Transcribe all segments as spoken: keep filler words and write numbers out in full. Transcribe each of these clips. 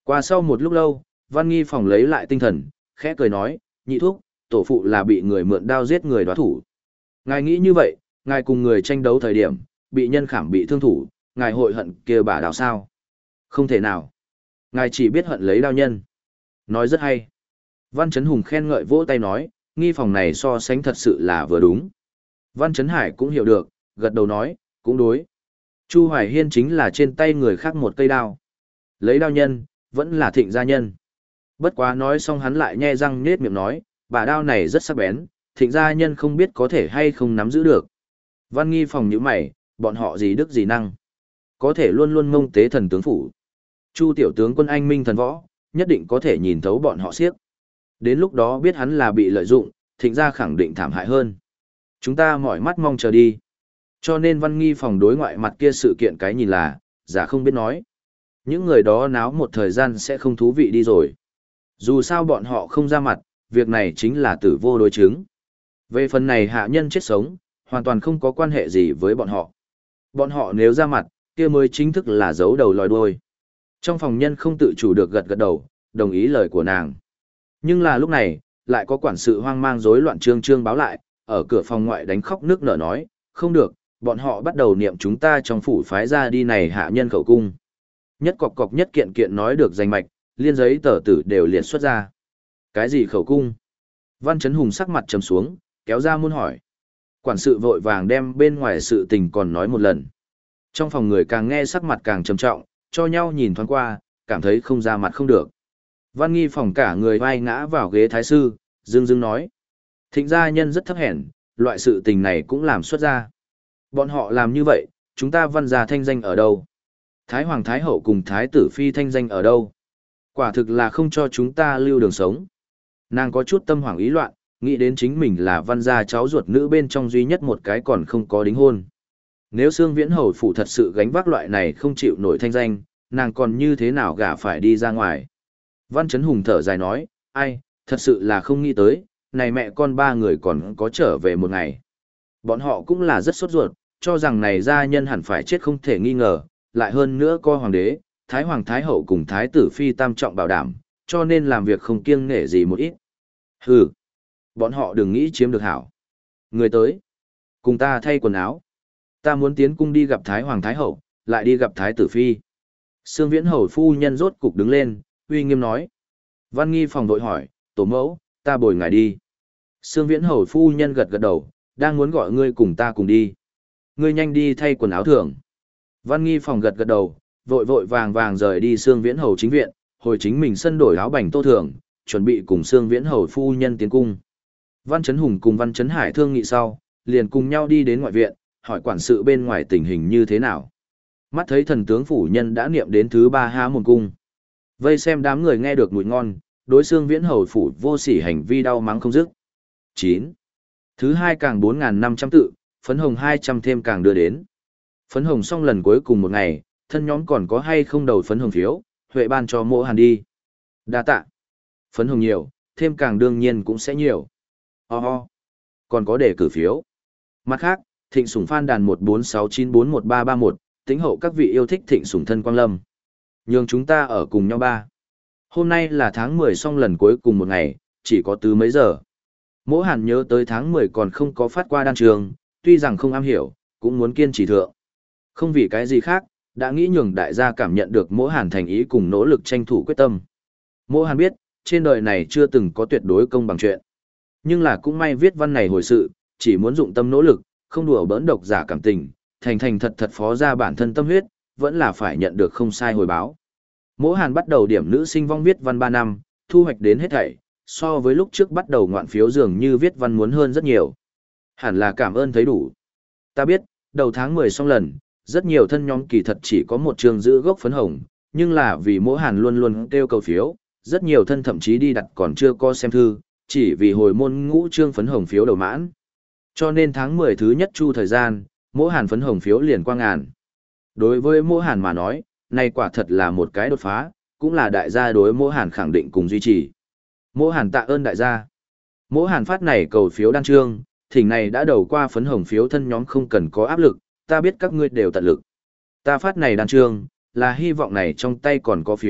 Qua sau một lúc lâu, Văn Nghi Phòng lấy lại tinh thần, khẽ cười nói, nhị thúc, tổ phụ là bị người mượn đao giết người đoá thủ. Ngài nghĩ như vậy, ngài cùng người tranh đấu thời điểm, bị nhân khảm bị thương thủ, ngài hội hận kia bà đào sao? Không thể nào. Ngài chỉ biết hận lấy đao nhân. Nói rất hay. Văn Chấn Hùng khen ngợi vỗ tay nói, Nghi Phòng này so sánh thật sự là vừa đúng. Văn Chấn Hải cũng hiểu được, gật đầu nói, cũng đối. Chu Hoài Hiên chính là trên tay người khác một cây đao. Lấy đao nhân, vẫn là thịnh gia nhân. Bất quá nói xong hắn lại nhe răng nết miệng nói, bà đao này rất sắc bén, thịnh gia nhân không biết có thể hay không nắm giữ được. Văn Nghi Phòng nhíu mày, bọn họ gì đức gì năng. Có thể luôn luôn mông tế thần tướng phủ. Chu tiểu tướng quân anh minh thần võ, nhất định có thể nhìn thấu bọn họ siếc. Đến lúc đó biết hắn là bị lợi dụng, thịnh gia khẳng định thảm hại hơn. Chúng ta mỏi mắt mong chờ đi. Cho nên Văn Nghi Phòng đối ngoại mặt kia sự kiện cái nhìn là, giả không biết nói. Những người đó náo một thời gian sẽ không thú vị đi rồi. Dù sao bọn họ không ra mặt, việc này chính là tử vô đối chứng. Về phần này hạ nhân chết sống, hoàn toàn không có quan hệ gì với bọn họ. Bọn họ nếu ra mặt, kia mới chính thức là giấu đầu lòi đuôi. Trong phòng nhân không tự chủ được gật gật đầu, đồng ý lời của nàng. Nhưng là lúc này, lại có quản sự hoang mang rối loạn trương trương báo lại, ở cửa phòng ngoại đánh khóc nước nở nói, không được, bọn họ bắt đầu niệm chúng ta trong phủ phái ra đi này hạ nhân khẩu cung. Nhất cọc cọc nhất kiện kiện nói được danh mạch, liên giấy tờ tử đều liệt xuất ra. Cái gì khẩu cung? Văn Chấn Hùng sắc mặt trầm xuống, kéo ra muôn hỏi. Quản sự vội vàng đem bên ngoài sự tình còn nói một lần. Trong phòng người càng nghe sắc mặt càng trầm trọng, cho nhau nhìn thoáng qua, cảm thấy không ra mặt không được. Văn Nghi Phòng cả người vai ngã vào ghế thái sư, dương dương nói. Thịnh gia nhân rất thấp hèn, loại sự tình này cũng làm xuất ra. Bọn họ làm như vậy, chúng ta văn gia thanh danh ở đâu? Thái Hoàng Thái Hậu cùng Thái Tử Phi thanh danh ở đâu? Quả thực là không cho chúng ta lưu đường sống. Nàng có chút tâm hoảng ý loạn, nghĩ đến chính mình là văn gia cháu ruột nữ bên trong duy nhất một cái còn không có đính hôn. Nếu Sương Viễn Hầu phủ thật sự gánh vác loại này không chịu nổi thanh danh, nàng còn như thế nào gả phải đi ra ngoài. Văn Chấn Hùng thở dài nói, ai, thật sự là không nghĩ tới, này mẹ con ba người còn có trở về một ngày. Bọn họ cũng là rất sốt ruột, cho rằng này gia nhân hẳn phải chết không thể nghi ngờ, lại hơn nữa coi hoàng đế, Thái Hoàng Thái Hậu cùng Thái Tử Phi tam trọng bảo đảm, cho nên làm việc không kiêng nể gì một ít. Hừ, bọn họ đừng nghĩ chiếm được hảo. Người tới, cùng ta thay quần áo. Ta muốn tiến cung đi gặp Thái Hoàng Thái Hậu, lại đi gặp Thái Tử Phi. Sương Viễn Hầu phu nhân rốt cục đứng lên, uy nghiêm nói. Văn Nghi Phòng vội hỏi, tổ mẫu, ta bồi ngài đi. Sương Viễn Hầu phu nhân gật gật đầu, đang muốn gọi ngươi cùng ta cùng đi. Ngươi nhanh đi thay quần áo thường. Văn Nghi Phòng gật gật đầu, vội vội vàng vàng rời đi Sương Viễn Hầu chính viện, hồi chính mình sân đổi áo bành tô thường, chuẩn bị cùng Sương Viễn Hầu phu nhân tiến cung. Văn Chấn Hùng cùng Văn Chấn Hải thương nghị sau, liền cùng nhau đi đến ngoại viện, hỏi quản sự bên ngoài tình hình như thế nào. Mắt thấy thần tướng phủ nhân đã niệm đến thứ ba há môn cung. Vây xem đám người nghe được mùi ngon, đối Sương Viễn Hầu phủ vô sỉ hành vi đau mắng không dứt. chín. Thứ hai càng bốn nghìn năm trăm tự, phấn hồng hai trăm thêm càng đưa đến. Phấn hồng xong lần cuối cùng một ngày, thân nhóm còn có hay không đầu phấn hồng phiếu, huệ ban cho Mộ Hàn đi. Đa tạ. Phấn hồng nhiều, thêm càng đương nhiên cũng sẽ nhiều. Ho oh ho. Còn có đề cử phiếu. Mặt khác, Thịnh Sủng Phan đàn một bốn sáu chín bốn một ba ba một, tính hậu các vị yêu thích Thịnh Sủng thân Quang Lâm. Nhường chúng ta ở cùng nhau ba. Hôm nay là tháng mười xong lần cuối cùng một ngày, chỉ có từ mấy giờ. Mỗ Hàn nhớ tới tháng mười còn không có phát qua đan trường, tuy rằng không am hiểu, cũng muốn kiên trì thượng. Không vì cái gì khác, đã nghĩ nhường đại gia cảm nhận được Mỗ Hàn thành ý cùng nỗ lực tranh thủ quyết tâm. Mỗ Hàn biết, trên đời này chưa từng có tuyệt đối công bằng chuyện. Nhưng là cũng may viết văn này hồi sự, chỉ muốn dụng tâm nỗ lực, không đùa bỡn độc giả cảm tình, thành thành thật thật phó ra bản thân tâm huyết, vẫn là phải nhận được không sai hồi báo. Mỗ Hàn bắt đầu điểm nữ sinh vong viết văn ba năm, thu hoạch đến hết thảy, so với lúc trước bắt đầu ngoạn phiếu dường như viết văn muốn hơn rất nhiều. Hẳn là cảm ơn thấy đủ. Ta biết, đầu tháng mười xong lần, rất nhiều thân nhóm kỳ thật chỉ có một trường giữ gốc phấn hồng, nhưng là vì Mỗ Hàn luôn luôn kêu cầu phiếu, rất nhiều thân thậm chí đi đặt còn chưa có xem thư, chỉ vì hồi môn ngũ trương phấn hồng phiếu đầu mãn. Cho nên tháng mười thứ nhất chu thời gian, Mỗ Hàn phấn hồng phiếu liền qua ngàn. Đối với Mỗ Hàn mà nói, này quả thật là một cái đột phá, cũng là đại gia đối Mỗ Hàn khẳng định cùng duy trì. Mỗ Hàn tạ ơn đại gia. Mỗ Hàn phát này cầu phiếu đan trương, thỉnh này đã đầu qua phấn hồng phiếu thân nhóm không cần có áp lực, ta biết các ngươi đều tận lực. Ta phát này đan trương, là hy vọng này trong tay còn có phiếu,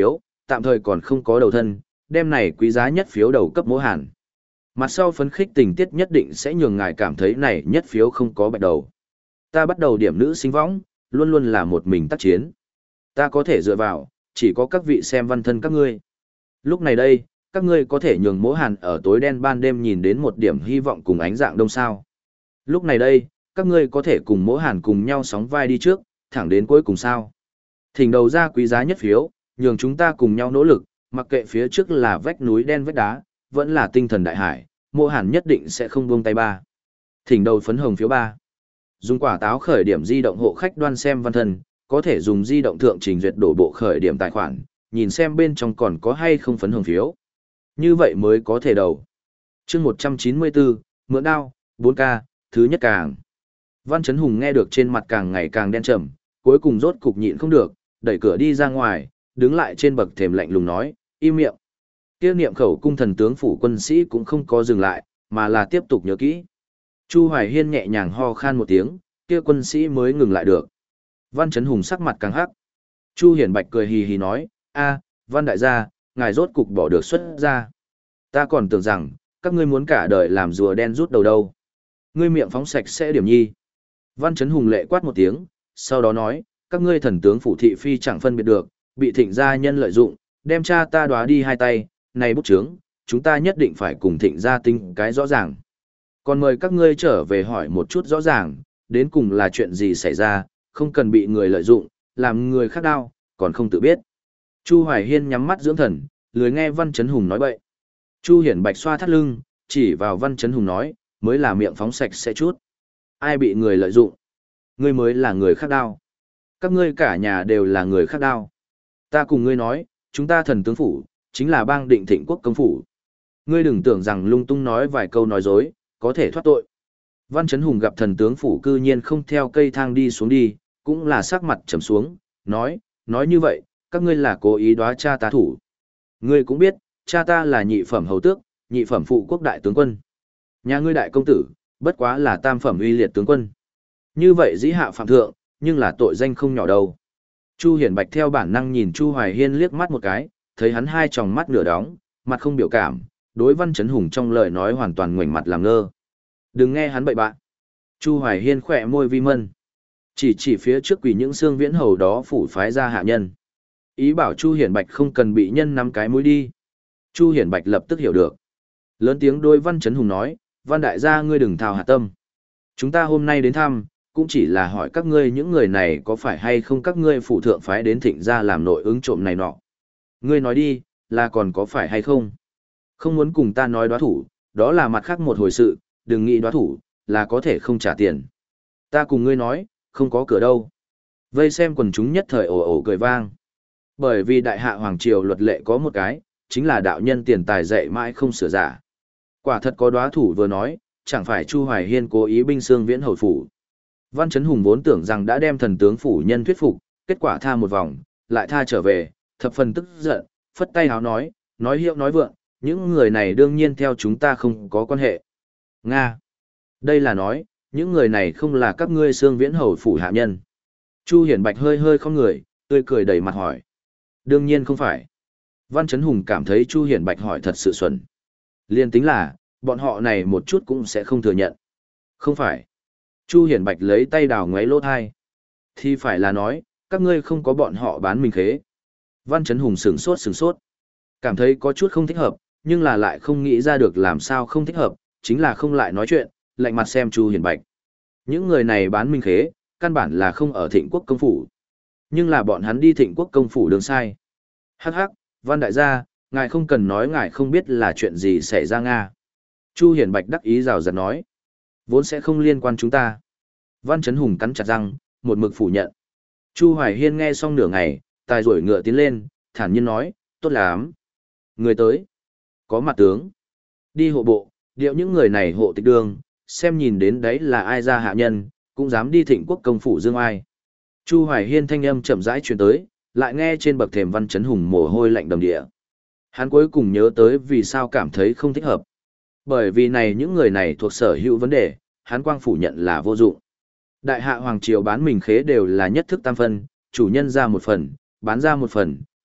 tạm thời còn không có đầu thân, đem này quý giá nhất phiếu đầu cấp Mỗ Hàn. Mặt sau phấn khích tình tiết nhất định sẽ nhường ngài cảm thấy này nhất phiếu không có bạch đầu. Ta bắt đầu điểm nữ sinh võng, luôn luôn là một mình tác chiến. Ta có thể dựa vào, chỉ có các vị xem văn thân các ngươi. Lúc này đây, các ngươi có thể nhường Mỗ Hàn ở tối đen ban đêm nhìn đến một điểm hy vọng cùng ánh dạng đông sao. Lúc này đây, các ngươi có thể cùng Mỗ Hàn cùng nhau sóng vai đi trước, thẳng đến cuối cùng sao. Thỉnh đầu ra quý giá nhất phiếu, nhường chúng ta cùng nhau nỗ lực, mặc kệ phía trước là vách núi đen vách đá, vẫn là tinh thần đại hải, Mỗ Hàn nhất định sẽ không buông tay ba. Thỉnh đầu phấn hồng phiếu ba. Dùng quả táo khởi điểm di động hộ khách đoan xem văn thân, có thể dùng di động thượng trình duyệt đổ bộ khởi điểm tài khoản, nhìn xem bên trong còn có hay không phấn hồng phiếu. Như vậy mới có thể đầu. Chương một trăm chín mươi bốn, mượn đao, bốn K, thứ nhất càng. Văn Chấn Hùng nghe được trên mặt càng ngày càng đen trầm, cuối cùng rốt cục nhịn không được, đẩy cửa đi ra ngoài, đứng lại trên bậc thềm lạnh lùng nói, im miệng. Kia niệm khẩu cung thần tướng phủ quân sĩ cũng không có dừng lại, mà là tiếp tục nhớ kỹ. Chu Hoài Hiên nhẹ nhàng ho khan một tiếng, kia quân sĩ mới ngừng lại được. Văn Chấn Hùng sắc mặt càng hắc. Chu Hiển Bạch cười hì hì nói, a, Văn đại gia, ngài rốt cục bỏ được xuất ra. Ta còn tưởng rằng, các ngươi muốn cả đời làm rùa đen rút đầu đâu. Ngươi miệng phóng sạch sẽ điểm nhi. Văn Chấn Hùng lệ quát một tiếng, sau đó nói, các ngươi thần tướng phủ thị phi chẳng phân biệt được, bị thịnh gia nhân lợi dụng, đem cha ta đóa đi hai tay, này bút chướng, chúng ta nhất định phải cùng thịnh gia tinh cái rõ ràng. Còn mời các ngươi trở về hỏi một chút rõ ràng, đến cùng là chuyện gì xảy ra, không cần bị người lợi dụng, làm người khác đau, còn không tự biết. Chu Hoài Hiên nhắm mắt dưỡng thần, lười nghe Văn Chấn Hùng nói bậy. Chu Hiển Bạch xoa thắt lưng, chỉ vào Văn Chấn Hùng nói, mới là miệng phóng sạch sẽ chút. Ai bị người lợi dụng? Ngươi mới là người khác đau. Các ngươi cả nhà đều là người khác đau. Ta cùng ngươi nói, chúng ta thần tướng phủ, chính là bang định thịnh quốc công phủ. Ngươi đừng tưởng rằng lung tung nói vài câu nói dối, có thể thoát tội. Văn Chấn Hùng gặp thần tướng phủ cư nhiên không theo cây thang đi xuống đi, cũng là sắc mặt trầm xuống, nói, nói như vậy, các ngươi là cố ý đoá cha ta thủ. Ngươi cũng biết, cha ta là nhị phẩm hầu tước, nhị phẩm phụ quốc đại tướng quân. Nhà ngươi đại công tử, bất quá là tam phẩm uy liệt tướng quân. Như vậy dĩ hạ phạm thượng, nhưng là tội danh không nhỏ đâu. Chu Hiển Bạch theo bản năng nhìn Chu Hoài Hiên liếc mắt một cái, thấy hắn hai tròng mắt nửa đóng, mặt không biểu cảm, đối Văn Chấn Hùng trong lời nói hoàn toàn ngoảnh mặt làm ngơ. Đừng nghe hắn bậy bạ. Chu Hoài Hiên khỏe môi vi mân. Chỉ chỉ phía trước quỷ những xương viễn hầu đó phủ phái ra hạ nhân. Ý bảo Chu Hiển Bạch không cần bị nhân nắm cái mũi đi. Chu Hiển Bạch lập tức hiểu được. Lớn tiếng đôi Văn Chấn Hùng nói, Văn đại gia ngươi đừng thao hạ tâm. Chúng ta hôm nay đến thăm, cũng chỉ là hỏi các ngươi những người này có phải hay không các ngươi phụ thượng phái đến thịnh gia làm nội ứng trộm này nọ. Ngươi nói đi, là còn có phải hay không? Không muốn cùng ta nói đoá thủ, đó là mặt khác một hồi sự, đừng nghĩ đoá thủ, là có thể không trả tiền. Ta cùng ngươi nói, không có cửa đâu. Vây xem quần chúng nhất thời ồ ồ cười vang. Bởi vì đại hạ hoàng triều luật lệ có một cái, chính là đạo nhân tiền tài dạy mãi không sửa giả. Quả thật có đoá thủ vừa nói, chẳng phải Chu Hoài Hiên cố ý binh xương viễn hầu phủ. Văn Chấn Hùng vốn tưởng rằng đã đem thần tướng phủ nhân thuyết phục, kết quả tha một vòng, lại tha trở về, thập phần tức giận, phất tay háo nói, nói hiệu nói vượng, những người này đương nhiên theo chúng ta không có quan hệ. Nga. Đây là nói, những người này không là các ngươi xương viễn hầu phủ hạ nhân. Chu Hiển Bạch hơi hơi không người, tươi cười đầy mặt hỏi. Đương nhiên không phải. Văn Chấn Hùng cảm thấy Chu Hiển Bạch hỏi thật sự xuẩn. Liên tính là, bọn họ này một chút cũng sẽ không thừa nhận. Không phải. Chu Hiển Bạch lấy tay đào ngoáy lỗ thai. Thì phải là nói, các ngươi không có bọn họ bán mình khế. Văn Chấn Hùng sửng sốt sửng sốt. Cảm thấy có chút không thích hợp, nhưng là lại không nghĩ ra được làm sao không thích hợp, chính là không lại nói chuyện, lạnh mặt xem Chu Hiển Bạch. Những người này bán mình khế, căn bản là không ở thịnh quốc công phủ. Nhưng là bọn hắn đi thịnh quốc công phủ đường sai. Hắc hắc, Văn đại gia, ngài không cần nói ngài không biết là chuyện gì xảy ra Nga. Chu Hiển Bạch đắc ý rào rạt nói. Vốn sẽ không liên quan chúng ta. Văn Chấn Hùng cắn chặt răng, một mực phủ nhận. Chu Hoài Hiên nghe xong nửa ngày, tài rổi ngựa tiến lên, thản nhiên nói, tốt lắm. Người tới. Có mặt tướng. Đi hộ bộ, điệu những người này hộ tịch đường, xem nhìn đến đấy là ai ra hạ nhân, cũng dám đi thịnh quốc công phủ dương ai. Chu Hoài Hiên thanh âm chậm rãi truyền tới, lại nghe trên bậc thềm Văn Chấn Hùng mồ hôi lạnh đầm địa. Hắn cuối cùng nhớ tới vì sao cảm thấy không thích hợp. Bởi vì này những người này thuộc sở hữu vấn đề, hắn quang phủ nhận là vô dụng. Đại hạ hoàng triều bán mình khế đều là nhất thức tam phân, chủ nhân ra một phần, bán ra một phần,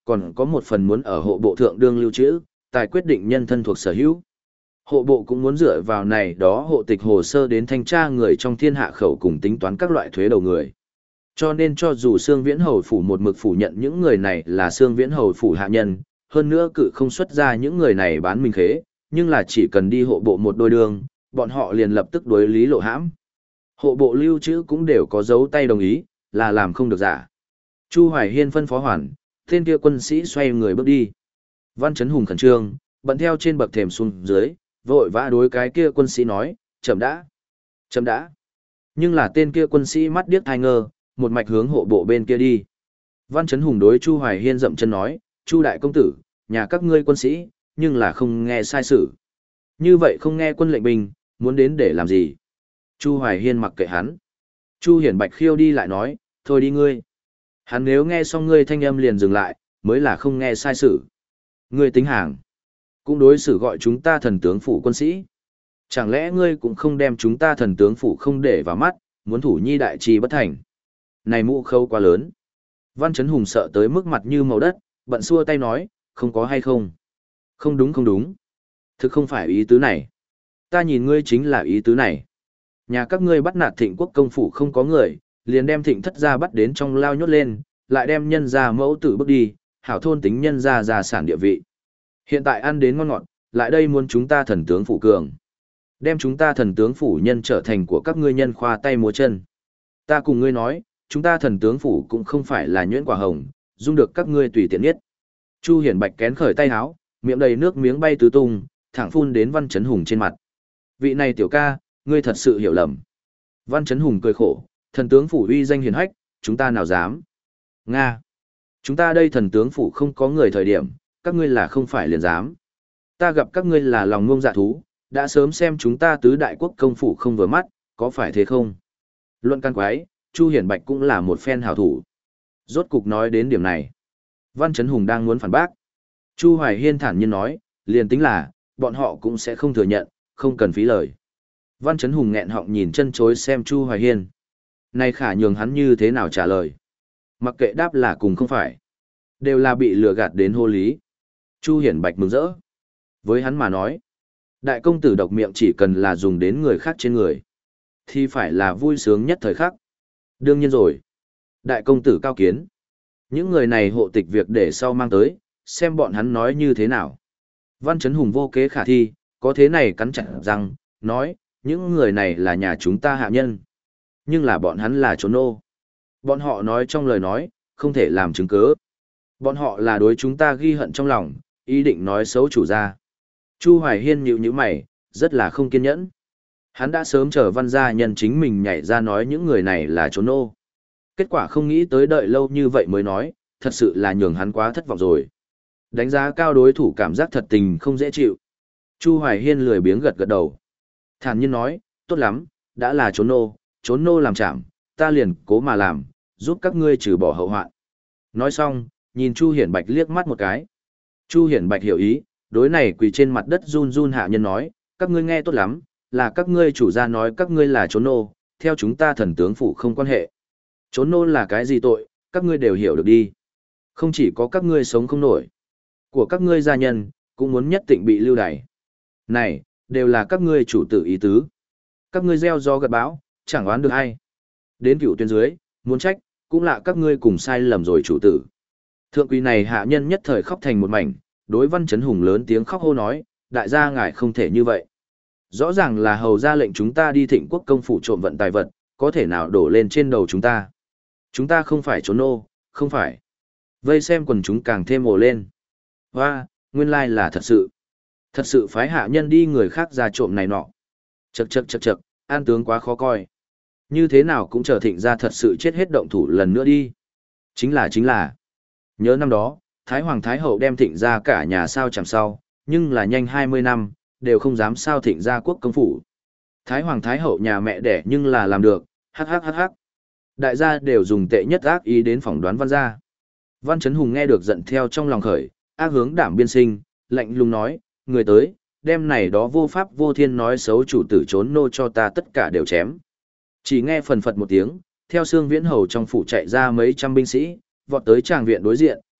còn có một phần muốn ở hộ bộ thượng đương lưu trữ, tài quyết định nhân thân thuộc sở hữu. Hộ bộ cũng muốn dựa vào này đó hộ tịch hồ sơ đến thanh tra người trong thiên hạ khẩu cùng tính toán các loại thuế đầu người. Cho nên cho dù Sương Viễn Hầu phủ một mực phủ nhận những người này là Sương Viễn Hầu phủ hạ nhân, hơn nữa cự không xuất ra những người này bán mình khế, nhưng là chỉ cần đi hộ bộ một đôi đường, bọn họ liền lập tức đối lý lộ hãm. Hộ bộ lưu trữ cũng đều có dấu tay đồng ý, là làm không được giả. Chu Hoài Hiên phân phó hoàn, tên kia quân sĩ xoay người bước đi. Văn Chấn Hùng khẩn trương, bận theo trên bậc thềm xuống dưới, vội vã đối cái kia quân sĩ nói, chậm đã, chậm đã. Nhưng là tên kia quân sĩ mắt điếc thai ngơ, một mạch hướng hộ bộ bên kia đi. Văn Chấn Hùng đối Chu Hoài Hiên dậm chân nói, Chu đại công tử, nhà các ngươi quân sĩ, nhưng là không nghe sai sự. Như vậy không nghe quân lệnh binh, muốn đến để làm gì? Chu Hoài Hiên mặc kệ hắn. Chu Hiển Bạch khiêu đi lại nói, thôi đi ngươi. Hắn nếu nghe xong ngươi thanh âm liền dừng lại, mới là không nghe sai sự. Ngươi tính hàng. Cũng đối xử gọi chúng ta thần tướng phủ quân sĩ. Chẳng lẽ ngươi cũng không đem chúng ta thần tướng phủ không để vào mắt, muốn thủ nhi đại trì bất thành. Này mũ khâu quá lớn. Văn Chấn Hùng sợ tới mức mặt như màu đất, bận xua tay nói, không có hay không. Không đúng không đúng. Thực không phải ý tứ này. Ta nhìn ngươi chính là ý tứ này. Nhà các ngươi bắt nạt Thịnh quốc công phủ không có người, liền đem Thịnh thất gia bắt đến trong lao nhốt lên, lại đem nhân gia mẫu tử bước đi, hảo thôn tính nhân gia gia sản địa vị. Hiện tại ăn đến ngon ngọt, lại đây muốn chúng ta thần tướng phủ cường. Đem chúng ta thần tướng phủ nhân trở thành của các ngươi nhân khoa tay múa chân. Ta cùng ngươi nói, chúng ta thần tướng phủ cũng không phải là nhuyễn quả hồng, dung được các ngươi tùy tiện nhất. Chu Hiển Bạch kén khởi tay háo, miệng đầy nước miếng bay tứ tung, thẳng phun đến Văn Chấn Hùng trên mặt. Vị này tiểu ca, ngươi thật sự hiểu lầm. Văn Chấn Hùng cười khổ, thần tướng phủ uy danh hiển hách, chúng ta nào dám. Nga. Chúng ta đây thần tướng phủ không có người thời điểm, các ngươi là không phải liền dám. Ta gặp các ngươi là lòng ngông dạ thú, đã sớm xem chúng ta tứ đại quốc công phủ không vừa mắt, có phải thế không? Luận căn quái, Chu Hiển Bạch cũng là một phen hảo thủ. Rốt cục nói đến điểm này. Văn Chấn Hùng đang muốn phản bác. Chu Hoài Hiên thản nhiên nói, liền tính là, bọn họ cũng sẽ không thừa nhận, không cần phí lời. Văn Chấn Hùng nghẹn họng nhìn chân chối xem Chu Hoài Hiên. Này khả nhường hắn như thế nào trả lời. Mặc kệ đáp là cùng không phải. Đều là bị lừa gạt đến hô lý. Chu Hiển Bạch mừng rỡ. Với hắn mà nói, đại công tử độc miệng chỉ cần là dùng đến người khác trên người, thì phải là vui sướng nhất thời khắc. Đương nhiên rồi. Đại công tử cao kiến. Những người này hộ tịch việc để sau mang tới, xem bọn hắn nói như thế nào. Văn Chấn Hùng vô kế khả thi, có thế này cắn chặt răng, nói, những người này là nhà chúng ta hạ nhân. Nhưng là bọn hắn là trốn nô. Bọn họ nói trong lời nói, không thể làm chứng cớ. Bọn họ là đối chúng ta ghi hận trong lòng, ý định nói xấu chủ gia. Chu Hoài Hiên nhíu nhíu mày, rất là không kiên nhẫn. Hắn đã sớm chờ Văn gia nhân chính mình nhảy ra nói những người này là trốn nô. Kết quả không nghĩ tới đợi lâu như vậy mới nói, thật sự là nhường hắn quá thất vọng rồi. Đánh giá cao đối thủ cảm giác thật tình không dễ chịu. Chu Hoài Hiên lười biếng gật gật đầu. Thản nhiên nói, tốt lắm, đã là trốn nô, trốn nô làm chạm, ta liền cố mà làm, giúp các ngươi trừ bỏ hậu hoạn. Nói xong, nhìn Chu Hiển Bạch liếc mắt một cái. Chu Hiển Bạch hiểu ý, đối này quỳ trên mặt đất run run hạ nhân nói, các ngươi nghe tốt lắm, là các ngươi chủ gia nói các ngươi là trốn nô, theo chúng ta thần tướng phủ không quan hệ. Trốn nô là cái gì tội, các ngươi đều hiểu được đi. Không chỉ có các ngươi sống không nổi, của các ngươi gia nhân, cũng muốn nhất định bị lưu đày. Này, đều là các ngươi chủ tử ý tứ. Các ngươi gieo gió gặt bão, chẳng oán được ai. Đến cựu tuyến dưới, muốn trách, cũng là các ngươi cùng sai lầm rồi chủ tử. Thượng quý này hạ nhân nhất thời khóc thành một mảnh, đối Văn Chấn Hùng lớn tiếng khóc hô nói, đại gia ngài không thể như vậy. Rõ ràng là hầu ra lệnh chúng ta đi Thịnh quốc công phủ trộm vận tài vật, có thể nào đổ lên trên đầu chúng ta. Chúng ta không phải trốn nô, không phải. Vây xem quần chúng càng thêm ồ lên. Hoa, nguyên lai là thật sự. Thật sự phái hạ nhân đi người khác ra trộm này nọ. Chậc chậc chậc chậc, an tướng quá khó coi. Như thế nào cũng chờ Thịnh ra thật sự chết hết động thủ lần nữa đi. Chính là chính là. Nhớ năm đó, Thái Hoàng Thái Hậu đem Thịnh ra cả nhà sao chẳng sau, nhưng là nhanh hai mươi năm, đều không dám sao Thịnh ra quốc công phủ. Thái Hoàng Thái Hậu nhà mẹ đẻ nhưng là làm được, hắc hắc hắc hắc. Đại gia đều dùng tệ nhất ác ý đến phỏng đoán Văn gia. Văn Chấn Hùng nghe được giận theo trong lòng khởi, ác hướng đảm biên sinh, lạnh lùng nói, người tới, đem này đó vô pháp vô thiên nói xấu chủ tử trốn nô cho ta tất cả đều chém. Chỉ nghe phần phật một tiếng, theo Sương Viễn Hầu trong phủ chạy ra mấy trăm binh sĩ, vọt tới tràng viện đối diện,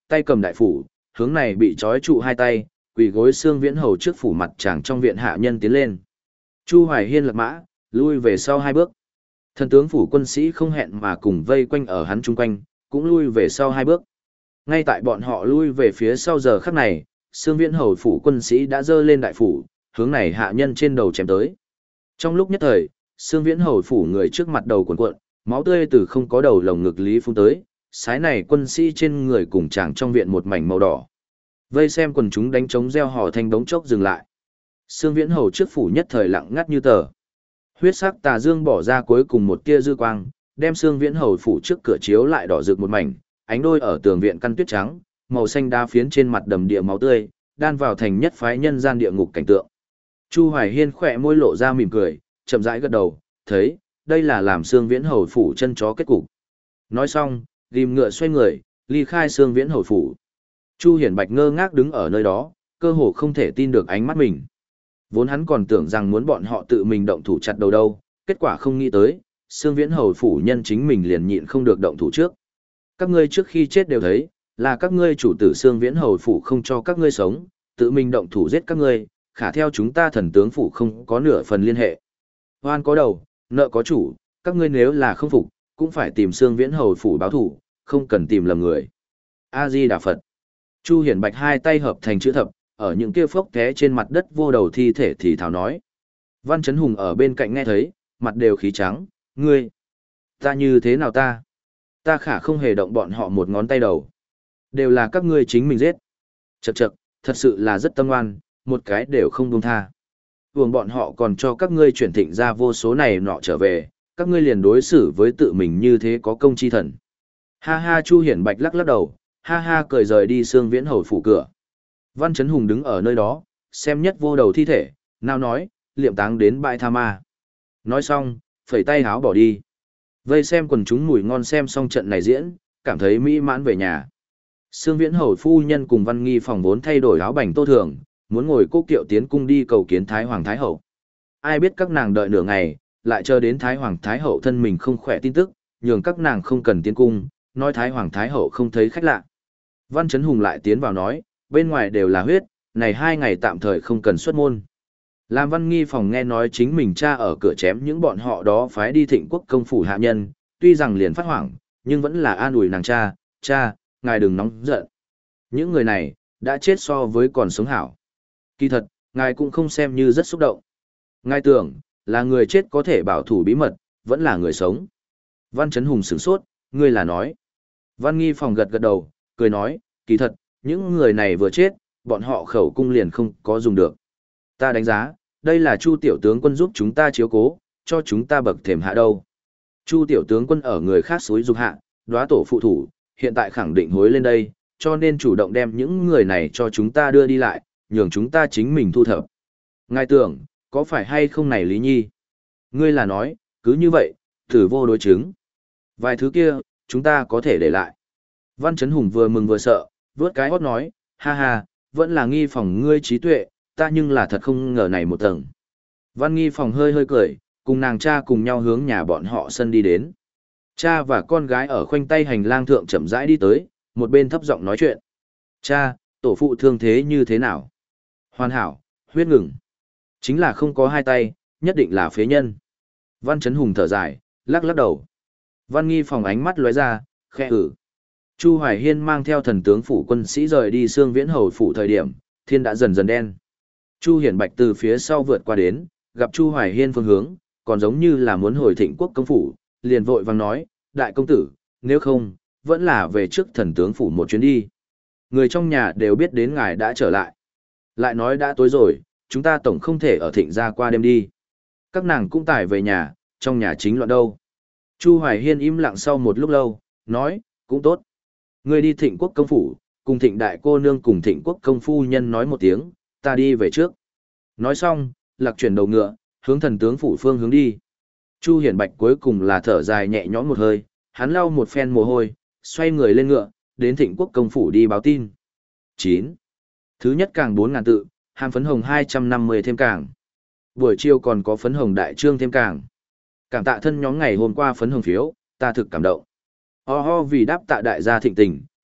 tay cầm đại phủ, hướng này bị trói trụ hai tay, quỳ gối xương viễn hầu trước phủ mặt chàng trong viện hạ nhân tiến lên. Chu Hoài Hiên lật mã, lui về sau hai bước. Thần tướng phủ quân sĩ không hẹn mà cùng vây quanh ở hắn chung quanh, cũng lui về sau hai bước. Ngay tại bọn họ lui về phía sau giờ khắc này, xương viễn hầu phủ quân sĩ đã dơ lên đại phủ, hướng này hạ nhân trên đầu chém tới. Trong lúc nhất thời, xương viễn hầu phủ người trước mặt đầu cuộn cuộn, máu tươi từ không có đầu lồng ngực lý phun tới, sái này quân sĩ trên người cùng chàng trong viện một mảnh màu đỏ. Vây xem quần chúng đánh trống reo hò thanh đống chốc dừng lại. Xương viễn hầu trước phủ nhất thời lặng ngắt như tờ. Huyết sắc tà dương bỏ ra cuối cùng một tia dư quang, đem xương viễn hầu phủ trước cửa chiếu lại đỏ rực một mảnh, ánh đôi ở tường viện căn tuyết trắng, màu xanh đá phiến trên mặt đầm địa máu tươi, đan vào thành nhất phái nhân gian địa ngục cảnh tượng. Chu Hoài Hiên khỏe môi lộ ra mỉm cười, chậm rãi gật đầu, thấy, đây là làm xương viễn hầu phủ chân chó kết cục. Nói xong, ghim ngựa xoay người, ly khai xương viễn hầu phủ. Chu Hiển Bạch ngơ ngác đứng ở nơi đó, cơ hồ không thể tin được ánh mắt mình. Vốn hắn còn tưởng rằng muốn bọn họ tự mình động thủ chặt đầu đâu, kết quả không nghĩ tới, xương viễn hầu phủ nhân chính mình liền nhịn không được động thủ trước. Các ngươi trước khi chết đều thấy, là các ngươi chủ tử xương viễn hầu phủ không cho các ngươi sống, tự mình động thủ giết các ngươi, khả theo chúng ta thần tướng phủ không có nửa phần liên hệ. Hoan có đầu, nợ có chủ, các ngươi nếu là không phục, cũng phải tìm xương viễn hầu phủ báo thủ, không cần tìm lầm người. A-di-đà Phật. Chu Hiển Bạch hai tay hợp thành chữ thập, ở những kia phốc té trên mặt đất vô đầu thi thể thì thào nói. Văn Chấn Hùng ở bên cạnh nghe thấy, mặt đều khí trắng, ngươi, ta như thế nào ta? Ta khả không hề động bọn họ một ngón tay đầu. Đều là các ngươi chính mình giết. Chậc chậc, thật sự là rất tâm oan, một cái đều không buông tha. Vương bọn họ còn cho các ngươi chuyển thịnh ra vô số này nọ trở về, các ngươi liền đối xử với tự mình như thế có công chi thần. Ha ha Chu Hiển Bạch lắc lắc đầu, ha ha cười rời đi xương viễn hầu phủ cửa. Văn Chấn Hùng đứng ở nơi đó, xem nhất vô đầu thi thể, nào nói, liệm táng đến bãi tha ma. Nói xong, phẩy tay háo bỏ đi. Vây xem quần chúng mùi ngon xem xong trận này diễn, cảm thấy mỹ mãn về nhà. Sương Viễn hầu phu nhân cùng Văn Nghi phòng vốn thay đổi áo bành tô thường, muốn ngồi cố kiệu tiến cung đi cầu kiến Thái Hoàng Thái Hậu. Ai biết các nàng đợi nửa ngày, lại chờ đến Thái Hoàng Thái Hậu thân mình không khỏe tin tức, nhường các nàng không cần tiến cung, nói Thái Hoàng Thái Hậu không thấy khách lạ. Văn Chấn Hùng lại tiến vào nói, bên ngoài đều là huyết, này hai ngày tạm thời không cần xuất môn. Làm Văn Nghi phòng nghe nói chính mình cha ở cửa chém những bọn họ đó phái đi Thịnh Quốc công phủ hạ nhân, tuy rằng liền phát hoảng, nhưng vẫn là an ủi nàng cha, cha, ngài đừng nóng giận. Những người này, đã chết so với còn sống hảo. Kỳ thật, ngài cũng không xem như rất xúc động. Ngài tưởng, là người chết có thể bảo thủ bí mật, vẫn là người sống. Văn Chấn Hùng sửng sốt, ngươi là nói. Văn Nghi phòng gật gật đầu, cười nói, kỳ thật, những người này vừa chết, bọn họ khẩu cung liền không có dùng được. Ta đánh giá, đây là Chu tiểu tướng quân giúp chúng ta chiếu cố, cho chúng ta bậc thềm hạ đâu. Chu tiểu tướng quân ở người khác xúi dục hạ, đóa tổ phụ thủ, hiện tại khẳng định hối lên đây, cho nên chủ động đem những người này cho chúng ta đưa đi lại, nhường chúng ta chính mình thu thập. Ngài tưởng, có phải hay không này Lý Nhi? Ngươi là nói, cứ như vậy, thử vô đối chứng. Vài thứ kia, chúng ta có thể để lại. Văn Chấn Hùng vừa mừng vừa sợ, vớt cái hót nói, ha ha, vẫn là Nghi phòng ngươi trí tuệ, ta nhưng là thật không ngờ này một tầng. Văn Nghi phòng hơi hơi cười, cùng nàng cha cùng nhau hướng nhà bọn họ sân đi đến. Cha và con gái ở khoanh tay hành lang thượng chậm rãi đi tới, một bên thấp giọng nói chuyện. Cha, tổ phụ thương thế như thế nào? Hoàn hảo, huyết ngừng. Chính là không có hai tay, nhất định là phế nhân. Văn Chấn Hùng thở dài, lắc lắc đầu. Văn Nghi phòng ánh mắt lóe ra, khẽ ử. Chu Hoài Hiên mang theo thần tướng phủ quân sĩ rời đi Sương Viễn hầu phủ thời điểm, thiên đã dần dần đen. Chu Hiển Bạch từ phía sau vượt qua đến, gặp Chu Hoài Hiên phương hướng, còn giống như là muốn hồi Thịnh Quốc công phủ, liền vội vàng nói, đại công tử, nếu không, vẫn là về trước thần tướng phủ một chuyến đi. Người trong nhà đều biết đến ngài đã trở lại. Lại nói đã tối rồi, chúng ta tổng không thể ở Thịnh gia qua đêm đi. Các nàng cũng tải về nhà, trong nhà chính loạn đâu. Chu Hoài Hiên im lặng sau một lúc lâu, nói, cũng tốt. Người đi Thịnh Quốc công phủ, cùng Thịnh đại cô nương cùng Thịnh Quốc công phu nhân nói một tiếng, ta đi về trước. Nói xong, lạc chuyển đầu ngựa, hướng thần tướng phủ phương hướng đi. Chu Hiển Bạch cuối cùng là thở dài nhẹ nhõm một hơi, hắn lau một phen mồ hôi, xoay người lên ngựa, đến Thịnh Quốc công phủ đi báo tin. chín. Thứ nhất càng bốn ngàn tự, hàm phấn hồng hai trăm năm mươi thêm càng. Buổi chiều còn có phấn hồng đại trương thêm càng. Cảm tạ thân nhóm ngày hôm qua phấn hồng phiếu, ta thực cảm động. Ho ho vì đáp tạ đại gia thịnh tình,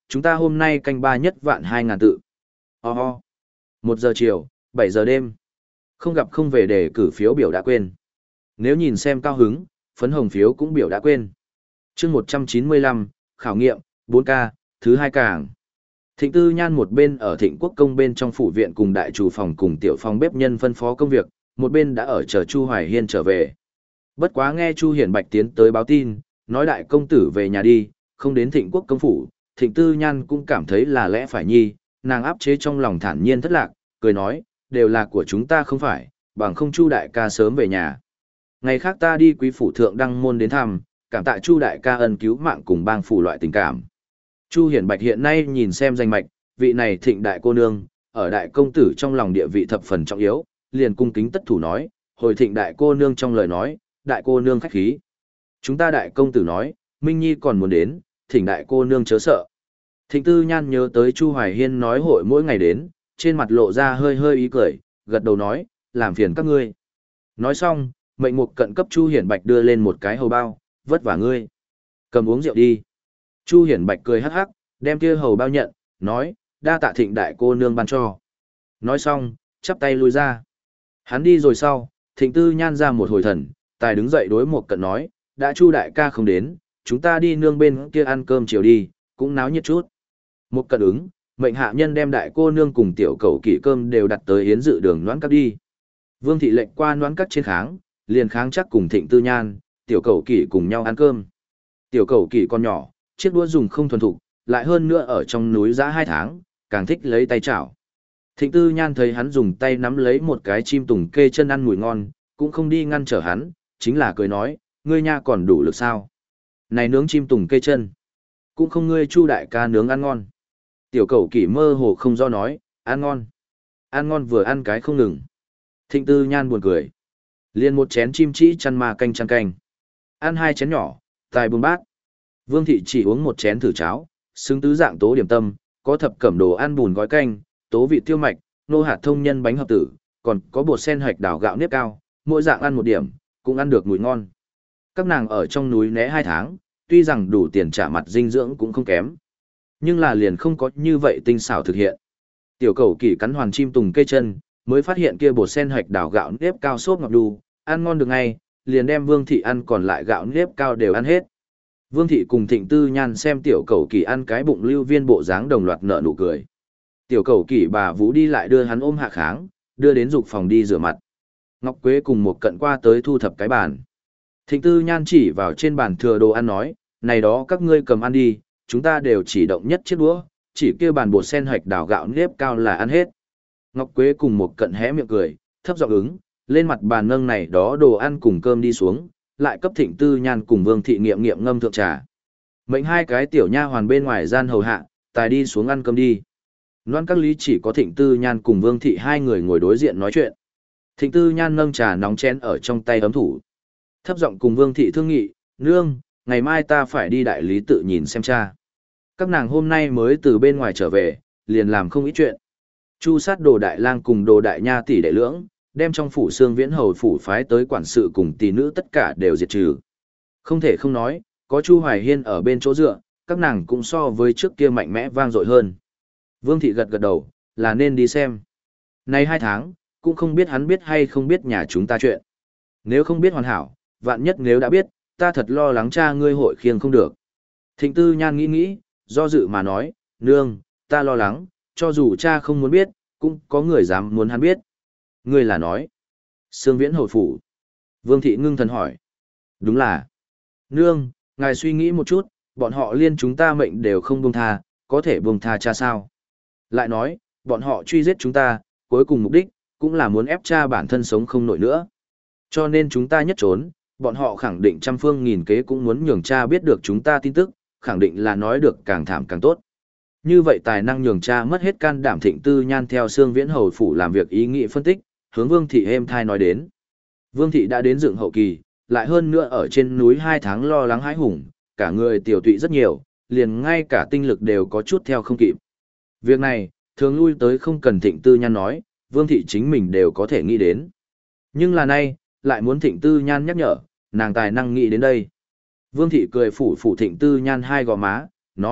chúng ta hôm nay canh ba nhất vạn hai ngàn tự. Ho ho. Một giờ chiều, bảy giờ đêm. Không gặp không về để cử phiếu biểu đã quên. Nếu nhìn xem cao hứng, phấn hồng phiếu cũng biểu đã quên. chương một trăm chín mươi lăm, khảo nghiệm, bốn K, thứ hai cảng. Thịnh Tư Nhan một bên ở Thịnh Quốc Công bên trong phủ viện cùng đại chủ phòng cùng tiểu phòng bếp nhân phân phó công việc, một bên đã ở chờ Chu Hoài Hiên trở về. Bất quá nghe Chu Hiển Bạch tiến tới báo tin, nói đại công tử về nhà đi, không đến Thịnh Quốc Công phủ, Thịnh Tư Nhan cũng cảm thấy là lẽ phải nhi, nàng áp chế trong lòng thản nhiên thất lạc, cười nói, đều là của chúng ta không phải, bằng không Chu đại ca sớm về nhà. Ngày khác ta đi quý phủ thượng đăng môn đến thăm, cảm tạ Chu đại ca ân cứu mạng cùng bang phủ loại tình cảm. Chu Hiển Bạch hiện nay nhìn xem danh mạch, vị này Thịnh đại cô nương, ở đại công tử trong lòng địa vị thập phần trọng yếu, liền cung kính tất thủ nói, hồi Thịnh đại cô nương trong lời nói, đại cô nương khách khí. Chúng ta đại công tử nói, Minh Nhi còn muốn đến, Thịnh đại cô nương chớ sợ. Thịnh Tư Nhan nhớ tới Chu Hoài Hiên nói hội mỗi ngày đến, trên mặt lộ ra hơi hơi ý cười, gật đầu nói, làm phiền các ngươi. Nói xong, mệnh mục cận cấp Chu Hiển Bạch đưa lên một cái hầu bao, vất vả ngươi. Cầm uống rượu đi. Chu Hiển Bạch cười hắc hắc, đem kia hầu bao nhận, nói, đa tạ Thịnh đại cô nương ban cho. Nói xong, chắp tay lui ra. Hắn đi rồi sau, Thịnh Tư Nhan ra một hồi thần, tài đứng dậy đối một cận nói, đã Chu đại ca không đến, chúng ta đi nương bên kia ăn cơm chiều đi, cũng náo nhiệt chút. Một cận ứng, mệnh hạ nhân đem đại cô nương cùng tiểu cầu kỷ cơm đều đặt tới yến dự đường noãn các đi. Vương thị lệnh qua noãn các trên kháng, liền kháng chắc cùng Thịnh Tư Nhan, tiểu cầu kỷ cùng nhau ăn cơm. Tiểu cầu kỷ con nhỏ, chiếc đũa dùng không thuần thục, lại hơn nữa ở trong núi giã hai tháng, càng thích lấy tay chảo. Thịnh Tư Nhan thấy hắn dùng tay nắm lấy một cái chim tùng kê chân ăn mùi ngon, cũng không đi ngăn trở hắn, chính là cười nói, ngươi nha còn đủ lực sao? Này nướng chim tùng kê chân, cũng không ngươi Chu đại ca nướng ăn ngon. Tiểu cầu kỷ mơ hồ không do nói, ăn ngon. Ăn ngon vừa ăn cái không ngừng. Thịnh Tư Nhan buồn cười. Liền một chén chim chỉ chăn ma canh chăn canh. Ăn hai chén nhỏ, tài buông bát. Vương thị chỉ uống một chén thử cháo, xứng tứ dạng tố điểm tâm, có thập cẩm đồ ăn bùn gói canh, tố vị tiêu mạch, nô hạt thông nhân bánh hợp tử, còn có bột sen hoạch đào gạo nếp cao, mỗi dạng ăn một điểm, cũng ăn được mùi ngon. Các nàng ở trong núi né hai tháng, tuy rằng đủ tiền trả mặt dinh dưỡng cũng không kém. Nhưng là liền không có như vậy tinh xảo thực hiện. Tiểu cầu kỳ cắn hoàn chim tùng cây chân, mới phát hiện kia bột sen hoạch đào gạo nếp cao xốp ngọt đu, ăn ngon được ngay, liền đem Vương thị ăn còn lại gạo nếp cao đều ăn hết. Vương thị cùng Thịnh Tư Nhan xem tiểu cầu kỳ ăn cái bụng lưu viên bộ dáng đồng loạt nở nụ cười. Tiểu cầu kỳ bà Vũ đi lại đưa hắn ôm hạ kháng, đưa đến dục phòng đi rửa mặt. Ngọc Quế cùng một cận qua tới thu thập cái bàn. Thịnh Tư Nhan chỉ vào trên bàn thừa đồ ăn nói, này đó các ngươi cầm ăn đi, chúng ta đều chỉ động nhất chiếc đũa, chỉ kia bàn bột sen hoạch đào gạo nếp cao là ăn hết. Ngọc Quế cùng một cận hé miệng cười, thấp giọng ứng, lên mặt bàn nâng này đó đồ ăn cùng cơm đi xuống, lại cấp Thịnh Tư Nhan cùng Vương thị nghiệm nghiệm ngâm thượng trà. Mệnh hai cái tiểu nha hoàn bên ngoài gian hầu hạ, tài đi xuống ăn cơm đi. Loan các lý chỉ có Thịnh Tư Nhan cùng Vương thị hai người ngồi đối diện nói chuyện. Thịnh Tư Nhan nâng trà nóng chén ở trong tay ấm thủ. Thấp giọng cùng Vương thị thương nghị, nương, ngày mai ta phải đi đại lý tự nhìn xem cha. Các nàng hôm nay mới từ bên ngoài trở về, liền làm không ít chuyện. Chu sát đồ đại lang cùng đồ đại nha tỷ đệ lưỡng, đem trong phủ xương viễn hầu phủ phái tới quản sự cùng tỷ nữ tất cả đều diệt trừ. Không thể không nói, có Chu Hoài Hiên ở bên chỗ dựa, các nàng cũng so với trước kia mạnh mẽ vang dội hơn. Vương thị gật gật đầu, là nên đi xem. Nay hai tháng, cũng không biết hắn biết hay không biết nhà chúng ta chuyện. Nếu không biết hoàn hảo, vạn nhất nếu đã biết, ta thật lo lắng cha ngươi hội khiêng không được. Thịnh Tư Nhan nghĩ nghĩ, do dự mà nói, nương, ta lo lắng, cho dù cha không muốn biết, cũng có người dám muốn hắn biết. Ngươi là nói, Sương Viễn hồi phủ. Vương thị ngưng thần hỏi. Đúng là. Nương, ngài suy nghĩ một chút, bọn họ liên chúng ta mệnh đều không buông tha, có thể buông tha cha sao? Lại nói, bọn họ truy giết chúng ta, cuối cùng mục đích, cũng là muốn ép cha bản thân sống không nổi nữa. Cho nên chúng ta nhất trốn, bọn họ khẳng định trăm phương nghìn kế cũng muốn nhường cha biết được chúng ta tin tức, khẳng định là nói được càng thảm càng tốt. Như vậy tài năng nhường cha mất hết can đảm. Thịnh Tư Nhan theo Sương Viễn hầu phủ làm việc ý nghị phân tích, hướng Vương thị êm thai nói đến. Vương thị đã đến dựng hậu kỳ, lại hơn nữa ở trên núi hai tháng lo lắng hãi hùng, cả người tiểu tụy rất nhiều, liền ngay cả tinh lực đều có chút theo không kịp. Việc này, thường lui tới không cần Thịnh Tư Nhan nói, Vương thị chính mình đều có thể nghĩ đến. Nhưng là nay, lại muốn Thịnh Tư Nhan nhắc nhở, nàng tài năng nghĩ đến đây. Vương thị cười phủ phủ Thịnh Tư Nhan hai gò má, nói,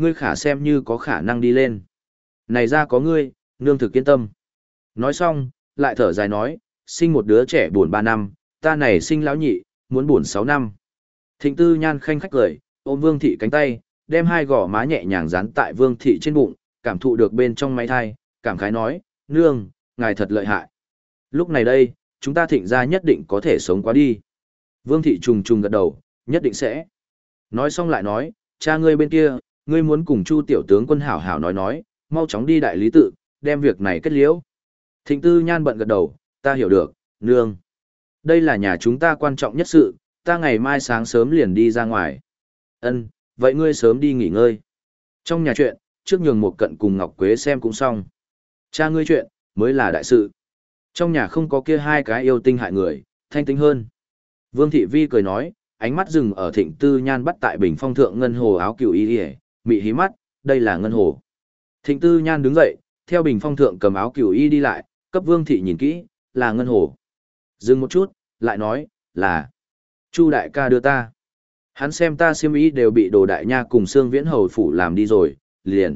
ngươi khả xem như có khả năng đi lên. Này ra có ngươi, nương thực yên tâm. Nói xong, lại thở dài nói, sinh một đứa trẻ buồn ba năm, ta này sinh lão nhị, muốn buồn sáu năm. Thịnh Tư Nhan khanh khách cười, ôm Vương Thị cánh tay, đem hai gò má nhẹ nhàng dán tại Vương Thị trên bụng, cảm thụ được bên trong máy thai, cảm khái nói, nương, ngài thật lợi hại. Lúc này đây, chúng ta Thịnh gia nhất định có thể sống qua đi. Vương Thị trùng trùng gật đầu, nhất định sẽ. Nói xong lại nói, cha ngươi bên kia, ngươi muốn cùng Chu tiểu tướng quân hảo hảo nói nói, mau chóng đi đại lý tự, đem việc này kết liễu. Thịnh Tư Nhan bận gật đầu, ta hiểu được, nương. Đây là nhà chúng ta quan trọng nhất sự, ta ngày mai sáng sớm liền đi ra ngoài. Ân, vậy ngươi sớm đi nghỉ ngơi. Trong nhà chuyện, trước nhường một cận cùng Ngọc Quế xem cũng xong. Cha ngươi chuyện, mới là đại sự. Trong nhà không có kia hai cái yêu tinh hại người, thanh tinh hơn. Vương Thị Vi cười nói, ánh mắt dừng ở Thịnh Tư Nhan bắt tại bình phong thượng ngân hồ áo cửu y y, mị hí mắt, đây là ngân hồ. Thịnh Tư Nhan đứng dậy, theo bình phong thượng cầm áo cửu y đi lại, cấp Vương Thị nhìn kỹ, là ngân hồ. Dừng một chút, lại nói, là Chu đại ca đưa ta. Hắn xem ta xiêm y đều bị Đồ Đại Nha cùng Sương Viễn Hầu phủ làm đi rồi, liền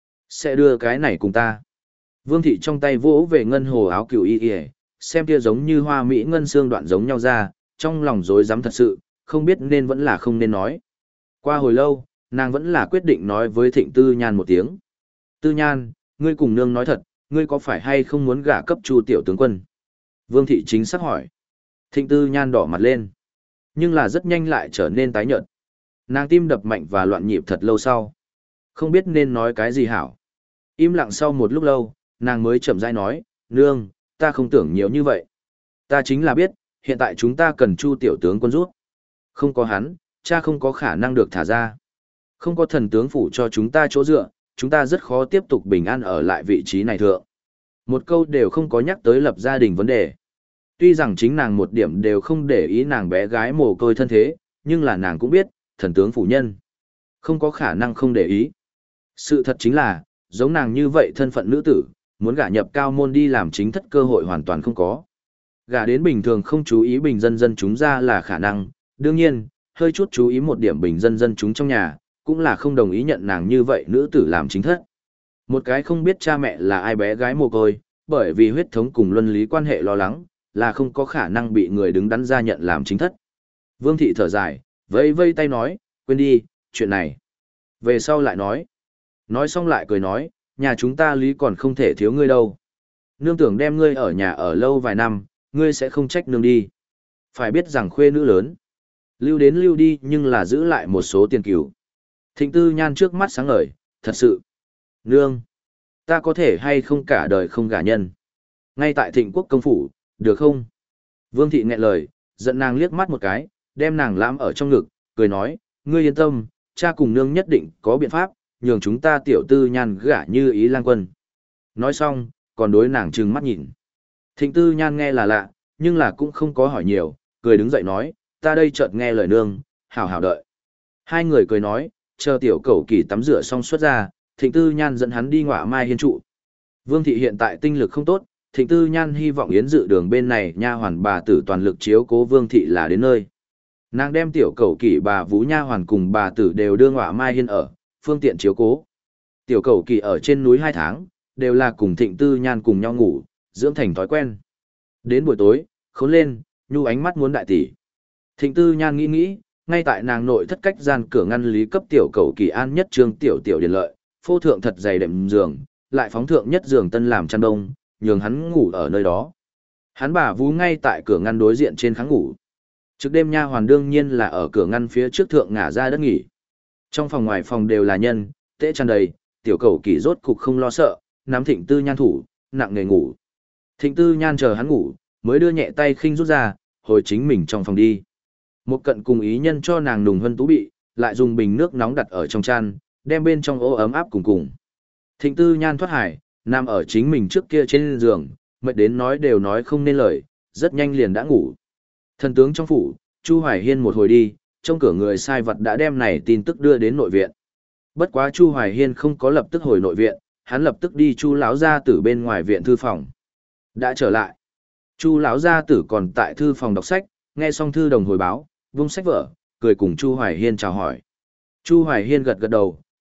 sẽ đưa cái này cùng ta. Vương Thị trong tay vỗ về ngân hồ áo cửu y y, xem kia giống như hoa mỹ ngân xương đoạn giống nhau ra, trong lòng rối rắm thật sự, không biết nên vẫn là không nên nói. Qua hồi lâu, nàng vẫn là quyết định nói với Thịnh Tư Nhan một tiếng. Tư Nhan, ngươi cùng nương nói thật, ngươi có phải hay không muốn gả cấp Chu tiểu tướng quân? Vương Thị chính xác hỏi. Thịnh Tư Nhan đỏ mặt lên, nhưng là rất nhanh lại trở nên tái nhợt. Nàng tim đập mạnh và loạn nhịp thật lâu sau. Không biết nên nói cái gì hảo. Im lặng sau một lúc lâu, nàng mới chậm rãi nói, nương, ta không tưởng nhiều như vậy. Ta chính là biết, hiện tại chúng ta cần Chu tiểu tướng quân rút. Không có hắn, cha không có khả năng được thả ra. Không có thần tướng phủ cho chúng ta chỗ dựa, chúng ta rất khó tiếp tục bình an ở lại vị trí này thượng. Một câu đều không có nhắc tới lập gia đình vấn đề. Tuy rằng chính nàng một điểm đều không để ý nàng bé gái mồ côi thân thế, nhưng là nàng cũng biết, thần tướng phủ nhân. Không có khả năng không để ý. Sự thật chính là, giống nàng như vậy thân phận nữ tử, muốn gả nhập cao môn đi làm chính thất cơ hội hoàn toàn không có. Gả đến bình thường không chú ý bình dân dân chúng ra là khả năng, đương nhiên, hơi chút chú ý một điểm bình dân dân chúng trong nhà, cũng là không đồng ý nhận nàng như vậy nữ tử làm chính thất. Một cái không biết cha mẹ là ai bé gái mồ côi, bởi vì huyết thống cùng luân lý quan hệ lo lắng, là không có khả năng bị người đứng đắn ra nhận làm chính thất. Vương Thị thở dài, vẫy vây tay nói, quên đi, chuyện này. Về sau lại nói. Nói xong lại cười nói, nhà chúng ta lý còn không thể thiếu ngươi đâu. Nương tưởng đem ngươi ở nhà ở lâu vài năm, ngươi sẽ không trách nương đi. Phải biết rằng khuê nữ lớn. Lưu đến lưu đi nhưng là giữ lại một số tiền cửu. Thịnh Tư Nhan trước mắt sáng ngời, thật sự. Nương, ta có thể hay không cả đời không gả nhân. Ngay tại Thịnh Quốc công phủ, được không? Vương Thị nghẹn lời, giận nàng liếc mắt một cái, đem nàng lãm ở trong ngực, cười nói, ngươi yên tâm, cha cùng nương nhất định có biện pháp, nhường chúng ta Tiểu Tư Nhan gả như ý lang quân. Nói xong, còn đối nàng trừng mắt nhìn. Thịnh Tư Nhan nghe là lạ, nhưng là cũng không có hỏi nhiều, cười đứng dậy nói, ta đây chợt nghe lời nương, hảo hảo đợi. Hai người cười nói, chờ Tiểu Cẩu Kỳ tắm rửa xong xuất ra, Thịnh Tư Nhan dẫn hắn đi Ngọa Mai Hiên trụ. Vương Thị hiện tại tinh lực không tốt, Thịnh Tư Nhan hy vọng Yến Dự Đường bên này nha hoàn bà tử toàn lực chiếu cố Vương Thị là đến nơi. Nàng đem Tiểu Cẩu Kỳ bà Vũ nha hoàn cùng bà tử đều đưa Ngọa Mai Hiên ở, phương tiện chiếu cố. Tiểu Cẩu Kỳ ở trên núi hai tháng, đều là cùng Thịnh Tư Nhan cùng nhau ngủ, dưỡng thành thói quen. Đến buổi tối, khốn lên, nhu ánh mắt muốn đại tỷ. Thịnh Tư Nhan nghĩ nghĩ, ngay tại nàng nội thất cách gian cửa ngăn lý cấp Tiểu Cẩu Kỳ an nhất trương tiểu tiểu điền lợi, phô thượng thật dày đệm giường, lại phóng thượng nhất giường tân làm chăn đông, nhường hắn ngủ ở nơi đó. Hắn bà Vú ngay tại cửa ngăn đối diện trên kháng ngủ. Trước đêm nha hoàn đương nhiên là ở cửa ngăn phía trước thượng ngả ra đất nghỉ. Trong phòng ngoài phòng đều là nhân, tễ tràn đầy, Tiểu Cẩu Kỳ rốt cục không lo sợ, nắm Thịnh Tư Nhan thủ, nặng nề ngủ. Thịnh Tư Nhan chờ hắn ngủ, mới đưa nhẹ tay khinh rút ra, hồi chính mình trong phòng đi. Một cận cùng ý nhân cho nàng nùng hân tú bị, lại dùng bình nước nóng đặt ở trong chăn, đem bên trong ô ấm áp cùng cùng. Thịnh Tư Nhan thoát hải, nằm ở chính mình trước kia trên giường, mệt đến nói đều nói không nên lời, rất nhanh liền đã ngủ. Thần tướng trong phủ, Chu Hoài Hiên một hồi đi, trong cửa người sai vật đã đem này tin tức đưa đến nội viện. Bất quá Chu Hoài Hiên không có lập tức hồi nội viện, hắn lập tức đi Chu lão gia tử bên ngoài viện thư phòng. Đã trở lại. Chu lão gia tử còn tại thư phòng đọc sách, nghe xong thư đồng hồi báo, vung sách vở, cười cùng Chu Hoài Hiên chào hỏi. Chu Hoài Hiên gật gật đầu,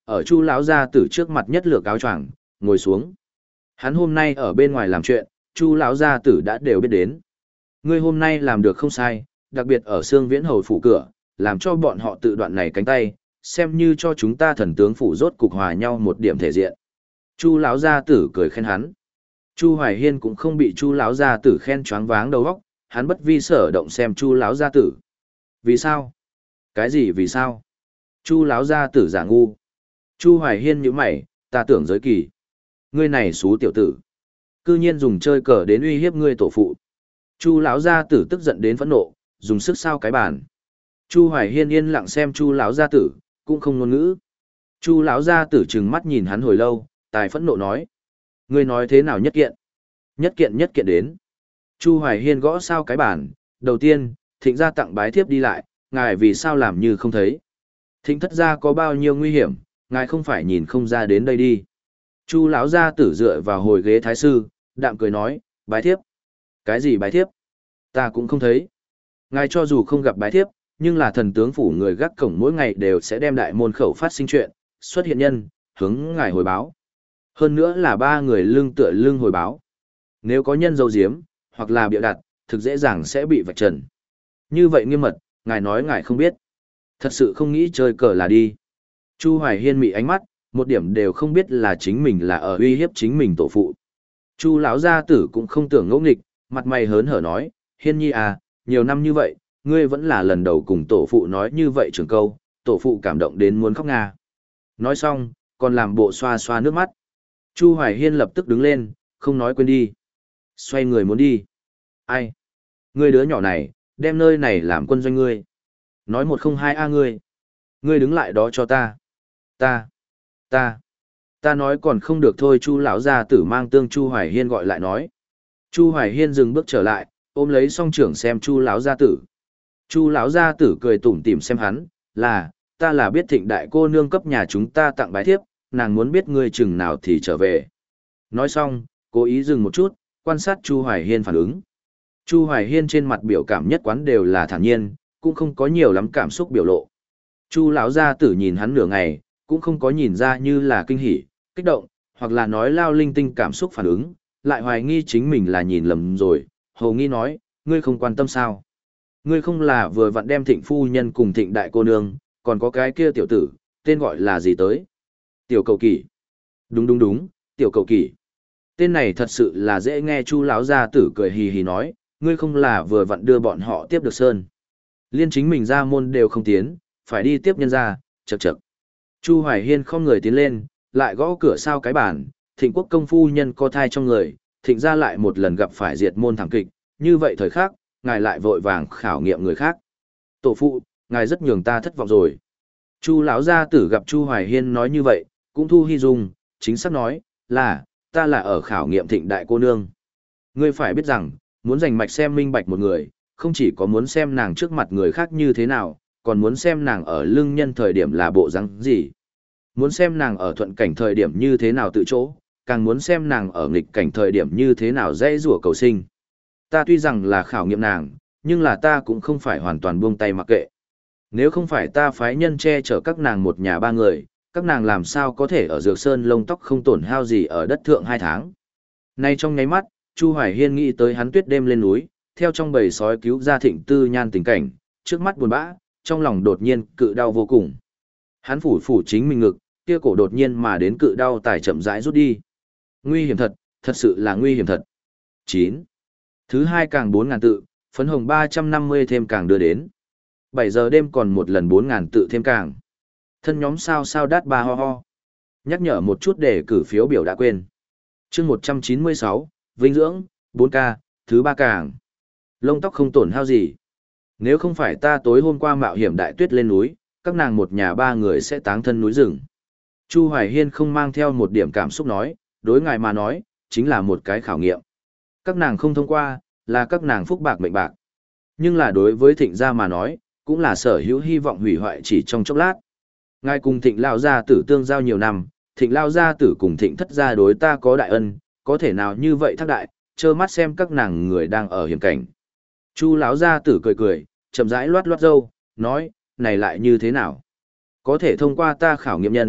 ở Chu lão gia tử trước mặt nhất lược áo choàng, ngồi xuống. Hắn hôm nay ở bên ngoài làm chuyện, Chu lão gia tử đã đều biết đến. Ngươi hôm nay làm được không sai, đặc biệt ở Xương Viễn hầu phủ cửa, làm cho bọn họ tự đoạn này cánh tay, xem như cho chúng ta thần tướng phủ rốt cục hòa nhau một điểm thể diện. Chu lão gia tử cười khen hắn. Chu Hoài Hiên cũng không bị Chu lão gia tử khen choáng váng đầu óc, hắn bất vi sở động xem Chu lão gia tử. Vì sao? Cái gì vì sao? Chu lão gia tử giả ngu. Chu Hoài Hiên nhíu mày, ta tưởng giới kỳ. Ngươi này xú tiểu tử, cư nhiên dùng chơi cờ đến uy hiếp ngươi tổ phụ. Chu lão gia tử tức giận đến phẫn nộ, dùng sức sao cái bàn. Chu Hoài Hiên yên lặng xem Chu lão gia tử, cũng không ngôn ngữ. Chu lão gia tử trừng mắt nhìn hắn hồi lâu, tài phẫn nộ nói: ngươi nói thế nào nhất kiện? Nhất kiện nhất kiện đến. Chu Hoài Hiên gõ sao cái bàn, đầu tiên, Thịnh gia tặng bái thiếp đi lại, ngài vì sao làm như không thấy? Thịnh thất gia có bao nhiêu nguy hiểm, ngài không phải nhìn không ra đến đây đi. Chu lão gia tử dựa vào hồi ghế thái sư, đạm cười nói: bái thiếp? Cái gì bái thiếp? Ta cũng không thấy. Ngài cho dù không gặp bái thiếp, nhưng là thần tướng phủ người gác cổng mỗi ngày đều sẽ đem đại môn khẩu phát sinh chuyện, xuất hiện nhân, hướng ngài hồi báo. Hơn nữa là ba người lưng tựa lưng hồi báo. Nếu có nhân dấu diếm, hoặc là bịa đặt, thực dễ dàng sẽ bị vạch trần. Như vậy nghiêm mật, ngài nói ngài không biết. Thật sự không nghĩ chơi cờ là đi. Chu Hoài Hiên mị ánh mắt, một điểm đều không biết là chính mình là ở uy hiếp chính mình tổ phụ. Chu lão gia tử cũng không tưởng ngỗ nghịch, mặt mày hớn hở nói: Hiên nhi à, nhiều năm như vậy, ngươi vẫn là lần đầu cùng tổ phụ nói như vậy trường câu, tổ phụ cảm động đến muốn khóc nga. Nói xong, còn làm bộ xoa xoa nước mắt. Chu Hoài Hiên lập tức đứng lên, không nói quên đi. Xoay người muốn đi. Ai? Ngươi đứa nhỏ này, đem nơi này làm quân doanh ngươi. Nói một không hai a ngươi. Ngươi đứng lại đó cho ta. Ta. Ta. Ta nói còn không được thôi. Chu lão gia tử mang tương Chu Hoài Hiên gọi lại nói. Chu Hoài Hiên dừng bước trở lại, ôm lấy song trưởng xem Chu lão gia tử. Chu lão gia tử cười tủm tỉm xem hắn, là, ta là biết Thịnh đại cô nương cấp nhà chúng ta tặng bái thiếp, nàng muốn biết ngươi chừng nào thì trở về. Nói xong, cố ý dừng một chút, quan sát Chu Hoài Hiên phản ứng. Chu Hoài Hiên trên mặt biểu cảm nhất quán đều là thản nhiên, cũng không có nhiều lắm cảm xúc biểu lộ. Chu lão gia tử nhìn hắn nửa ngày, cũng không có nhìn ra như là kinh hỉ, kích động, hoặc là nói lao linh tinh cảm xúc phản ứng, lại hoài nghi chính mình là nhìn lầm rồi, hầu nghi nói, ngươi không quan tâm sao? Ngươi không là vừa vặn đem Thịnh phu nhân cùng Thịnh đại cô nương, còn có cái kia tiểu tử, tên gọi là gì tới? Tiểu cầu kỷ. Đúng đúng đúng, tiểu cầu kỷ. Tên này thật sự là dễ nghe. Chu lão gia tử cười hì hì nói, ngươi không là vừa vặn đưa bọn họ tiếp được sơn. Liên chính mình ra môn đều không tiến, phải đi tiếp nhân ra, chậc chậc. Chu Hoài Hiên không người tiến lên, lại gõ cửa sao cái bàn, Thịnh quốc công phu nhân có thai trong người, Thịnh ra lại một lần gặp phải diệt môn thảm kịch, như vậy thời khắc, ngài lại vội vàng khảo nghiệm người khác. Tổ phụ, ngài rất nhường ta thất vọng rồi. Chu lão gia tử gặp Chu Hoài Hiên nói như vậy, cũng thu hy dung, chính xác nói, là, ta là ở khảo nghiệm Thịnh đại cô nương. Ngươi phải biết rằng, muốn giành mạch xem minh bạch một người, không chỉ có muốn xem nàng trước mặt người khác như thế nào, còn muốn xem nàng ở lưng nhân thời điểm là bộ răng gì. Muốn xem nàng ở thuận cảnh thời điểm như thế nào tự chỗ, càng muốn xem nàng ở nghịch cảnh thời điểm như thế nào dễ rủa cầu sinh. Ta tuy rằng là khảo nghiệm nàng, nhưng là ta cũng không phải hoàn toàn buông tay mặc kệ. Nếu không phải ta phái nhân che chở các nàng một nhà ba người, các nàng làm sao có thể ở Dược Sơn lông tóc không tổn hao gì ở đất thượng hai tháng. Nay trong nháy mắt, Chu Hoài Hiên nghĩ tới hắn tuyết đêm lên núi, theo trong bầy sói cứu ra Thịnh Tư Nhan tình cảnh, trước mắt buồn bã, trong lòng đột nhiên cự đau vô cùng. Hắn phủ phủ chính mình ngực, kia cổ đột nhiên mà đến cự đau tài chậm rãi rút đi. Nguy hiểm thật, thật sự là nguy hiểm thật. chín. Thứ hai càng bốn ngàn tự, phấn hồng ba trăm năm mươi thêm càng đưa đến. bảy giờ đêm còn một lần bốn ngàn tự thêm càng. Thân nhóm sao sao đát ba ho ho. Nhắc nhở một chút để cử phiếu biểu đã quên. chương một trăm chín mươi sáu, Vinh Dưỡng, bốn K, thứ ba càng. Lông tóc không tổn hao gì. Nếu không phải ta tối hôm qua mạo hiểm đại tuyết lên núi, các nàng một nhà ba người sẽ táng thân núi rừng. Chu Hoài Hiên không mang theo một điểm cảm xúc nói, đối ngài mà nói, chính là một cái khảo nghiệm. Các nàng không thông qua, là các nàng phúc bạc mệnh bạc. Nhưng là đối với Thịnh gia mà nói, cũng là sở hữu hy vọng hủy hoại chỉ trong chốc lát. Ngài cùng Thịnh Lao gia tử tương giao nhiều năm, Thịnh Lao gia tử cùng Thịnh thất gia đối ta có đại ân, có thể nào như vậy thác đại, trơ mắt xem các nàng người đang ở hiểm cảnh. Chu lão gia tử cười cười, chậm rãi loát loát râu, nói, này lại như thế nào? Có thể thông qua ta khảo nghiệm nhân,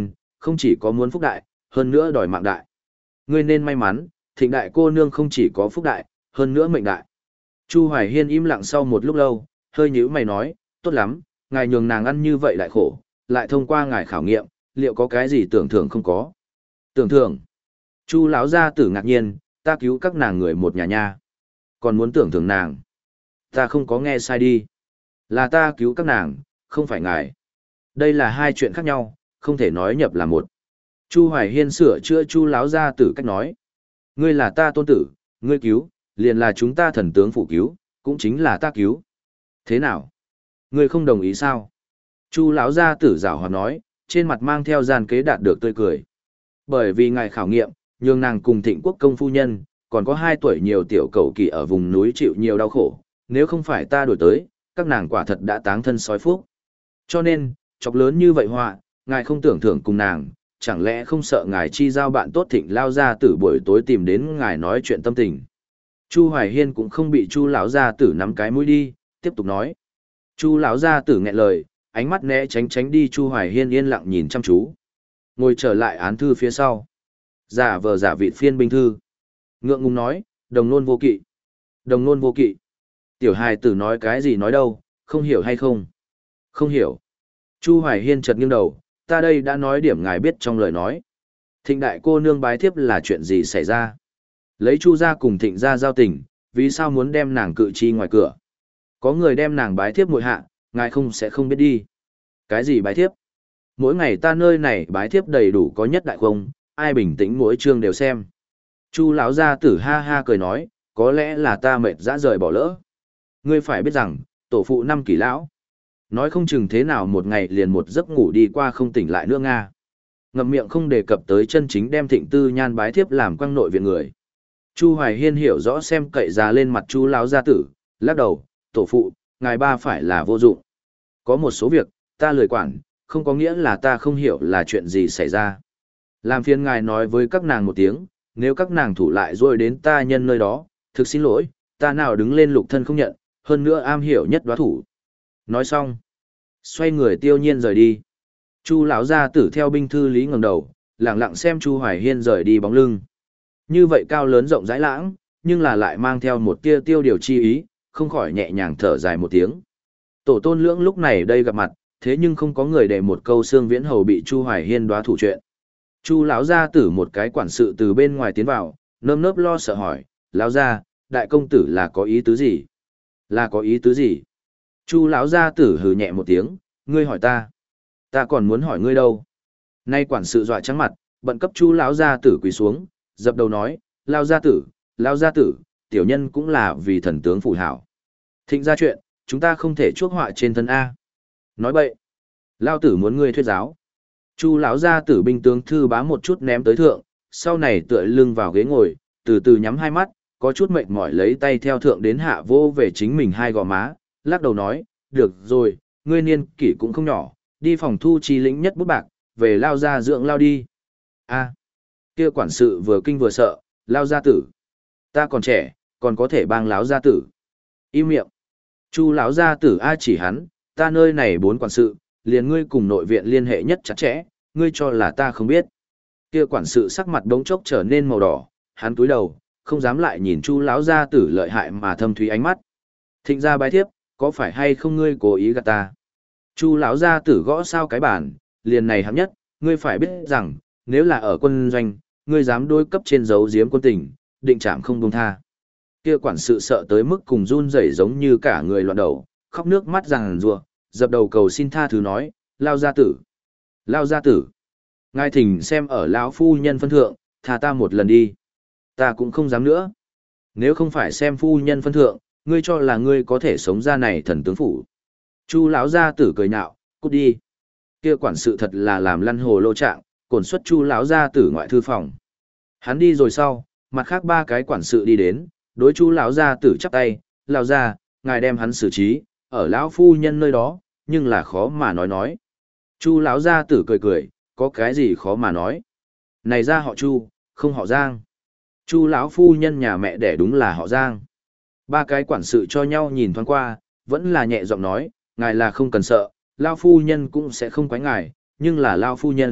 không chỉ có muốn phúc đại, hơn nữa đòi mạng đại. Ngươi nên may mắn, Thịnh đại cô nương không chỉ có phúc đại, hơn nữa mệnh đại. Chu Hoài Hiên im lặng sau một lúc lâu, hơi nhíu mày nói, tốt lắm, ngài nhường nàng ăn như vậy lại khổ, lại thông qua ngài khảo nghiệm, liệu có cái gì tưởng thưởng không có? Tưởng thưởng? Chu lão gia tử ngạc nhiên, ta cứu các nàng người một nhà nha. Còn muốn tưởng thưởng nàng? Ta không có nghe sai đi. Là ta cứu các nàng, không phải ngài. Đây là hai chuyện khác nhau, không thể nói nhập là một. Chu Hoài Hiên sửa chữa Chu lão gia tử cách nói. Ngươi là ta tôn tử, ngươi cứu, liền là chúng ta thần tướng phụ cứu, cũng chính là ta cứu. Thế nào? Ngươi không đồng ý sao? Chu lão gia tử giảo hoạt nói, trên mặt mang theo gian kế đạt được tươi cười. Bởi vì ngài khảo nghiệm, nhường nàng cùng Thịnh quốc công phu nhân, còn có hai tuổi nhiều tiểu cầu kỳ ở vùng núi chịu nhiều đau khổ, nếu không phải ta đổi tới, các nàng quả thật đã táng thân sói phúc. Cho nên, chọc lớn như vậy họa, ngài không tưởng thưởng cùng nàng, chẳng lẽ không sợ ngài chi giao bạn tốt Thịnh lao ra tử buổi tối tìm đến ngài nói chuyện tâm tình. Chu Hoài Hiên cũng không bị Chu lão gia tử nắm cái mũi đi, tiếp tục nói. Chu lão gia tử nghẹn lời, ánh mắt né tránh tránh đi. Chu Hoài Hiên yên lặng nhìn chăm chú, ngồi trở lại án thư phía sau, giả vờ giả vị phiên binh thư, ngượng ngùng nói, đồng nôn vô kỵ, đồng nôn vô kỵ. Tiểu hài tử nói cái gì nói đâu, không hiểu hay không? Không hiểu. Chu Hoài Hiên chợt nghiêng đầu, ta đây đã nói điểm ngài biết trong lời nói. Thịnh đại cô nương bái thiếp là chuyện gì xảy ra? Lấy Chu gia cùng Thịnh gia giao tình, vì sao muốn đem nàng cự chi ngoài cửa? Có người đem nàng bái thiếp muội hạ, ngài không sẽ không biết đi. Cái gì bái thiếp? Mỗi ngày ta nơi này bái thiếp đầy đủ có nhất đại không, ai bình tĩnh mỗi chương đều xem. Chu lão gia tử ha ha cười nói, có lẽ là ta mệt dã rời bỏ lỡ. Ngươi phải biết rằng, tổ phụ năm kỷ lão, nói không chừng thế nào một ngày liền một giấc ngủ đi qua không tỉnh lại nữa nga. Ngậm miệng không đề cập tới chân chính đem Thịnh tư nhan bái thiếp làm quang nội viện người. Chu Hoài Hiên hiểu rõ xem cậy ra lên mặt Chu lão gia tử, lắc đầu, tổ phụ, ngài ba phải là vô dụng. Có một số việc, ta lười quản, không có nghĩa là ta không hiểu là chuyện gì xảy ra. Làm phiền ngài nói với các nàng một tiếng, nếu các nàng thủ lại rồi đến ta nhân nơi đó, thực xin lỗi, ta nào đứng lên lục thân không nhận, hơn nữa am hiểu nhất đoá thủ. Nói xong, xoay người tiêu nhiên rời đi. Chu lão gia tử theo binh thư lý ngẩng đầu, lặng lặng xem Chu Hoài Hiên rời đi bóng lưng. Như vậy cao lớn rộng rãi lãng, nhưng là lại mang theo một tia tiêu điều chi ý, không khỏi nhẹ nhàng thở dài một tiếng. Tổ tôn lưỡng lúc này đây gặp mặt, thế nhưng không có người để một câu xương viễn hầu bị Chu Hoài Hiên đoá thủ chuyện. Chu lão gia tử một cái quản sự từ bên ngoài tiến vào, nơm nớp lo sợ hỏi, lão gia, đại công tử là có ý tứ gì? Là có ý tứ gì? Chu lão gia tử hừ nhẹ một tiếng, ngươi hỏi ta, ta còn muốn hỏi ngươi đâu? Nay quản sự dọa trắng mặt, bận cấp Chu lão gia tử quỳ xuống, dập đầu nói, lão gia tử, lão gia tử, tiểu nhân cũng là vì thần tướng phù hảo. Thịnh ra chuyện, chúng ta không thể chuốc họa trên thân a. Nói bậy, lão tử muốn ngươi thuyết giáo. Chu lão gia tử binh tướng thư bá một chút ném tới thượng, sau này tựa lưng vào ghế ngồi, từ từ nhắm hai mắt, có chút mệt mỏi lấy tay theo thượng đến hạ vô về chính mình hai gò má, lắc đầu nói, được rồi, ngươi niên kỷ cũng không nhỏ, đi phòng thu chi lĩnh nhất bút bạc, về lao gia dưỡng lao đi. A, kia quản sự vừa kinh vừa sợ, lao gia tử, ta còn trẻ, còn có thể bang lão gia tử. Im miệng. Chu lão gia tử a chỉ hắn, ta nơi này bốn quản sự, liền ngươi cùng nội viện liên hệ nhất chặt chẽ, ngươi cho là ta không biết. Kia quản sự sắc mặt đống chốc trở nên màu đỏ, hắn cúi đầu, không dám lại nhìn Chu lão gia tử lợi hại mà thâm thúy ánh mắt. Thịnh gia bái thiếp, có phải hay không ngươi cố ý gạt ta? Chu lão gia tử gõ sao cái bàn, liền này hạng nhất, ngươi phải biết rằng, nếu là ở quân doanh, ngươi dám đối cấp trên dấu giếm quân tình, định trảm không buông tha. Kia quản sự sợ tới mức cùng run rẩy giống như cả người loạn đầu, khóc nước mắt ràng rùa, dập đầu cầu xin tha thứ nói, lao gia tử, lao gia tử, ngài thỉnh xem ở lão phu nhân phân thượng, tha ta một lần đi, ta cũng không dám nữa. Nếu không phải xem phu nhân phân thượng, ngươi cho là ngươi có thể sống ra này thần tướng phủ. Chu lão gia tử cười nhạo, cút đi. Kia quản sự thật là làm lăn hồ lô trạng, cổn xuất Chu lão gia tử ngoại thư phòng. Hắn đi rồi sau, mặt khác ba cái quản sự đi đến, đối Chu lão gia tử chắp tay, lão gia, ngài đem hắn xử trí, ở lão phu nhân nơi đó, nhưng là khó mà nói nói. Chu lão gia tử cười cười, có cái gì khó mà nói? Này ra họ Chu, không họ Giang. Chu lão phu nhân nhà mẹ đẻ đúng là họ Giang. Ba cái quản sự cho nhau nhìn thoáng qua, vẫn là nhẹ giọng nói, ngài là không cần sợ, lão phu nhân cũng sẽ không quái ngài, nhưng là lão phu nhân,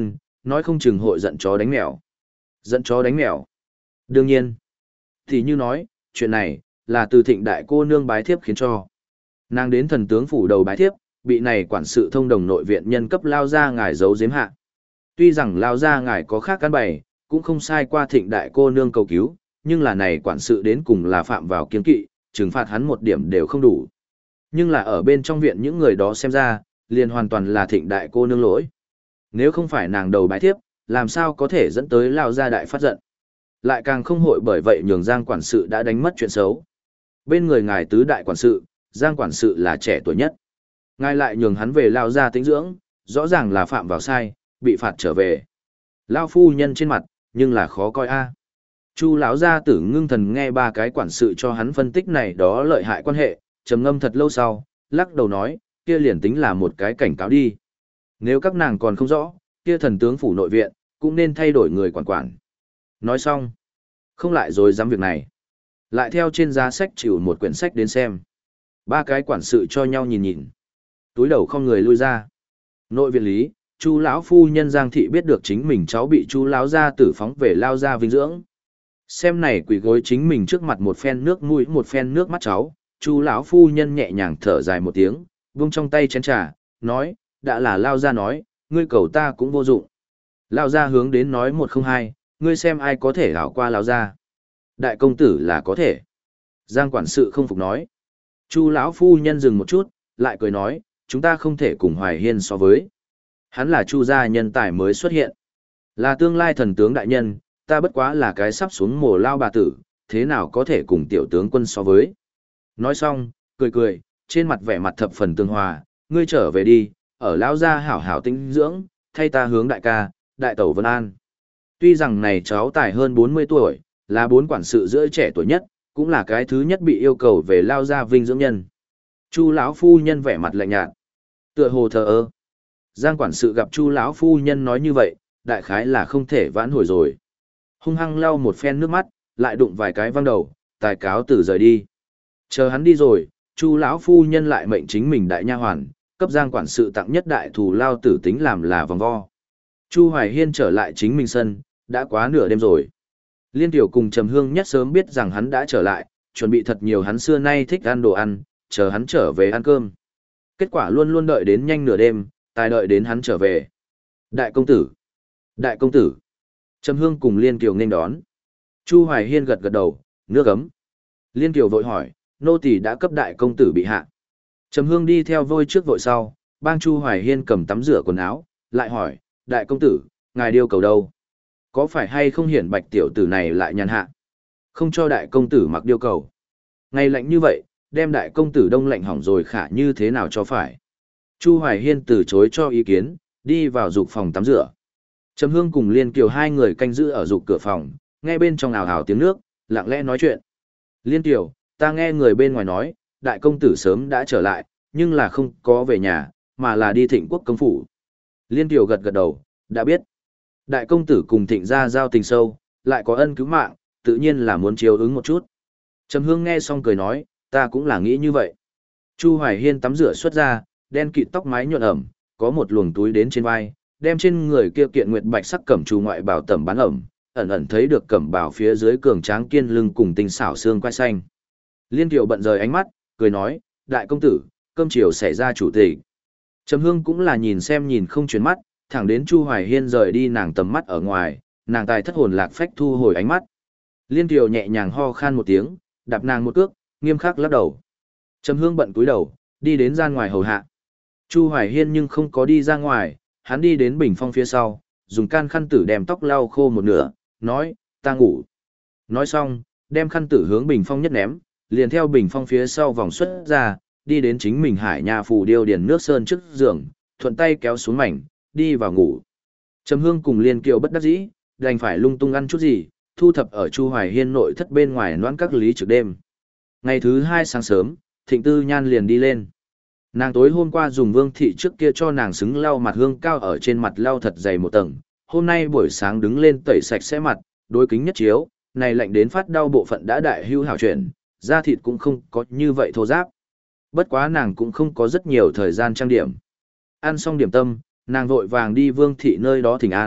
nói không chừng hội giận chó đánh mèo. Giận chó đánh mèo. Đương nhiên. Thì như nói, chuyện này, là từ thịnh đại cô nương bái thiếp khiến cho. Nàng đến thần tướng phủ đầu bái thiếp, bị này quản sự thông đồng nội viện nhân cấp lao ra ngài giấu giếm hạ. Tuy rằng lao ra ngài có khác căn bày, cũng không sai qua thịnh đại cô nương cầu cứu, nhưng là này quản sự đến cùng là phạm vào kiên kỵ, trừng phạt hắn một điểm đều không đủ. Nhưng là ở bên trong viện những người đó xem ra, liền hoàn toàn là thịnh đại cô nương lỗi. Nếu không phải nàng đầu bái thiếp, làm sao có thể dẫn tới lao ra đại phát giận. Lại càng không hội bởi vậy nhường Giang quản sự đã đánh mất chuyện xấu. Bên người ngài tứ đại quản sự, Giang quản sự là trẻ tuổi nhất. Ngài lại nhường hắn về lao ra tĩnh dưỡng, rõ ràng là phạm vào sai, bị phạt trở về. Lao phu nhân trên mặt, nhưng là khó coi a. Chu lão gia tử ngưng thần nghe ba cái quản sự cho hắn phân tích này đó lợi hại quan hệ, trầm ngâm thật lâu sau, lắc đầu nói, kia liền tính là một cái cảnh cáo đi. Nếu các nàng còn không rõ, kia thần tướng phủ nội viện, cũng nên thay đổi người quản quản. Nói xong, không lại rồi dám việc này. Lại theo trên giá sách chịu một quyển sách đến xem. Ba cái quản sự cho nhau nhìn nhìn. Túi đầu không người lui ra. Nội viện lý, Chu lão phu nhân Giang thị biết được chính mình cháu bị Chu lão gia tử phóng về lao ra vinh dưỡng. Xem này quỷ gối chính mình trước mặt một phen nước mũi một phen nước mắt cháu, Chu lão phu nhân nhẹ nhàng thở dài một tiếng, vung trong tay chén trà, nói, đã là lao ra nói, ngươi cầu ta cũng vô dụng. Lao ra hướng đến nói một không hai, ngươi xem ai có thể hảo qua lao ra. Đại công tử là có thể. Giang quản sự không phục nói. Chu lão phu nhân dừng một chút, lại cười nói, chúng ta không thể cùng Hoài Hiên so với. Hắn là Chu gia nhân tài mới xuất hiện. Là tương lai thần tướng đại nhân, ta bất quá là cái sắp xuống mồ lao bà tử, thế nào có thể cùng tiểu tướng quân so với. Nói xong, cười cười, trên mặt vẻ mặt thập phần tương hòa, ngươi trở về đi, ở lão gia hảo hảo tĩnh dưỡng, thay ta hướng đại ca, đại tẩu Vân An. Tuy rằng này cháu tài hơn bốn mươi tuổi, là bốn quản sự giữa trẻ tuổi nhất, cũng là cái thứ nhất bị yêu cầu về lao gia vinh dưỡng nhân. Chu lão phu nhân vẻ mặt lạnh nhạt, tựa hồ thờ ơ. Giang quản sự gặp Chu lão phu nhân nói như vậy, đại khái là không thể vãn hồi rồi. Hung hăng lau một phen nước mắt, lại đụng vài cái văng đầu, tài cáo từ rời đi. Chờ hắn đi rồi, Chu lão phu nhân lại mệnh chính mình đại nha hoàn, cấp Giang quản sự tặng nhất đại thù lao tử tính làm là vòng vo. Chu Hoài Hiên trở lại chính mình sân, đã quá nửa đêm rồi. Liên Tiểu cùng Trầm Hương nhất sớm biết rằng hắn đã trở lại, chuẩn bị thật nhiều hắn xưa nay thích ăn đồ ăn, chờ hắn trở về ăn cơm. Kết quả luôn luôn đợi đến nhanh nửa đêm, tài đợi đến hắn trở về. Đại công tử! Đại công tử! Trầm Hương cùng Liên Kiều nghênh đón. Chu Hoài Hiên gật gật đầu, nước ấm. Liên Kiều vội hỏi, nô tỳ đã cấp đại công tử bị hạ. Trầm Hương đi theo vôi trước vội sau, bang Chu Hoài Hiên cầm tắm rửa quần áo, lại hỏi, đại công tử, ngài điêu cầu đâu? Có phải hay không hiển bạch tiểu tử này lại nhàn hạ? Không cho đại công tử mặc điêu cầu. Ngày lạnh như vậy, đem đại công tử đông lạnh hỏng rồi khả như thế nào cho phải? Chu Hoài Hiên từ chối cho ý kiến, đi vào dục phòng tắm rửa. Trầm Hương cùng Liên Kiều hai người canh giữ ở dục cửa phòng, nghe bên trong ào ào tiếng nước, lặng lẽ nói chuyện. Liên Kiều, ta nghe người bên ngoài nói, đại công tử sớm đã trở lại, nhưng là không có về nhà, mà là đi Thịnh quốc công phủ. Liên Kiều gật gật đầu, đã biết. Đại công tử cùng Thịnh gia giao tình sâu, lại có ân cứu mạng, tự nhiên là muốn chiếu ứng một chút. Trầm Hương nghe xong cười nói, ta cũng là nghĩ như vậy. Chu Hoài Hiên tắm rửa xuất ra, đen kịt tóc mái nhuận ẩm, có một luồng túi đến trên vai, đem trên người kia kiện nguyệt bạch sắc cẩm trù ngoại bảo tẩm bán ẩm, ẩn ẩn thấy được cẩm bào phía dưới cường tráng kiên lưng cùng tinh xảo xương quai xanh. Liên Kiều bận rời ánh mắt, cười nói, đại công tử, cơm chiều xảy ra chủ tịch. Trầm Hương cũng là nhìn xem nhìn không chuyển mắt, thẳng đến Chu Hoài Hiên rời đi nàng tầm mắt ở ngoài, nàng tài thất hồn lạc phách thu hồi ánh mắt. Liên Kiều nhẹ nhàng ho khan một tiếng, đạp nàng một cước, nghiêm khắc lắc đầu. Trầm Hương bận cúi đầu, đi đến gian ngoài hầu hạ. Chu Hoài Hiên nhưng không có đi ra ngoài, hắn đi đến bình phong phía sau, dùng can khăn tử đem tóc lau khô một nửa, nói, ta ngủ. Nói xong, đem khăn tử hướng bình phong nhất ném, liền theo bình phong phía sau vòng xuất ra, đi đến chính mình hải nhà phù điêu điền nước sơn trước giường, thuận tay kéo xuống mảnh, đi vào ngủ. Trầm Hương cùng Liên Kiều bất đắc dĩ, đành phải lung tung ăn chút gì, thu thập ở Chu Hoài Hiên nội thất bên ngoài noãn các lý trực đêm. Ngày thứ hai sáng sớm, Thịnh Tư Nhan liền đi lên. Nàng tối hôm qua dùng vương thị trước kia cho nàng xứng lau mặt hương cao ở trên mặt lau thật dày một tầng, hôm nay buổi sáng đứng lên tẩy sạch sẽ mặt, đối kính nhất chiếu, này lạnh đến phát đau bộ phận đã đại hưu hảo chuyển, da thịt cũng không có như vậy thô ráp. Bất quá nàng cũng không có rất nhiều thời gian trang điểm. Ăn xong điểm tâm, nàng vội vàng đi vương thị nơi đó thỉnh an,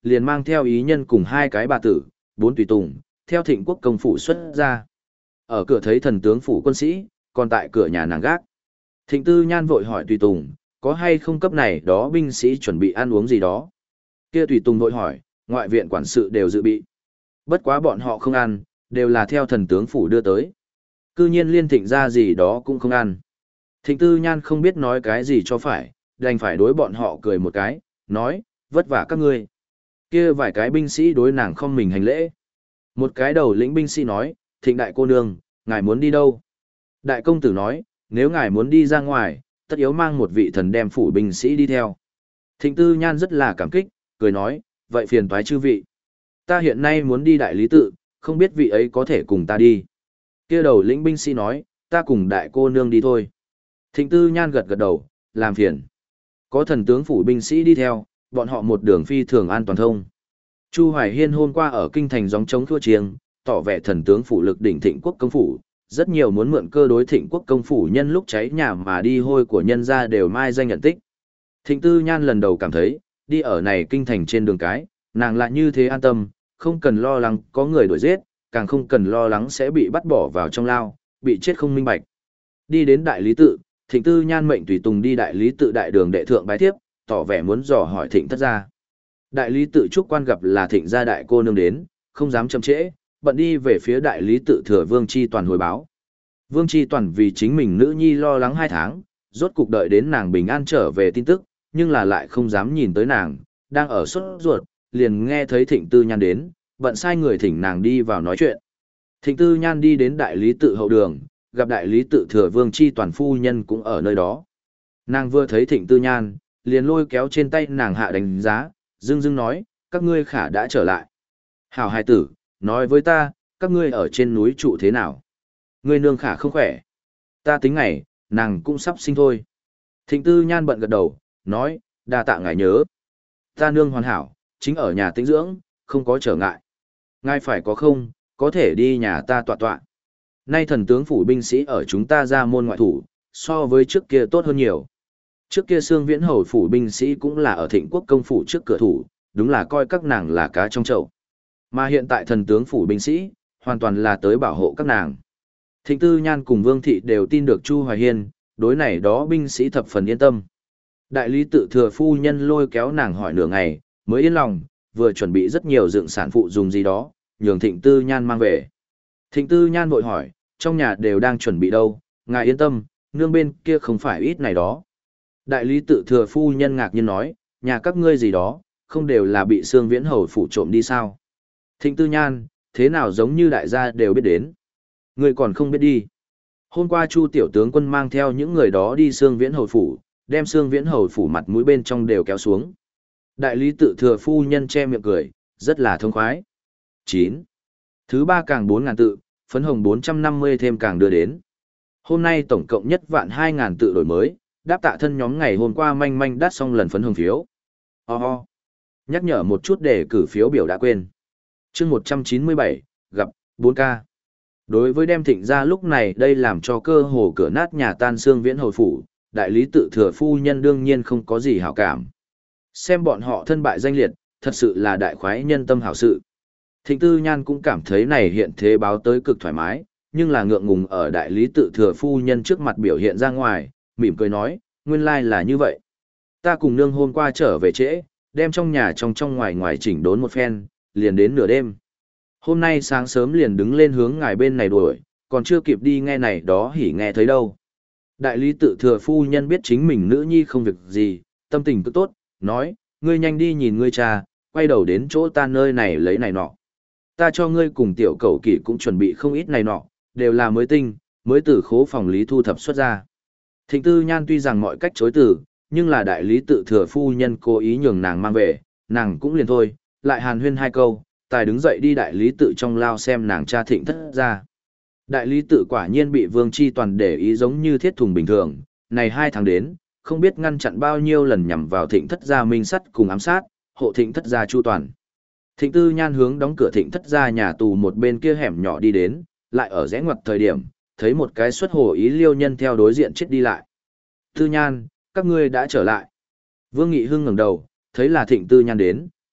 liền mang theo ý nhân cùng hai cái bà tử, bốn tùy tùng, theo thịnh quốc công phủ xuất ra. Ở cửa thấy thần tướng phủ quân sĩ, còn tại cửa nhà nàng gác. Thịnh Tư Nhan vội hỏi tùy tùng, có hay không cấp này đó binh sĩ chuẩn bị ăn uống gì đó. Kia tùy tùng vội hỏi, ngoại viện quản sự đều dự bị. Bất quá bọn họ không ăn, đều là theo thần tướng phủ đưa tới. Cư nhiên liên thịnh ra gì đó cũng không ăn. Thịnh Tư Nhan không biết nói cái gì cho phải, đành phải đối bọn họ cười một cái, nói, vất vả các ngươi. Kia vài cái binh sĩ đối nàng không mình hành lễ. Một cái đầu lĩnh binh sĩ nói, thịnh đại cô nương, ngài muốn đi đâu? Đại công tử nói, nếu ngài muốn đi ra ngoài, tất yếu mang một vị thần đem phủ binh sĩ đi theo. Thịnh Tư Nhan rất là cảm kích, cười nói, vậy phiền toái chư vị. Ta hiện nay muốn đi đại lý tự, không biết vị ấy có thể cùng ta đi. Kia đầu lĩnh binh sĩ nói, ta cùng đại cô nương đi thôi. Thịnh Tư Nhan gật gật đầu, làm phiền. Có thần tướng phủ binh sĩ đi theo, bọn họ một đường phi thường an toàn thông. Chu Hoài Hiên hôm qua ở kinh thành gióng trống thua chiêng, tỏ vẻ thần tướng phủ lực đỉnh thịnh quốc công phủ, rất nhiều muốn mượn cơ đối thịnh quốc công phủ nhân lúc cháy nhà mà đi hôi của nhân ra đều mai danh nhận tích. Thịnh Tư Nhan lần đầu cảm thấy, đi ở này kinh thành trên đường cái, nàng lại như thế an tâm, không cần lo lắng có người đuổi giết, càng không cần lo lắng sẽ bị bắt bỏ vào trong lao, bị chết không minh bạch. Đi đến đại lý tự, Thịnh Tư Nhan mệnh tùy tùng đi đại lý tự đại đường đệ thượng bái tiếp, tỏ vẻ muốn dò hỏi Thịnh thất gia. Đại lý tự trúc quan gặp là Thịnh gia đại cô nương đến, không dám chậm trễ, bận đi về phía đại lý tự thừa Vương Chi Toàn hồi báo. Vương Chi Toàn vì chính mình nữ nhi lo lắng hai tháng, rốt cục đợi đến nàng bình an trở về tin tức, nhưng là lại không dám nhìn tới nàng, đang ở sốt ruột, liền nghe thấy Thịnh Tư Nhan đến, bận sai người thỉnh nàng đi vào nói chuyện. Thịnh Tư Nhan đi đến đại lý tự hậu đường, gặp đại lý tự thừa Vương Chi Toàn phu nhân cũng ở nơi đó. Nàng vừa thấy Thịnh Tư Nhan, liền lôi kéo trên tay nàng hạ đánh giá, dưng dưng nói, các ngươi khả đã trở lại. Hảo hài tử, nói với ta, các ngươi ở trên núi trụ thế nào? Ngươi nương khả không khỏe. Ta tính ngày, nàng cũng sắp sinh thôi. Thịnh Tư Nhan bận gật đầu, nói, đa tạ ngài nhớ. Ta nương hoàn hảo, chính ở nhà tĩnh dưỡng, không có trở ngại. Ngài phải có không, có thể đi nhà ta tọa tọa. Nay thần tướng phủ binh sĩ ở chúng ta ra môn ngoại thủ, so với trước kia tốt hơn nhiều. Trước kia Sương Viễn Hầu phủ binh sĩ cũng là ở Thịnh Quốc công phủ trước cửa thủ, đúng là coi các nàng là cá trong chậu. Mà hiện tại thần tướng phủ binh sĩ, hoàn toàn là tới bảo hộ các nàng. Thịnh Tư Nhan cùng Vương Thị đều tin được Chu Hoài Hiên, đối này đó binh sĩ thập phần yên tâm. Đại lý tự thừa phu nhân lôi kéo nàng hỏi nửa ngày, mới yên lòng, vừa chuẩn bị rất nhiều dựng sản phụ dùng gì đó, nhường Thịnh Tư Nhan mang về. Thịnh Tư Nhan vội hỏi, trong nhà đều đang chuẩn bị đâu, ngài yên tâm, nương bên kia không phải ít này đó. Đại lý tự thừa phu nhân ngạc nhiên nói, nhà các ngươi gì đó, không đều là bị Sương Viễn Hầu phủ trộm đi sao? Thịnh Tư Nhan, thế nào giống như đại gia đều biết đến? Ngươi còn không biết đi. Hôm qua Chu tiểu tướng quân mang theo những người đó đi Sương Viễn Hầu phủ, đem Sương Viễn Hầu phủ mặt mũi bên trong đều kéo xuống. Đại lý tự thừa phu nhân che miệng cười, rất là thông khoái. chín. Thứ ba càng bốn ngàn tự, phấn hồng bốn trăm năm mươi thêm càng đưa đến. Hôm nay tổng cộng nhất vạn hai ngàn tự đổi mới, đáp tạ thân nhóm ngày hôm qua manh manh đắt xong lần phấn hồng phiếu. Ho ho. Nhắc nhở một chút để cử phiếu biểu đã quên. chương một trăm chín mươi bảy, gặp, bốn K. Đối với đem Thịnh ra lúc này đây làm cho cơ hồ cửa nát nhà tan Sương Viễn Hầu phủ, đại lý tự thừa phu nhân đương nhiên không có gì hảo cảm. Xem bọn họ thân bại danh liệt, thật sự là đại khoái nhân tâm hảo sự. Thịnh Tư Nhan cũng cảm thấy này hiện thế báo tới cực thoải mái, nhưng là ngượng ngùng ở đại lý tự thừa phu nhân trước mặt biểu hiện ra ngoài, mỉm cười nói, nguyên lai là như vậy. Ta cùng nương hôm qua trở về trễ, đem trong nhà trong trong ngoài ngoài chỉnh đốn một phen, liền đến nửa đêm. Hôm nay sáng sớm liền đứng lên hướng ngài bên này đuổi, còn chưa kịp đi nghe này đó hỉ nghe thấy đâu. Đại lý tự thừa phu nhân biết chính mình nữ nhi không việc gì, tâm tình cứ tốt, nói, ngươi nhanh đi nhìn ngươi cha, quay đầu đến chỗ ta nơi này lấy này nọ. Ta cho ngươi cùng tiểu cầu kỷ cũng chuẩn bị không ít này nọ, đều là mới tinh, mới từ khố phòng lý thu thập xuất ra. Thịnh Tư Nhan tuy rằng mọi cách chối từ, nhưng là đại lý tự thừa phu nhân cố ý nhường nàng mang về, nàng cũng liền thôi, lại hàn huyên hai câu, tài đứng dậy đi đại lý tự trong lao xem nàng cha Thịnh thất ra. Đại lý tự quả nhiên bị Vương Chi Toàn để ý giống như thiết thùng bình thường, này hai tháng đến, không biết ngăn chặn bao nhiêu lần nhằm vào Thịnh thất gia minh sắt cùng ám sát, hộ Thịnh thất gia chu toàn. Thịnh Tư Nhan hướng đóng cửa Thịnh thất gia nhà tù một bên kia hẻm nhỏ đi đến, lại ở rẽ ngoặt thời điểm, thấy một cái xuất hồ ý liêu nhân theo đối diện chết đi lại. Tư Nhan, các ngươi đã trở lại. Vương Nghị Hưng ngẩng đầu, thấy là Thịnh Tư Nhan đến,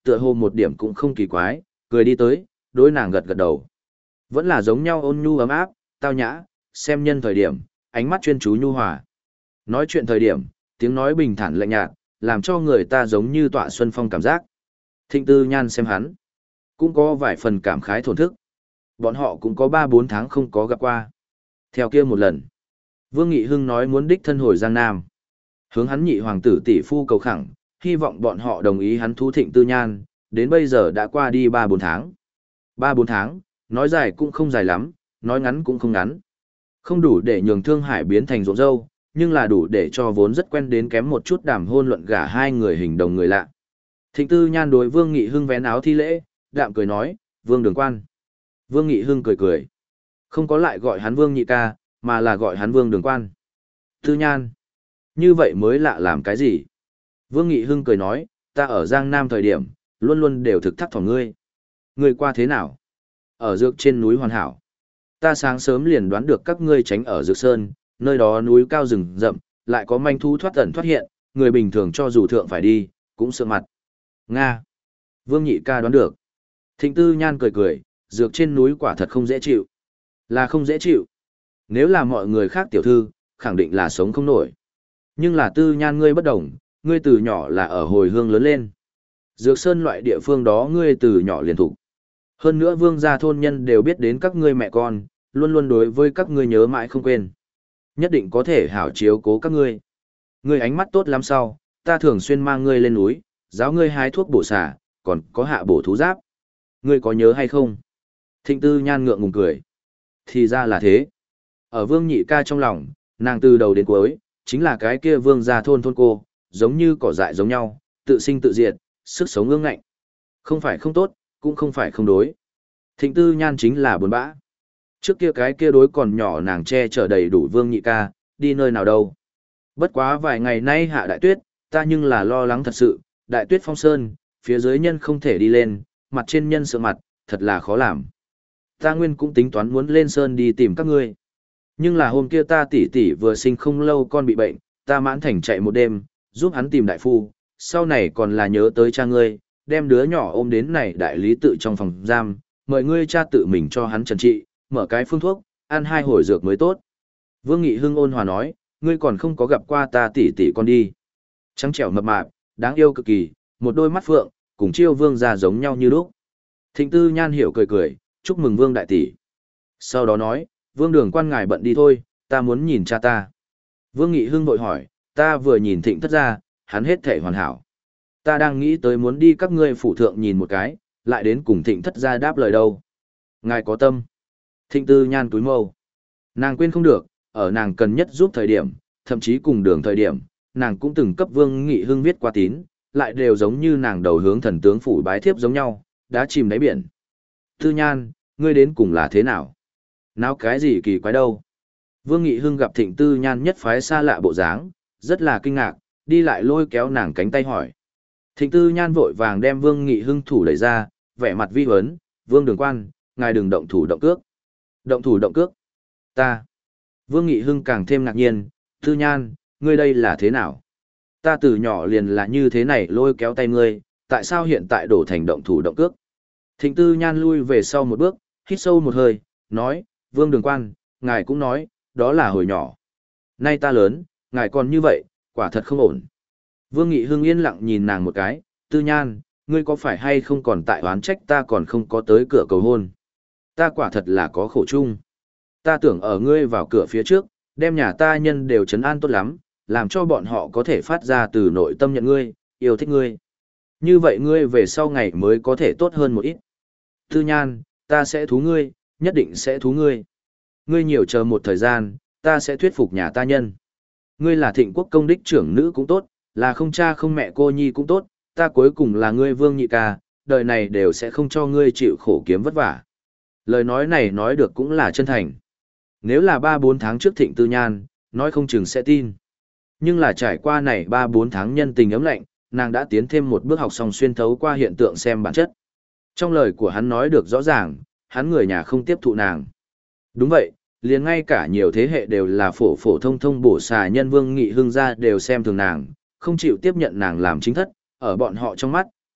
tựa hồ một điểm cũng không kỳ quái, cười đi tới, đối nàng gật gật đầu. Vẫn là giống nhau ôn nhu ấm áp, tao nhã, xem nhân thời điểm, ánh mắt chuyên chú nhu hòa. Nói chuyện thời điểm, tiếng nói bình thản lạnh nhạt, làm cho người ta giống như tọa xuân phong cảm giác. Thịnh Tư Nhan xem hắn, cũng có vài phần cảm khái thổn thức. Bọn họ cũng có ba bốn tháng không có gặp qua. Theo kia một lần, Vương Nghị Hưng nói muốn đích thân hồi Giang Nam. Hướng hắn nhị hoàng tử tỷ phu cầu khẳng, hy vọng bọn họ đồng ý hắn thú Thịnh Tư Nhan, đến bây giờ đã qua đi ba bốn tháng. ba bốn tháng, nói dài cũng không dài lắm, nói ngắn cũng không ngắn. Không đủ để nhường Thương Hải biến thành rộn râu, nhưng là đủ để cho vốn rất quen đến kém một chút đàm hôn luận gả hai người hình đồng người lạ. Thịnh Tư Nhan đối Vương Nghị Hưng vén áo thi lễ, đạm cười nói, Vương Đường Quan. Vương Nghị Hưng cười cười. Không có lại gọi hắn Vương Nhị ca, mà là gọi hắn Vương Đường Quan. Tư Nhan. Như vậy mới lạ làm cái gì? Vương Nghị Hưng cười nói, ta ở Giang Nam thời điểm, luôn luôn đều thực thắc thỏm ngươi. Ngươi qua thế nào? Ở dược trên núi hoàn hảo. Ta sáng sớm liền đoán được các ngươi tránh ở dược sơn, nơi đó núi cao rừng rậm, lại có manh thú thoát ẩn thoát hiện, người bình thường cho dù thượng phải đi, cũng sợ mặt. Nga. Vương Nhị ca đoán được. Thịnh Tư Nhan cười cười, dược trên núi quả thật không dễ chịu. Là không dễ chịu. Nếu là mọi người khác tiểu thư, khẳng định là sống không nổi. Nhưng là Tư Nhan ngươi bất đồng, ngươi từ nhỏ là ở hồi hương lớn lên. Dược sơn loại địa phương đó ngươi từ nhỏ liền thủ. Hơn nữa vương gia thôn nhân đều biết đến các ngươi mẹ con, luôn luôn đối với các ngươi nhớ mãi không quên. Nhất định có thể hảo chiếu cố các ngươi. Ngươi ánh mắt tốt lắm sau, ta thường xuyên mang ngươi lên núi, giáo ngươi hái thuốc bổ xả, còn có hạ bổ thú giáp. Ngươi có nhớ hay không? Thịnh Tư Nhan ngượng ngùng cười. Thì ra là thế. Ở Vương Nhị ca trong lòng, nàng từ đầu đến cuối, chính là cái kia vương gia thôn thôn cô, giống như cỏ dại giống nhau, tự sinh tự diệt, sức sống ương ngạnh. Không phải không tốt, cũng không phải không đối. Thịnh Tư Nhan chính là buồn bã. Trước kia cái kia đối còn nhỏ nàng che chở đầy đủ Vương Nhị ca, đi nơi nào đâu. Bất quá vài ngày nay hạ đại tuyết, ta nhưng là lo lắng thật sự, đại tuyết phong sơn, phía dưới nhân không thể đi lên, mặt trên nhân sợ mặt, thật là khó làm. Ta nguyên cũng tính toán muốn lên sơn đi tìm các ngươi. Nhưng là hôm kia ta tỷ tỷ vừa sinh không lâu con bị bệnh, ta mãn thành chạy một đêm, giúp hắn tìm đại phu, sau này còn là nhớ tới cha ngươi, đem đứa nhỏ ôm đến này đại lý tự trong phòng giam, mời ngươi cha tự mình cho hắn trần trị, mở cái phương thuốc, ăn hai hồi dược mới tốt. Vương Nghị Hưng ôn hòa nói, ngươi còn không có gặp qua ta tỷ tỷ con đi. Trắng trẻo mập mạp, đáng yêu cực kỳ, một đôi mắt phượng, cùng chiêu vương già giống nhau như lúc. Thịnh Tư Nhan hiểu cười cười, chúc mừng Vương đại tỷ. Sau đó nói, Vương Đường Quan ngài bận đi thôi, ta muốn nhìn cha ta. Vương Nghị Hưng vội hỏi, ta vừa nhìn Thịnh thất ra, hắn hết thể hoàn hảo. Ta đang nghĩ tới muốn đi các ngươi phủ thượng nhìn một cái, lại đến cùng Thịnh thất ra đáp lời đâu. Ngài có tâm. Thịnh Tư Nhan túi mâu. Nàng quên không được, ở nàng cần nhất giúp thời điểm, thậm chí cùng đường thời điểm, nàng cũng từng cấp Vương Nghị Hưng viết qua tín, lại đều giống như nàng đầu hướng thần tướng phủ bái thiếp giống nhau, đã chìm đáy biển. Tư Nhan, ngươi đến cùng là thế nào? Nào cái gì kỳ quái đâu? Vương Nghị Hưng gặp Thịnh Tư Nhan nhất phái xa lạ bộ dáng, rất là kinh ngạc, đi lại lôi kéo nàng cánh tay hỏi. Thịnh Tư Nhan vội vàng đem Vương Nghị Hưng thủ đẩy ra, vẻ mặt vi huấn, Vương Đường Quan, ngài đừng động thủ động cước. Động thủ động cước. Ta. Vương Nghị Hưng càng thêm ngạc nhiên, Tư Nhan, ngươi đây là thế nào? Ta từ nhỏ liền là như thế này lôi kéo tay ngươi, tại sao hiện tại đổ thành động thủ động cước? Thịnh Tư Nhan lui về sau một bước, hít sâu một hơi, nói, Vương Đường Quan, ngài cũng nói, đó là hồi nhỏ. Nay ta lớn, ngài còn như vậy, quả thật không ổn. Vương Nghị Hưng yên lặng nhìn nàng một cái, Tư Nhan, ngươi có phải hay không còn tại oán trách ta còn không có tới cửa cầu hôn? Ta quả thật là có khổ chung. Ta tưởng ở ngươi vào cửa phía trước, đem nhà ta nhân đều trấn an tốt lắm, làm cho bọn họ có thể phát ra từ nội tâm nhận ngươi, yêu thích ngươi. Như vậy ngươi về sau ngày mới có thể tốt hơn một ít. Tư Nhan, ta sẽ thú ngươi, nhất định sẽ thú ngươi. Ngươi nhiều chờ một thời gian, ta sẽ thuyết phục nhà ta nhân. Ngươi là Thịnh Quốc công đích trưởng nữ cũng tốt, là không cha không mẹ cô nhi cũng tốt, ta cuối cùng là ngươi Vương Nhị ca, đời này đều sẽ không cho ngươi chịu khổ kiếm vất vả. Lời nói này nói được cũng là chân thành. Nếu là ba bốn tháng trước Thịnh Tư Nhan, nói không chừng sẽ tin. Nhưng là trải qua này ba bốn tháng nhân tình ấm lạnh, nàng đã tiến thêm một bước học xong xuyên thấu qua hiện tượng xem bản chất. Trong lời của hắn nói được rõ ràng, hắn người nhà không tiếp thụ nàng. Đúng vậy, liền ngay cả nhiều thế hệ đều là phổ phổ thông thông bổ xà nhân Vương Nghị Hưng ra đều xem thường nàng, không chịu tiếp nhận nàng làm chính thất, ở bọn họ trong mắt,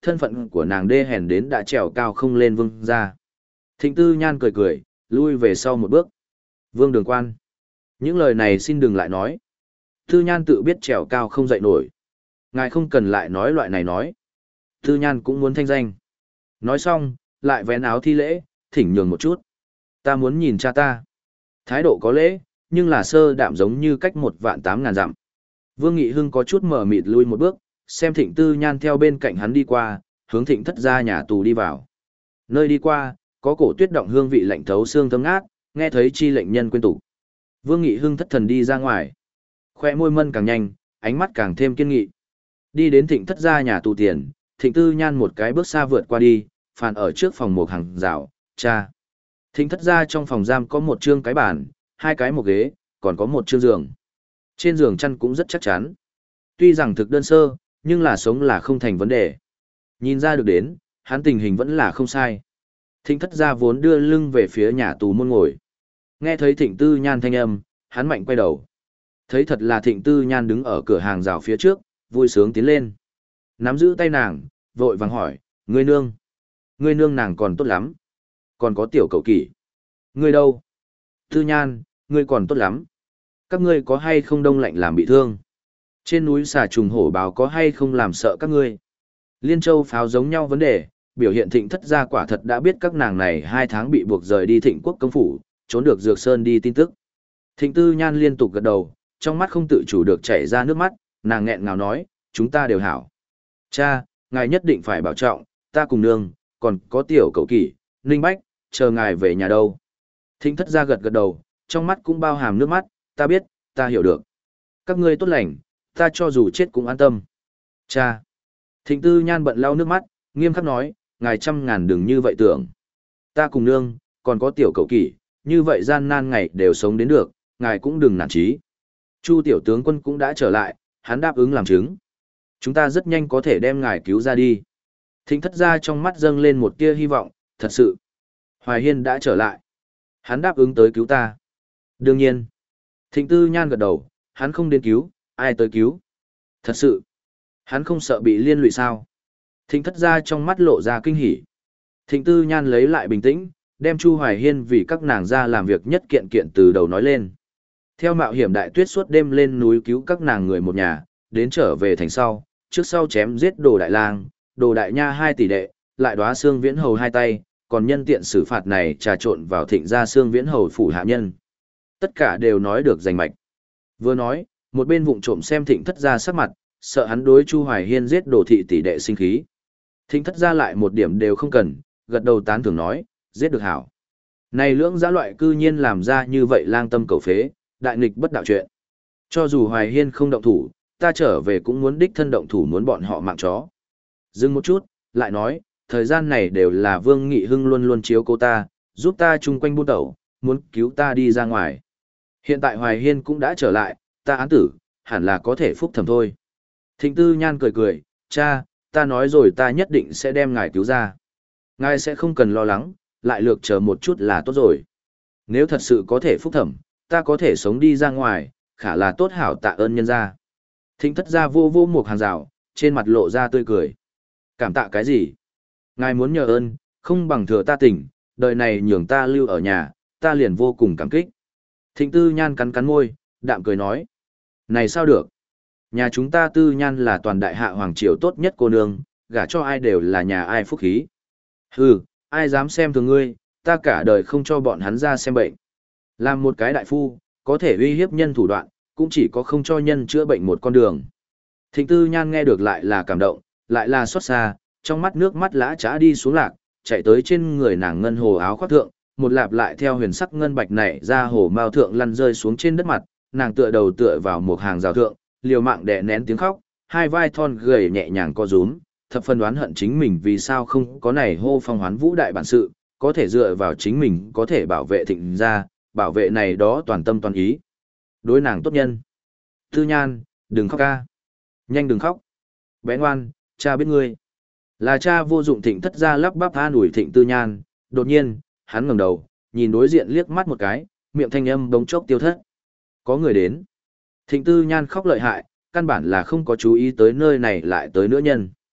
thân phận của nàng đê hèn đến đã trèo cao không lên vương ra. Thịnh Tư Nhan cười cười, lui về sau một bước. Vương Đường Quan. Những lời này xin đừng lại nói. Tư Nhan tự biết trèo cao không dậy nổi. Ngài không cần lại nói loại này nói. Tư Nhan cũng muốn thanh danh. Nói xong, lại vén áo thi lễ, thỉnh nhường một chút. Ta muốn nhìn cha ta. Thái độ có lễ, nhưng là sơ đạm giống như cách một vạn tám ngàn dặm. Vương Nghị Hưng có chút mở mịt lui một bước, xem Thịnh Tư Nhan theo bên cạnh hắn đi qua, hướng Thịnh Thất gia nhà tù đi vào. Nơi đi qua, có cổ tuyết động hương vị lạnh thấu xương thấm ngát, nghe thấy chi lệnh nhân quên tụ. Vương Nghị Hưng thất thần đi ra ngoài. Khoe môi mân càng nhanh, ánh mắt càng thêm kiên nghị. Đi đến Thịnh Thất gia nhà tù tiền, Thịnh Tư Nhan một cái bước xa vượt qua đi, phàn ở trước phòng một hàng rào, cha. Thịnh Thất gia trong phòng giam có một chương cái bàn, hai cái một ghế, còn có một chương giường. Trên giường chăn cũng rất chắc chắn. Tuy rằng thực đơn sơ, nhưng là sống là không thành vấn đề. Nhìn ra được đến, hắn tình hình vẫn là không sai. Thịnh Thất gia vốn đưa lưng về phía nhà tù môn ngồi. Nghe thấy Thịnh Tư Nhan thanh âm, hắn mạnh quay đầu. Thấy thật là Thịnh Tư Nhan đứng ở cửa hàng rào phía trước, vui sướng tiến lên. Nắm giữ tay nàng, vội vàng hỏi, ngươi nương. Ngươi nương nàng còn tốt lắm. Còn có tiểu cậu kỷ. Ngươi đâu? Tư Nhan, ngươi còn tốt lắm. Các ngươi có hay không đông lạnh làm bị thương? Trên núi xà trùng hổ báo có hay không làm sợ các ngươi? Liên Châu pháo giống nhau vấn đề, biểu hiện Thịnh Thất gia quả thật đã biết các nàng này hai tháng bị buộc rời đi Thịnh quốc công phủ, trốn được Dược Sơn đi tin tức. Thịnh Tư Nhan liên tục gật đầu, trong mắt không tự chủ được chảy ra nước mắt, nàng nghẹn ngào nói, chúng ta đều hảo. Cha, ngài nhất định phải bảo trọng, ta cùng nương, còn có tiểu cậu kỷ, Ninh Bách, chờ ngài về nhà đâu. Thịnh Thất gia gật gật đầu, trong mắt cũng bao hàm nước mắt, ta biết, ta hiểu được. Các ngươi tốt lành, ta cho dù chết cũng an tâm. Cha. Thịnh Tư Nhan bận lau nước mắt, nghiêm khắc nói, ngài trăm ngàn đừng như vậy tưởng. Ta cùng nương, còn có tiểu cậu kỷ, như vậy gian nan ngày đều sống đến được, ngài cũng đừng nản chí. Chu tiểu tướng quân cũng đã trở lại, hắn đáp ứng làm chứng. Chúng ta rất nhanh có thể đem ngài cứu ra đi. Thịnh Thất gia trong mắt dâng lên một tia hy vọng, thật sự. Hoài Hiên đã trở lại. Hắn đáp ứng tới cứu ta. Đương nhiên. Thịnh Tư Nhan gật đầu, hắn không đến cứu, ai tới cứu. Thật sự. Hắn không sợ bị liên lụy sao. Thịnh Thất gia trong mắt lộ ra kinh hỉ. Thịnh Tư Nhan lấy lại bình tĩnh, đem Chu Hoài Hiên vì các nàng ra làm việc nhất kiện kiện từ đầu nói lên. Theo mạo hiểm đại tuyết suốt đêm lên núi cứu các nàng người một nhà, đến trở về thành sau, trước sau chém giết Đồ Đại Lang, Đồ Đại Nha hai tỷ đệ, lại đóa xương viễn hầu hai tay, còn nhân tiện xử phạt này trà trộn vào Thịnh gia xương viễn hầu phủ hạ nhân. Tất cả đều nói được rành mạch. Vừa nói, một bên vụng trộm xem Thịnh Thất gia sắc mặt, sợ hắn đối Chu Hoài Hiên giết Đồ thị tỷ đệ sinh khí. Thịnh Thất gia lại một điểm đều không cần, gật đầu tán thưởng nói, giết được hảo. Này lưỡng giã loại cư nhiên làm ra như vậy lang tâm cầu phế, đại nghịch bất đạo chuyện. Cho dù Hoài Hiên không động thủ, ta trở về cũng muốn đích thân động thủ muốn bọn họ mạng chó. Dừng một chút, lại nói, thời gian này đều là Vương Nghị Hưng luôn luôn chiếu cô ta, giúp ta chung quanh buôn đầu, muốn cứu ta đi ra ngoài. Hiện tại Hoài Hiên cũng đã trở lại, ta án tử, hẳn là có thể phúc thẩm thôi. Thịnh Tư Nhan cười cười, cha, ta nói rồi ta nhất định sẽ đem ngài cứu ra. Ngài sẽ không cần lo lắng, lại lược chờ một chút là tốt rồi. Nếu thật sự có thể phúc thẩm, ta có thể sống đi ra ngoài, khả là tốt hảo tạ ơn nhân gia. Thịnh Thất gia vô vô một hàng rào, trên mặt lộ ra tươi cười. Cảm tạ cái gì? Ngài muốn nhờ ơn, không bằng thừa ta tỉnh, đời này nhường ta lưu ở nhà, ta liền vô cùng cảm kích. Thịnh Tư Nhan cắn cắn môi, đạm cười nói. Này sao được? Nhà chúng ta Tư Nhan là toàn đại hạ hoàng triều tốt nhất cô nương, gả cho ai đều là nhà ai phúc khí. Hừ, ai dám xem thường ngươi, ta cả đời không cho bọn hắn ra xem bệnh. Làm một cái đại phu, có thể uy hiếp nhân thủ đoạn, cũng chỉ có không cho nhân chữa bệnh một con đường. Thịnh Tư Nhan nghe được lại là cảm động, lại là xót xa, trong mắt nước mắt lã trã đi xuống lạc, chạy tới trên người nàng ngân hồ áo khoác thượng, một lạp lại theo huyền sắc ngân bạch này ra hồ mao thượng lăn rơi xuống trên đất mặt, nàng tựa đầu tựa vào một hàng rào thượng, liều mạng đè nén tiếng khóc, hai vai thon gầy nhẹ nhàng co rúm, thập phần đoán hận chính mình vì sao không có này hô phong hoán vũ đại bản sự, có thể dựa vào chính mình có thể bảo vệ Thịnh gia, bảo vệ này đó toàn tâm toàn ý. Đối nàng tốt nhân. Tư Nhan, đừng khóc ca. Nhanh đừng khóc. Bé ngoan, cha biết ngươi. Là cha vô dụng. Thịnh Thất gia lắp bắp than ủi Thịnh Tư Nhan, đột nhiên, hắn ngẩng đầu, nhìn đối diện liếc mắt một cái, miệng thanh âm bỗng chốc tiêu thất. Có người đến. Thịnh Tư Nhan khóc lợi hại, căn bản là không có chú ý tới nơi này lại tới nữa nhân.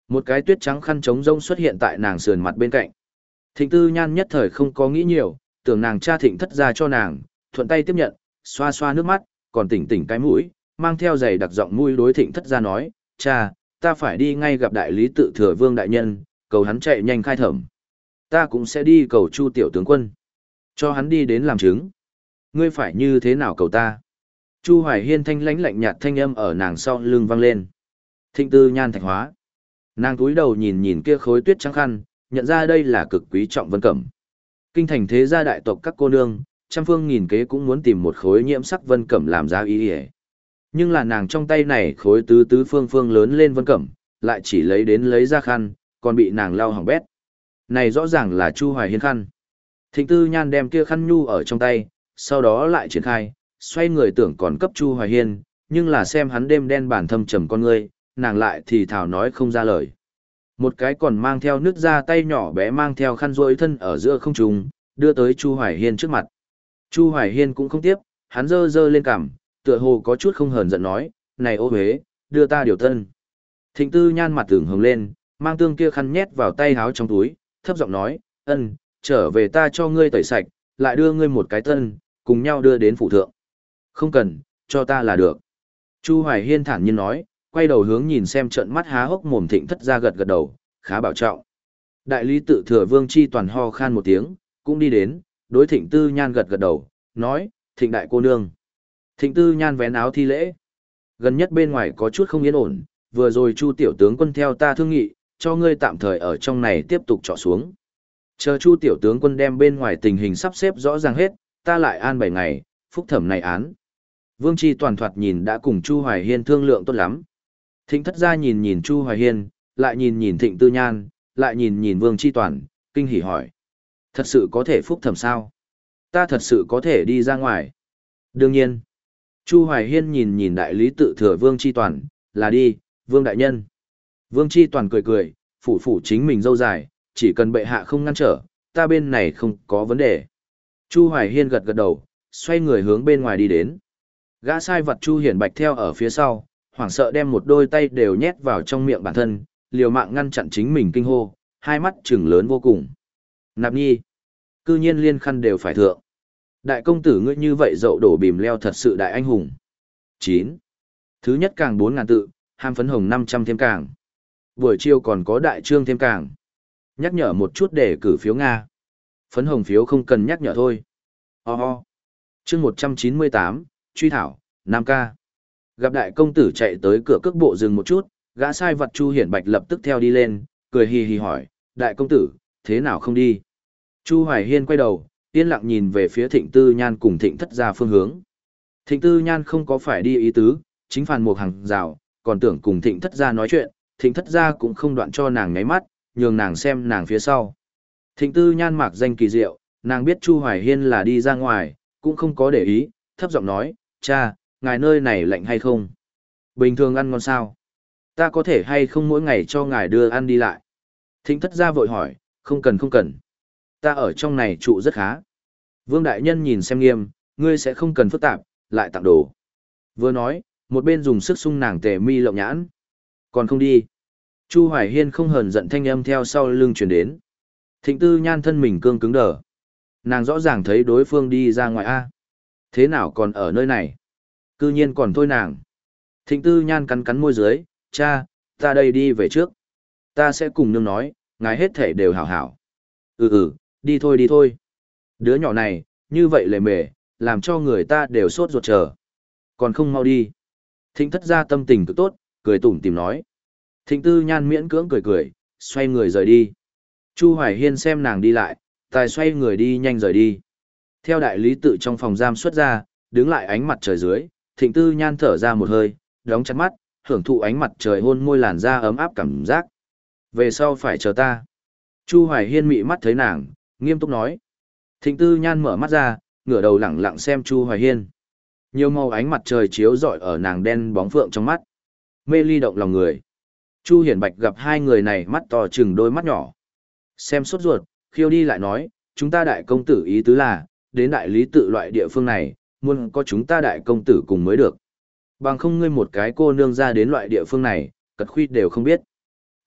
Một cái tuyết trắng khăn trống rông xuất hiện tại nàng sườn mặt bên cạnh. Thịnh Tư Nhan nhất thời không có nghĩ nhiều, tưởng nàng cha Thịnh Thất gia cho nàng, thuận tay tiếp nhận, xoa xoa nước mắt, còn tỉnh tỉnh cái mũi, mang theo giày đặc giọng mũi đối Thịnh Thất gia nói, cha, ta phải đi ngay gặp đại lý tự thừa vương đại nhân, cầu hắn chạy nhanh khai thẩm. Ta cũng sẽ đi cầu Chu tiểu tướng quân, cho hắn đi đến làm chứng. Ngươi phải như thế nào cầu ta? Chu Hoài Hiên thanh lãnh lạnh nhạt thanh âm ở nàng sau lưng vang lên. Thịnh Tư Nhan thạch hóa. Nàng cúi đầu nhìn nhìn kia khối tuyết trắng khăn, nhận ra đây là cực quý trọng vân cẩm. Kinh thành thế gia đại tộc các cô nương, trăm phương nghìn kế cũng muốn tìm một khối nhiễm sắc vân cẩm làm giá y y. Nhưng là nàng trong tay này khối tứ tứ phương phương lớn lên vân cẩm, lại chỉ lấy đến lấy ra khăn, còn bị nàng lau hỏng bét. Này rõ ràng là Chu Hoài Hiên khăn. Thịnh Tư Nhan đem kia khăn nhu ở trong tay, sau đó lại triển khai, xoay người tưởng còn cấp Chu Hoài Hiên, nhưng là xem hắn đêm đen bản thâm trầm con ngươi, nàng lại thì thào nói không ra lời. Một cái còn mang theo nước da tay nhỏ bé mang theo khăn rỗi thân ở giữa không trung, đưa tới Chu Hoài Hiên trước mặt. Chu Hoài Hiên cũng không tiếp, hắn dơ dơ lên cằm, tựa hồ có chút không hờn giận nói, này ô hế, đưa ta điều tân. Thịnh Tư Nhan mặt tưởng hồng lên, mang tương kia khăn nhét vào tay háo trong túi, thấp giọng nói, ân, trở về ta cho ngươi tẩy sạch, lại đưa ngươi một cái tân, cùng nhau đưa đến phủ thượng. Không cần, cho ta là được. Chu Hoài Hiên thản nhiên nói, quay đầu hướng nhìn xem trận mắt há hốc mồm Thịnh Thất gia gật gật đầu, khá bảo trọng. Đại lý tự thừa vương chi toàn ho khan một tiếng, cũng đi đến, đối Thịnh Tư Nhan gật gật đầu, nói, Thịnh đại cô nương. Thịnh Tư Nhan vén áo thi lễ. Gần nhất bên ngoài có chút không yên ổn, vừa rồi Chu tiểu tướng quân theo ta thương nghị, cho ngươi tạm thời ở trong này tiếp tục trọ xuống. Chờ Chu tiểu tướng quân đem bên ngoài tình hình sắp xếp rõ ràng hết, ta lại an bảy ngày, phúc thẩm này án. Vương Chi toàn thoạt nhìn đã cùng Chu Hoài Hiên thương lượng tốt lắm. Thịnh Thất gia nhìn nhìn Chu Hoài Hiên, lại nhìn nhìn Thịnh Tư Nhan, lại nhìn nhìn Vương Chi toàn, kinh hỉ hỏi. Thật sự có thể phúc thẩm sao? Ta thật sự có thể đi ra ngoài. Đương nhiên. Chu Hoài Hiên nhìn nhìn đại lý tự thừa Vương Chi toàn, là đi, Vương đại nhân. Vương Chi toàn cười cười, phủ phủ chính mình dâu dài, chỉ cần bệ hạ không ngăn trở, ta bên này không có vấn đề. Chu Hoài Hiên gật gật đầu, xoay người hướng bên ngoài đi đến. Gã sai vật Chu Hiển Bạch theo ở phía sau, hoảng sợ đem một đôi tay đều nhét vào trong miệng bản thân, liều mạng ngăn chặn chính mình kinh hô, hai mắt trừng lớn vô cùng. Nạp Nhi, cư nhiên liên khăn đều phải thượng. Đại công tử ngươi như vậy dậu đổ bìm leo thật sự đại anh hùng. chín. Thứ nhất càng bốn ngàn tự, ham phấn hồng năm trăm thêm càng. Buổi chiều còn có đại trương thêm càng. Nhắc nhở một chút để cử phiếu Nga. Phấn hồng phiếu không cần nhắc nhở thôi. Ho oh ho. Chương một trăm chín mươi tám, truy thảo, năm ca. Gặp đại công tử chạy tới cửa cước bộ dừng một chút, gã sai vật Chu Hiển Bạch lập tức theo đi lên, cười hì hì hỏi, đại công tử, thế nào không đi? Chu Hoài Hiên quay đầu, yên lặng nhìn về phía Thịnh Tư Nhan cùng Thịnh Thất gia phương hướng. Thịnh Tư Nhan không có phải đi ý tứ, chính phàn một hàng rào, còn tưởng cùng Thịnh Thất gia nói chuyện, Thịnh Thất gia cũng không đoạn cho nàng nháy mắt, nhường nàng xem nàng phía sau. Thịnh Tư Nhan mạc danh kỳ diệu, nàng biết Chu Hoài Hiên là đi ra ngoài, cũng không có để ý, thấp giọng nói, cha, ngài nơi này lạnh hay không? Bình thường ăn ngon sao? Ta có thể hay không mỗi ngày cho ngài đưa ăn đi lại? Thịnh Thất gia vội hỏi, không cần không cần. Ta ở trong này trụ rất khá. Vương Đại Nhân nhìn xem nghiêm, ngươi sẽ không cần phức tạp, lại tặng đồ. Vừa nói, một bên dùng sức sung nàng tề mi lộng nhãn. Còn không đi. Chu Hoài Hiên không hờn giận thanh âm theo sau lưng truyền đến. Thịnh Tư Nhan thân mình cương cứng đờ. Nàng rõ ràng thấy đối phương đi ra ngoài A. Thế nào còn ở nơi này? Cư nhiên còn thôi nàng. Thịnh Tư Nhan cắn cắn môi dưới, cha, ta đây đi về trước. Ta sẽ cùng nương nói, ngài hết thể đều hảo hảo. Ừ ừ, đi thôi đi thôi. Đứa nhỏ này, như vậy lề mề, làm cho người ta đều sốt ruột chờ. Còn không mau đi. Thịnh Thất gia tâm tình cực tốt, cười tủm tìm nói. Thịnh Tư Nhan miễn cưỡng cười cười, xoay người rời đi. Chu Hoài Hiên xem nàng đi lại, tài xoay người đi nhanh rời đi. Theo đại lý tự trong phòng giam xuất ra, đứng lại ánh mặt trời dưới, Thịnh Tư Nhan thở ra một hơi, đóng chặt mắt, hưởng thụ ánh mặt trời hôn môi làn da ấm áp cảm giác. Về sau phải chờ ta. Chu Hoài Hiên mị mắt thấy nàng, nghiêm túc nói. Thịnh Tư Nhan mở mắt ra, ngửa đầu lẳng lặng xem Chu Hoài Hiên. Nhiều màu ánh mặt trời chiếu rọi ở nàng đen bóng phượng trong mắt. Mê ly động lòng người. Chu Hiển Bạch gặp hai người này mắt to chừng đôi mắt nhỏ. Xem sốt ruột, khiêu đi lại nói, chúng ta đại công tử ý tứ là, đến đại lý tự loại địa phương này, muốn có chúng ta đại công tử cùng mới được. Bằng không ngươi một cái cô nương ra đến loại địa phương này, cật khuy đều không biết.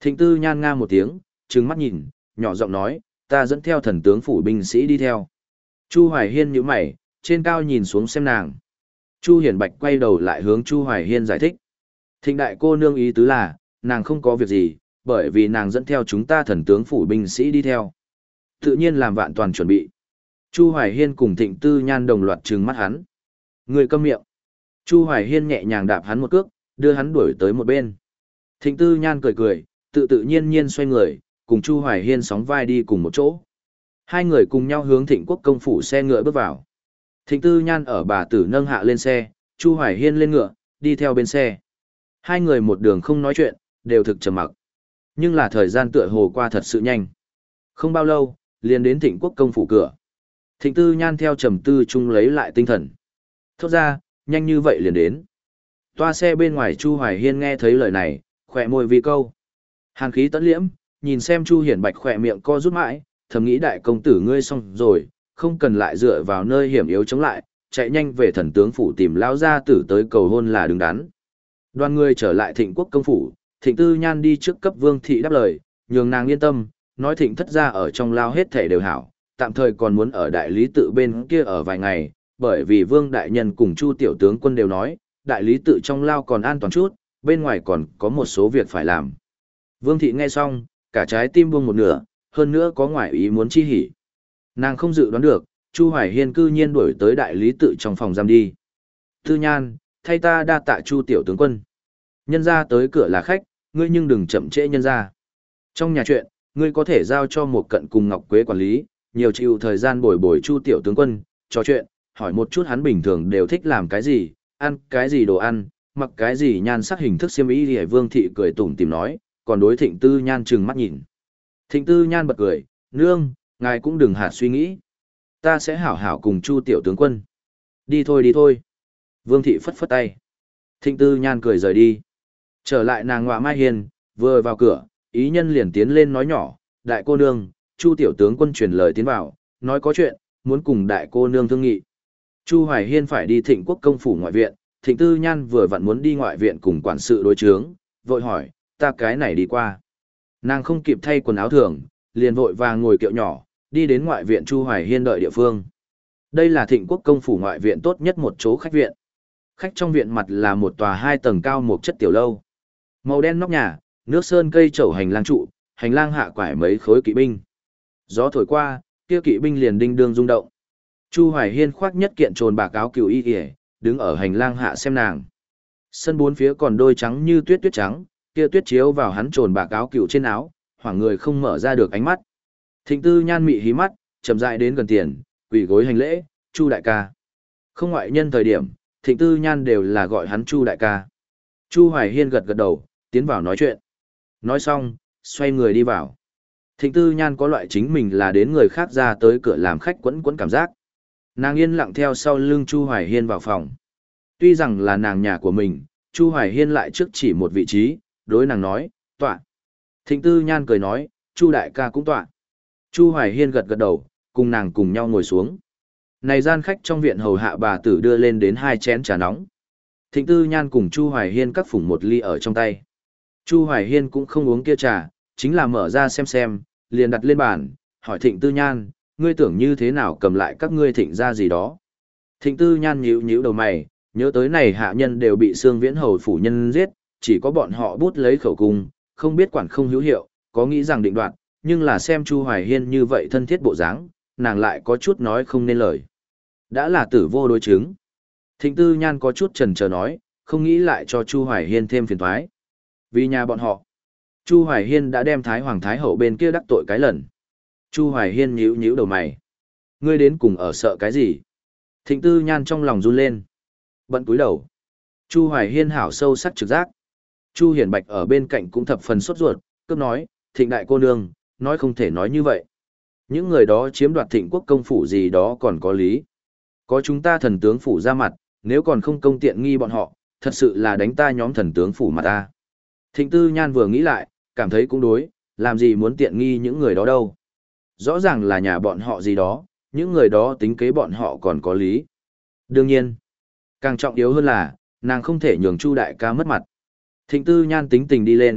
Thịnh Tư Nhan nga một tiếng, trừng mắt nhìn, nhỏ giọng nói, ta dẫn theo thần tướng phủ binh sĩ đi theo. Chu Hoài Hiên nhíu mày, trên cao nhìn xuống xem nàng. Chu Hiển Bạch quay đầu lại hướng Chu Hoài Hiên giải thích. Thịnh đại cô nương ý tứ là, nàng không có việc gì, bởi vì nàng dẫn theo chúng ta thần tướng phủ binh sĩ đi theo. Tự nhiên làm vạn toàn chuẩn bị. Chu Hoài Hiên cùng Thịnh Tư Nhan đồng loạt trừng mắt hắn. Người câm miệng. Chu Hoài Hiên nhẹ nhàng đạp hắn một cước, đưa hắn đuổi tới một bên. Thịnh Tư Nhan cười cười, tự tự nhiên nhiên xoay người, cùng Chu Hoài Hiên sóng vai đi cùng một chỗ. Hai người cùng nhau hướng Thịnh Quốc công phủ xe ngựa bước vào. Thịnh Tư Nhan ở bà tử nâng hạ lên xe, Chu Hoài Hiên lên ngựa, đi theo bên xe. Hai người một đường không nói chuyện, đều thực trầm mặc. Nhưng là thời gian tựa hồ qua thật sự nhanh. Không bao lâu, liền đến Thịnh Quốc công phủ cửa. Thịnh Tư Nhan theo trầm tư chung lấy lại tinh thần. Thốt ra, nhanh như vậy liền đến. Toa xe bên ngoài Chu Hoài Hiên nghe thấy lời này, khỏe môi vì câu. Hàn khí tẫn liễm, nhìn xem Chu Hiển Bạch khỏe miệng co rút mãi, thầm nghĩ đại công tử ngươi xong rồi, không cần lại dựa vào nơi hiểm yếu chống lại, chạy nhanh về thần tướng phủ tìm lão gia tử tới cầu hôn là đứng đắn. Đoàn người trở lại Thịnh Quốc công phủ, Thịnh Tư Nhan đi trước cấp Vương thị đáp lời, nhường nàng yên tâm, nói Thịnh thất gia ở trong lao hết thể đều hảo, tạm thời còn muốn ở đại lý tự bên kia ở vài ngày, bởi vì Vương đại nhân cùng Chu tiểu tướng quân đều nói, đại lý tự trong lao còn an toàn chút, bên ngoài còn có một số việc phải làm. Vương thị nghe xong, cả trái tim buông một nửa, hơn nữa có ngoại ý muốn chi hỉ. Nàng không dự đoán được, Chu Hoài Hiên cư nhiên đuổi tới đại lý tự trong phòng giam đi. Tư Nhan, thay ta đa tạ Chu tiểu tướng quân. Nhân ra tới cửa là khách, ngươi nhưng đừng chậm trễ nhân ra. Trong nhà chuyện, ngươi có thể giao cho một cận cùng Ngọc Quế quản lý, nhiều chịu thời gian bồi bồi Chu tiểu tướng quân, trò chuyện, hỏi một chút hắn bình thường đều thích làm cái gì, ăn cái gì đồ ăn, mặc cái gì nhan sắc hình thức xiêm y. Thì Vương thị cười tủm tỉm nói, còn đối Thịnh Tư Nhan trừng mắt nhìn. Thịnh Tư Nhan bật cười, nương, ngài cũng đừng hạt suy nghĩ. Ta sẽ hảo hảo cùng Chu tiểu tướng quân. Đi thôi đi thôi. Vương thị phất phất tay. Thịnh Tư Nhan cười rời đi. Trở lại nàng ngọa mai hiền, vừa vào cửa, ý nhân liền tiến lên nói nhỏ, đại cô nương, Chu tiểu tướng quân truyền lời tiến vào, nói có chuyện, muốn cùng đại cô nương thương nghị. Chu Hoài Hiên phải đi Thịnh Quốc công phủ ngoại viện, Thịnh Tư Nhan vừa vặn muốn đi ngoại viện cùng quản sự đối chướng, vội hỏi, ta cái này đi qua. Nàng không kịp thay quần áo thường, liền vội vàng ngồi kiệu nhỏ, đi đến ngoại viện Chu Hoài Hiên đợi địa phương. Đây là Thịnh Quốc công phủ ngoại viện tốt nhất một chỗ khách viện. Khách trong viện mặt là một tòa hai tầng cao một chất tiểu lâu. Màu đen nóc nhà, nước sơn cây trầu hành lang trụ, hành lang hạ quải mấy khối kỵ binh. Gió thổi qua, kia kỵ binh liền đinh đương rung động. Chu Hoài Hiên khoác nhất kiện trồn bạc áo cừu y kìa, đứng ở hành lang hạ xem nàng. Sân bốn phía còn đôi trắng như tuyết tuyết trắng, kia tuyết chiếu vào hắn trồn bạc áo cừu trên áo, hoảng người không mở ra được ánh mắt. Thịnh Tư Nhan mị hí mắt, chậm rãi đến gần tiền, quỳ gối hành lễ, Chu đại ca. Không ngoại nhân thời điểm, Thịnh Tư Nhan đều là gọi hắn Chu đại ca. Chu Hoài Hiên gật gật đầu, tiến vào nói chuyện. Nói xong, xoay người đi vào. Thịnh Tư Nhan có loại chính mình là đến người khác ra tới cửa làm khách quẫn quẫn cảm giác. Nàng yên lặng theo sau lưng Chu Hoài Hiên vào phòng. Tuy rằng là nàng nhà của mình, Chu Hoài Hiên lại trước chỉ một vị trí, đối nàng nói, tọa. Thịnh Tư Nhan cười nói, Chu đại ca cũng tọa. Chu Hoài Hiên gật gật đầu, cùng nàng cùng nhau ngồi xuống. Này gian khách trong viện hầu hạ bà tử đưa lên đến hai chén trà nóng. Thịnh Tư Nhan cùng Chu Hoài Hiên cắt phủng một ly ở trong tay. Chu Hoài Hiên cũng không uống kia trà, chính là mở ra xem xem, liền đặt lên bàn, hỏi Thịnh Tư Nhan, ngươi tưởng như thế nào cầm lại các ngươi thịnh ra gì đó. Thịnh Tư Nhan nhíu nhíu đầu mày, nhớ tới này hạ nhân đều bị Sương Viễn hầu phủ nhân giết, chỉ có bọn họ bút lấy khẩu cung, không biết quản không hữu hiệu, có nghĩ rằng định đoạt, nhưng là xem Chu Hoài Hiên như vậy thân thiết bộ dáng, nàng lại có chút nói không nên lời. Đã là tử vô đối chứng. Thịnh Tư Nhan có chút chần chờ nói, không nghĩ lại cho Chu Hoài Hiên thêm phiền toái. Vì nhà bọn họ, Chu Hoài Hiên đã đem Thái Hoàng Thái Hậu bên kia đắc tội cái lần. Chu Hoài Hiên nhíu nhíu đầu mày. Ngươi đến cùng ở sợ cái gì? Thịnh Tư Nhan trong lòng run lên. Bận cúi đầu. Chu Hoài Hiên hảo sâu sắc trực giác. Chu Hiển Bạch ở bên cạnh cũng thập phần sốt ruột, cướp nói, Thịnh đại cô nương, nói không thể nói như vậy. Những người đó chiếm đoạt Thịnh quốc công phủ gì đó còn có lý. Có chúng ta thần tướng phủ ra mặt, nếu còn không công tiện nghi bọn họ, thật sự là đánh ta nhóm thần tướng phủ mặt ta. Thịnh Tư Nhan vừa nghĩ lại, cảm thấy cũng đối, làm gì muốn tiện nghi những người đó đâu. Rõ ràng là nhà bọn họ gì đó, những người đó tính kế bọn họ còn có lý. Đương nhiên, càng trọng yếu hơn là, nàng không thể nhường Chu đại ca mất mặt. Thịnh Tư Nhan tính tình đi lên,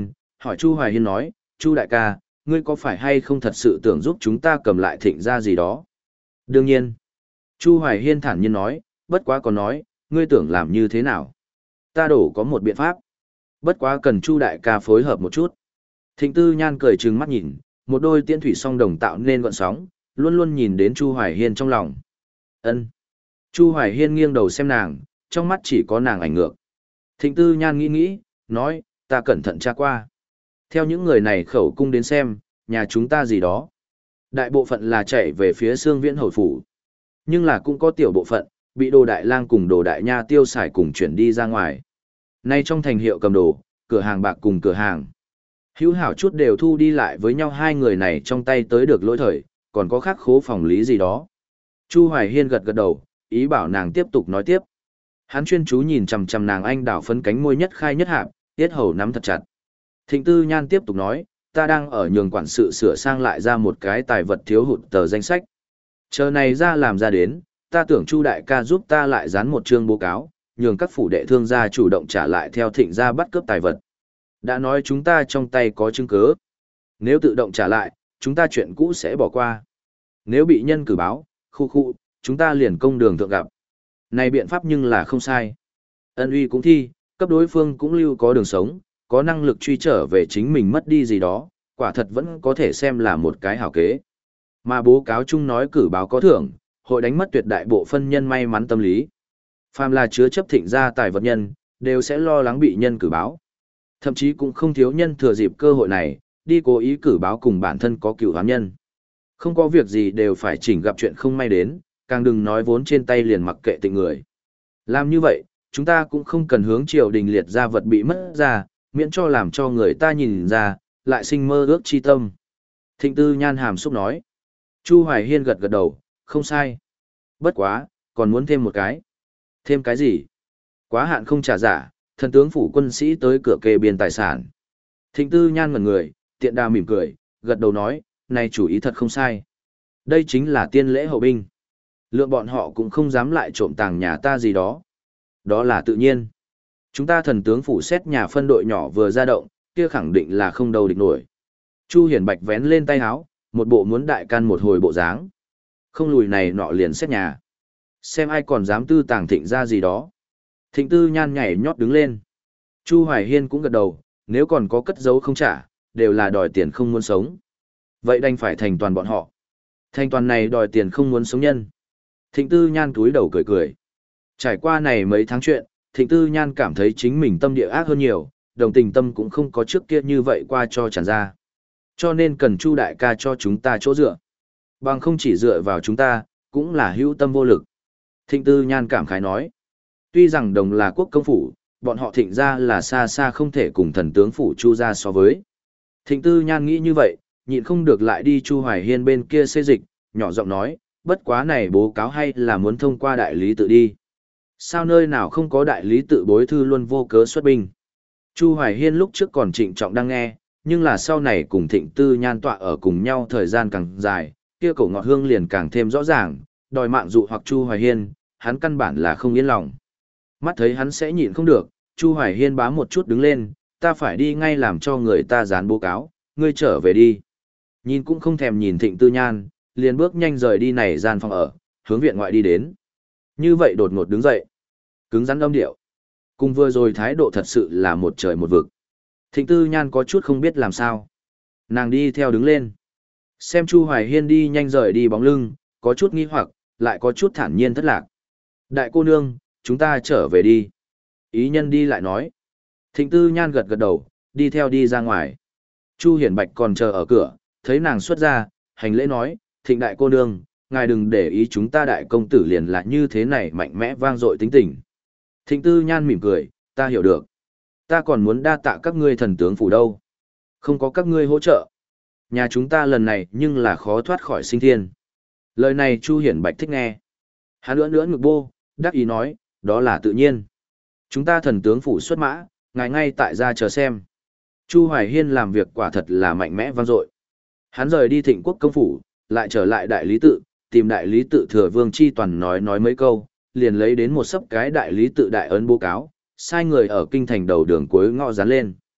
Hỏi Chu Hoài Hiên nói, Chu đại ca, ngươi có phải hay không thật sự tưởng giúp chúng ta cầm lại thịnh gia gì đó? Đương nhiên. Chu Hoài Hiên thản nhiên nói, bất quá còn nói, ngươi tưởng làm như thế nào? Ta đổ có một biện pháp. Bất quá cần Chu đại ca phối hợp một chút. Thịnh Tư Nhan cười trừng mắt nhìn, một đôi tiễn thủy song đồng tạo nên gọn sóng, luôn luôn nhìn đến Chu Hoài Hiên trong lòng. Ân. Chu Hoài Hiên nghiêng đầu xem nàng, trong mắt chỉ có nàng ảnh ngược. Thịnh Tư Nhan nghĩ nghĩ, nói, ta cẩn thận tra qua. Theo những người này khẩu cung đến xem, nhà chúng ta gì đó. Đại bộ phận là chạy về phía Sương Viễn Hầu Phủ. Nhưng là cũng có tiểu bộ phận, bị Đồ Đại Lang cùng Đồ Đại Nha tiêu xài cùng chuyển đi ra ngoài. Nay trong thành hiệu cầm đồ, cửa hàng bạc cùng cửa hàng. Hữu hảo chút đều thu đi lại với nhau hai người này trong tay tới được lỗi thời, còn có khác khố phòng lý gì đó. Chu Hoài Hiên gật gật đầu, ý bảo nàng tiếp tục nói tiếp. Hắn chuyên chú nhìn chằm chằm nàng anh đảo phấn cánh môi nhất khai nhất hạp, tiết hầu nắm thật chặt. Thịnh Tư Nhan tiếp tục nói, ta đang ở nhường quản sự sửa sang lại ra một cái tài vật thiếu hụt tờ danh sách. Chờ này ra làm ra đến, ta tưởng Chu đại ca giúp ta lại dán một chương báo cáo, nhường các phủ đệ thương gia chủ động trả lại theo thịnh gia bắt cướp tài vật. Đã nói chúng ta trong tay có chứng cứ. Nếu tự động trả lại, chúng ta chuyện cũ sẽ bỏ qua. Nếu bị nhân cử báo, khu khu, chúng ta liền công đường thượng gặp. Này biện pháp nhưng là không sai. Ân uy cũng thi, cấp đối phương cũng lưu có đường sống, có năng lực truy trở về chính mình mất đi gì đó, quả thật vẫn có thể xem là một cái hảo kế. Mà bố cáo chung nói cử báo có thưởng, hội đánh mất tuyệt đại bộ phân nhân may mắn tâm lý. Phàm là chứa chấp thịnh gia tài vật nhân, đều sẽ lo lắng bị nhân cử báo. Thậm chí cũng không thiếu nhân thừa dịp cơ hội này, đi cố ý cử báo cùng bản thân có cựu hoán nhân. Không có việc gì đều phải chỉnh gặp chuyện không may đến, càng đừng nói vốn trên tay liền mặc kệ tịnh người. Làm như vậy, chúng ta cũng không cần hướng triều đình liệt ra vật bị mất ra, miễn cho làm cho người ta nhìn ra, lại sinh mơ ước chi tâm. Thịnh Tư Nhan hàm xúc nói. Chu Hoài Hiên gật gật đầu, không sai. Bất quá, còn muốn thêm một cái. Thêm cái gì? Quá hạn không trả giả, thần tướng phủ quân sĩ tới cửa kê biên tài sản. Thịnh Tư Nhan ngẩn người, tiện đà mỉm cười, gật đầu nói, này chủ ý thật không sai. Đây chính là tiên lễ hậu binh. Lượng bọn họ cũng không dám lại trộm tàng nhà ta gì đó. Đó là tự nhiên. Chúng ta thần tướng phủ xét nhà phân đội nhỏ vừa ra động, kia khẳng định là không đâu địch nổi. Chu Hiển Bạch vén lên tay áo, một bộ muốn đại can một hồi bộ dáng. Không lùi này nọ liền xét nhà. Xem ai còn dám tư tàng thịnh ra gì đó. Thịnh Tư Nhan nhảy nhót đứng lên. Chu Hoài Hiên cũng gật đầu, nếu còn có cất giấu không trả, đều là đòi tiền không muốn sống. Vậy đành phải thành toàn bọn họ. Thành toàn này đòi tiền không muốn sống nhân. Thịnh Tư Nhan cúi đầu cười cười. Trải qua này mấy tháng chuyện, Thịnh Tư Nhan cảm thấy chính mình tâm địa ác hơn nhiều, đồng tình tâm cũng không có trước kia như vậy qua cho tràn ra. Cho nên cần Chu đại ca cho chúng ta chỗ dựa. Bằng không chỉ dựa vào chúng ta, cũng là hữu tâm vô lực. Thịnh Tư Nhan cảm khái nói. Tuy rằng đồng là quốc công phủ, bọn họ thịnh ra là xa xa không thể cùng thần tướng phủ Chu ra so với. Thịnh Tư Nhan nghĩ như vậy, nhịn không được lại đi Chu Hoài Hiên bên kia xê dịch, nhỏ giọng nói, bất quá này bố cáo hay là muốn thông qua đại lý tự đi. Sao nơi nào không có đại lý tự bối thư luôn vô cớ xuất binh. Chu Hoài Hiên lúc trước còn trịnh trọng đang nghe, nhưng là sau này cùng Thịnh Tư Nhan tọa ở cùng nhau thời gian càng dài, kia cổ ngọt hương liền càng thêm rõ ràng, đòi mạng dụ hoặc Chu Hoài Hiên, hắn căn bản là không yên lòng. Mắt thấy hắn sẽ nhịn không được, Chu Hoài Hiên bám một chút đứng lên, ta phải đi ngay làm cho người ta dán báo cáo, ngươi trở về đi. Nhìn cũng không thèm nhìn Thịnh Tư Nhan, liền bước nhanh rời đi này gian phòng ở, hướng viện ngoại đi đến. Như vậy đột ngột đứng dậy, cứng rắn âm điệu. Cùng vừa rồi thái độ thật sự là một trời một vực. Thịnh Tư Nhan có chút không biết làm sao. Nàng đi theo đứng lên. Xem Chu Hoài Hiên đi nhanh rời đi bóng lưng, có chút nghi hoặc, lại có chút thản nhiên thất lạc. Đại cô nương, chúng ta trở về đi. Ý nhân đi lại nói. Thịnh Tư Nhan gật gật đầu, đi theo đi ra ngoài. Chu Hiển Bạch còn chờ ở cửa, thấy nàng xuất ra, hành lễ nói, Thịnh đại cô nương, ngài đừng để ý chúng ta đại công tử liền là như thế này mạnh mẽ vang dội tính tình. Thịnh Tư Nhan mỉm cười, ta hiểu được. Ta còn muốn đa tạ các ngươi thần tướng phủ đâu. Không có các ngươi hỗ trợ. Nhà chúng ta lần này nhưng là khó thoát khỏi sinh thiên. Lời này Chu Hiển Bạch thích nghe. Hắn nữa nữa ngực bô, đắc ý nói, đó là tự nhiên. Chúng ta thần tướng phủ xuất mã, ngài ngay tại gia chờ xem. Chu Hoài Hiên làm việc quả thật là mạnh mẽ vang dội. Hắn rời đi Thịnh quốc công phủ, lại trở lại đại lý tự, tìm đại lý tự thừa vương chi toàn nói nói mấy câu, liền lấy đến một sấp cái đại lý tự đại ấn báo cáo, sai người ở kinh thành đầu đường cuối ngõ dán lên.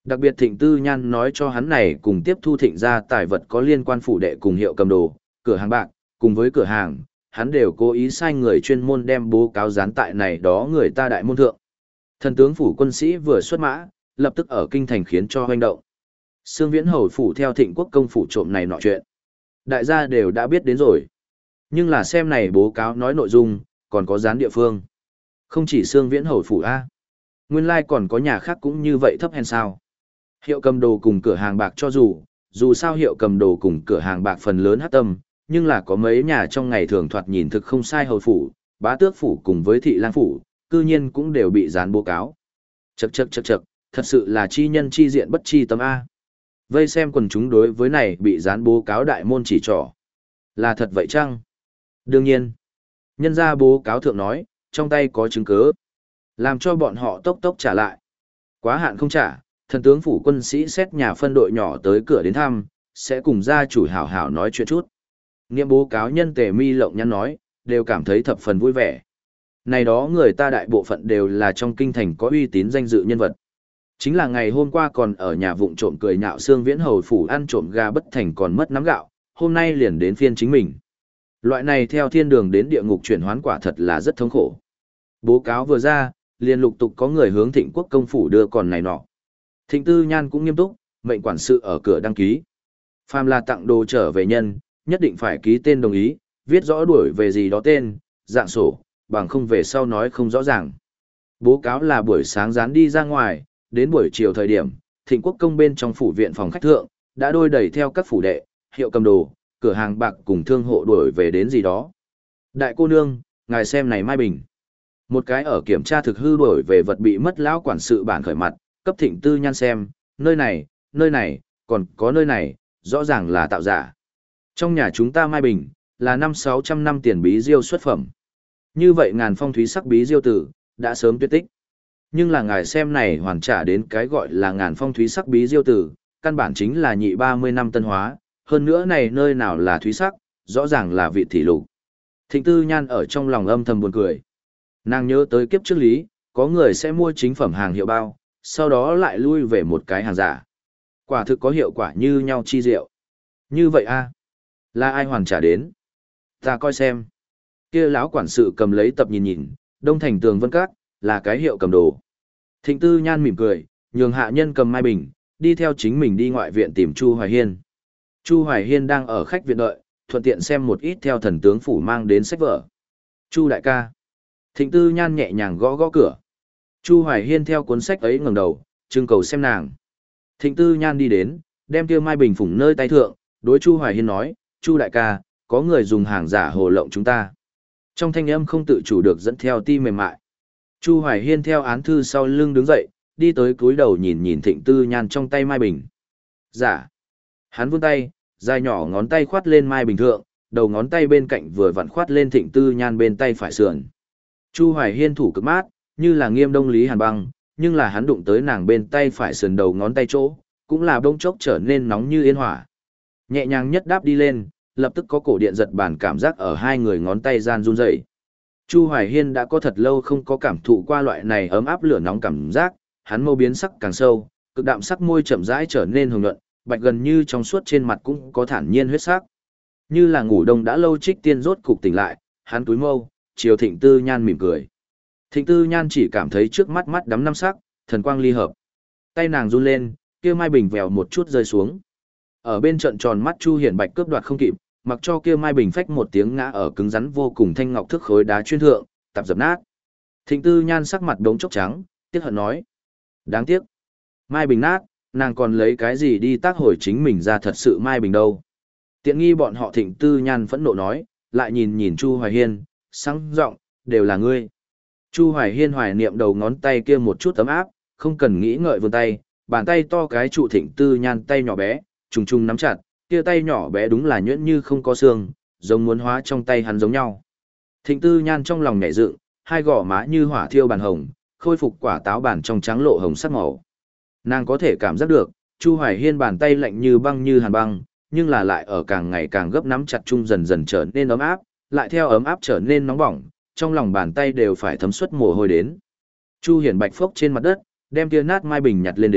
Đặc biệt Thịnh Tư Nhan nói cho hắn này cùng tiếp thu Thịnh gia tài vật có liên quan phủ đệ cùng hiệu cầm đồ, cửa hàng bạc, cùng với cửa hàng, hắn đều cố ý sai người chuyên môn đem bố cáo dán tại này đó người ta đại môn thượng. Thần tướng phủ quân sĩ vừa xuất mã, lập tức ở kinh thành khiến cho hoành động. Sương Viễn Hầu phủ theo Thịnh Quốc công phủ trộm này nọ chuyện. Đại gia đều đã biết đến rồi. Nhưng là xem này bố cáo nói nội dung, còn có dán địa phương. Không chỉ Sương Viễn Hầu phủ A. Nguyên lai còn có nhà khác cũng như vậy thấp hèn sao. Hiệu cầm đồ cùng cửa hàng bạc cho dù, dù sao hiệu cầm đồ cùng cửa hàng bạc phần lớn hát tâm, nhưng là có mấy nhà trong ngày thường thoạt nhìn thực không sai hầu phủ, bá tước phủ cùng với thị lang phủ, cư nhiên cũng đều bị dán bố cáo. Chậc chậc chậc chậc, thật sự là chi nhân chi diện bất chi tâm A. Vây xem quần chúng đối với này bị dán bố cáo đại môn chỉ trỏ. Là thật vậy chăng? Đương nhiên. Nhân ra bố cáo thượng nói, trong tay có chứng cứ. Làm cho bọn họ tốc tốc trả lại. Quá hạn không trả, thần tướng phủ quân sĩ xét nhà phân đội nhỏ tới cửa đến thăm, sẽ cùng gia chủ hảo hảo nói chuyện chút. Nghiệm bố cáo nhân tề mi lộng nhắn nói, đều cảm thấy thập phần vui vẻ. Này đó người ta đại bộ phận đều là trong kinh thành có uy tín danh dự nhân vật. Chính là ngày hôm qua còn ở nhà vụng trộm cười nhạo Sương Viễn Hầu phủ ăn trộm gà bất thành còn mất nắm gạo, hôm nay liền đến phiên chính mình. Loại này theo thiên đường đến địa ngục chuyển hoán quả thật là rất thống khổ. Bố cáo vừa ra, liền lục tục có người hướng Thịnh Quốc công phủ đưa còn này nọ. Thịnh Tư Nhan cũng nghiêm túc, mệnh quản sự ở cửa đăng ký. Phàm là tặng đồ trở về nhân, nhất định phải ký tên đồng ý, viết rõ đuổi về gì đó tên, dạng sổ, bằng không về sau nói không rõ ràng. Bố cáo là buổi sáng dán đi ra ngoài, đến buổi chiều thời điểm, Thịnh Quốc công bên trong phủ viện phòng khách thượng, đã đôi đẩy theo các phủ đệ, hiệu cầm đồ, cửa hàng bạc cùng thương hộ đuổi về đến gì đó. Đại cô nương, ngài xem này Mai Bình. Một cái ở kiểm tra thực hư đuổi về vật bị mất lão quản sự bản khởi mặt, cấp Thịnh Tư Nhan xem, nơi này, nơi này, còn có nơi này, rõ ràng là tạo giả. Trong nhà chúng ta Mai Bình, là năm sáu trăm năm tiền bí diêu xuất phẩm. Như vậy ngàn phong thúy sắc bí diêu tử, đã sớm tuyệt tích. Nhưng là ngài xem này hoàn trả đến cái gọi là ngàn phong thúy sắc bí diêu tử, căn bản chính là nhị ba mươi năm tân hóa, hơn nữa này nơi nào là thúy sắc, rõ ràng là vị thị lục. Thịnh Tư Nhan ở trong lòng âm thầm buồn cười. Nàng nhớ tới kiếp trước lý, có người sẽ mua chính phẩm hàng hiệu bao, sau đó lại lui về một cái hàng giả. Quả thực có hiệu quả như nhau chi diệu. Như vậy a, là ai hoàn trả đến? Ta coi xem. Kia lão quản sự cầm lấy tập nhìn nhìn, Đông Thành Tường Vân Các, là cái hiệu cầm đồ. Thịnh Tư Nhan mỉm cười, nhường hạ nhân cầm Mai Bình, đi theo chính mình đi ngoại viện tìm Chu Hoài Hiên. Chu Hoài Hiên đang ở khách viện đợi, thuận tiện xem một ít theo thần tướng phủ mang đến sách vở. Chu đại ca. Thịnh Tư Nhan nhẹ nhàng gõ gõ cửa. Chu Hoài Hiên theo cuốn sách ấy ngẩng đầu, trưng cầu xem nàng. Thịnh Tư Nhan đi đến, đem kia Mai Bình phủng nơi tay thượng, đối Chu Hoài Hiên nói, Chu đại ca, có người dùng hàng giả hồ lộng chúng ta. Trong thanh âm không tự chủ được dẫn theo ti mềm mại. Chu Hoài Hiên theo án thư sau lưng đứng dậy, đi tới cúi đầu nhìn nhìn Thịnh Tư Nhan trong tay Mai Bình. Giả. Hắn vươn tay, dài nhỏ ngón tay khoát lên Mai Bình thượng, đầu ngón tay bên cạnh vừa vặn khoát lên Thịnh Tư Nhan bên tay phải sườn. Chu Hoài Hiên thủ cực mát, như là nghiêm đông lý hàn băng, nhưng là hắn đụng tới nàng bên tay phải sườn đầu ngón tay chỗ, cũng là bông chốc trở nên nóng như yên hỏa. Nhẹ nhàng nhất đáp đi lên, lập tức có cổ điện giật bản cảm giác ở hai người ngón tay gian run rẩy. Chu Hoài Hiên đã có thật lâu không có cảm thụ qua loại này ấm áp lửa nóng cảm giác, hắn mâu biến sắc càng sâu, cực đạm sắc môi chậm rãi trở nên hồng nhuận, bạch gần như trong suốt trên mặt cũng có thản nhiên huyết sắc. Như là ngủ đông đã lâu Trích Tiên rốt cục tỉnh lại, hắn túi mâu, chiều Thịnh Tư Nhan mỉm cười. Thịnh Tư Nhan chỉ cảm thấy trước mắt mắt đắm năm sắc, thần quang ly hợp. Tay nàng run lên, kia Mai Bình vèo một chút rơi xuống. Ở bên trận tròn mắt Chu Hiển Bạch cướp đoạt không kịp, mặc cho kia Mai Bình phách một tiếng ngã ở cứng rắn vô cùng thanh ngọc thước khối đá chuyên thượng, tạp dập nát. Thịnh Tư Nhan sắc mặt đống chốc trắng, tiếc hận nói: "Đáng tiếc. Mai Bình nát, nàng còn lấy cái gì đi tác hồi chính mình ra thật sự Mai Bình đâu?" Tiện nghi bọn họ. Thịnh Tư Nhan phẫn nộ nói, lại nhìn nhìn Chu Hoài Hiên, sáng giọng, "Đều là ngươi." Chu Hoài Hiên hoài niệm đầu ngón tay kia một chút ấm áp, không cần nghĩ ngợi vươn tay, bàn tay to cái trụ Thịnh Tư Nhan tay nhỏ bé, trùng trùng nắm chặt, kia tay nhỏ bé đúng là nhuyễn như không có xương, giống muốn hóa trong tay hắn giống nhau. Thịnh Tư Nhan trong lòng nhảy dựng, hai gò má như hỏa thiêu bàn hồng, khôi phục quả táo bản trong trắng lộ hồng sắc màu. Nàng có thể cảm giác được, Chu Hoài Hiên bàn tay lạnh như băng như hàn băng, nhưng là lại ở càng ngày càng gấp nắm chặt chung dần dần trở nên ấm áp, lại theo ấm áp trở nên nóng bỏng, trong lòng bàn tay đều phải thấm suất mồ hôi đến. Chu Hiển Bạch phốc trên mặt đất, đem kia nát Mai Bình nhặt lên đến,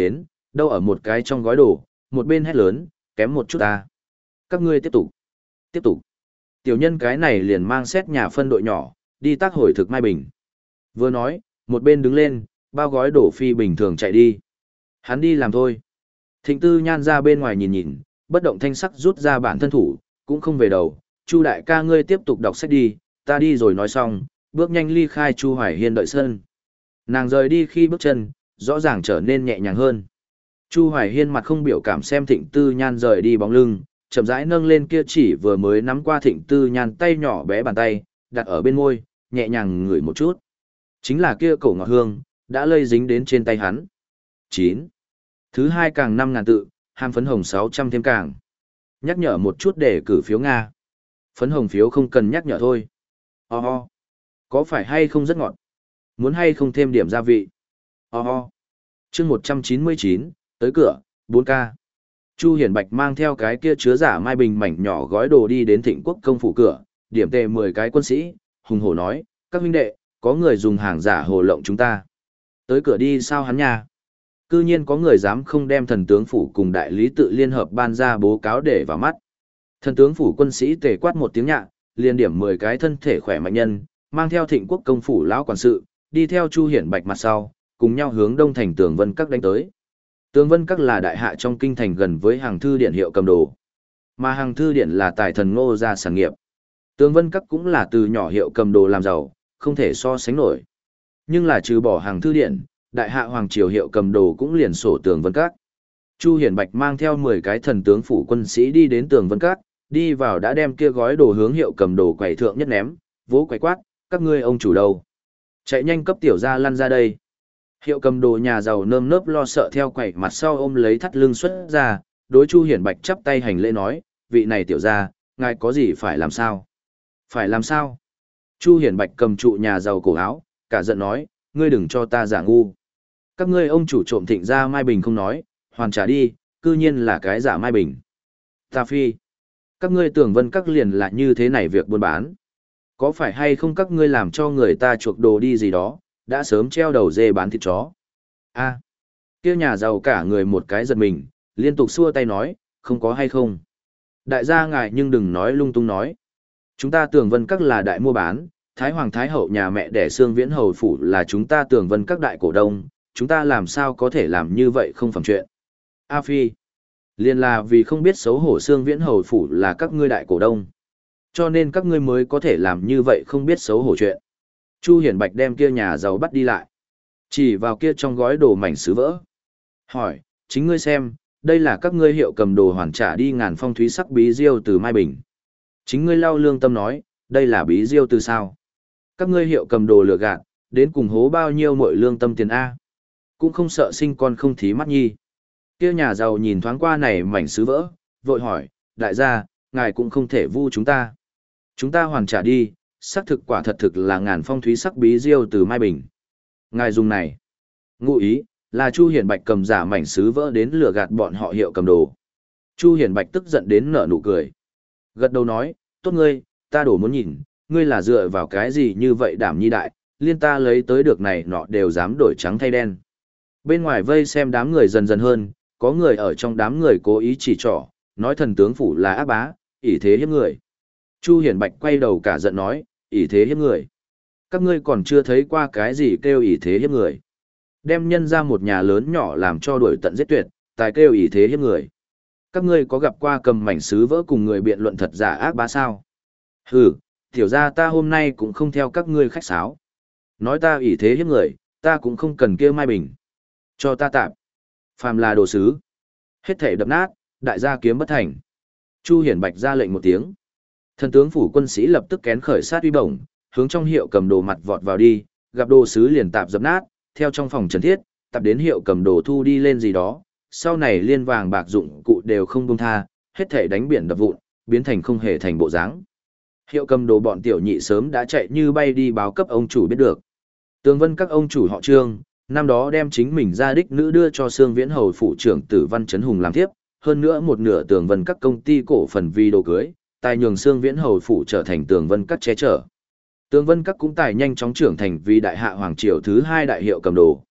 đâu ở một cái trong gói đồ, một bên hét lớn, kém một chút ta. Các ngươi tiếp tục, tiếp tục. Tiểu nhân cái này liền mang xét nhà phân đội nhỏ, đi tác hồi thực Mai Bình. Vừa nói, một bên đứng lên, bao gói đổ phi bình thường chạy đi. Hắn đi làm thôi. Thịnh Tư Nhan ra bên ngoài nhìn nhìn, bất động thanh sắc rút ra bản thân thủ, cũng không về đầu. Chu đại ca ngươi tiếp tục đọc sách đi, ta đi rồi nói xong, bước nhanh ly khai Chu Hoài Hiên đợi sân. Nàng rời đi khi bước chân, rõ ràng trở nên nhẹ nhàng hơn. Chu Hoài Hiên mặt không biểu cảm xem Thịnh Tư Nhan rời đi bóng lưng, chậm rãi nâng lên kia chỉ vừa mới nắm qua Thịnh Tư Nhan tay nhỏ bé bàn tay, đặt ở bên môi, nhẹ nhàng ngửi một chút. Chính là kia cổ ngọt hương, đã lây dính đến trên tay hắn. chín. Thứ hai càng năm ngàn tự, ham phấn hồng sáu trăm thêm càng. Nhắc nhở một chút để cử phiếu Nga. Phấn hồng phiếu không cần nhắc nhở thôi. Oh oh. Có phải hay không rất ngọt? Muốn hay không thêm điểm gia vị? Oh oh. Chương một trăm chín mươi chín, tới cửa, bốn K. Chu Hiển Bạch mang theo cái kia chứa giả mai bình mảnh nhỏ gói đồ đi đến Thịnh Quốc công phủ cửa, điểm tề mười cái quân sĩ, hùng hổ nói, các huynh đệ, có người dùng hàng giả hồ lộng chúng ta. Tới cửa đi sao hắn nha? Cư nhiên có người dám không đem thần tướng phủ cùng đại lý tự liên hợp ban ra bố cáo để vào mắt. Thần tướng phủ quân sĩ tề quát một tiếng nhạ, liền điểm mười cái thân thể khỏe mạnh nhân, mang theo Thịnh Quốc công phủ lão quản sự, đi theo Chu Hiển Bạch mặt sau, cùng nhau hướng đông thành Tường Vân Các đánh tới. Tường Vân Các là đại hạ trong kinh thành gần với hàng thư điện hiệu cầm đồ, mà hàng thư điện là tài thần Ngô gia sản nghiệp. Tường Vân Các cũng là từ nhỏ hiệu cầm đồ làm giàu, không thể so sánh nổi. Nhưng là trừ bỏ hàng thư điện, đại hạ hoàng triều hiệu cầm đồ cũng liền sổ Tường Vân Các. Chu Hiển Bạch mang theo mười cái thần tướng phủ quân sĩ đi đến Tường Vân Các, đi vào đã đem kia gói đồ hướng hiệu cầm đồ quầy thượng nhất ném, vỗ quầy quát, các ngươi ông chủ đâu? Chạy nhanh cấp tiểu gia lăn ra đây. Hiệu cầm đồ nhà giàu nơm nớp lo sợ theo quầy mặt sau ôm lấy thắt lưng xuất ra, đối Chu Hiển Bạch chắp tay hành lễ nói, vị này tiểu gia, ngài có gì phải làm sao? Phải làm sao? Chu Hiển Bạch cầm trụ nhà giàu cổ áo, cả giận nói, ngươi đừng cho ta giả ngu. Các ngươi ông chủ trộm Thịnh gia mai bình không nói, hoàn trả đi, cư nhiên là cái giả mai bình. Ta phi. Các ngươi Tường Vân Các liền là như thế này việc buôn bán. Có phải hay không các ngươi làm cho người ta chuộc đồ đi gì đó, đã sớm treo đầu dê bán thịt chó. A, kia nhà giàu cả người một cái giật mình, liên tục xua tay nói, không có hay không. Đại gia ngài nhưng đừng nói lung tung nói. Chúng ta Tường Vân Các là đại mua bán, Thái Hoàng Thái Hậu nhà mẹ đẻ Sương Viễn Hầu Phủ là chúng ta Tường Vân Các đại cổ đông, chúng ta làm sao có thể làm như vậy không phẩm chuyện. A phi, liền là vì không biết xấu hổ Sương Viễn Hầu Phủ là các ngươi đại cổ đông. Cho nên các ngươi mới có thể làm như vậy không biết xấu hổ chuyện. Chu Hiển Bạch đem kia nhà giàu bắt đi lại. Chỉ vào kia trong gói đồ mảnh sứ vỡ. Hỏi, chính ngươi xem, đây là các ngươi hiệu cầm đồ hoàn trả đi ngàn phong thúy sắc bí diêu từ Mai Bình. Chính ngươi lau lương tâm nói, đây là bí diêu từ sao? Các ngươi hiệu cầm đồ lừa gạt, đến cùng hố bao nhiêu mọi lương tâm tiền A. Cũng không sợ sinh con không thí mắt nhi. Kia nhà giàu nhìn thoáng qua này mảnh sứ vỡ, vội hỏi, đại gia, ngài cũng không thể vu chúng ta. Chúng ta hoàn trả đi, xác thực quả thật thực là ngàn phong thúy sắc bí diêu từ Mai Bình. Ngài dùng này. Ngụ ý, là Chu Hiển Bạch cầm giả mảnh sứ vỡ đến lừa gạt bọn họ hiệu cầm đồ. Chu Hiển Bạch tức giận đến nở nụ cười. Gật đầu nói, tốt ngươi, ta đổ muốn nhìn, ngươi là dựa vào cái gì như vậy đảm nhi đại, liên ta lấy tới được này nọ đều dám đổi trắng thay đen. Bên ngoài vây xem đám người dần dần hơn, có người ở trong đám người cố ý chỉ trỏ, nói thần tướng phủ là ác bá, ỷ thế hiếp người. Chu Hiển Bạch quay đầu cả giận nói, ỷ thế hiếp người. Các ngươi còn chưa thấy qua cái gì kêu ỷ thế hiếp người. Đem nhân ra một nhà lớn nhỏ làm cho đuổi tận giết tuyệt, tài kêu ỷ thế hiếp người. Các ngươi có gặp qua cầm mảnh sứ vỡ cùng người biện luận thật giả ác bá sao? Hừ, tiểu ra ta hôm nay cũng không theo các ngươi khách sáo. Nói ta ỷ thế hiếp người, ta cũng không cần kêu Mai Bình. Cho ta tạm. Phàm là đồ sứ. Hết thể đập nát, đại gia kiếm bất thành. Chu Hiển Bạch ra lệnh một tiếng. Thần tướng phủ quân sĩ lập tức kén khởi sát uy bổng, hướng trong hiệu cầm đồ mặt vọt vào đi, gặp đồ sứ liền tạp dập nát, theo trong phòng trấn thiết, tạp đến hiệu cầm đồ thu đi lên gì đó, sau này liên vàng bạc dụng cụ đều không buông tha, hết thể đánh biển đập vụn, biến thành không hề thành bộ dáng. Hiệu cầm đồ bọn tiểu nhị sớm đã chạy như bay đi báo cấp ông chủ biết được. Tường Vân Các ông chủ họ Trương, năm đó đem chính mình gia đích nữ đưa cho Sương Viễn Hầu phủ trưởng Tử Văn Chấn Hùng làm thiếp, hơn nữa một nửa Tường Vân Các công ty cổ phần vì đồ cưới, tài nhường Sương Viễn Hầu phủ trở thành Tường Vân Các che chở. Tường Vân Các cũng tài nhanh chóng trưởng thành vì đại hạ hoàng triều thứ hai đại hiệu cầm đồ.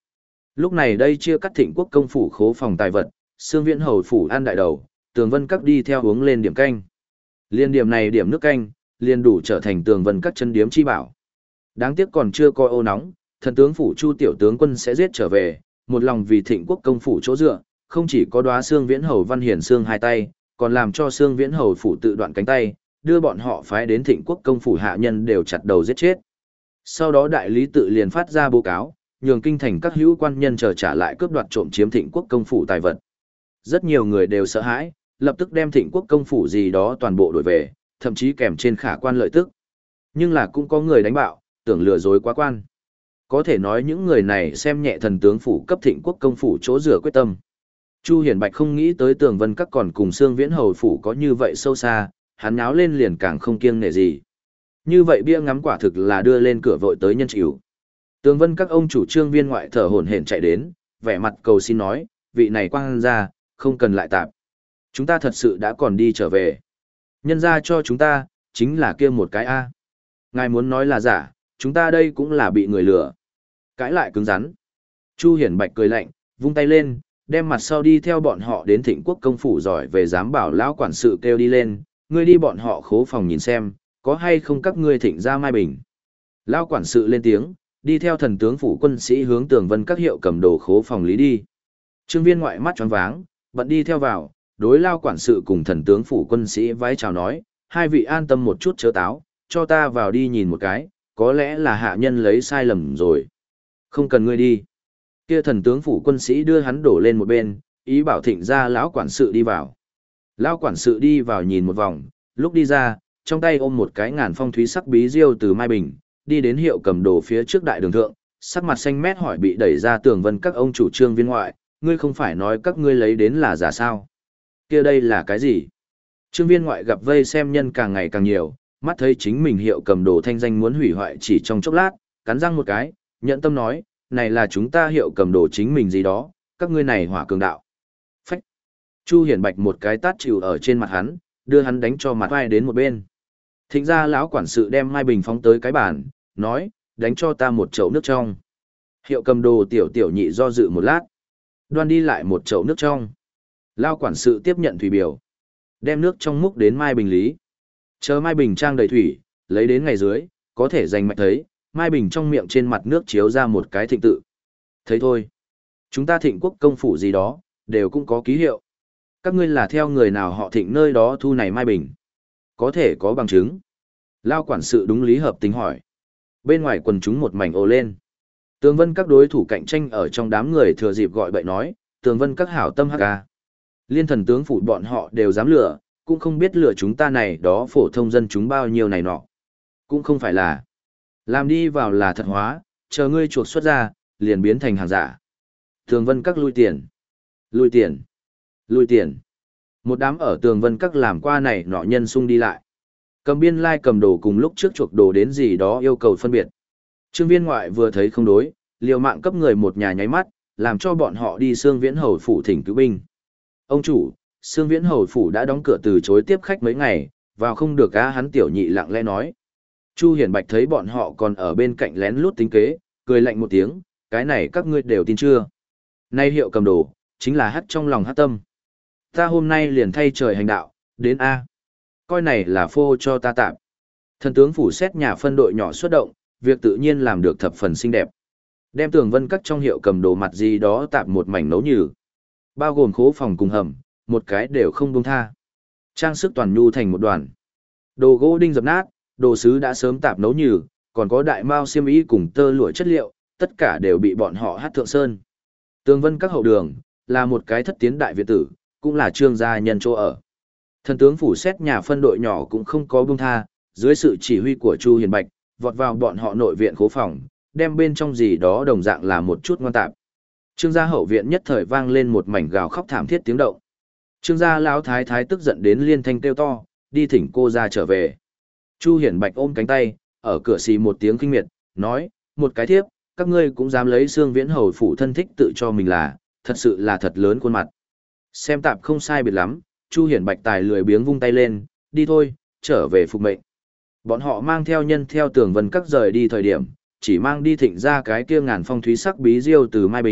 Lúc này đây chia cắt Thịnh Quốc công phủ khố phòng tài vật, Xương Viễn hầu phủ an đại đầu, Tường Vân Các đi theo uống lên điểm canh. Liên điểm này điểm nước canh, liền đủ trở thành Tường Vân Các chân điếm chi bảo. Đáng tiếc còn chưa coi ô nóng, thần tướng phủ Chu tiểu tướng quân sẽ giết trở về, một lòng vì Thịnh Quốc công phủ chỗ dựa, không chỉ có đóa Xương Viễn hầu Văn Hiển xương hai tay, còn làm cho Xương Viễn hầu phủ tự đoạn cánh tay, đưa bọn họ phái đến Thịnh Quốc công phủ hạ nhân đều chặt đầu giết chết. Sau đó đại lý tự liền phát ra báo cáo, nhường kinh thành các hữu quan nhân chờ trả lại cướp đoạt trộm chiếm Thịnh Quốc công phủ tài vật. Rất nhiều người đều sợ hãi, lập tức đem Thịnh Quốc công phủ gì đó toàn bộ đổi về, thậm chí kèm trên khả quan lợi tức. Nhưng là cũng có người đánh bạo, tưởng lừa dối quá quan. Có thể nói những người này xem nhẹ thần tướng phủ cấp Thịnh Quốc công phủ chỗ rửa quyết tâm. Chu Hiển Bạch không nghĩ tới Tường Vân Các còn cùng Xương Viễn hầu phủ có như vậy sâu xa, hắn nháo lên liền càng không kiêng nể gì. Như vậy bia ngắm quả thực là đưa lên cửa vội tới nhân chịu. Tường Vân Các ông chủ Trương Viên ngoại thở hổn hển chạy đến, vẻ mặt cầu xin nói, vị này quang ra, không cần lại tạp. Chúng ta thật sự đã còn đi trở về. Nhân ra cho chúng ta, chính là kia một cái A. Ngài muốn nói là giả, chúng ta đây cũng là bị người lừa. Cãi lại cứng rắn. Chu Hiển Bạch cười lạnh, vung tay lên, đem mặt sau đi theo bọn họ đến Thịnh Quốc công phủ giỏi về giám bảo lão quản sự kêu đi lên, ngươi đi bọn họ khố phòng nhìn xem, có hay không các ngươi Thịnh ra Mai Bình. Lão quản sự lên tiếng, đi theo thần tướng phủ quân sĩ hướng Tường Vân Các hiệu cầm đồ khố phòng lý đi. Trương Viên ngoại mắt choáng váng, bận đi theo vào, đối lao quản sự cùng thần tướng phủ quân sĩ vái chào nói, hai vị an tâm một chút chớ táo, cho ta vào đi nhìn một cái, có lẽ là hạ nhân lấy sai lầm rồi. Không cần ngươi đi. Kia thần tướng phủ quân sĩ đưa hắn đổ lên một bên, ý bảo Thịnh ra lão quản sự đi vào. Lão quản sự đi vào nhìn một vòng, lúc đi ra, trong tay ôm một cái ngàn phong thúy sắc bí diêu từ Mai Bình, đi đến hiệu cầm đồ phía trước đại đường thượng, sắc mặt xanh mét hỏi bị đẩy ra Tường Vân Các ông chủ Trương Viên ngoại, ngươi không phải nói các ngươi lấy đến là giả sao? Kia đây là cái gì? Trương Viên ngoại gặp vây xem nhân càng ngày càng nhiều, mắt thấy chính mình hiệu cầm đồ thanh danh muốn hủy hoại chỉ trong chốc lát, cắn răng một cái, nhẫn tâm nói, này là chúng ta hiệu cầm đồ chính mình gì đó, các ngươi này hỏa cường đạo. Phách! Chu Hiển Bạch một cái tát chịu ở trên mặt hắn, đưa hắn đánh cho mặt vai đến một bên. Thịnh ra lão quản sự đem Mai Bình phóng tới cái bàn, nói, đánh cho ta một chậu nước trong. Hiệu cầm đồ tiểu tiểu nhị do dự một lát, đoan đi lại một chậu nước trong. Lao quản sự tiếp nhận thủy biểu, đem nước trong múc đến Mai Bình lý. Chờ Mai Bình trang đầy thủy, lấy đến ngày dưới, có thể dành mạch thấy, Mai Bình trong miệng trên mặt nước chiếu ra một cái thịnh tự. Thấy thôi, chúng ta Thịnh Quốc công phủ gì đó, đều cũng có ký hiệu. Các ngươi là theo người nào họ Thịnh nơi đó thu này Mai Bình. Có thể có bằng chứng. Lao quản sự đúng lý hợp tính hỏi. Bên ngoài quần chúng một mảnh ồ lên. Tường Vân Các đối thủ cạnh tranh ở trong đám người thừa dịp gọi bậy nói, Tường Vân Các hảo tâm hắc ca. Liên thần tướng phủ bọn họ đều dám lừa, cũng không biết lừa chúng ta này đó phổ thông dân chúng bao nhiêu này nọ. Cũng không phải là. Làm đi vào là thật hóa, chờ ngươi chuộc xuất ra, liền biến thành hàng giả. Tường Vân Các lui tiền. Lui tiền. Lui tiền. Một đám ở Tường Vân Các làm qua này nọ nhân sung đi lại. Cầm biên lai like cầm đồ cùng lúc trước chuộc đồ đến gì đó yêu cầu phân biệt. Trương Viên ngoại vừa thấy không đối, liều mạng cấp người một nhà nháy mắt, làm cho bọn họ đi Xương Viễn hầu phủ thỉnh cứu binh. Ông chủ, Xương Viễn hầu phủ đã đóng cửa từ chối tiếp khách mấy ngày, vào không được á, hắn tiểu nhị lặng lẽ nói. Chu Hiển Bạch thấy bọn họ còn ở bên cạnh lén lút tính kế, cười lạnh một tiếng, cái này các ngươi đều tin chưa? Nay hiệu cầm đồ, chính là hắt trong lòng hắt tâm. Ta hôm nay liền thay trời hành đạo, đến A. Coi này là phô cho ta tạm. Thần tướng phủ xét nhà phân đội nhỏ xuất động, việc tự nhiên làm được thập phần xinh đẹp. Đem Tường Vân Các trong hiệu cầm đồ mặt gì đó tạp một mảnh nấu nhừ. Bao gồm khố phòng cùng hầm, một cái đều không buông tha. Trang sức toàn nhu thành một đoàn. Đồ gỗ đinh dập nát, đồ sứ đã sớm tạp nấu nhừ, còn có đại mao xiêm y cùng tơ lụa chất liệu, tất cả đều bị bọn họ hát thượng sơn. Tường Vân Các hậu đường, là một cái thất tiến đại viện tử, cũng là trương gia nhân chỗ ở. Thần tướng phủ xét nhà phân đội nhỏ cũng không có buông tha, dưới sự chỉ huy của Chu Hiền Bạch, vọt vào bọn họ nội viện khố phòng, đem bên trong gì đó đồng dạng là một chút ngoan tạp. Trương gia hậu viện nhất thời vang lên một mảnh gào khóc thảm thiết tiếng động. Trương gia lão thái thái tức giận đến liên thanh kêu to, đi thỉnh cô ra trở về. Chu Hiển Bạch ôm cánh tay, ở cửa xì một tiếng kinh miệt, nói, một cái thiếp, các ngươi cũng dám lấy Xương Viễn hầu phủ thân thích tự cho mình là, thật sự là thật lớn khuôn mặt. Xem tạp không sai biệt lắm, Chu Hiển Bạch tài lười biếng vung tay lên, đi thôi, trở về phục mệnh. Bọn họ mang theo nhân theo Tường Vân Các rời đi thời điểm, chỉ mang đi thịnh ra cái kia ngàn phong thúy sắc bí diêu từ Mai Bình,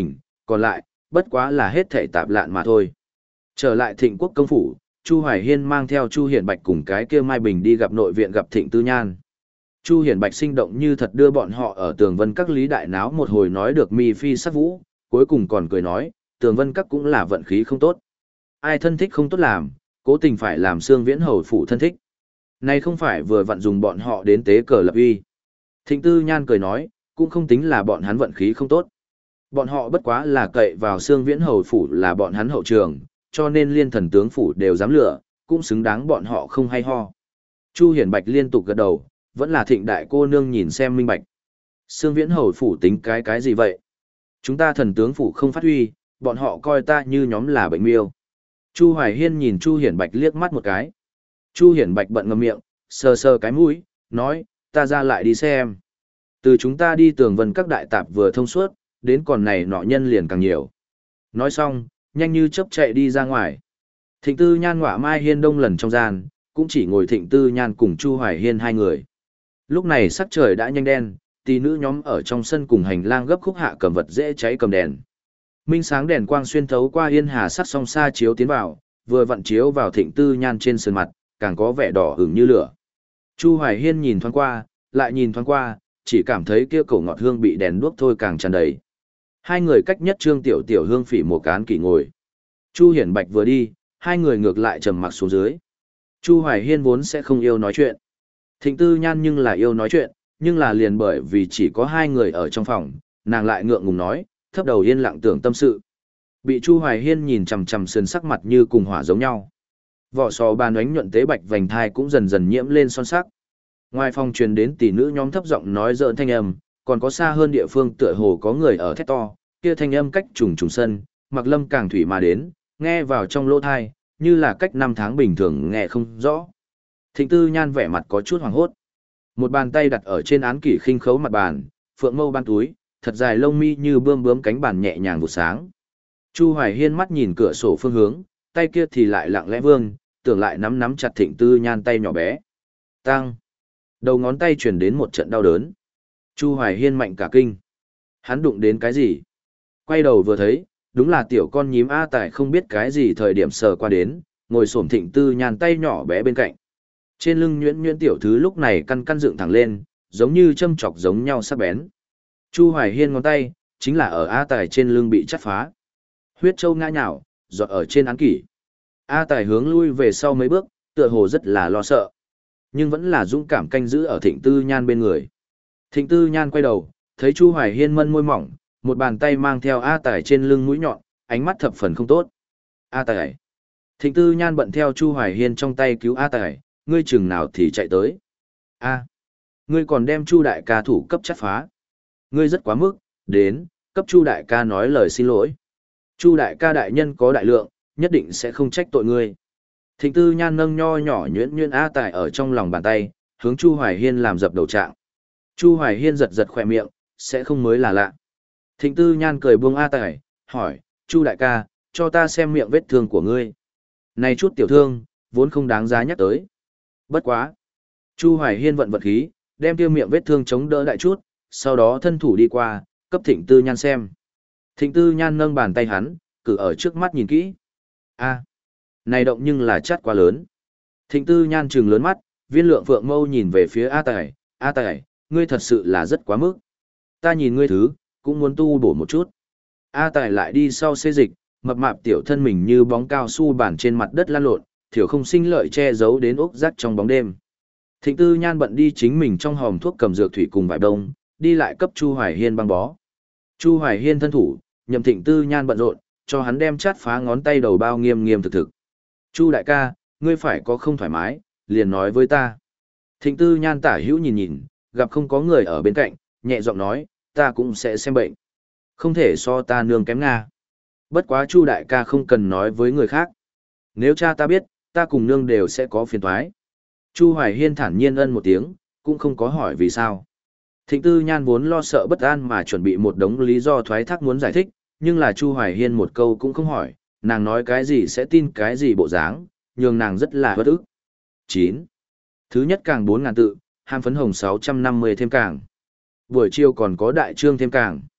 còn lại, bất quá là hết thảy tạp lạn mà thôi. Trở lại Thịnh Quốc công phủ, Chu Hoài Hiên mang theo Chu Hiển Bạch cùng cái kia Mai Bình đi gặp nội viện gặp Thịnh Tư Nhan. Chu Hiển Bạch sinh động như thật đưa bọn họ ở Tường Vân Các lý đại náo một hồi nói được mi phi sắc vũ, cuối cùng còn cười nói, Tường Vân Các cũng là vận khí không tốt. Ai thân thích không tốt làm, cố tình phải làm Sương Viễn Hầu phủ thân thích. Này không phải vừa vặn dùng bọn họ đến tế cờ lập uy. Thịnh Tư Nhan cười nói, cũng không tính là bọn hắn vận khí không tốt. Bọn họ bất quá là cậy vào Sương Viễn Hầu phủ là bọn hắn hậu trường, cho nên liên thần tướng phủ đều dám lựa, cũng xứng đáng bọn họ không hay ho. Chu Hiển Bạch liên tục gật đầu, vẫn là Thịnh đại cô nương nhìn xem minh bạch. Sương Viễn Hầu phủ tính cái cái gì vậy? Chúng ta thần tướng phủ không phát huy, bọn họ coi ta như nhóm là bệnh miêu. Chu Hoài Hiên nhìn Chu Hiển Bạch liếc mắt một cái. Chu Hiển Bạch bận ngậm miệng, sờ sờ cái mũi, nói, ta ra lại đi xem. Từ chúng ta đi Tường Vân Các đại tạp vừa thông suốt, đến còn này nọ nhân liền càng nhiều. Nói xong, nhanh như chớp chạy đi ra ngoài. Thịnh Tư Nhan ngọa Mai Hiên Đông lần trong gian, cũng chỉ ngồi Thịnh Tư Nhan cùng Chu Hoài Hiên hai người. Lúc này sắc trời đã nhanh đen, tỷ nữ nhóm ở trong sân cùng hành lang gấp khúc hạ cầm vật dễ cháy cầm đèn. Minh sáng đèn quang xuyên thấu qua yên hà sắc song xa chiếu tiến vào, vừa vặn chiếu vào Thịnh Tư Nhan trên sườn mặt, càng có vẻ đỏ ửng như lửa. Chu Hoài Hiên nhìn thoáng qua, lại nhìn thoáng qua, chỉ cảm thấy kia cổ ngọt hương bị đèn đuốc thôi càng tràn đầy. Hai người cách nhất Trương Tiểu Tiểu hương phỉ một cán kỳ ngồi. Chu Hiển Bạch vừa đi, hai người ngược lại trầm mặc xuống dưới. Chu Hoài Hiên vốn sẽ không yêu nói chuyện. Thịnh Tư Nhan nhưng là yêu nói chuyện, nhưng là liền bởi vì chỉ có hai người ở trong phòng, nàng lại ngượng ngùng nói, thấp đầu yên lặng tưởng tâm sự. Bị Chu Hoài Hiên nhìn chằm chằm sườn sắc mặt như cùng hỏa giống nhau. Vỏ sò bàn ánh nhuận tế bạch vành thai cũng dần dần nhiễm lên son sắc. Ngoài phòng truyền đến tỷ nữ nhóm thấp giọng nói giỡn thanh âm, còn có xa hơn địa phương tựa hồ có người ở thét to, kia thanh âm cách trùng trùng sân, Mặc Lâm càng thủy mà đến, nghe vào trong lỗ thai, như là cách năm tháng bình thường nghe không rõ. Thịnh Tư Nhan vẻ mặt có chút hoảng hốt. Một bàn tay đặt ở trên án kỷ khinh khấu mặt bàn, phượng mâu ban túi, thật dài lông mi như bươm bướm cánh bàn nhẹ nhàng vụ sáng. Chu Hoài Hiên mắt nhìn cửa sổ phương hướng, tay kia thì lại lặng lẽ vương, tưởng lại nắm nắm chặt Thịnh Tư Nhan tay nhỏ bé. Tăng. Đầu ngón tay truyền đến một trận đau đớn. Chu Hoài Hiên mạnh cả kinh. Hắn đụng đến cái gì? Quay đầu vừa thấy, đúng là tiểu con nhím A Tài không biết cái gì thời điểm sờ qua đến, ngồi xổm Thịnh Tư Nhan tay nhỏ bé bên cạnh. Trên lưng nhuyễn nhuyễn tiểu thứ lúc này căn căn dựng thẳng lên, giống như châm chọc giống nhau sắc bén. Chu Hoài Hiên ngón tay, chính là ở A Tài trên lưng bị chắt phá. Huyết châu ngã nhào, giọt ở trên án kỷ. A Tài hướng lui về sau mấy bước, tựa hồ rất là lo sợ. Nhưng vẫn là dũng cảm canh giữ ở Thịnh Tư Nhan bên người. Thịnh Tư Nhan quay đầu, thấy Chu Hoài Hiên mân môi mỏng, một bàn tay mang theo A Tài trên lưng mũi nhọn, ánh mắt thập phần không tốt. A Tài. Thịnh Tư Nhan bận theo Chu Hoài Hiên trong tay cứu A Tài, ngươi chừng nào thì chạy tới. A. Ngươi còn đem Chu đại ca thủ cấp chắt phá. Ngươi rất quá mức, đến, cấp Chu đại ca nói lời xin lỗi. Chu đại ca đại nhân có đại lượng, nhất định sẽ không trách tội ngươi. Thịnh Tư Nhan nâng nho nhỏ nhuyễn nhuyễn A Tài ở trong lòng bàn tay, hướng Chu Hoài Hiên làm dập đầu trạng. Chu Hoài Hiên giật giật khỏe miệng, sẽ không mới là lạ. Thịnh Tư Nhan cười buông A Tài, hỏi, Chu đại ca, cho ta xem miệng vết thương của ngươi. Này chút tiểu thương, vốn không đáng giá nhắc tới. Bất quá. Chu Hoài Hiên vận vật khí, đem tiêu miệng vết thương chống đỡ đại chút, sau đó thân thủ đi qua, cấp Thịnh Tư Nhan xem. Thịnh Tư Nhan nâng bàn tay hắn, cử ở trước mắt nhìn kỹ. A, này động nhưng là chát quá lớn. Thịnh Tư Nhan trừng lớn mắt, viên lượng phượng mâu nhìn về phía A Tài, A Tài, ngươi thật sự là rất quá mức. Ta nhìn ngươi thứ, cũng muốn tu bổ một chút. A Tài lại đi sau xê dịch, mập mạp tiểu thân mình như bóng cao su bản trên mặt đất lăn lộn, thiểu không sinh lợi che giấu đến ốc rắc trong bóng đêm. Thịnh Tư Nhan bận đi chính mình trong hòm thuốc cầm dược thủy cùng vải đông, đi lại cấp Chu Hoài Hiên băng bó. Chu Hoài Hiên thân thủ, nhậm Thịnh Tư Nhan bận rộn, cho hắn đem chát phá ngón tay đầu bao nghiêm nghiêm thực thực. Chu đại ca, ngươi phải có không thoải mái, liền nói với ta. Thịnh Tư Nhan tả hữu nhìn nhìn, gặp không có người ở bên cạnh, nhẹ giọng nói, ta cũng sẽ xem bệnh. Không thể so ta nương kém Nga. Bất quá Chu đại ca không cần nói với người khác. Nếu cha ta biết, ta cùng nương đều sẽ có phiền toái. Chu Hoài Hiên thản nhiên ân một tiếng, cũng không có hỏi vì sao. Thịnh Tư Nhan vốn lo sợ bất an mà chuẩn bị một đống lý do thoái thác muốn giải thích, nhưng là Chu Hoài Hiên một câu cũng không hỏi, nàng nói cái gì sẽ tin cái gì bộ dáng, nhường nàng rất là bất ức. chín. Thứ nhất càng bốn ngàn tự, ham phấn hồng sáu trăm năm mươi thêm càng. Buổi chiều còn có đại trương thêm càng.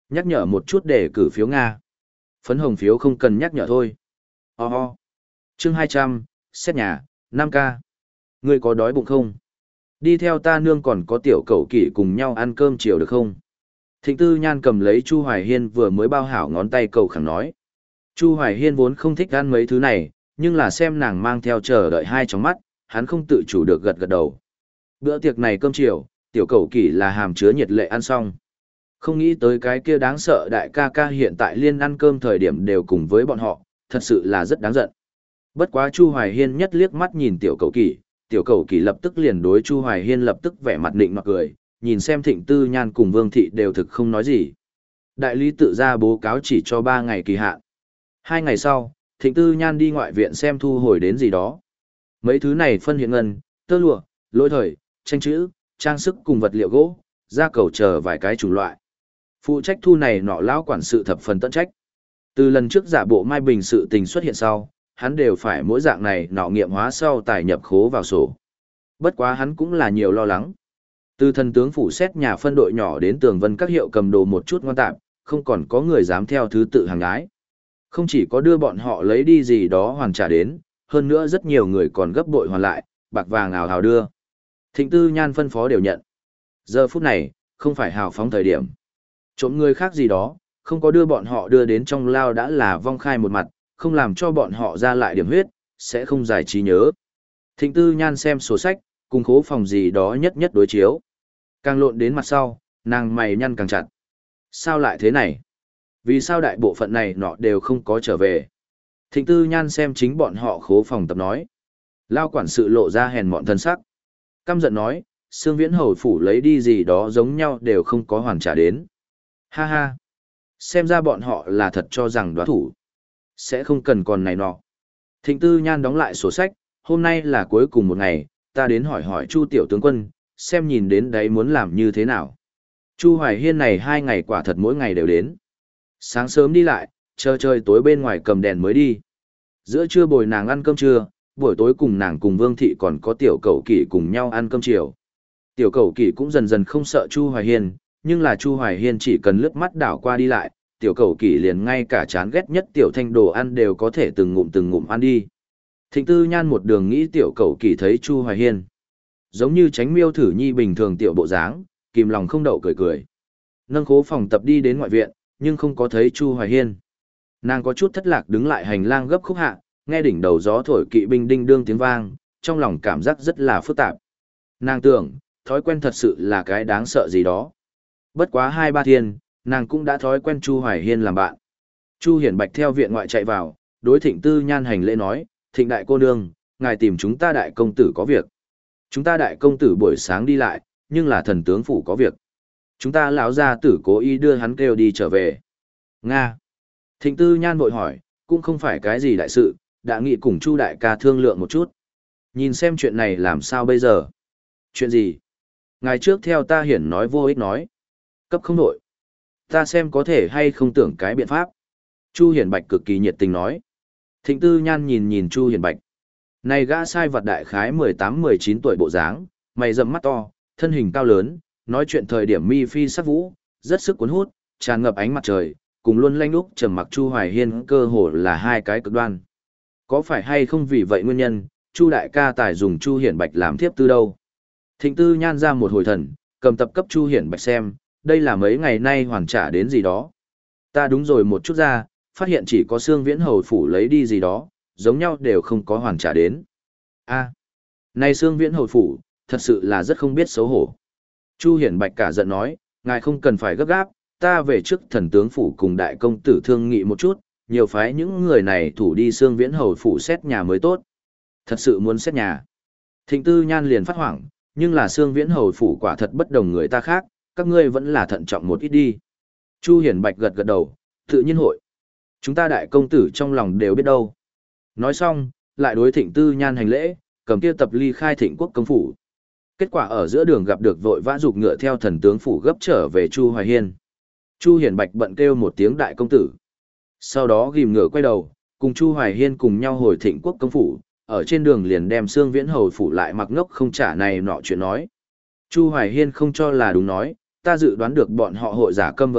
Nhắc nhở một chút để cử phiếu Nga. Phấn hồng phiếu không cần nhắc nhở thôi. Ho oh. Chương hai trăm, xét nhà, năm k. Ngươi có đói bụng không? Đi theo ta nương còn có tiểu cẩu kỷ cùng nhau ăn cơm chiều được không? Thịnh Tư Nhan cầm lấy Chu Hoài Hiên vừa mới bao hảo ngón tay cầu khẳng nói. Chu Hoài Hiên vốn không thích ăn mấy thứ này, nhưng là xem nàng mang theo chờ đợi hai tròng mắt, hắn không tự chủ được gật gật đầu. Bữa tiệc này cơm chiều, tiểu cẩu kỷ là hàm chứa nhiệt lệ ăn xong. Không nghĩ tới cái kia đáng sợ đại ca ca hiện tại liên ăn cơm thời điểm đều cùng với bọn họ, thật sự là rất đáng giận. Bất quá Chu Hoài Hiên nhất liếc mắt nhìn tiểu cẩu kỷ, tiểu cẩu kỷ lập tức liền đối Chu Hoài Hiên lập tức vẻ mặt định nọ cười, nhìn xem Thịnh Tư Nhan cùng Vương Thị đều thực không nói gì. Đại lý tự ra bố cáo chỉ cho ba ngày kỳ hạn. Hai ngày sau, Thịnh Tư Nhan đi ngoại viện xem thu hồi đến gì đó. Mấy thứ này phân hiện ngân, tơ lụa, lỗi thời, tranh chữ, trang sức cùng vật liệu gỗ, ra cầu chờ vài cái chủng loại. Phụ trách thu này nọ lão quản sự thập phần tận trách. Từ lần trước giả bộ Mai Bình sự tình xuất hiện sau, hắn đều phải mỗi dạng này nọ nghiệm hóa sau tài nhập khố vào sổ. Bất quá hắn cũng là nhiều lo lắng. Từ thần tướng phủ xét nhà phân đội nhỏ đến tường vân các hiệu cầm đồ một chút ngoan tạp, không còn có người dám theo thứ tự hàng ái. Không chỉ có đưa bọn họ lấy đi gì đó hoàn trả đến, hơn nữa rất nhiều người còn gấp bội hoàn lại, bạc vàng ào ào đưa. Thịnh Tư Nhan phân phó đều nhận. Giờ phút này, không phải hào phóng thời điểm. Trộm người khác gì đó, không có đưa bọn họ đưa đến trong lao đã là vong khai một mặt, không làm cho bọn họ ra lại điểm huyết, sẽ không giải trí nhớ. Thịnh Tư Nhan xem sổ sách, cùng khố phòng gì đó nhất nhất đối chiếu. Càng lộn đến mặt sau, nàng mày nhăn càng chặt. Sao lại thế này? Vì sao đại bộ phận này nọ đều không có trở về? Thịnh Tư Nhan xem chính bọn họ khố phòng tập nói. Lao quản sự lộ ra hèn mọn thân sắc. Căm giận nói, Sương Viễn Hầu phủ lấy đi gì đó giống nhau đều không có hoàn trả đến. Ha ha! Xem ra bọn họ là thật cho rằng đoá thủ. Sẽ không cần còn này nọ. Thịnh Tư Nhan đóng lại sổ sách, hôm nay là cuối cùng một ngày, ta đến hỏi hỏi Chu tiểu tướng quân, xem nhìn đến đấy muốn làm như thế nào. Chu Hoài Hiên này hai ngày quả thật mỗi ngày đều đến. Sáng sớm đi lại, chờ trời tối bên ngoài cầm đèn mới đi. Giữa trưa bồi nàng ăn cơm trưa, buổi tối cùng nàng cùng Vương Thị còn có tiểu cẩu kỷ cùng nhau ăn cơm chiều. Tiểu cẩu kỷ cũng dần dần không sợ Chu Hoài Hiên, nhưng là Chu Hoài Hiên chỉ cần lướt mắt đảo qua đi lại, tiểu cẩu kỷ liền ngay cả chán ghét nhất tiểu thanh đồ ăn đều có thể từng ngụm từng ngụm ăn đi. Thịnh Tư Nhan một đường nghĩ tiểu cẩu kỷ thấy Chu Hoài Hiên. Giống như tránh miêu thử nhi bình thường tiểu bộ dáng, kìm lòng không đậu cười cười. Nâng khố phòng tập đi đến ngoại viện, nhưng không có thấy Chu Hoài Hiên. Nàng có chút thất lạc đứng lại hành lang gấp khúc hạ, nghe đỉnh đầu gió thổi kỵ binh đinh đương tiếng vang, trong lòng cảm giác rất là phức tạp. Nàng tưởng, thói quen thật sự là cái đáng sợ gì đó. Bất quá hai ba thiên, nàng cũng đã thói quen Chu Hoài Hiên làm bạn. Chu Hiển Bạch theo viện ngoại chạy vào, đối Thịnh Tư Nhan hành lễ nói, Thịnh đại cô nương, ngài tìm chúng ta đại công tử có việc. Chúng ta đại công tử buổi sáng đi lại, nhưng là thần tướng phủ có việc. Chúng ta lão gia tử cố ý đưa hắn kêu đi trở về. Nga. Thịnh Tư Nhan vội hỏi, cũng không phải cái gì đại sự, đã nghị cùng Chu đại ca thương lượng một chút. Nhìn xem chuyện này làm sao bây giờ. Chuyện gì? Ngài trước theo ta hiển nói vô ích nói. Cấp không nội. Ta xem có thể hay không tưởng cái biện pháp. Chu Hiển Bạch cực kỳ nhiệt tình nói. Thịnh Tư Nhan nhìn nhìn Chu Hiển Bạch. Này gã sai vật đại khái mười tám mười chín tuổi bộ dáng, mày rậm mắt to, thân hình cao lớn, nói chuyện thời điểm mi phi sắc vũ, rất sức cuốn hút, tràn ngập ánh mặt trời, cùng luôn lanh úc trầm mặc Chu Hoài Hiên cơ hồ là hai cái cực đoan. Có phải hay không vì vậy nguyên nhân, Chu đại ca tài dùng Chu Hiển Bạch làm thiếp tư đâu? Thịnh Tư Nhan ra một hồi thần, cầm tập cấp Chu Hiển Bạch xem, đây là mấy ngày nay hoàn trả đến gì đó. Ta đúng rồi một chút ra, phát hiện chỉ có Sương Viễn Hầu phủ lấy đi gì đó, giống nhau đều không có hoàn trả đến. A, này Sương Viễn Hầu phủ, thật sự là rất không biết xấu hổ. Chu Hiển Bạch cả giận nói, ngài không cần phải gấp gáp, ta về trước thần tướng phủ cùng đại công tử thương nghị một chút, nhiều phái những người này thủ đi Sương Viễn Hầu phủ xét nhà mới tốt. Thật sự muốn xét nhà. Thịnh Tư Nhan liền phát hoảng, nhưng là Sương Viễn Hầu phủ quả thật bất đồng người ta khác, các ngươi vẫn là thận trọng một ít đi. Chu Hiển Bạch gật gật đầu, tự nhiên hội. Chúng ta đại công tử trong lòng đều biết đâu. Nói xong, lại đối Thịnh Tư Nhan hành lễ, cầm kia tập ly khai Thịnh Quốc công phủ. Kết quả ở giữa đường gặp được vội vã dục ngựa theo thần tướng phủ gấp trở về Chu Hoài Hiên. Chu Hiển Bạch bận kêu một tiếng đại công tử. Sau đó ghim ngựa quay đầu, cùng Chu Hoài Hiên cùng nhau hồi Thịnh Quốc công phủ, ở trên đường liền đem Sương Viễn Hầu phủ lại mặc ngốc không trả này nọ chuyện nói. Chu Hoài Hiên không cho là đúng nói, ta dự đoán được bọn họ hội giả câm vờ điếc,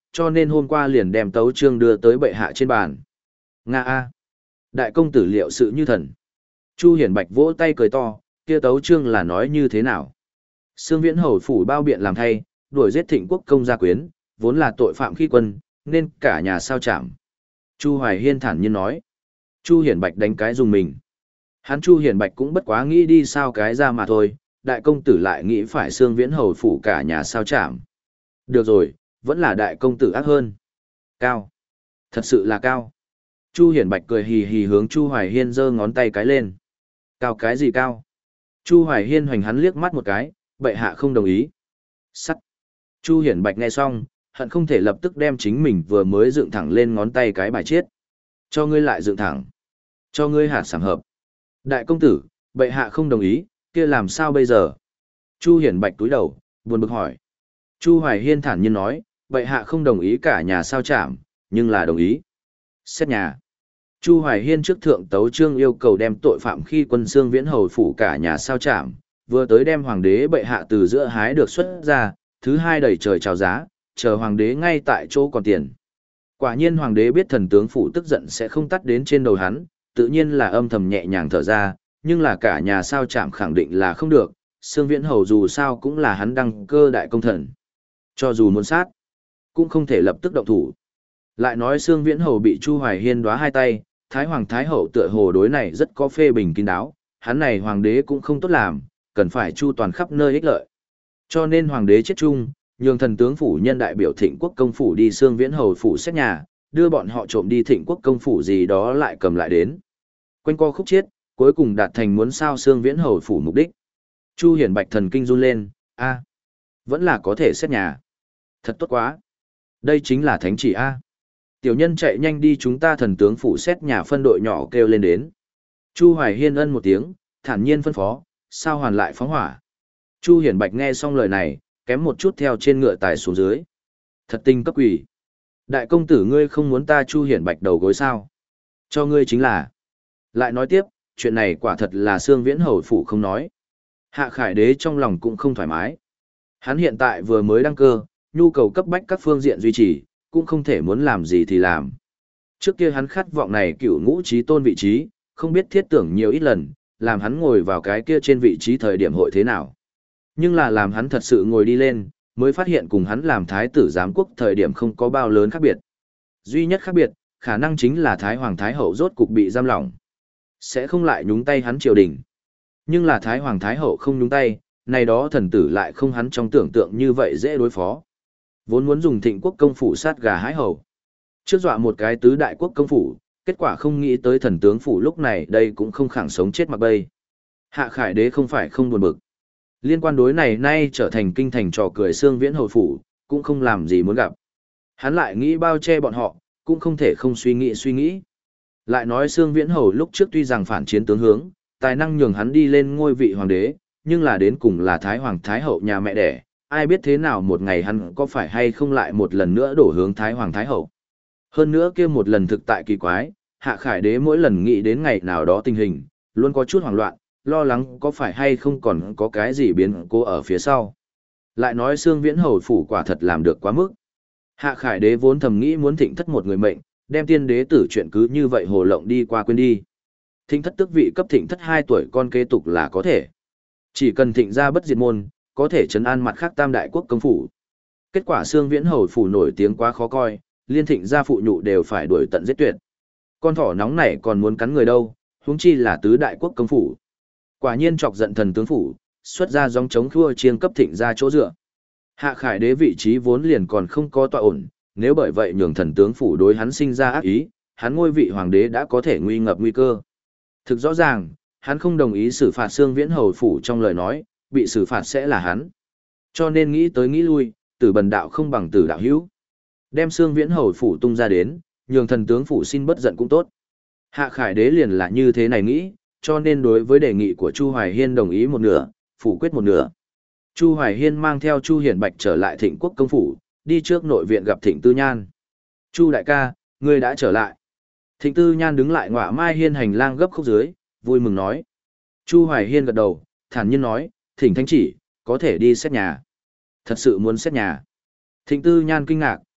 cho nên hôm qua liền đem tấu chương đưa tới bệ hạ trên bàn. Nga a, đại công tử liệu sự như thần. Chu Hiển Bạch vỗ tay cười to, kia tấu chương là nói như thế nào? Sương Viễn Hầu phủ bao biện làm thay, đuổi giết Thịnh Quốc công gia quyến, vốn là tội phạm khi quân, nên cả nhà sao chạm. Chu Hoài Hiên thản nhiên nói. Chu Hiển Bạch đánh cái dùng mình. Hắn Chu Hiển Bạch cũng bất quá nghĩ đi sao cái ra mà thôi, đại công tử lại nghĩ phải Sương Viễn Hầu phủ cả nhà sao chạm. Được rồi, vẫn là đại công tử ác hơn. Cao. Thật sự là cao. Chu Hiển Bạch cười hì hì hướng Chu Hoài Hiên giơ ngón tay cái lên. Cao cái gì cao? Chu Hoài Hiên hoành hắn liếc mắt một cái, bệ hạ không đồng ý. Sắt. Chu Hiển Bạch nghe xong, hận không thể lập tức đem chính mình vừa mới dựng thẳng lên ngón tay cái bài chết. Cho ngươi lại dựng thẳng. Cho ngươi hạt sảng hợp. Đại công tử, bệ hạ không đồng ý, kia làm sao bây giờ? Chu Hiển Bạch túi đầu, buồn bực hỏi. Chu Hoài Hiên thản nhiên nói, bệ hạ không đồng ý cả nhà sao chạm, nhưng là đồng ý. Xét nhà. Chu Hoài Hiên trước thượng tấu chương yêu cầu đem tội phạm khi quân Sương Viễn Hầu phủ cả nhà sao chạm, vừa tới đem hoàng đế bệ hạ từ giữa hái được xuất ra, thứ hai đẩy trời chào giá, chờ hoàng đế ngay tại chỗ còn tiền. Quả nhiên hoàng đế biết thần tướng phủ tức giận sẽ không tắt đến trên đầu hắn, tự nhiên là âm thầm nhẹ nhàng thở ra, nhưng là cả nhà sao chạm khẳng định là không được, Sương Viễn Hầu dù sao cũng là hắn đăng cơ đại công thần. Cho dù muốn sát, cũng không thể lập tức động thủ. Lại nói Sương Viễn Hầu bị Chu Hoài Hiên đóa hai tay, Thái Hoàng Thái Hậu tựa hồ đối này rất có phê bình kín đáo, hắn này hoàng đế cũng không tốt làm, cần phải chu toàn khắp nơi ích lợi. Cho nên hoàng đế chết chung, nhường thần tướng phủ nhân đại biểu Thịnh Quốc công phủ đi Sương Viễn Hầu phủ xét nhà, đưa bọn họ trộm đi Thịnh Quốc công phủ gì đó lại cầm lại đến. Quanh co khúc chiết, cuối cùng đạt thành muốn sao Sương Viễn Hầu phủ mục đích. Chu Hiển Bạch thần kinh run lên, a, vẫn là có thể xét nhà. Thật tốt quá. Đây chính là thánh chỉ a. Tiểu nhân chạy nhanh đi chúng ta thần tướng phủ xét nhà phân đội nhỏ kêu lên đến. Chu Hoài Hiên ân một tiếng, thản nhiên phân phó, sao hoàn lại phóng hỏa. Chu Hiển Bạch nghe xong lời này, kém một chút theo trên ngựa tài xuống dưới. Thật tinh cấp quỷ. Đại công tử ngươi không muốn ta Chu Hiển Bạch đầu gối sao? Cho ngươi chính là. Lại nói tiếp, chuyện này quả thật là Sương Viễn Hầu phủ không nói. Hạ Khải Đế trong lòng cũng không thoải mái. Hắn hiện tại vừa mới đăng cơ, nhu cầu cấp bách các phương diện duy trì, cũng không thể muốn làm gì thì làm. Trước kia hắn khát vọng này cựu ngũ trí tôn vị trí, không biết thiết tưởng nhiều ít lần, làm hắn ngồi vào cái kia trên vị trí thời điểm hội thế nào. Nhưng là làm hắn thật sự ngồi đi lên, mới phát hiện cùng hắn làm thái tử giám quốc thời điểm không có bao lớn khác biệt. Duy nhất khác biệt, khả năng chính là Thái Hoàng Thái Hậu rốt cục bị giam lỏng. Sẽ không lại nhúng tay hắn triều đình. Nhưng là Thái Hoàng Thái Hậu không nhúng tay, này đó thần tử lại không hắn trong tưởng tượng như vậy dễ đối phó. Vốn muốn dùng Thịnh Quốc công phủ sát gà hái hầu. Trước dọa một cái tứ đại quốc công phủ, kết quả không nghĩ tới thần tướng phủ lúc này đây cũng không khẳng sống chết mặc bay. Hạ Khải Đế không phải không buồn bực. Liên quan đối này nay trở thành kinh thành trò cười Sương Viễn Hầu phủ, cũng không làm gì muốn gặp. Hắn lại nghĩ bao che bọn họ, cũng không thể không suy nghĩ suy nghĩ. Lại nói Sương Viễn Hầu lúc trước tuy rằng phản chiến tướng hướng, tài năng nhường hắn đi lên ngôi vị hoàng đế, nhưng là đến cùng là Thái Hoàng Thái Hậu nhà mẹ đẻ, ai biết thế nào một ngày hắn có phải hay không lại một lần nữa đổ hướng Thái Hoàng Thái Hậu. Hơn nữa kia một lần thực tại kỳ quái, Hạ Khải Đế mỗi lần nghĩ đến ngày nào đó tình hình, luôn có chút hoảng loạn, lo lắng có phải hay không còn có cái gì biến cố ở phía sau. Lại nói Sương Viễn Hầu phủ quả thật làm được quá mức. Hạ Khải Đế vốn thầm nghĩ muốn thịnh thất một người mệnh, đem tiên đế tử chuyện cứ như vậy hồ lộng đi qua quên đi. Thịnh thất tước vị cấp thịnh thất hai tuổi con kế tục là có thể. Chỉ cần thịnh ra bất diệt môn, có thể trấn an mặt khác tam đại quốc công phủ. Kết quả Sương Viễn Hầu phủ nổi tiếng quá khó coi, liên thịnh gia phụ nhụ đều phải đuổi tận giết tuyệt. Con thỏ nóng này còn muốn cắn người đâu, huống chi là tứ đại quốc công phủ. Quả nhiên chọc giận thần tướng phủ, xuất ra dòng chống khua chiêng cấp thịnh ra chỗ dựa. Hạ Khải Đế vị trí vốn liền còn không có tọa ổn, nếu bởi vậy nhường thần tướng phủ đối hắn sinh ra ác ý, hắn ngôi vị hoàng đế đã có thể nguy ngập nguy cơ. Thực rõ ràng, hắn không đồng ý xử phạt Sương Viễn Hầu phủ trong lời nói, bị xử phạt sẽ là hắn. Cho nên nghĩ tới nghĩ lui, tử bần đạo không bằng tử đạo hữu. Đem Sương Viễn Hầu phủ tung ra đến, nhường thần tướng phủ xin bất giận cũng tốt. Hạ Khải Đế liền là như thế này nghĩ, cho nên đối với đề nghị của Chu Hoài Hiên đồng ý một nửa, phủ quyết một nửa. Chu Hoài Hiên mang theo Chu Hiển Bạch trở lại Thịnh Quốc công phủ, đi trước nội viện gặp Thịnh Tư Nhan. Chu đại ca, ngươi đã trở lại. Thịnh Tư Nhan đứng lại ngọa mai hiên hành lang gấp khúc dưới, vui mừng nói. Chu Hoài Hiên gật đầu, thản nhiên nói, thỉnh thánh chỉ, có thể đi xét nhà. Thật sự muốn xét nhà. Thịnh Tư Nhan kinh ngạc,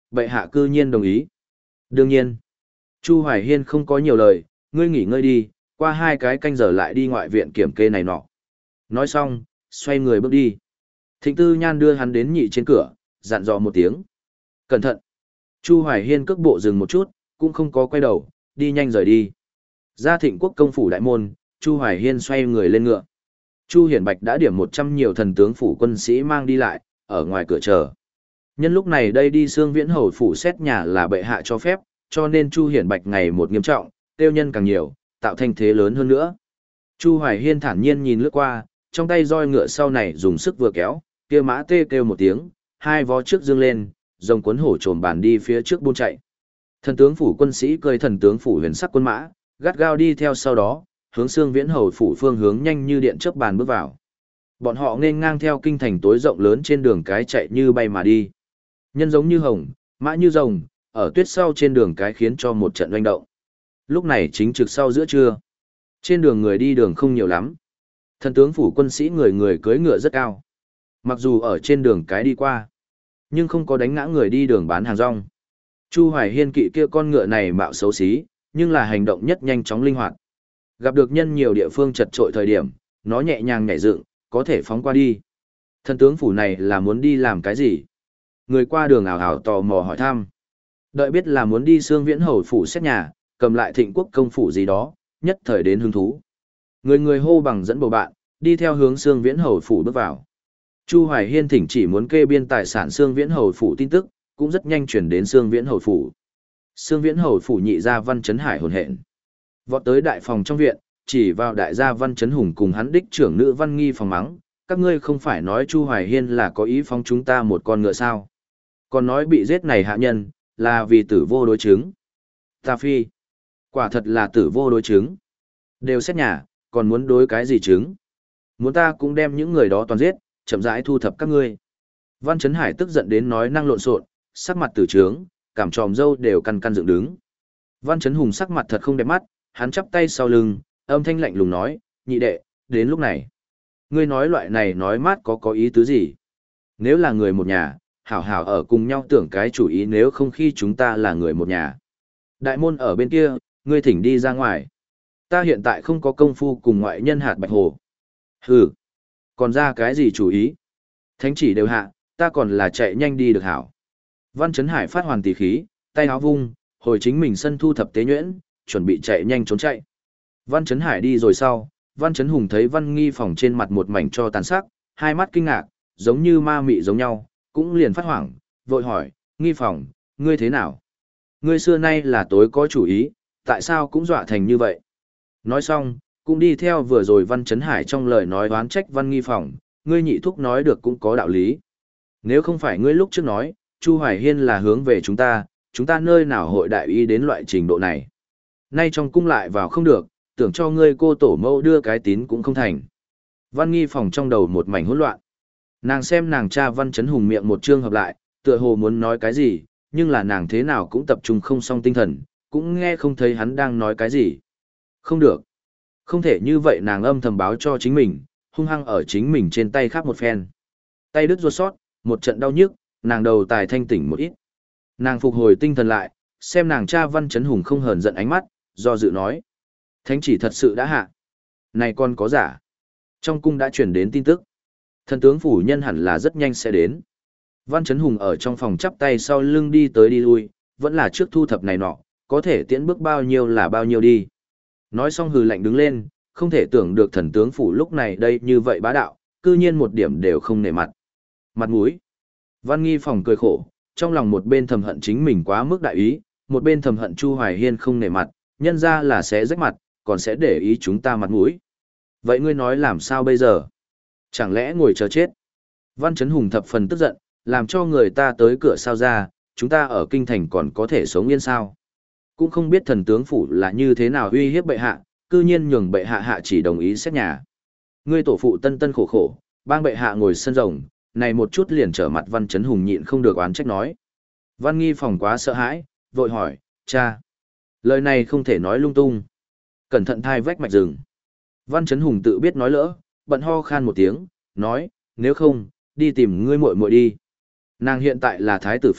bệ hạ cư nhiên đồng ý. Đương nhiên, Chu Hoài Hiên không có nhiều lời, ngươi nghỉ ngơi đi, qua hai cái canh giờ lại đi ngoại viện kiểm kê này nọ. Nói xong, xoay người bước đi. Thịnh Tư Nhan đưa hắn đến nhị trên cửa, dặn dò một tiếng. Cẩn thận. Chu Hoài Hiên cước bộ dừng một chút, cũng không có quay đầu, đi nhanh rời đi. Ra Thịnh Quốc công phủ đại môn, Chu Hoài Hiên xoay người lên ngựa. Chu Hiển Bạch đã điểm một trăm nhiều thần tướng phủ quân sĩ mang đi lại, ở ngoài cửa chờ. Nhân lúc này đây đi Xương Viễn Hầu phủ xét nhà là bệ hạ cho phép, cho nên Chu Hiển Bạch ngày một nghiêm trọng, tiêu nhân càng nhiều, tạo thành thế lớn hơn nữa. Chu Hoài Hiên thản nhiên nhìn lướt qua, trong tay roi ngựa sau này dùng sức vừa kéo, kia mã tê kêu một tiếng, hai vó trước dương lên, rồng cuốn hổ trồm bàn đi phía trước buôn chạy. Thần tướng phủ quân sĩ cười thần tướng phủ huyền sắc quân mã, gắt gao đi theo sau đó, hướng Xương Viễn Hầu phủ phương hướng nhanh như điện chớp bàn bước vào. Bọn họ nên ngang theo kinh thành tối rộng lớn trên đường cái chạy như bay mà đi. Nhân giống như hồng, mã như rồng, ở tuyết sau trên đường cái khiến cho một trận oanh động. Lúc này chính trực sau giữa trưa. Trên đường người đi đường không nhiều lắm. Thần tướng phủ quân sĩ người người cưỡi ngựa rất cao. Mặc dù ở trên đường cái đi qua, nhưng không có đánh ngã người đi đường bán hàng rong. Chu Hoài Hiên kỵ kia con ngựa này mạo xấu xí, nhưng là hành động nhất nhanh chóng linh hoạt. Gặp được nhân nhiều địa phương chật trội thời điểm, nó nhẹ nhàng nhảy dựng, có thể phóng qua đi. Thần tướng phủ này là muốn đi làm cái gì? Người qua đường ảo ảo tò mò hỏi thăm. Đợi biết là muốn đi Xương Viễn Hầu phủ xét nhà, cầm lại Thịnh Quốc công phủ gì đó, nhất thời đến hứng thú. Người người hô bằng dẫn bầu bạn, đi theo hướng Xương Viễn Hầu phủ bước vào. Chu Hoài Hiên thỉnh chỉ muốn kê biên tài sản Xương Viễn Hầu phủ tin tức, cũng rất nhanh chuyển đến Xương Viễn Hầu phủ. Xương Viễn Hầu phủ nhị gia Văn Chấn Hải hồn hện. Vọt tới đại phòng trong viện, chỉ vào đại gia Văn Chấn Hùng cùng hắn đích trưởng nữ Văn Nghi phòng mắng, các ngươi không phải nói Chu Hoài Hiên là có ý phóng chúng ta một con ngựa sao? Còn nói bị giết này hạ nhân, là vì tử vô đối chứng. Ta phi, quả thật là tử vô đối chứng. Đều xét nhà, còn muốn đối cái gì chứng? Muốn ta cũng đem những người đó toàn giết, chậm rãi thu thập các ngươi. Văn Chấn Hải tức giận đến nói năng lộn xộn, sắc mặt tử trướng, cảm tròm râu đều căn căn dựng đứng. Văn Chấn Hùng sắc mặt thật không đẹp mắt, hắn chắp tay sau lưng, âm thanh lạnh lùng nói, nhị đệ, đến lúc này. Ngươi nói loại này nói mát có có ý tứ gì? Nếu là người một nhà, hảo hảo ở cùng nhau tưởng cái chủ ý nếu không khi chúng ta là người một nhà. Đại môn ở bên kia, ngươi thỉnh đi ra ngoài. Ta hiện tại không có công phu cùng ngoại nhân hạt bạch hồ. Hừ, còn ra cái gì chủ ý? Thánh chỉ đều hạ, ta còn là chạy nhanh đi được hảo. Văn Chấn Hải phát hoàn tỷ khí, tay áo vung, hồi chính mình sân thu thập tế nhuyễn, chuẩn bị chạy nhanh trốn chạy. Văn Chấn Hải đi rồi sau, Văn Chấn Hùng thấy Văn Nghi phòng trên mặt một mảnh cho tàn sắc, hai mắt kinh ngạc, giống như ma mị giống nhau, cũng liền phát hoảng, vội hỏi, Nghi phòng, ngươi thế nào? Ngươi xưa nay là tối có chủ ý, tại sao cũng dọa thành như vậy? Nói xong, cũng đi theo vừa rồi Văn Chấn Hải trong lời nói oán trách Văn Nghi phòng, ngươi nhị thúc nói được cũng có đạo lý. Nếu không phải ngươi lúc trước nói, Chu Hoài Hiên là hướng về chúng ta, chúng ta nơi nào hội đại ý đến loại trình độ này. Nay trong cung lại vào không được, tưởng cho ngươi cô tổ mẫu đưa cái tín cũng không thành. Văn Nghi phòng trong đầu một mảnh hỗn loạn. Nàng xem nàng cha Văn Chấn Hùng miệng một chương hợp lại, tựa hồ muốn nói cái gì, nhưng là nàng thế nào cũng tập trung không xong tinh thần, cũng nghe không thấy hắn đang nói cái gì. Không được. Không thể như vậy nàng âm thầm báo cho chính mình, hung hăng ở chính mình trên tay khắp một phen. Tay đứt ruột sót, một trận đau nhức, nàng đầu tài thanh tỉnh một ít. Nàng phục hồi tinh thần lại, xem nàng cha Văn Chấn Hùng không hờn giận ánh mắt, do dự nói. Thánh chỉ thật sự đã hạ. Này con có giả. Trong cung đã chuyển đến tin tức. Thần tướng phủ nhân hẳn là rất nhanh sẽ đến. Văn Chấn Hùng ở trong phòng chắp tay sau lưng đi tới đi lui, vẫn là trước thu thập này nọ, có thể tiễn bước bao nhiêu là bao nhiêu đi. Nói xong hừ lạnh đứng lên, không thể tưởng được thần tướng phủ lúc này đây như vậy bá đạo, cư nhiên một điểm đều không nể mặt. Mặt mũi. Văn Nghi phòng cười khổ, trong lòng một bên thầm hận chính mình quá mức đại ý, một bên thầm hận Chu Hoài Hiên không nể mặt, nhân ra là sẽ rách mặt, còn sẽ để ý chúng ta mặt mũi. Vậy ngươi nói làm sao bây giờ? Chẳng lẽ ngồi chờ chết? Văn Chấn Hùng thập phần tức giận, làm cho người ta tới cửa sao ra, chúng ta ở kinh thành còn có thể sống yên sao? Cũng không biết thần tướng phủ là như thế nào uy hiếp bệ hạ, cư nhiên nhường bệ hạ hạ chỉ đồng ý xét nhà. Ngươi tổ phụ tân tân khổ khổ, bang bệ hạ ngồi sân rồng, này một chút liền trở mặt Văn Chấn Hùng nhịn không được oán trách nói. Văn Nghi phòng quá sợ hãi, vội hỏi, cha, lời này không thể nói lung tung. Cẩn thận thai vách mạch rừng. Văn Chấn Hùng tự biết nói lỡ, bận ho khan một tiếng, nói, nếu không, đi tìm ngươi muội muội đi. Nàng hiện tại là thái tử phi,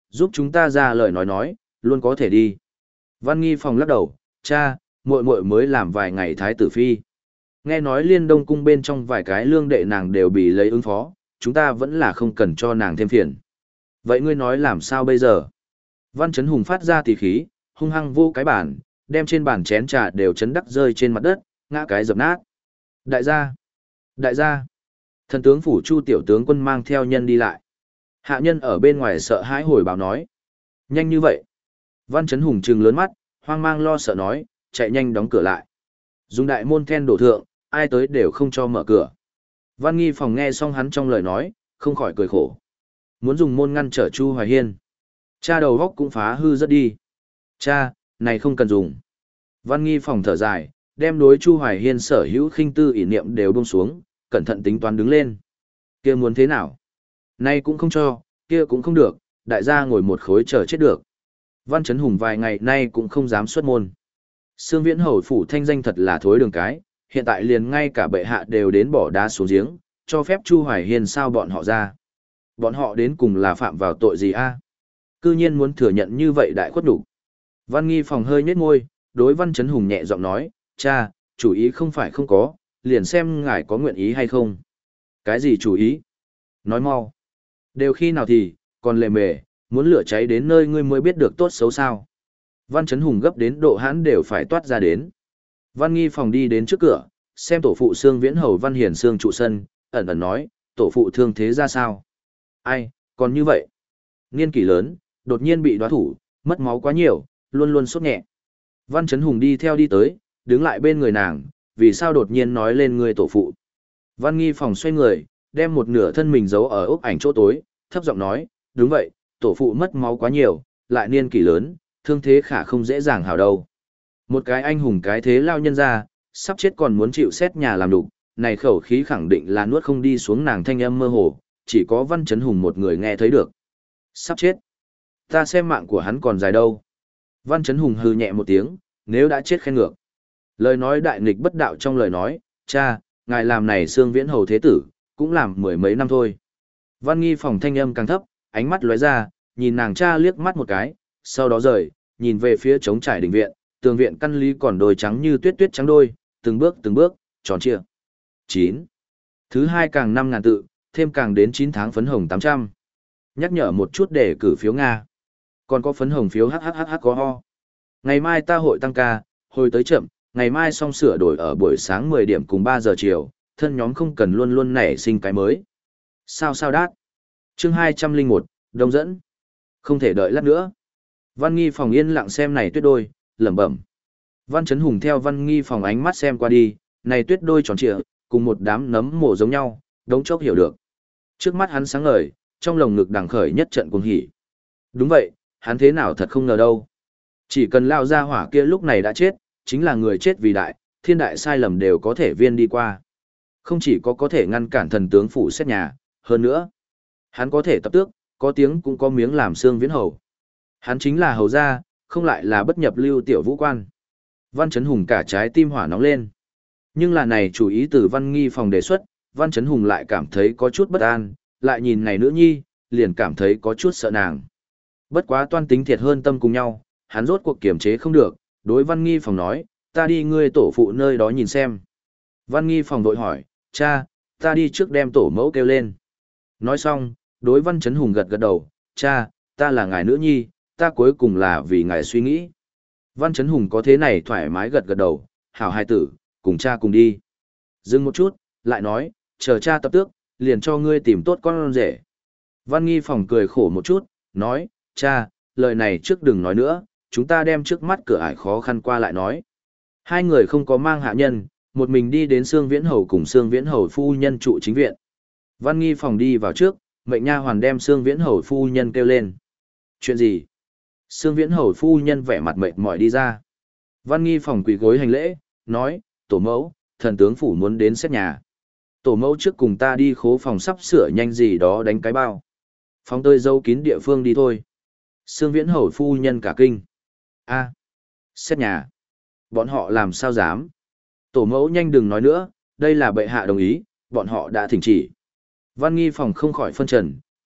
giúp chúng ta ra lời nói nói, luôn có thể đi. Văn Nghi Phòng lắc đầu, cha, muội muội mới làm vài ngày thái tử phi. Nghe nói Liên Đông cung bên trong vài cái lương đệ nàng đều bị lấy ứng phó, chúng ta vẫn là không cần cho nàng thêm phiền. Vậy ngươi nói làm sao bây giờ? Văn Chấn Hùng phát ra tỷ khí, hung hăng vô cái bàn, đem trên bàn chén trà đều chấn đắc rơi trên mặt đất, ngã cái dập nát. Đại gia! Đại gia! Thần tướng phủ Chu tiểu tướng quân mang theo nhân đi lại. Hạ nhân ở bên ngoài sợ hãi hồi báo nói. Nhanh như vậy! Văn Chấn Hùng trừng lớn mắt, hoang mang lo sợ nói, chạy nhanh đóng cửa lại. Dùng đại môn then đổ thượng, ai tới đều không cho mở cửa. Văn Nghi Phòng nghe xong hắn trong lời nói, không khỏi cười khổ. Muốn dùng môn ngăn trở Chu Hoài Hiên. Cha đầu góc cũng phá hư rất đi. Cha, này không cần dùng. Văn Nghi Phòng thở dài, đem đối Chu Hoài Hiên sở hữu khinh tư ỷ niệm đều buông xuống, cẩn thận tính toán đứng lên. Kia muốn thế nào? Này cũng không cho, kia cũng không được, đại gia ngồi một khối chờ chết được. Văn Chấn Hùng vài ngày nay cũng không dám xuất môn. Sương Viễn Hầu phủ thanh danh thật là thối đường cái, hiện tại liền ngay cả bệ hạ đều đến bỏ đá xuống giếng, cho phép Chu Hoài Hiên sao bọn họ ra. Bọn họ đến cùng là phạm vào tội gì a? Cư nhiên muốn thừa nhận như vậy đại khuất đủ. Văn Nghi Phòng hơi nhếch môi, đối Văn Chấn Hùng nhẹ giọng nói, cha, chủ ý không phải không có, liền xem ngài có nguyện ý hay không. Cái gì chủ ý? Nói mau. Đều khi nào thì, còn lề mề, muốn lửa cháy đến nơi ngươi mới biết được tốt xấu sao. Văn Chấn Hùng gấp đến độ hãn đều phải toát ra đến. Văn Nghi Phòng đi đến trước cửa, xem tổ phụ Sương Viễn Hầu Văn Hiền Sương trụ sân, ẩn ẩn nói, tổ phụ thương thế ra sao? Ai, còn như vậy? Niên kỷ lớn, đột nhiên bị đoá thủ, mất máu quá nhiều, luôn luôn sốt nhẹ. Văn Chấn Hùng đi theo đi tới, đứng lại bên người nàng, vì sao đột nhiên nói lên người tổ phụ. Văn Nghi Phòng xoay người, đem một nửa thân mình giấu ở ốc ảnh chỗ tối, thấp giọng nói, đúng vậy, tổ phụ mất máu quá nhiều, lại niên kỷ lớn, thương thế khả không dễ dàng hào đâu. Một cái anh hùng cái thế lao nhân ra, sắp chết còn muốn chịu xét nhà làm đục, này khẩu khí khẳng định là nuốt không đi xuống nàng thanh âm mơ hồ, chỉ có Văn Chấn Hùng một người nghe thấy được. Sắp chết. Ta xem mạng của hắn còn dài đâu. Văn Chấn Hùng hừ nhẹ một tiếng, nếu đã chết khen ngược. Lời nói đại nghịch bất đạo trong lời nói, cha, ngài làm này Sương Viễn Hầu thế tử, cũng làm mười mấy năm thôi. Văn Nghi Phòng thanh âm càng thấp, ánh mắt lóe ra, nhìn nàng cha liếc mắt một cái, sau đó rời, nhìn về phía trống trải đình viện, tường viện căn lý còn đôi trắng như tuyết tuyết trắng đôi, từng bước từng bước, tròn trịa. chín. Thứ hai càng năm ngàn tự, thêm càng đến chín tháng phấn hồng tám trăm. Nhắc nhở một chút để cử phiếu Nga. Còn có phấn hồng phiếu hhhh có ho. Ngày mai ta hội tăng ca, hồi tới chậm, ngày mai xong sửa đổi ở buổi sáng mười điểm cùng ba giờ chiều, thân nhóm không cần luôn luôn nảy sinh cái mới. Sao sao đát. Chương hai trăm lẻ một, đông dẫn. Không thể đợi lát nữa. Văn Nghi Phòng yên lặng xem này tuyết đôi, lẩm bẩm. Văn Chấn Hùng theo Văn Nghi Phòng ánh mắt xem qua đi, này tuyết đôi tròn trịa, cùng một đám nấm mồ giống nhau, đống chốc hiểu được. Trước mắt hắn sáng ngời, trong lồng ngực đằng khởi nhất trận cuồng hỉ. Đúng vậy, hắn thế nào thật không ngờ đâu. Chỉ cần lao ra hỏa kia lúc này đã chết, chính là người chết vì đại, thiên đại sai lầm đều có thể viên đi qua. Không chỉ có có thể ngăn cản thần tướng phủ xét nhà, hơn nữa, hắn có thể tập tước, có tiếng cũng có miếng làm Sương Viễn Hầu. Hắn chính là hầu gia, không lại là bất nhập lưu tiểu vũ quan. Văn Chấn Hùng cả trái tim hỏa nóng lên. Nhưng là này chủ ý từ Văn Nghi Phòng đề xuất, Văn Chấn Hùng lại cảm thấy có chút bất an, lại nhìn này nữ nhi, liền cảm thấy có chút sợ nàng. Bất quá toan tính thiệt hơn tâm cùng nhau, hắn rốt cuộc kiềm chế không được, đối Văn Nghi Phòng nói, ta đi ngươi tổ phụ nơi đó nhìn xem. Văn Nghi Phòng đội hỏi, cha, ta đi trước đem tổ mẫu kêu lên. Nói xong, đối Văn Chấn Hùng gật gật đầu, cha, ta là ngài nữ nhi, ta cuối cùng là vì ngài suy nghĩ. Văn Chấn Hùng có thế này thoải mái gật gật đầu, hảo hai tử, cùng cha cùng đi. Dừng một chút, lại nói, chờ cha tập tước, liền cho ngươi tìm tốt con rể. Văn Nghi Phòng cười khổ một chút, nói, cha, lời này trước đừng nói nữa, chúng ta đem trước mắt cửa ải khó khăn qua lại nói. Hai người không có mang hạ nhân, một mình đi đến Sương Viễn Hầu cùng Sương Viễn Hầu phu nhân trụ chính viện. Văn Nghi Phòng đi vào trước, mệnh nha hoàn đem Sương Viễn Hầu phu nhân kêu lên. Chuyện gì? Sương Viễn Hầu phu nhân vẻ mặt mệt mỏi đi ra. Văn Nghi Phòng quỳ gối hành lễ, nói, tổ mẫu, thần tướng phủ muốn đến xét nhà. Tổ mẫu trước cùng ta đi khố phòng sắp sửa nhanh gì đó đánh cái bao. Phóng tơi dâu kín địa phương đi thôi. Sương Viễn Hầu phu nhân cả kinh. A, xét nhà. Bọn họ làm sao dám? Tổ mẫu nhanh đừng nói nữa, đây là bệ hạ đồng ý, bọn họ đã thỉnh chỉ. Văn Nghi Phòng không khỏi phân trần,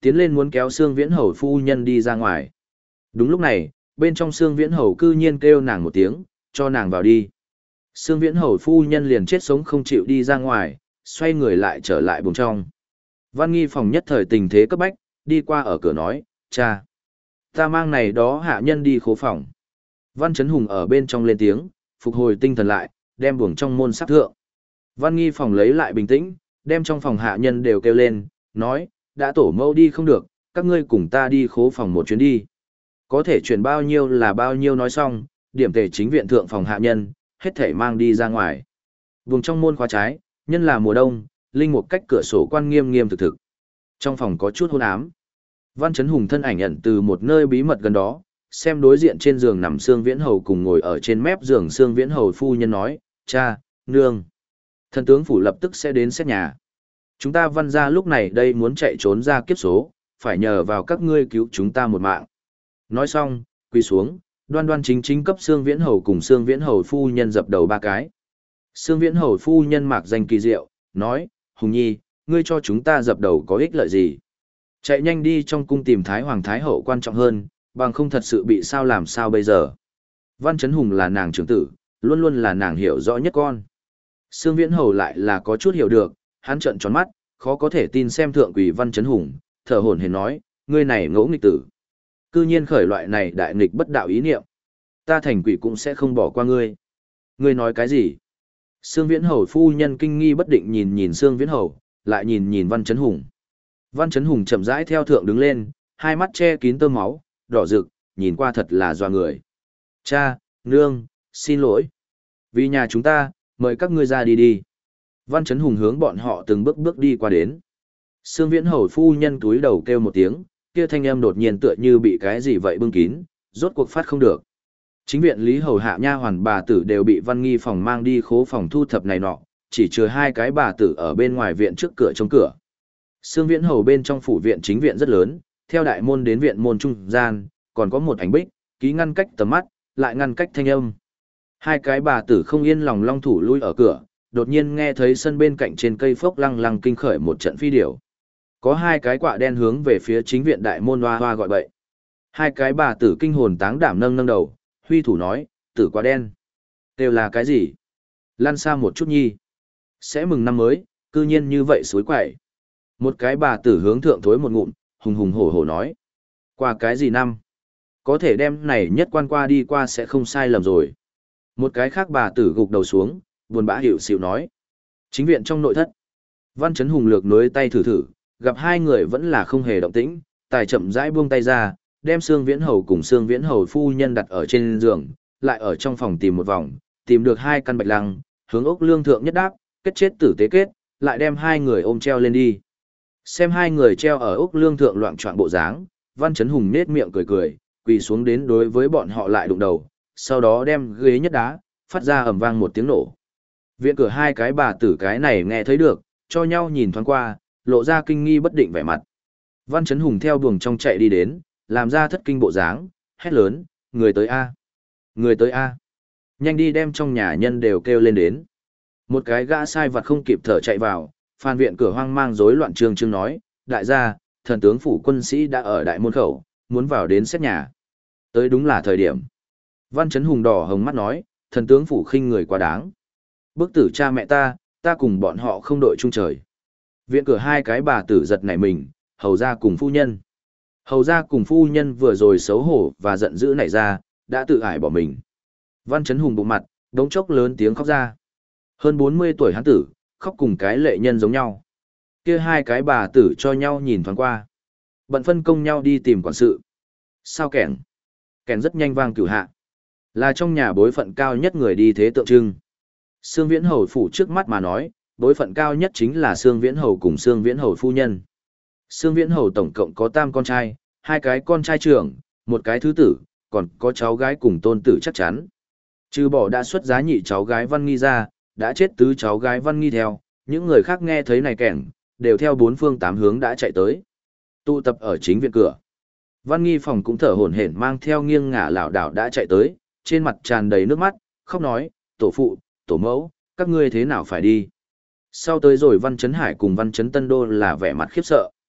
tiến lên muốn kéo Sương Viễn Hầu phu nhân đi ra ngoài. Đúng lúc này, bên trong Sương Viễn Hầu cư nhiên kêu nàng một tiếng, cho nàng vào đi. Sương Viễn Hầu phu nhân liền chết sống không chịu đi ra ngoài, xoay người lại trở lại buồng trong. Văn Nghi phòng nhất thời tình thế cấp bách, đi qua ở cửa nói, cha, ta mang này đó hạ nhân đi khố phòng. Văn Chấn Hùng ở bên trong lên tiếng, phục hồi tinh thần lại, đem buồng trong môn sắp thượng. Văn Nghi phòng lấy lại bình tĩnh, đem trong phòng hạ nhân đều kêu lên, nói, đã tổ mẫu đi không được, các ngươi cùng ta đi khố phòng một chuyến đi. Có thể chuyển bao nhiêu là bao nhiêu nói xong, điểm tề chính viện thượng phòng hạ nhân, hết thể mang đi ra ngoài. Buồng trong môn khóa trái, nhân là mùa đông, linh mục cách cửa sổ quan nghiêm nghiêm thực thực. Trong phòng có chút hôn ám. Văn Chấn Hùng thân ảnh ẩn từ một nơi bí mật gần đó, xem đối diện trên giường nằm Sương Viễn Hầu cùng ngồi ở trên mép giường Sương Viễn Hầu phu nhân nói, cha, nương. Thần tướng phủ lập tức sẽ đến xét nhà. Chúng ta Văn gia lúc này đây muốn chạy trốn ra kiếp số, phải nhờ vào các ngươi cứu chúng ta một mạng. Nói xong, quỳ xuống, đoan đoan chính chính cấp Sương Viễn Hầu cùng Sương Viễn Hầu phu nhân dập đầu ba cái. Sương Viễn Hầu phu nhân mạc danh kỳ diệu, nói, Hùng Nhi, ngươi cho chúng ta dập đầu có ích lợi gì? Chạy nhanh đi trong cung tìm Thái Hoàng Thái Hậu quan trọng hơn, bằng không thật sự bị sao làm sao bây giờ. Văn Chấn Hùng là nàng trưởng tử, luôn luôn là nàng hiểu rõ nhất con. Sương Viễn Hầu lại là có chút hiểu được, hắn trợn tròn mắt, khó có thể tin xem thượng quỷ Văn Chấn Hùng, thở hổn hển nói, ngươi này ngỗ nghịch tử. Cư nhiên khởi loại này đại nghịch bất đạo ý niệm. Ta thành quỷ cũng sẽ không bỏ qua ngươi. Ngươi nói cái gì? Sương Viễn Hầu phu nhân kinh nghi bất định nhìn nhìn Sương Viễn Hầu, lại nhìn nhìn Văn Chấn Hùng. Văn Chấn Hùng chậm rãi theo thượng đứng lên, hai mắt che kín tơ máu, đỏ rực, nhìn qua thật là doa người. Cha, nương, xin lỗi. Vì nhà chúng ta, mời các ngươi ra đi đi. Văn Chấn Hùng hướng bọn họ từng bước bước đi qua đến. Sương Viễn Hầu phu nhân túi đầu kêu một tiếng, kia thanh âm đột nhiên tựa như bị cái gì vậy bưng kín, rốt cuộc phát không được. Chính viện Lý Hầu hạ nha hoàn bà tử đều bị Văn Nghi phòng mang đi khố phòng thu thập này nọ, chỉ chừa hai cái bà tử ở bên ngoài viện trước cửa trông cửa. Sương Viễn Hầu bên trong phủ viện chính viện rất lớn, theo đại môn đến viện môn trung gian, còn có một ảnh bích, ký ngăn cách tầm mắt, lại ngăn cách thanh âm. Hai cái bà tử không yên lòng long thủ lui ở cửa, đột nhiên nghe thấy sân bên cạnh trên cây phốc lăng lăng kinh khởi một trận phi điểu. Có hai cái quạ đen hướng về phía chính viện đại môn hoa hoa gọi bậy. Hai cái bà tử kinh hồn táng đảm nâng nâng đầu, huy thủ nói, tử quạ đen. Đều là cái gì? Lăn xa một chút nhi. Sẽ mừng năm mới, cư nhiên như vậy suối quậy. Một cái bà tử hướng thượng thối một ngụm, hùng hùng hổ hổ nói. Qua cái gì năm? Có thể đem này nhất quan qua đi qua sẽ không sai lầm rồi. Một cái khác bà tử gục đầu xuống, buồn bã hiểu xịu nói. Chính viện trong nội thất. Văn Chấn Hùng lược nối tay thử thử, gặp hai người vẫn là không hề động tĩnh, tài chậm rãi buông tay ra, đem Sương Viễn Hầu cùng Sương Viễn Hầu phu nhân đặt ở trên giường, lại ở trong phòng tìm một vòng, tìm được hai căn bạch lăng, hướng ốc lương thượng nhất đáp, kết chết tử tế kết, lại đem hai người ôm treo lên đi. Xem hai người treo ở ốc lương thượng loạn choạng bộ dáng, Văn Chấn Hùng nết miệng cười cười, quỳ xuống đến đối với bọn họ lại đụng đầu, sau đó đem ghế nhất đá, phát ra ầm vang một tiếng nổ. Viện cửa hai cái bà tử cái này nghe thấy được, cho nhau nhìn thoáng qua, lộ ra kinh nghi bất định vẻ mặt. Văn Chấn Hùng theo buồng trong chạy đi đến, làm ra thất kinh bộ dáng, hét lớn, người tới A. Người tới A. Nhanh đi đem trong nhà nhân đều kêu lên đến. Một cái gã sai vặt không kịp thở chạy vào, Phan viện cửa hoang mang rối loạn trương trương nói, đại gia, thần tướng phủ quân sĩ đã ở đại môn khẩu, muốn vào đến xét nhà. Tới đúng là thời điểm. Văn Chấn Hùng đỏ hồng mắt nói, thần tướng phủ khinh người quá đáng. Bức tử cha mẹ ta, ta cùng bọn họ không đội chung trời. Viện cửa hai cái bà tử giật nảy mình, hầu ra cùng phu nhân. Hầu ra cùng phu nhân vừa rồi xấu hổ và giận dữ nảy ra, đã tự ải bỏ mình. Văn Chấn Hùng bụng mặt, đống chốc lớn tiếng khóc ra. Hơn bốn mươi tuổi hắn tử, khóc cùng cái lệ nhân giống nhau. Kia hai cái bà tử cho nhau nhìn thoáng qua. Bận phân công nhau đi tìm quản sự. Sao kẻng? Kẻng rất nhanh vang cửu hạ. Là trong nhà bối phận cao nhất người đi thế tượng trưng. Sương Viễn Hầu phủ trước mắt mà nói, bối phận cao nhất chính là Sương Viễn Hầu cùng Sương Viễn Hầu phu nhân. Sương Viễn Hầu tổng cộng có tam con trai, hai cái con trai trưởng, một cái thứ tử, còn có cháu gái cùng tôn tử chắc chắn. Trừ bỏ đã xuất giá nhị cháu gái Văn Nghi ra, đã chết tứ cháu gái Văn Nghi theo, những người khác nghe thấy này kẻng, đều theo bốn phương tám hướng đã chạy tới. Tụ tập ở chính viện cửa. Văn Nghi phòng cũng thở hổn hển mang theo nghiêng ngả lảo đảo đã chạy tới, trên mặt tràn đầy nước mắt, khóc nói, tổ phụ, tổ mẫu, các ngươi thế nào phải đi. Sau tới rồi Văn Chấn Hải cùng Văn Chấn Tân Đô là vẻ mặt khiếp sợ.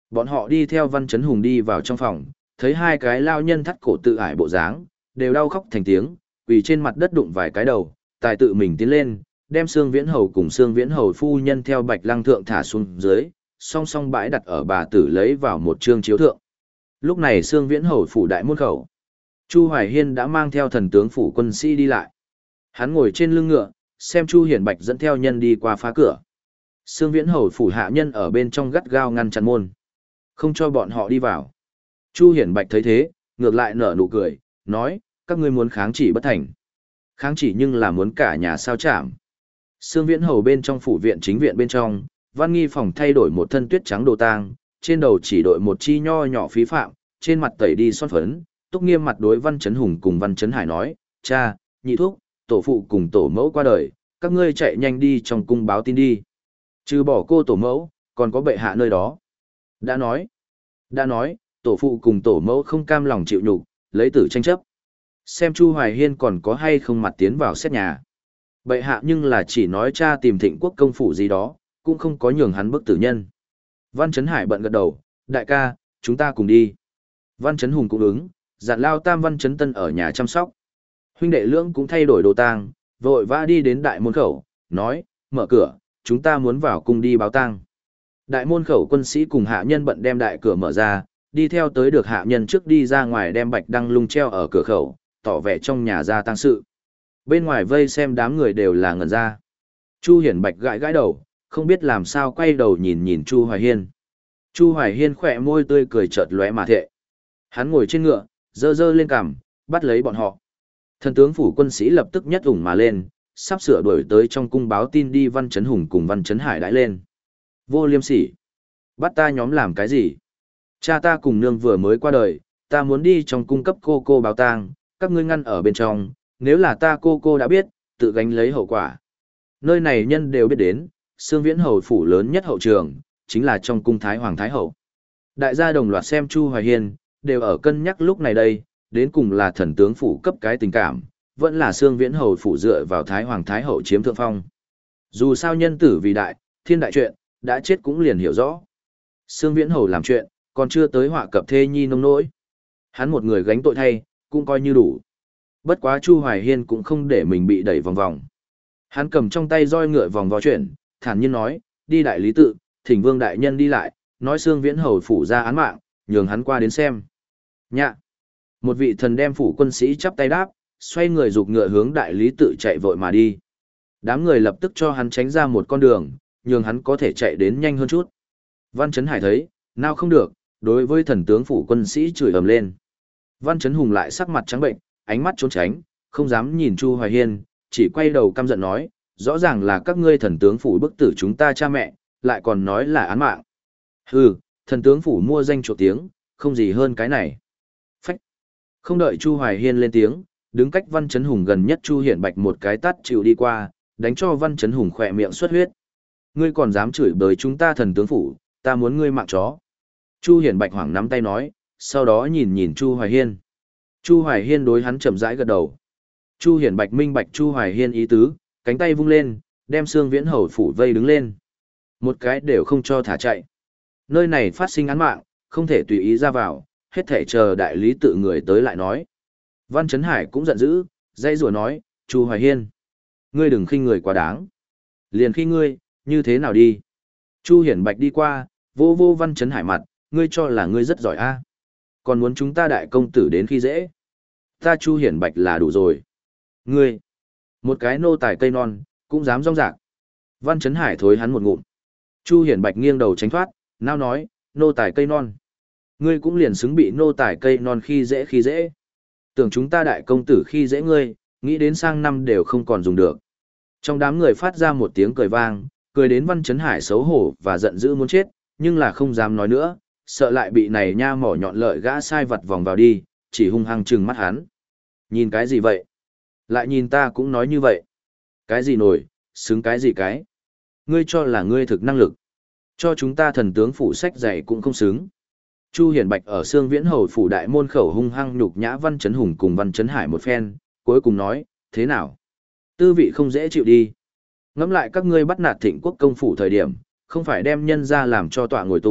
Bọn họ đi theo Văn Chấn Hùng đi vào trong phòng, thấy hai cái lao nhân thắt cổ tự ải bộ dáng, đều đau khóc thành tiếng, quỳ trên mặt đất đụng vài cái đầu, tài tự mình tiến lên, đem Sương Viễn Hầu cùng Sương Viễn Hầu phu nhân theo Bạch Lăng thượng thả xuống dưới, song song bãi đặt ở bà tử lấy vào một trương chiếu thượng. Lúc này Sương Viễn Hầu phủ đại môn khẩu, Chu Hoài Hiên đã mang theo thần tướng phủ quân sĩ đi lại. Hắn ngồi trên lưng ngựa, xem Chu Hiển Bạch dẫn theo nhân đi qua phá cửa. Sương Viễn Hầu phủ hạ nhân ở bên trong gắt gao ngăn chặn môn, không cho bọn họ đi vào. Chu Hiển Bạch thấy thế, ngược lại nở nụ cười, nói, các ngươi muốn kháng chỉ bất thành. Kháng chỉ nhưng là muốn cả nhà sao chảm. Sương Viễn Hầu bên trong phủ viện chính viện bên trong, Văn Nghi phòng thay đổi một thân tuyết trắng đồ tang, trên đầu chỉ đội một chi nho nhỏ phí phạm, trên mặt tẩy đi son phấn, Túc Nghiêm mặt đối Văn Chấn Hùng cùng Văn Chấn Hải nói, cha, nhị thúc, tổ phụ cùng tổ mẫu qua đời, các ngươi chạy nhanh đi trong cung báo tin đi. Trừ bỏ cô tổ mẫu, còn có bệ hạ nơi đó. Đã nói, đã nói, tổ phụ cùng tổ mẫu không cam lòng chịu nhục, lấy tử tranh chấp. Xem Chu Hoài Hiên còn có hay không mặt tiến vào xét nhà. Bệ hạ nhưng là chỉ nói cha tìm Thịnh Quốc công phủ gì đó, cũng không có nhường hắn bức tử nhân. Văn Chấn Hải bận gật đầu, đại ca, chúng ta cùng đi. Văn Chấn Hùng cũng ứng, dặn lao tam Văn Chấn Tân ở nhà chăm sóc. Huynh đệ lưỡng cũng thay đổi đồ tang, vội vã đi đến đại môn khẩu, nói, mở cửa, chúng ta muốn vào cung đi báo tang. Đại môn khẩu quân sĩ cùng hạ nhân bận đem đại cửa mở ra, đi theo tới được hạ nhân trước đi ra ngoài đem bạch đăng lung treo ở cửa khẩu, tỏ vẻ trong nhà ra tang sự. Bên ngoài vây xem đám người đều là ngẩn ra. Chu Hiển Bạch gãi gãi đầu, không biết làm sao quay đầu nhìn nhìn Chu Hoài Hiên. Chu Hoài Hiên khỏe môi tươi cười chợt lóe mà thệ. Hắn ngồi trên ngựa, dơ dơ lên cằm, bắt lấy bọn họ. Thần tướng phủ quân sĩ lập tức nhất ủng mà lên, sắp sửa đuổi tới trong cung báo tin đi. Văn Chấn Hùng cùng Văn Chấn Hải đãi lên. Vô liêm sỉ! Bắt ta nhóm làm cái gì? Cha ta cùng nương vừa mới qua đời, ta muốn đi trong cung cấp cô cô báo tang, các ngươi ngăn ở bên trong, nếu là ta cô cô đã biết, tự gánh lấy hậu quả. Nơi này nhân đều biết đến, Sương Viễn Hầu phủ lớn nhất hậu trường, chính là trong cung Thái Hoàng Thái Hậu. Đại gia đồng loạt xem Chu Hoài Hiên, đều ở cân nhắc lúc này đây, đến cùng là thần tướng phủ cấp cái tình cảm, vẫn là Sương Viễn Hầu phủ dựa vào Thái Hoàng Thái Hậu chiếm thượng phong. Dù sao nhân tử vì đại, thiên đại chuyện, đã chết cũng liền hiểu rõ. Sương Viễn Hầu làm chuyện, còn chưa tới họa cập thê nhi nông nỗi. Hắn một người gánh tội thay, cũng coi như đủ. Bất quá Chu Hoài Hiên cũng không để mình bị đẩy vòng vòng. Hắn cầm trong tay roi ngựa vòng vo chuyển, thản nhiên nói, đi đại lý tự, thỉnh vương đại nhân đi lại, nói Sương Viễn Hầu phủ ra án mạng, nhường hắn qua đến xem. Nhạ! Một vị thần đem phủ quân sĩ chắp tay đáp, xoay người dục ngựa hướng đại lý tự chạy vội mà đi. Đám người lập tức cho hắn tránh ra một con đường, nhường hắn có thể chạy đến nhanh hơn chút. Văn Chấn Hải thấy, nào không được, đối với thần tướng phủ quân sĩ chửi ầm lên. Văn Chấn Hùng lại sắc mặt trắng bệnh, ánh mắt trốn tránh, không dám nhìn Chu Hoài Hiên, chỉ quay đầu căm giận nói, rõ ràng là các ngươi thần tướng phủ bức tử chúng ta cha mẹ, lại còn nói là án mạng. Hừ, thần tướng phủ mua danh chỗ tiếng, không gì hơn cái này. Phách. Không đợi Chu Hoài Hiên lên tiếng, đứng cách Văn Chấn Hùng gần nhất Chu Hiển Bạch một cái tát chịu đi qua, đánh cho Văn Chấn Hùng khỏe miệng xuất huyết. Ngươi còn dám chửi bới chúng ta thần tướng phủ, ta muốn ngươi mạng chó. Chu Hiển Bạch hoảng nắm tay nói, sau đó nhìn nhìn Chu Hoài Hiên. Chu Hoài Hiên đối hắn chậm rãi gật đầu. Chu Hiển Bạch minh bạch Chu Hoài Hiên ý tứ, cánh tay vung lên, đem Sương Viễn Hầu phủ vây đứng lên. Một cái đều không cho thả chạy. Nơi này phát sinh án mạng, không thể tùy ý ra vào, hết thể chờ đại lý tự người tới lại nói. Văn Chấn Hải cũng giận dữ, dây rùa nói, Chu Hoài Hiên, ngươi đừng khinh người quá đáng. Liền khi ngươi, như thế nào đi? Chu Hiển Bạch đi qua, vô vô Văn Chấn Hải mặt, ngươi cho là ngươi rất giỏi a, còn muốn chúng ta đại công tử đến khi dễ. Ta Chu Hiển Bạch là đủ rồi. Ngươi, một cái nô tài cây non, cũng dám rong rạc. Văn Chấn Hải thối hắn một ngụm. Chu Hiển Bạch nghiêng đầu tránh thoát, nao nói, nô tài cây non. Ngươi cũng liền xứng bị nô tài cây non khi dễ khi dễ. Tưởng chúng ta đại công tử khi dễ ngươi, nghĩ đến sang năm đều không còn dùng được. Trong đám người phát ra một tiếng cười vang, cười đến Văn Chấn Hải xấu hổ và giận dữ muốn chết, nhưng là không dám nói nữa, sợ lại bị này nha mỏ nhọn lợi gã sai vật vòng vào đi, chỉ hung hăng trừng mắt hắn. Nhìn cái gì vậy? Lại nhìn ta cũng nói như vậy. Cái gì nổi, xứng cái gì cái? Ngươi cho là ngươi thực năng lực. Cho chúng ta thần tướng phủ sách dạy cũng không xứng. Chu Hiển Bạch ở Sương Viễn Hầu phủ đại môn khẩu hung hăng nhục nhã Văn Chấn Hùng cùng Văn Chấn Hải một phen, cuối cùng nói, thế nào? Tư vị không dễ chịu đi. Ngẫm lại các ngươi bắt nạt Thịnh Quốc công phủ thời điểm, không phải đem nhân ra làm cho tọa ngồi tù,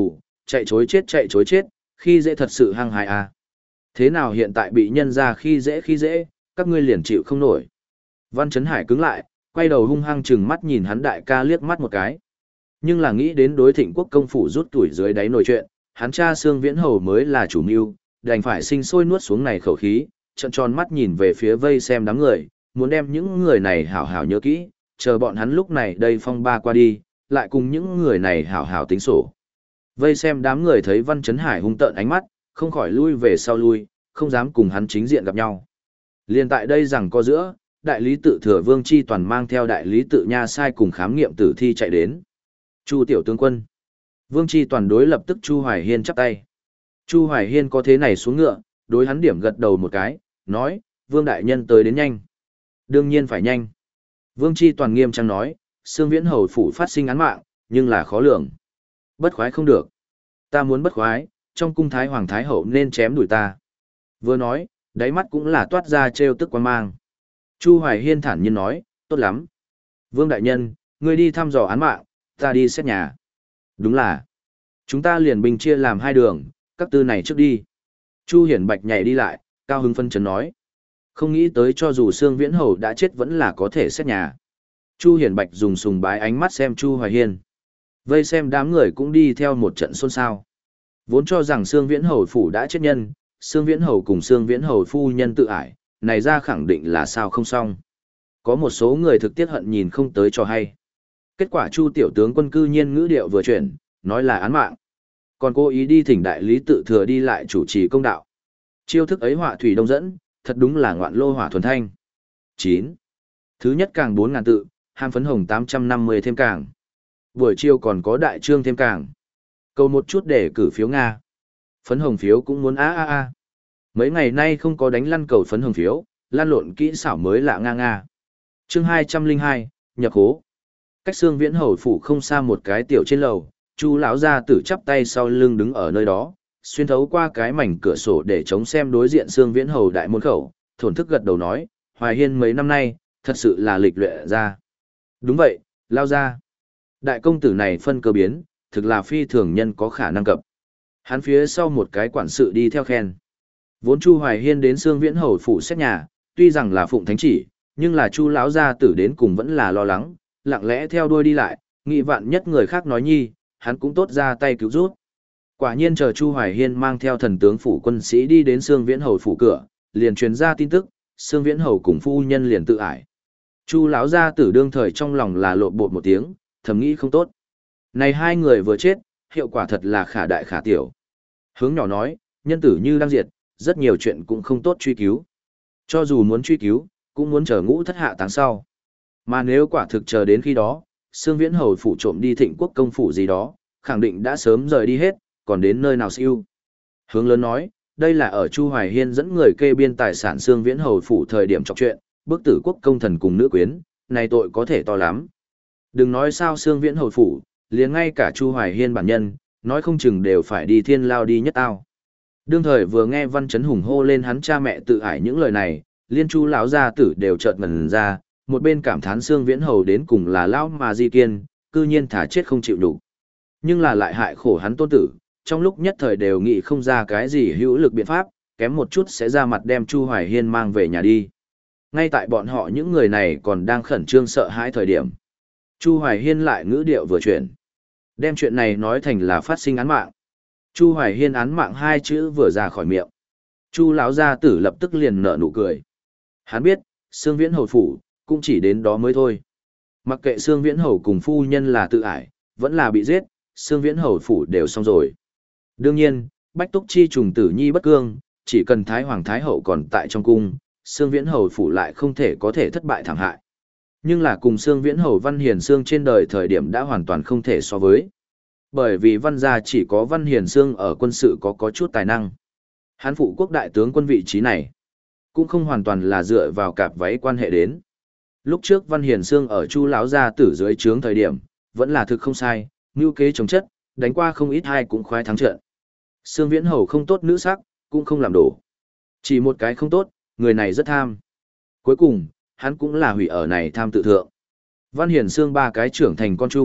chạy chối chết chạy chối chết, khi dễ thật sự hăng hái à. Thế nào hiện tại bị nhân ra khi dễ khi dễ, các ngươi liền chịu không nổi. Văn Chấn Hải cứng lại, quay đầu hung hăng chừng mắt nhìn hắn đại ca liếc mắt một cái. Nhưng là nghĩ đến đối Thịnh Quốc công phủ rút tuổi dưới đáy nồi chuyện, hắn cha Sương Viễn Hầu mới là chủ mưu, đành phải sinh sôi nuốt xuống này khẩu khí, trợn tròn mắt nhìn về phía vây xem đám người, muốn đem những người này hảo hảo nhớ kỹ, chờ bọn hắn lúc này đây phong ba qua đi, lại cùng những người này hảo hảo tính sổ. Vây xem đám người thấy Văn Chấn Hải hung tợn ánh mắt, không khỏi lui về sau lui, không dám cùng hắn chính diện gặp nhau. Liên tại đây rằng có giữa, đại lý tự thừa Vương Chi Toàn mang theo đại lý tự nha sai cùng khám nghiệm tử thi chạy đến. Chu tiểu tướng quân. Vương Chi Toàn đối lập tức Chu Hoài Hiên chắp tay. Chu Hoài Hiên có thế này xuống ngựa, đối hắn điểm gật đầu một cái, nói, Vương đại nhân tới đến nhanh. Đương nhiên phải nhanh. Vương Chi Toàn nghiêm trang nói, Sương Viễn Hầu phủ phát sinh án mạng, nhưng là khó lường. Bất khoái không được. Ta muốn bất khoái, trong cung thái hoàng thái hậu nên chém đuổi ta. Vừa nói, đáy mắt cũng là toát ra trêu tức quan mang. Chu Hoài Hiên thản nhiên nói, tốt lắm. Vương đại nhân, ngươi đi thăm dò án mạng, ta đi xét nhà. Đúng là. Chúng ta liền binh chia làm hai đường, các tư này trước đi. Chu Hiển Bạch nhảy đi lại, cao hứng phân chấn nói. Không nghĩ tới cho dù Sương Viễn Hầu đã chết vẫn là có thể xét nhà. Chu Hiển Bạch dùng sùng bái ánh mắt xem Chu Hoài Hiên. Vây xem đám người cũng đi theo một trận xôn xao. Vốn cho rằng Sương Viễn Hầu phủ đã chết nhân, Sương Viễn Hầu cùng Sương Viễn Hầu phu nhân tự ải, này ra khẳng định là sao không xong. Có một số người thực tiết hận nhìn không tới cho hay. Kết quả Chu tiểu tướng quân cư nhiên ngữ điệu vừa chuyển, nói là án mạng. Còn cố ý đi thỉnh đại lý tự thừa đi lại chủ trì công đạo. Chiêu thức ấy họa thủy đông dẫn, thật đúng là ngoạn lô hỏa thuần thanh. chín. Thứ nhất càng bốn ngàn tự, ham phấn hồng tám trăm năm mươi thêm càng. Buổi chiều còn có đại trương thêm càng. Cầu một chút để cử phiếu Nga. Phấn hồng phiếu cũng muốn a a a. Mấy ngày nay không có đánh lăn cầu phấn hồng phiếu, lan lộn kỹ xảo mới lạ nga nga. Chương hai trăm linh hai, nhập hố. Cách Sương Viễn Hầu phủ không xa một cái tiểu trên lầu, Chu lão gia tử chắp tay sau lưng đứng ở nơi đó, xuyên thấu qua cái mảnh cửa sổ để chống xem đối diện Sương Viễn Hầu đại môn khẩu, thổn thức gật đầu nói, Hoài Hiên mấy năm nay, thật sự là lịch luyện ra. Đúng vậy, lao ra. Đại công tử này phân cơ biến, thực là phi thường nhân có khả năng cập. Hắn phía sau một cái quản sự đi theo khen. Vốn Chu Hoài Hiên đến Sương Viễn Hầu phủ xét nhà, tuy rằng là phụng thánh chỉ, nhưng là Chu lão gia tử đến cùng vẫn là lo lắng, lặng lẽ theo đuôi đi lại, nghị vạn nhất người khác nói nhi, hắn cũng tốt ra tay cứu rút. Quả nhiên chờ Chu Hoài Hiên mang theo thần tướng phủ quân sĩ đi đến Sương Viễn Hầu phủ cửa, liền truyền ra tin tức, Sương Viễn Hầu cùng phu nhân liền tự ải. Chu lão gia tử đương thời trong lòng là lộn bột một tiếng, thầm nghĩ không tốt. Này hai người vừa chết, hiệu quả thật là khả đại khả tiểu. Hướng nhỏ nói, nhân tử như đang diệt, rất nhiều chuyện cũng không tốt truy cứu. Cho dù muốn truy cứu, cũng muốn chờ ngũ thất hạ tháng sau. Mà nếu quả thực chờ đến khi đó, Sương Viễn Hầu phủ trộm đi Thịnh Quốc công phủ gì đó, khẳng định đã sớm rời đi hết, còn đến nơi nào siêu. Hướng lớn nói, đây là ở Chu Hoài Hiên dẫn người kê biên tài sản Sương Viễn Hầu phủ thời điểm trọc chuyện, bức tử quốc công thần cùng nữ quyến, này tội có thể to lắm. Đừng nói sao Sương Viễn Hầu phủ, liền ngay cả Chu Hoài Hiên bản nhân, nói không chừng đều phải đi thiên lao đi nhất ao. Đương thời vừa nghe Văn Chấn Hùng hô lên hắn cha mẹ tự ải những lời này, liên Chu lão gia tử đều chợt ngẩn ra, một bên cảm thán Sương Viễn Hầu đến cùng là lão mà di kiên, cư nhiên thả chết không chịu đủ. Nhưng là lại hại khổ hắn tôn tử, trong lúc nhất thời đều nghĩ không ra cái gì hữu lực biện pháp, kém một chút sẽ ra mặt đem Chu Hoài Hiên mang về nhà đi. Ngay tại bọn họ những người này còn đang khẩn trương sợ hãi thời điểm. Chu Hoài Hiên lại ngữ điệu vừa chuyển. Đem chuyện này nói thành là phát sinh án mạng. Chu Hoài Hiên án mạng hai chữ vừa ra khỏi miệng. Chu lão gia tử lập tức liền nở nụ cười. Hắn biết, Sương Viễn Hầu phủ, cũng chỉ đến đó mới thôi. Mặc kệ Sương Viễn Hầu cùng phu nhân là tự ải, vẫn là bị giết, Sương Viễn Hầu phủ đều xong rồi. Đương nhiên, Bách Túc Chi trùng tử nhi bất cương, chỉ cần Thái Hoàng Thái Hậu còn tại trong cung, Sương Viễn Hầu phủ lại không thể có thể thất bại thảm hại. Nhưng là cùng Sương Viễn Hầu Văn Hiền Sương trên đời thời điểm đã hoàn toàn không thể so với. Bởi vì Văn gia chỉ có Văn Hiền Sương ở quân sự có có chút tài năng. Hán phụ quốc đại tướng quân vị trí này, cũng không hoàn toàn là dựa vào cạp váy quan hệ đến. Lúc trước Văn Hiền Sương ở Chu lão gia tử dưới trướng thời điểm, vẫn là thực không sai, mưu kế chống chất, đánh qua không ít hai cũng khoái thắng trận. Sương Viễn Hầu không tốt nữ sắc, cũng không làm đổ. Chỉ một cái không tốt, người này rất tham. Cuối cùng, hắn cũng là hủy ở này tham tự thượng. Văn Hiền Sương ba cái trưởng thành con chung,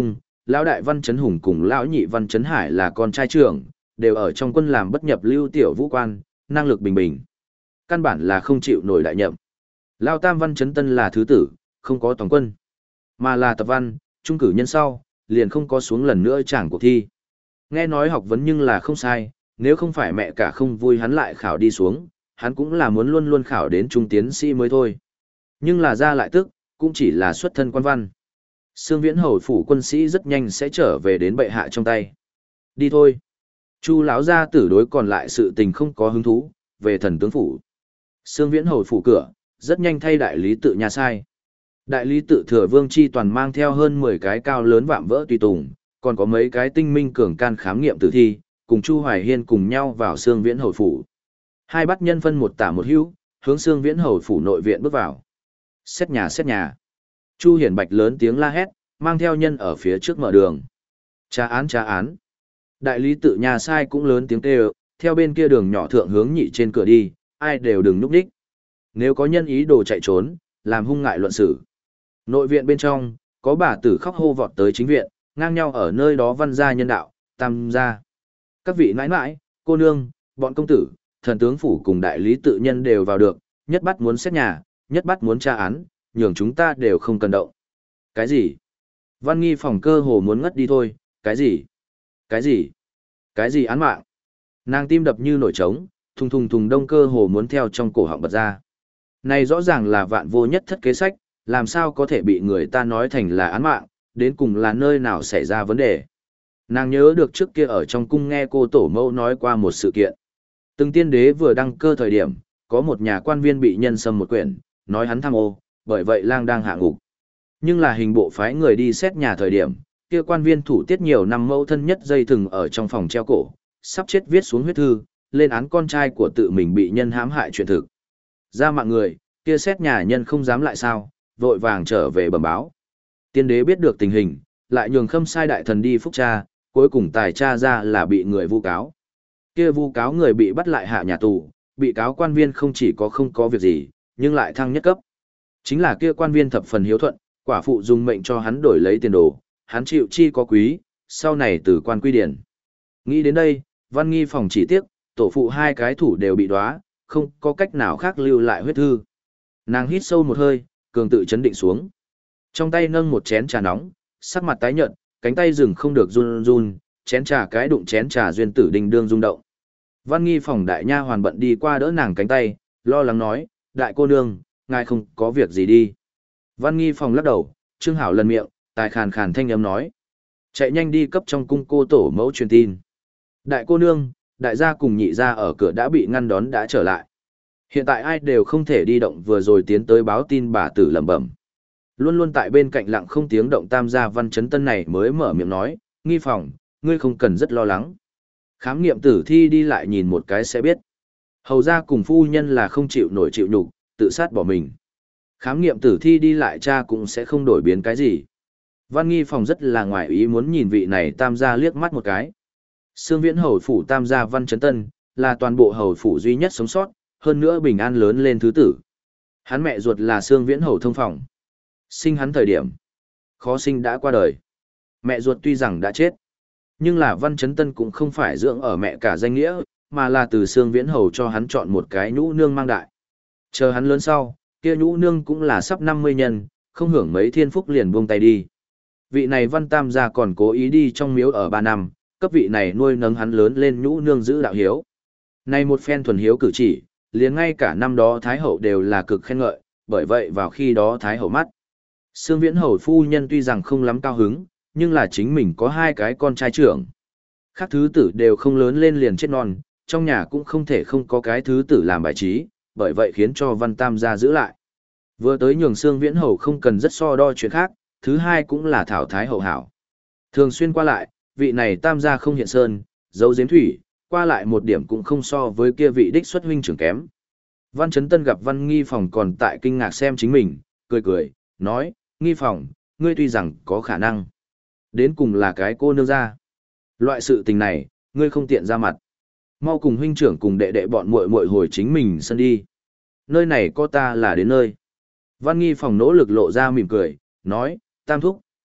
lão đại Văn Chấn Hùng cùng lão nhị Văn Chấn Hải là con trai trưởng, đều ở trong quân làm bất nhập lưu tiểu vũ quan, năng lực bình bình. Căn bản là không chịu nổi đại nhậm. Lão tam Văn Chấn Tân là thứ tử, không có toàn quân, mà là tập văn, trung cử nhân sau, liền không có xuống lần nữa chẳng cuộc thi. Nghe nói học vấn nhưng là không sai, nếu không phải mẹ cả không vui hắn lại khảo đi xuống, hắn cũng là muốn luôn luôn khảo đến trung tiến sĩ mới thôi. Nhưng là ra lại tức, cũng chỉ là xuất thân quan văn. Sương Viễn hầu phủ quân sĩ rất nhanh sẽ trở về đến bệ hạ trong tay. Đi thôi. Chu lão gia tử đối còn lại sự tình không có hứng thú, về thần tướng phủ. Sương Viễn hầu phủ cửa, rất nhanh thay đại lý tự nhà sai. Đại lý tự thừa vương chi toàn mang theo hơn mười cái cao lớn vạm vỡ tùy tùng, còn có mấy cái tinh minh cường can khám nghiệm tử thi, cùng Chu Hoài Hiên cùng nhau vào Sương Viễn hầu phủ. Hai bắt nhân phân một tả một hữu, hướng Sương Viễn hầu phủ nội viện bước vào. Xét nhà xét nhà. Chu Hiển Bạch lớn tiếng la hét, mang theo nhân ở phía trước mở đường. Tra án tra án. Đại lý tự nhà sai cũng lớn tiếng kêu, theo bên kia đường nhỏ thượng hướng nhị trên cửa đi, ai đều đừng núp đích. Nếu có nhân ý đồ chạy trốn, làm hung ngại luận xử. Nội viện bên trong, có bà tử khóc hô vọt tới chính viện, ngang nhau ở nơi đó văn gia nhân đạo, tam gia. Các vị nãi nãi, cô nương, bọn công tử, thần tướng phủ cùng đại lý tự nhân đều vào được, nhất bắt muốn xét nhà, nhất bắt muốn tra án, nhường chúng ta đều không cần động. Cái gì? Văn nghi phòng cơ hồ muốn ngất đi thôi, cái gì? Cái gì? Cái gì án mạng? Nàng tim đập như nổi trống, thùng thùng thùng đông cơ hồ muốn theo trong cổ họng bật ra. Này rõ ràng là vạn vô nhất thất kế sách, làm sao có thể bị người ta nói thành là án mạng, đến cùng là nơi nào xảy ra vấn đề. Nàng nhớ được trước kia ở trong cung nghe cô tổ mẫu nói qua một sự kiện. Từng tiên đế vừa đăng cơ thời điểm, có một nhà quan viên bị nhân xâm một quyển, nói hắn tham ô, bởi vậy lang đang hạ ngục. Nhưng là hình bộ phái người đi xét nhà thời điểm, kia quan viên thủ tiết nhiều năm mẫu thân nhất dây thừng ở trong phòng treo cổ, sắp chết viết xuống huyết thư, lên án con trai của tự mình bị nhân hãm hại chuyện thực. Ra mạng người, kia xét nhà nhân không dám lại sao, vội vàng trở về bẩm báo. Tiên đế biết được tình hình, lại nhường Khâm Sai đại thần đi phúc tra, cuối cùng tài tra ra là bị người vu cáo. Kia vu cáo người bị bắt lại hạ nhà tù, bị cáo quan viên không chỉ có không có việc gì, nhưng lại thăng nhất cấp. Chính là kia quan viên thập phần hiếu thuận, quả phụ dùng mệnh cho hắn đổi lấy tiền đồ, hắn chịu chi có quý, sau này từ quan quy điển. Nghĩ đến đây, Văn Nghi phòng chỉ tiếc, tổ phụ hai cái thủ đều bị đóa, không có cách nào khác lưu lại huyết thư. Nàng hít sâu một hơi, cường tự chấn định xuống. Trong tay nâng một chén trà nóng, sắc mặt tái nhợt, cánh tay dừng không được run run, chén trà cái đụng chén trà duyên tử đình đương rung động. Văn Nghi phòng đại nha hoàn bận đi qua đỡ nàng cánh tay, lo lắng nói, đại cô nương, ngài không có việc gì đi. Văn Nghi phòng lắc đầu, Trương Hảo lần miệng, tài khàn khàn thanh âm nói. Chạy nhanh đi cấp trong cung cô tổ mẫu truyền tin. Đại cô nương, đại gia cùng nhị gia ở cửa đã bị ngăn đón đã trở lại. Hiện tại ai đều không thể đi động vừa rồi tiến tới báo tin bà tử lẩm bẩm. Luôn luôn tại bên cạnh lặng không tiếng động tam gia Văn Chấn Tân này mới mở miệng nói, Nghi phòng, ngươi không cần rất lo lắng. Khám nghiệm tử thi đi lại nhìn một cái sẽ biết. Hầu ra cùng phu nhân là không chịu nổi chịu nhục, tự sát bỏ mình. Khám nghiệm tử thi đi lại cha cũng sẽ không đổi biến cái gì. Văn Nghi phòng rất là ngoài ý muốn nhìn vị này tam gia liếc mắt một cái. Sương Viễn hầu phủ tam gia Văn Chấn Tân, là toàn bộ hầu phủ duy nhất sống sót, hơn nữa bình an lớn lên thứ tử. Hắn mẹ ruột là Sương Viễn hầu thông phòng. Sinh hắn thời điểm, khó sinh đã qua đời. Mẹ ruột tuy rằng đã chết, nhưng là Văn Chấn Tân cũng không phải dưỡng ở mẹ cả danh nghĩa, mà là từ Sương Viễn hầu cho hắn chọn một cái nhũ nương mang đại. Chờ hắn lớn sau, kia nhũ nương cũng là sắp năm mươi nhân, không hưởng mấy thiên phúc liền buông tay đi. Vị này Văn Tam gia còn cố ý đi trong miếu ở ba năm, cấp vị này nuôi nấng hắn lớn lên nhũ nương giữ đạo hiếu. Này một phen thuần hiếu cử chỉ, liền ngay cả năm đó Thái Hậu đều là cực khen ngợi, bởi vậy vào khi đó Thái Hậu mắt. Sương Viễn hầu phu nhân tuy rằng không lắm cao hứng, nhưng là chính mình có hai cái con trai trưởng. Khác thứ tử đều không lớn lên liền chết non, trong nhà cũng không thể không có cái thứ tử làm bài trí, bởi vậy khiến cho Văn Tam gia giữ lại. Vừa tới nhường Sương Viễn hầu không cần rất so đo chuyện khác, thứ hai cũng là thảo thái hậu hảo. Thường xuyên qua lại, vị này Tam gia không hiện sơn, dấu giếm thủy, qua lại một điểm cũng không so với kia vị đích xuất huynh trưởng kém. Văn Chấn Tân gặp Văn Nghi phòng còn tại kinh ngạc xem chính mình, cười cười, nói, Nghi phòng, ngươi tuy rằng có khả năng, đến cùng là cái cô nương gia. Loại sự tình này, ngươi không tiện ra mặt. Mau cùng huynh trưởng cùng đệ đệ bọn muội muội hồi chính mình sân đi. Nơi này có ta là đến nơi. Văn Nghi phòng nỗ lực lộ ra mỉm cười, nói, Tam thúc,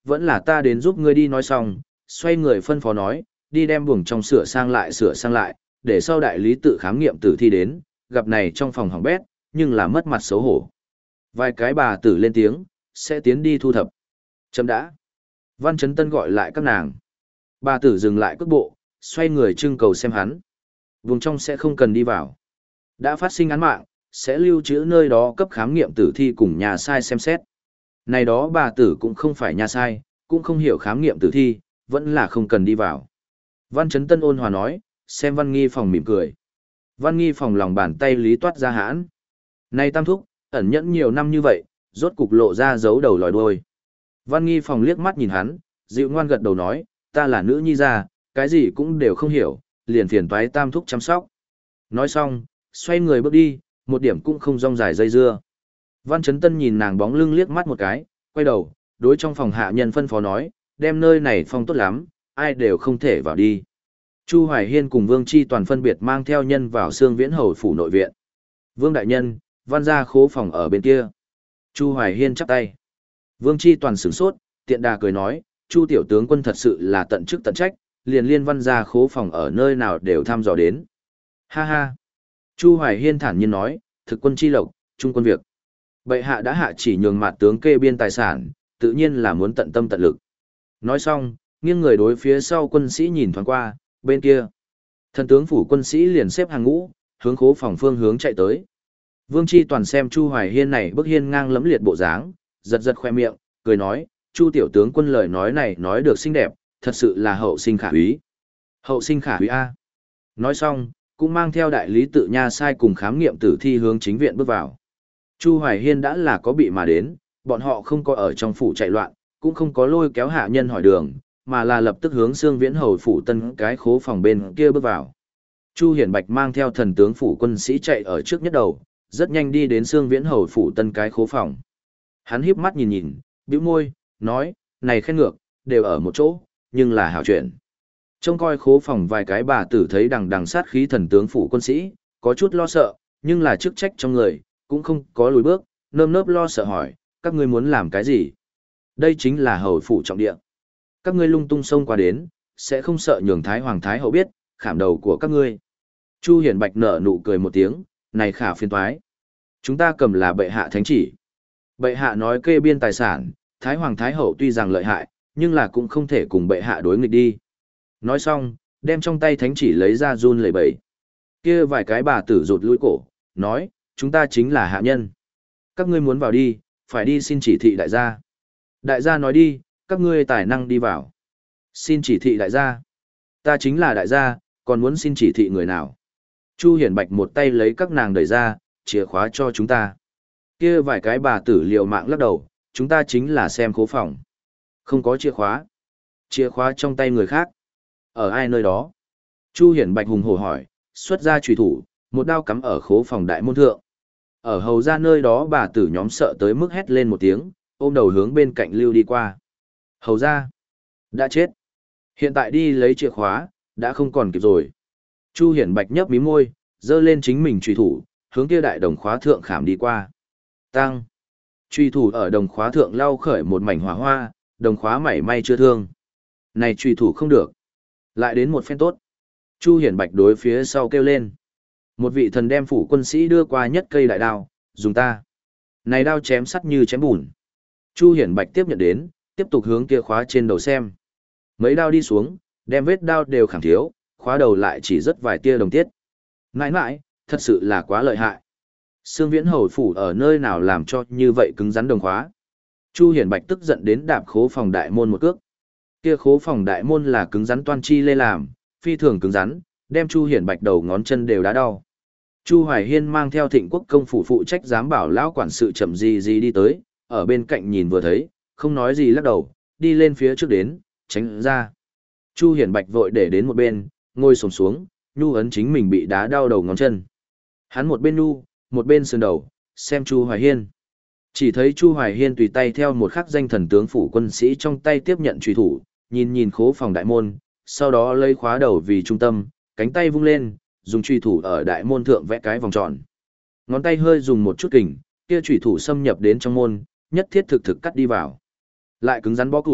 vẫn là ta đến giúp ngươi đi nói xong, xoay người phân phó nói, đi đem buồng trong sửa sang lại sửa sang lại, để sau đại lý tự khám nghiệm tử thi đến, gặp này trong phòng hỏng bét, nhưng là mất mặt xấu hổ. Vài cái bà tử lên tiếng, sẽ tiến đi thu thập. Chấm đã. Văn Chấn Tân gọi lại các nàng. Bà tử dừng lại cước bộ, xoay người trưng cầu xem hắn. Vùng trong sẽ không cần đi vào. Đã phát sinh án mạng, sẽ lưu trữ nơi đó cấp khám nghiệm tử thi cùng nhà sai xem xét. Này đó bà tử cũng không phải nhà sai, cũng không hiểu khám nghiệm tử thi, vẫn là không cần đi vào. Văn Chấn Tân ôn hòa nói, xem Văn Nghi Phòng mỉm cười. Văn Nghi Phòng lòng bàn tay lý toát ra hãn. Này tam thúc, ẩn nhẫn nhiều năm như vậy, rốt cục lộ ra dấu đầu lòi đuôi. Văn Nghi Phòng liếc mắt nhìn hắn, dịu ngoan gật đầu nói, ta là nữ nhi gia, cái gì cũng đều không hiểu, liền phiền toái tam thúc chăm sóc. Nói xong, xoay người bước đi, một điểm cũng không rong dài dây dưa. Văn Chấn Tân nhìn nàng bóng lưng liếc mắt một cái, quay đầu, đối trong phòng hạ nhân phân phó nói, đem nơi này phong tốt lắm, ai đều không thể vào đi. Chu Hoài Hiên cùng Vương Chi toàn phân biệt mang theo nhân vào Xương Viễn Hầu phủ nội viện. Vương đại nhân, Văn gia khố phòng ở bên kia. Chu Hoài Hiên chắp tay. Vương Chi toàn sửng sốt, tiện đà cười nói, Chu tiểu tướng quân thật sự là tận chức tận trách, liền liên Văn gia khố phòng ở nơi nào đều thăm dò đến. Ha ha. Chu Hoài Hiên thản nhiên nói, thực quân chi lộc, trung quân việc. Bệ hạ đã hạ chỉ nhường mặt tướng kê biên tài sản, tự nhiên là muốn tận tâm tận lực. Nói xong, nghiêng người đối phía sau quân sĩ nhìn thoáng qua, bên kia. Thần tướng phủ quân sĩ liền xếp hàng ngũ, hướng khố phòng phương hướng chạy tới. Vương Chi toàn xem Chu Hoài Hiên này bức hiên ngang lẫm liệt bộ dáng, giật giật khoe miệng, cười nói, Chu tiểu tướng quân lời nói này nói được xinh đẹp, thật sự là hậu sinh khả úy. Hậu sinh khả úy A. Nói xong, cũng mang theo đại lý tự nha sai cùng khám nghiệm tử thi hướng chính viện bước vào. Chu Hoài Hiên đã là có bị mà đến, bọn họ không có ở trong phủ chạy loạn, cũng không có lôi kéo hạ nhân hỏi đường, mà là lập tức hướng Xương Viễn Hầu phủ tân cái khố phòng bên kia bước vào. Chu Hiển Bạch mang theo thần tướng phủ quân sĩ chạy ở trước nhất đầu, rất nhanh đi đến Xương Viễn Hầu phủ tân cái khố phòng. Hắn híp mắt nhìn nhìn, bĩu môi, nói, này khen ngược, đều ở một chỗ, nhưng là hảo chuyện. Trông coi khố phòng vài cái bà tử thấy đằng đằng sát khí thần tướng phủ quân sĩ, có chút lo sợ, nhưng là chức trách trong người, cũng không có lùi bước, nơm nớp lo sợ hỏi, các ngươi muốn làm cái gì? Đây chính là hầu phủ trọng địa. Các ngươi lung tung xông qua đến, sẽ không sợ nhường Thái Hoàng Thái Hậu biết, khảm đầu của các ngươi. Chu Hiển Bạch nở nụ cười một tiếng, này khả phiền toái. Chúng ta cầm là bệ hạ thánh chỉ. Bệ hạ nói kê biên tài sản, Thái Hoàng Thái Hậu tuy rằng lợi hại, nhưng là cũng không thể cùng bệ hạ đối nghịch đi. Nói xong, đem trong tay thánh chỉ lấy ra run lẩy bẩy. Kia vài cái bà tử rụt lũi cổ, nói, chúng ta chính là hạ nhân. Các ngươi muốn vào đi, phải đi xin chỉ thị đại gia. Đại gia nói đi, các ngươi tài năng đi vào. Xin chỉ thị đại gia. Ta chính là đại gia, còn muốn xin chỉ thị người nào. Chu Hiển Bạch một tay lấy các nàng đẩy ra, chìa khóa cho chúng ta. Kia vài cái bà tử liều mạng lắc đầu, chúng ta chính là xem khố phòng. Không có chìa khóa. Chìa khóa trong tay người khác. Ở ai nơi đó? Chu Hiển Bạch hùng hổ hỏi, xuất ra chùy thủ, một đao cắm ở khố phòng đại môn thượng. Ở hầu ra nơi đó bà tử nhóm sợ tới mức hét lên một tiếng, ôm đầu hướng bên cạnh lưu đi qua. Hầu ra, đã chết. Hiện tại đi lấy chìa khóa, đã không còn kịp rồi. Chu Hiển Bạch nhấp mí môi, giơ lên chính mình chùy thủ, hướng kia đại đồng khóa thượng khảm đi qua. Tăng. Chùy thủ ở đồng khóa thượng lau khởi một mảnh hỏa hoa, đồng khóa mảy may chưa thương. Này chùy thủ không được. Lại đến một phen tốt. Chu Hiển Bạch đối phía sau kêu lên. Một vị thần đem phủ quân sĩ đưa qua nhất cây đại đao, dùng ta. Này đao chém sắt như chém bùn. Chu Hiển Bạch tiếp nhận đến, tiếp tục hướng kia khóa trên đầu xem. Mấy đao đi xuống, đem vết đao đều khảm thiếu, khóa đầu lại chỉ rất vài tia đồng tiết. Nãi nãi, thật sự là quá lợi hại. Xương Viễn Hầu phủ ở nơi nào làm cho như vậy cứng rắn đồng khóa. Chu Hiển Bạch tức giận đến đạp khố phòng đại môn một cước. Kia khố phòng đại môn là cứng rắn toan chi lê làm, phi thường cứng rắn, đem Chu Hiển Bạch đầu ngón chân đều đá đau. Chu Hoài Hiên mang theo Thịnh Quốc công phủ phụ trách giám bảo lão quản sự chậm gì gì đi tới, ở bên cạnh nhìn vừa thấy, không nói gì lắc đầu, đi lên phía trước đến, tránh ra. Chu Hiển Bạch vội để đến một bên, ngồi xổm xuống, nhu ấn chính mình bị đá đau đầu ngón chân. Hắn một bên nhu, một bên sườn đầu, xem Chu Hoài Hiên. Chỉ thấy Chu Hoài Hiên tùy tay theo một khắc danh thần tướng phủ quân sĩ trong tay tiếp nhận truy thủ, nhìn nhìn khố phòng đại môn, sau đó lấy khóa đầu vì trung tâm, cánh tay vung lên, dùng truy thủ ở đại môn thượng vẽ cái vòng tròn. Ngón tay hơi dùng một chút kình, kia truy thủ xâm nhập đến trong môn, nhất thiết thực thực cắt đi vào. Lại cứng rắn bó củi,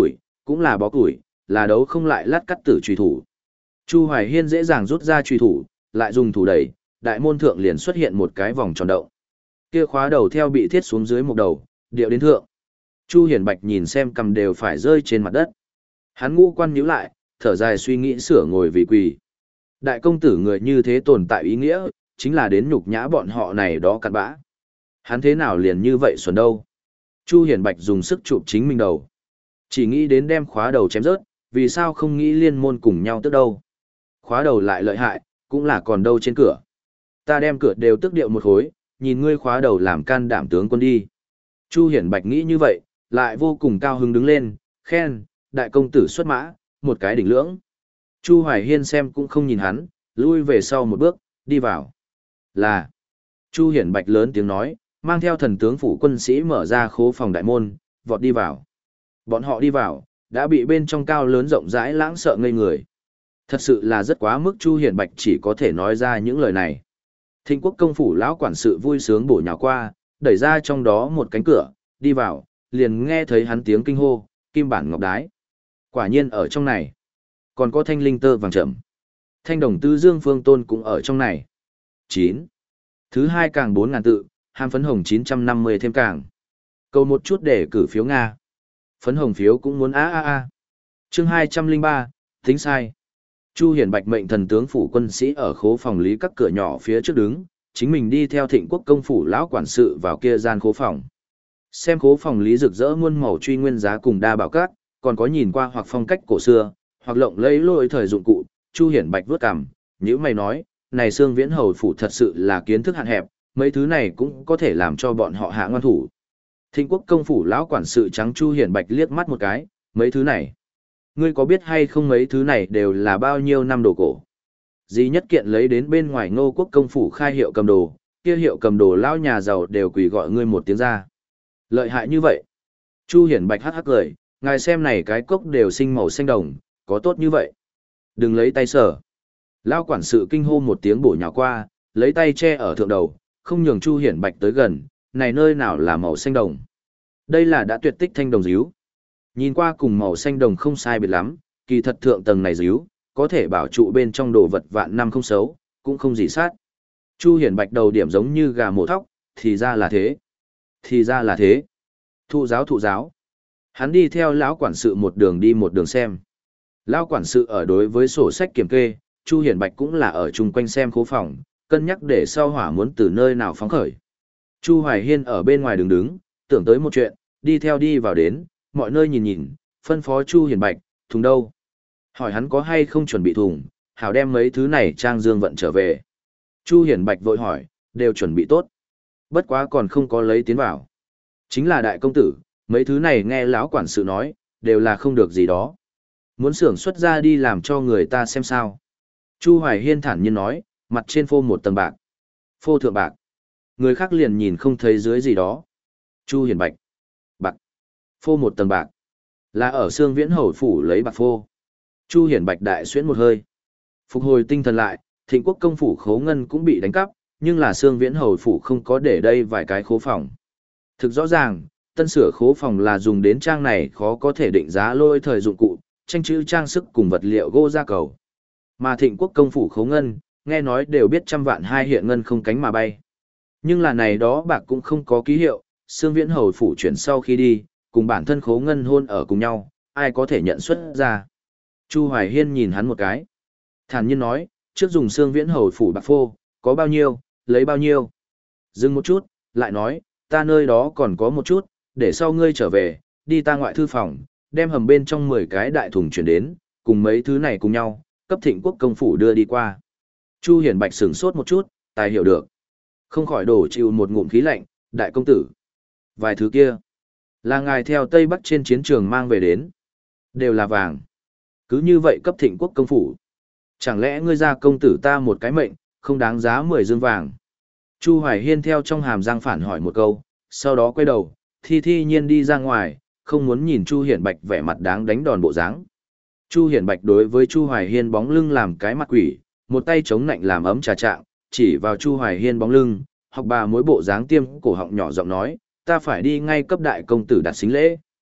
cũng là bó củi, là đấu không lại lát cắt tử truy thủ. Chu Hoài Hiên dễ dàng rút ra truy thủ, lại dùng thủ đẩy, đại môn thượng liền xuất hiện một cái vòng tròn động. Kia khóa đầu theo bị thiết xuống dưới một đầu, điệu đến thượng. Chu Hiển Bạch nhìn xem cầm đều phải rơi trên mặt đất. Hắn ngũ quan nhíu lại, thở dài suy nghĩ sửa ngồi vì quỳ. Đại công tử người như thế tồn tại ý nghĩa, chính là đến nhục nhã bọn họ này đó cặn bã. Hắn thế nào liền như vậy xuẩn đâu. Chu Hiển Bạch dùng sức chụp chính mình đầu. Chỉ nghĩ đến đem khóa đầu chém rớt, vì sao không nghĩ liên môn cùng nhau tức đâu. Khóa đầu lại lợi hại, cũng là còn đâu trên cửa. Ta đem cửa đều tức điệu một khối, nhìn ngươi khóa đầu làm can đảm tướng quân đi. Chu Hiển Bạch nghĩ như vậy, lại vô cùng cao hứng đứng lên, khen, đại công tử xuất mã, một cái đỉnh lưỡng. Chu Hoài Hiên xem cũng không nhìn hắn, lui về sau một bước, đi vào. Là, Chu Hiển Bạch lớn tiếng nói, mang theo thần tướng phủ quân sĩ mở ra khố phòng đại môn, vọt đi vào. Bọn họ đi vào, đã bị bên trong cao lớn rộng rãi lãng sợ ngây người. Thật sự là rất quá mức, Chu Hiển Bạch chỉ có thể nói ra những lời này. Thịnh Quốc công phủ lão quản sự vui sướng bổ nhào qua, đẩy ra trong đó một cánh cửa, đi vào, liền nghe thấy hắn tiếng kinh hô, kim bản ngọc đái. Quả nhiên ở trong này. Còn có thanh linh tơ vàng trầm. Thanh đồng tư dương phương tôn cũng ở trong này. chín. Thứ hai càng bốn ngàn tự, ham phấn hồng chín trăm năm mươi thêm càng. Cầu một chút để cử phiếu Nga. Phấn hồng phiếu cũng muốn a a a. Chương hai trăm linh ba, tính sai. Chu Hiển Bạch mệnh thần tướng phủ quân sĩ ở khố phòng lý các cửa nhỏ phía trước đứng, chính mình đi theo Thịnh Quốc công phủ lão quản sự vào kia gian khố phòng. Xem khố phòng lý rực rỡ muôn màu truy nguyên giá cùng đa bảo cát, còn có nhìn qua hoặc phong cách cổ xưa, hoặc lộng lẫy lôi thời dụng cụ, Chu Hiển Bạch vuốt cằm, nhíu mày nói, này Xương Viễn hầu phủ thật sự là kiến thức hạn hẹp, mấy thứ này cũng có thể làm cho bọn họ hạ ngoan thủ. Thịnh Quốc công phủ lão quản sự trắng Chu Hiển Bạch liếc mắt một cái, mấy thứ này, ngươi có biết hay không mấy thứ này đều là bao nhiêu năm đồ cổ? Dì nhất kiện lấy đến bên ngoài Ngô Quốc công phủ khai hiệu cầm đồ, kia hiệu cầm đồ lão nhà giàu đều quỳ gọi ngươi một tiếng ra. Lợi hại như vậy. Chu Hiển Bạch hắc hắc cười, ngài xem này cái cốc đều sinh màu xanh đồng, có tốt như vậy. Đừng lấy tay sờ. Lão quản sự kinh hô một tiếng bổ nhào qua, lấy tay che ở thượng đầu, không nhường Chu Hiển Bạch tới gần, này nơi nào là màu xanh đồng. Đây là đã tuyệt tích thanh đồng díu. Nhìn qua cùng màu xanh đồng không sai biệt lắm, kỳ thật thượng tầng này díu, có thể bảo trụ bên trong đồ vật vạn năm không xấu, cũng không gì sát. Chu Hiển Bạch đầu điểm giống như gà mổ thóc, thì ra là thế. Thì ra là thế. Thụ giáo thụ giáo. Hắn đi theo lão quản sự một đường đi một đường xem. Lão quản sự ở đối với sổ sách kiểm kê, Chu Hiển Bạch cũng là ở chung quanh xem khố phòng, cân nhắc để sau hỏa muốn từ nơi nào phóng khởi. Chu Hoài Hiên ở bên ngoài đứng đứng, tưởng tới một chuyện, đi theo đi vào đến, mọi nơi nhìn nhìn, phân phó Chu Hiển Bạch, thùng đâu? Hỏi hắn có hay không chuẩn bị thùng, hảo đem mấy thứ này trang dương vận trở về. Chu Hiển Bạch vội hỏi, đều chuẩn bị tốt. Bất quá còn không có lấy tiến vào. Chính là đại công tử, mấy thứ này nghe lão quản sự nói, đều là không được gì đó. Muốn xưởng xuất ra đi làm cho người ta xem sao. Chu Hoài Hiên thản nhiên nói, mặt trên phô một tầng bạc. Phô thượng bạc. Người khác liền nhìn không thấy dưới gì đó. Chu Hiển Bạch. Bạc. Phô một tầng bạc. Là ở Xương Viễn hầu phủ lấy bạc phô. Chu Hiển Bạch đại xuyễn một hơi. Phục hồi tinh thần lại, Thịnh Quốc công phủ khố ngân cũng bị đánh cắp, nhưng là Xương Viễn hầu phủ không có để đây vài cái khố phòng. Thực rõ ràng, tân sửa khố phòng là dùng đến trang này khó có thể định giá lôi thời dụng cụ, tranh chữ trang sức cùng vật liệu gỗ gia cầu. Mà Thịnh Quốc công phủ khố ngân, nghe nói đều biết trăm vạn hai hiện ngân không cánh mà bay. Nhưng là này đó bạc cũng không có ký hiệu, Xương Viễn hầu phủ chuyển sau khi đi, cùng bản thân khố ngân hôn ở cùng nhau, ai có thể nhận xuất ra. Chu Hoài Hiên nhìn hắn một cái. Thản nhiên nói, trước dùng Xương Viễn hầu phủ bạc phô, có bao nhiêu, lấy bao nhiêu. Dừng một chút, lại nói, ta nơi đó còn có một chút, để sau ngươi trở về, đi ta ngoại thư phòng, đem hầm bên trong mười cái đại thùng chuyển đến, cùng mấy thứ này cùng nhau, cấp Thịnh Quốc công phủ đưa đi qua. Chu Hiển Bạch sửng sốt một chút, tài hiểu được. Không khỏi đổ chịu một ngụm khí lạnh, đại công tử. Vài thứ kia, là ngài theo Tây Bắc trên chiến trường mang về đến. Đều là vàng. Cứ như vậy cấp Thịnh Quốc công phủ. Chẳng lẽ ngươi ra công tử ta một cái mệnh, không đáng giá mười dương vàng. Chu Hoài Hiên theo trong hàm răng phản hỏi một câu, sau đó quay đầu, thi thi nhiên đi ra ngoài, không muốn nhìn Chu Hiển Bạch vẻ mặt đáng đánh đòn bộ dáng. Chu Hiển Bạch đối với Chu Hoài Hiên bóng lưng làm cái mặt quỷ, một tay chống nạnh làm ấm trà trạng, chỉ vào Chu Hoài Hiên bóng lưng, học bà mối bộ dáng tiêm cổ họng nhỏ giọng nói, ta phải đi ngay cấp đại công tử đặt xính lễ.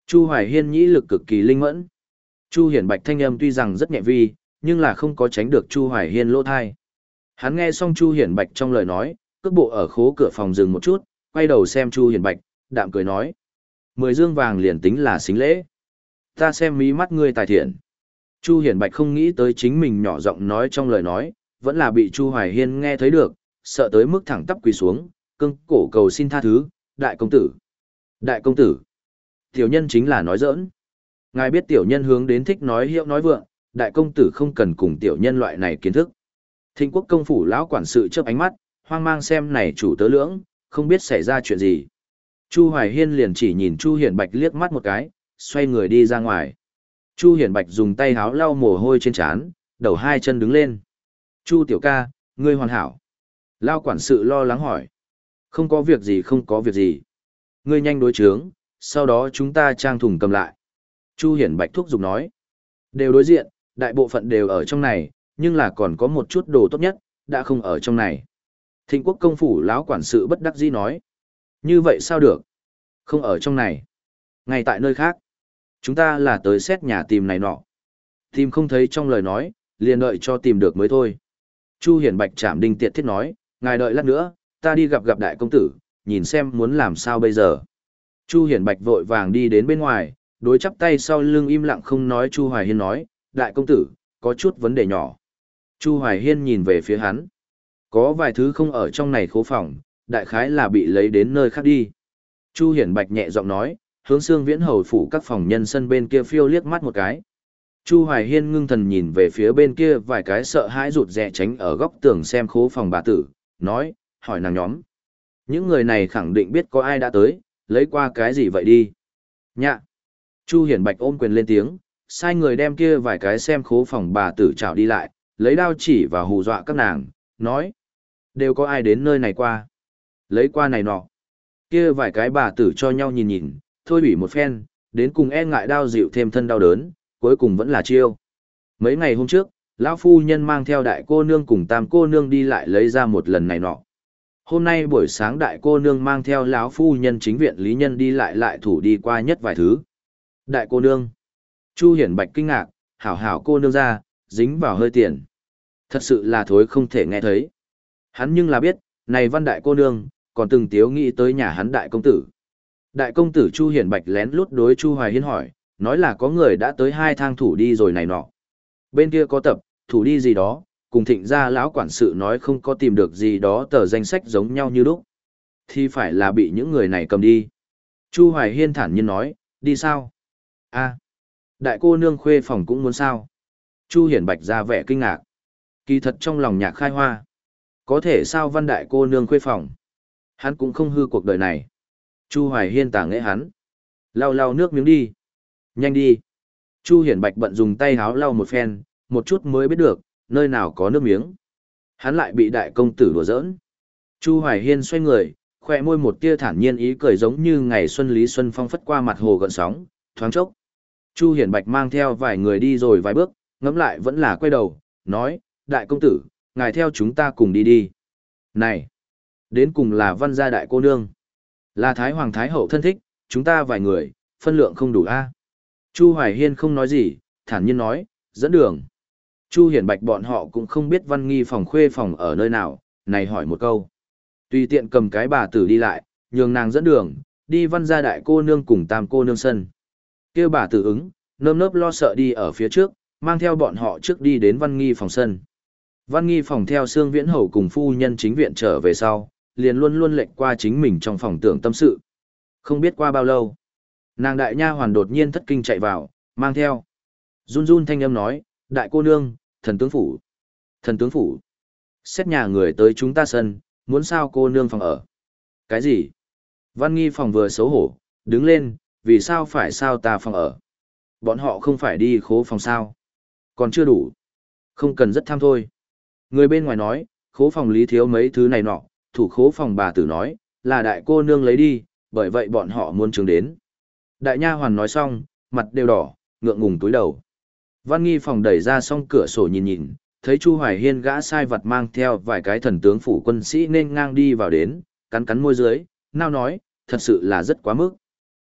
Chu Hoài Hiên nhĩ lực cực kỳ linh mẫn. Chu Hiển Bạch thanh âm tuy rằng rất nhẹ vi, nhưng là không có tránh được Chu Hoài Hiên lỗ thai. Hắn nghe xong Chu Hiển Bạch trong lời nói, cước bộ ở khố cửa phòng dừng một chút, quay đầu xem Chu Hiển Bạch, đạm cười nói. Mười dương vàng liền tính là xính lễ. Ta xem mí mắt ngươi tài thiện. Chu Hiển Bạch không nghĩ tới chính mình nhỏ giọng nói trong lời nói, vẫn là bị Chu Hoài Hiên nghe thấy được, sợ tới mức thẳng tắp quỳ xuống, cưng cổ cầu xin tha thứ, đại công tử. Đại công tử. Tiểu nhân chính là nói giỡn. Ngài biết tiểu nhân hướng đến thích nói hiệu nói vượng, đại công tử không cần cùng tiểu nhân loại này kiến thức. Thịnh quốc công phủ lão quản sự chớp ánh mắt, hoang mang xem này chủ tớ lưỡng, không biết xảy ra chuyện gì. Chu Hoài Hiên liền chỉ nhìn Chu Hiển Bạch liếc mắt một cái, xoay người đi ra ngoài. Chu Hiển Bạch dùng tay háo lau mồ hôi trên trán, đầu hai chân đứng lên. Chu tiểu ca, ngươi hoàn hảo. Lao quản sự lo lắng hỏi. Không có việc gì không có việc gì. Ngươi nhanh đối chướng, sau đó chúng ta trang thùng cầm lại. Chu Hiển Bạch thúc giục nói. Đều đối diện, đại bộ phận đều ở trong này, nhưng là còn có một chút đồ tốt nhất, đã không ở trong này. Thịnh quốc công phủ lão quản sự bất đắc dĩ nói. Như vậy sao được? Không ở trong này. Ngay tại nơi khác. Chúng ta là tới xét nhà tìm này nọ. Tìm không thấy trong lời nói, liền đợi cho tìm được mới thôi. Chu Hiển Bạch chạm đinh tiệt thiết nói, ngài đợi lát nữa, ta đi gặp gặp đại công tử, nhìn xem muốn làm sao bây giờ. Chu Hiển Bạch vội vàng đi đến bên ngoài, đối chắp tay sau lưng im lặng không nói. Chu Hoài Hiên nói, đại công tử, có chút vấn đề nhỏ. Chu Hoài Hiên nhìn về phía hắn. Có vài thứ không ở trong này khố phòng, đại khái là bị lấy đến nơi khác đi. Chu Hiển Bạch nhẹ giọng nói, hướng xương viễn hầu phủ các phòng nhân sân bên kia phiêu liếc mắt một cái. Chu Hoài Hiên ngưng thần nhìn về phía bên kia vài cái sợ hãi rụt rè tránh ở góc tường xem khố phòng bà tử, nói, hỏi nàng nhóm. Những người này khẳng định biết có ai đã tới, lấy qua cái gì vậy đi. Nhạ. Chu Hiển Bạch ôm quyền lên tiếng, sai người đem kia vài cái xem khố phòng bà tử chào đi lại, lấy đao chỉ và hù dọa các nàng, nói. Đều có ai đến nơi này qua. Lấy qua này nọ. Kia vài cái bà tử cho nhau nhìn nhìn, thôi bị một phen, đến cùng e ngại đau dịu thêm thân đau đớn, cuối cùng vẫn là chiêu. Mấy ngày hôm trước, lão phu nhân mang theo đại cô nương cùng tam cô nương đi lại lấy ra một lần này nọ. Hôm nay buổi sáng đại cô nương mang theo lão phu nhân chính viện lý nhân đi lại lại thủ đi qua nhất vài thứ. Đại cô nương. Chu Hiển Bạch kinh ngạc, hảo hảo cô nương ra, dính vào hơi tiền. Thật sự là thối không thể nghe thấy. Hắn nhưng là biết, này văn đại cô nương, còn từng tiếu nghĩ tới nhà hắn đại công tử. Đại công tử Chu Hiển Bạch lén lút đối Chu Hoài Hiên hỏi, nói là có người đã tới hai thang thủ đi rồi này nọ. Bên kia có tập, thủ đi gì đó, cùng thịnh gia lão quản sự nói không có tìm được gì đó tờ danh sách giống nhau như lúc. Thì phải là bị những người này cầm đi. Chu Hoài Hiên thản nhiên nói, đi sao? A, đại cô nương khuê phòng cũng muốn sao? Chu Hiển Bạch ra vẻ kinh ngạc. Kỳ thật trong lòng nhạc khai hoa. Có thể sao văn đại cô nương khuê phòng? Hắn cũng không hư cuộc đời này. Chu Hoài Hiên tả nghệ hắn. Lau lau nước miếng đi. Nhanh đi. Chu Hiển Bạch bận dùng tay háo lau một phen, một chút mới biết được, nơi nào có nước miếng. Hắn lại bị đại công tử đùa giỡn. Chu Hoài Hiên xoay người, khoe môi một tia thản nhiên ý cười giống như ngày xuân lý xuân phong phất qua mặt hồ gợn sóng, thoáng chốc. Chu Hiển Bạch mang theo vài người đi rồi vài bước, ngẫm lại vẫn là quay đầu, nói, đại công tử, ngài theo chúng ta cùng đi đi. Này, đến cùng là văn gia đại cô nương. Là Thái Hoàng Thái Hậu thân thích, chúng ta vài người, phân lượng không đủ a. Chu Hoài Hiên không nói gì, thản nhiên nói, dẫn đường. Chu Hiển Bạch bọn họ cũng không biết Văn Nghi phòng khuê phòng ở nơi nào, này hỏi một câu. Tùy tiện cầm cái bà tử đi lại, nhường nàng dẫn đường, đi văn gia đại cô nương cùng tam cô nương sân. Kêu bà tử ứng, nơm nớp lo sợ đi ở phía trước, mang theo bọn họ trước đi đến Văn Nghi phòng sân. Văn Nghi phòng theo Sương Viễn Hầu cùng phu nhân chính viện trở về sau, liền luôn luôn lệnh qua chính mình trong phòng tưởng tâm sự. Không biết qua bao lâu, nàng đại nha hoàn đột nhiên thất kinh chạy vào, mang theo. Run run thanh âm nói, đại cô nương, thần tướng phủ. Thần tướng phủ. Xét nhà người tới chúng ta sân, muốn sao cô nương phòng ở. Cái gì? Văn Nghi phòng vừa xấu hổ, đứng lên, vì sao phải sao ta phòng ở. Bọn họ không phải đi khố phòng sao. Còn chưa đủ. Không cần rất tham thôi. Người bên ngoài nói, khố phòng lý thiếu mấy thứ này nọ, thủ khố phòng bà tử nói, là đại cô nương lấy đi, bởi vậy bọn họ muốn chứng đến. Đại nha hoàn nói xong, mặt đều đỏ, ngượng ngùng túi đầu. Văn Nghi phòng đẩy ra xong cửa sổ nhìn nhìn, thấy Chu Hoài Hiên gã sai vật mang theo vài cái thần tướng phủ quân sĩ nên ngang đi vào đến, cắn cắn môi dưới, nào nói, thật sự là rất quá mức.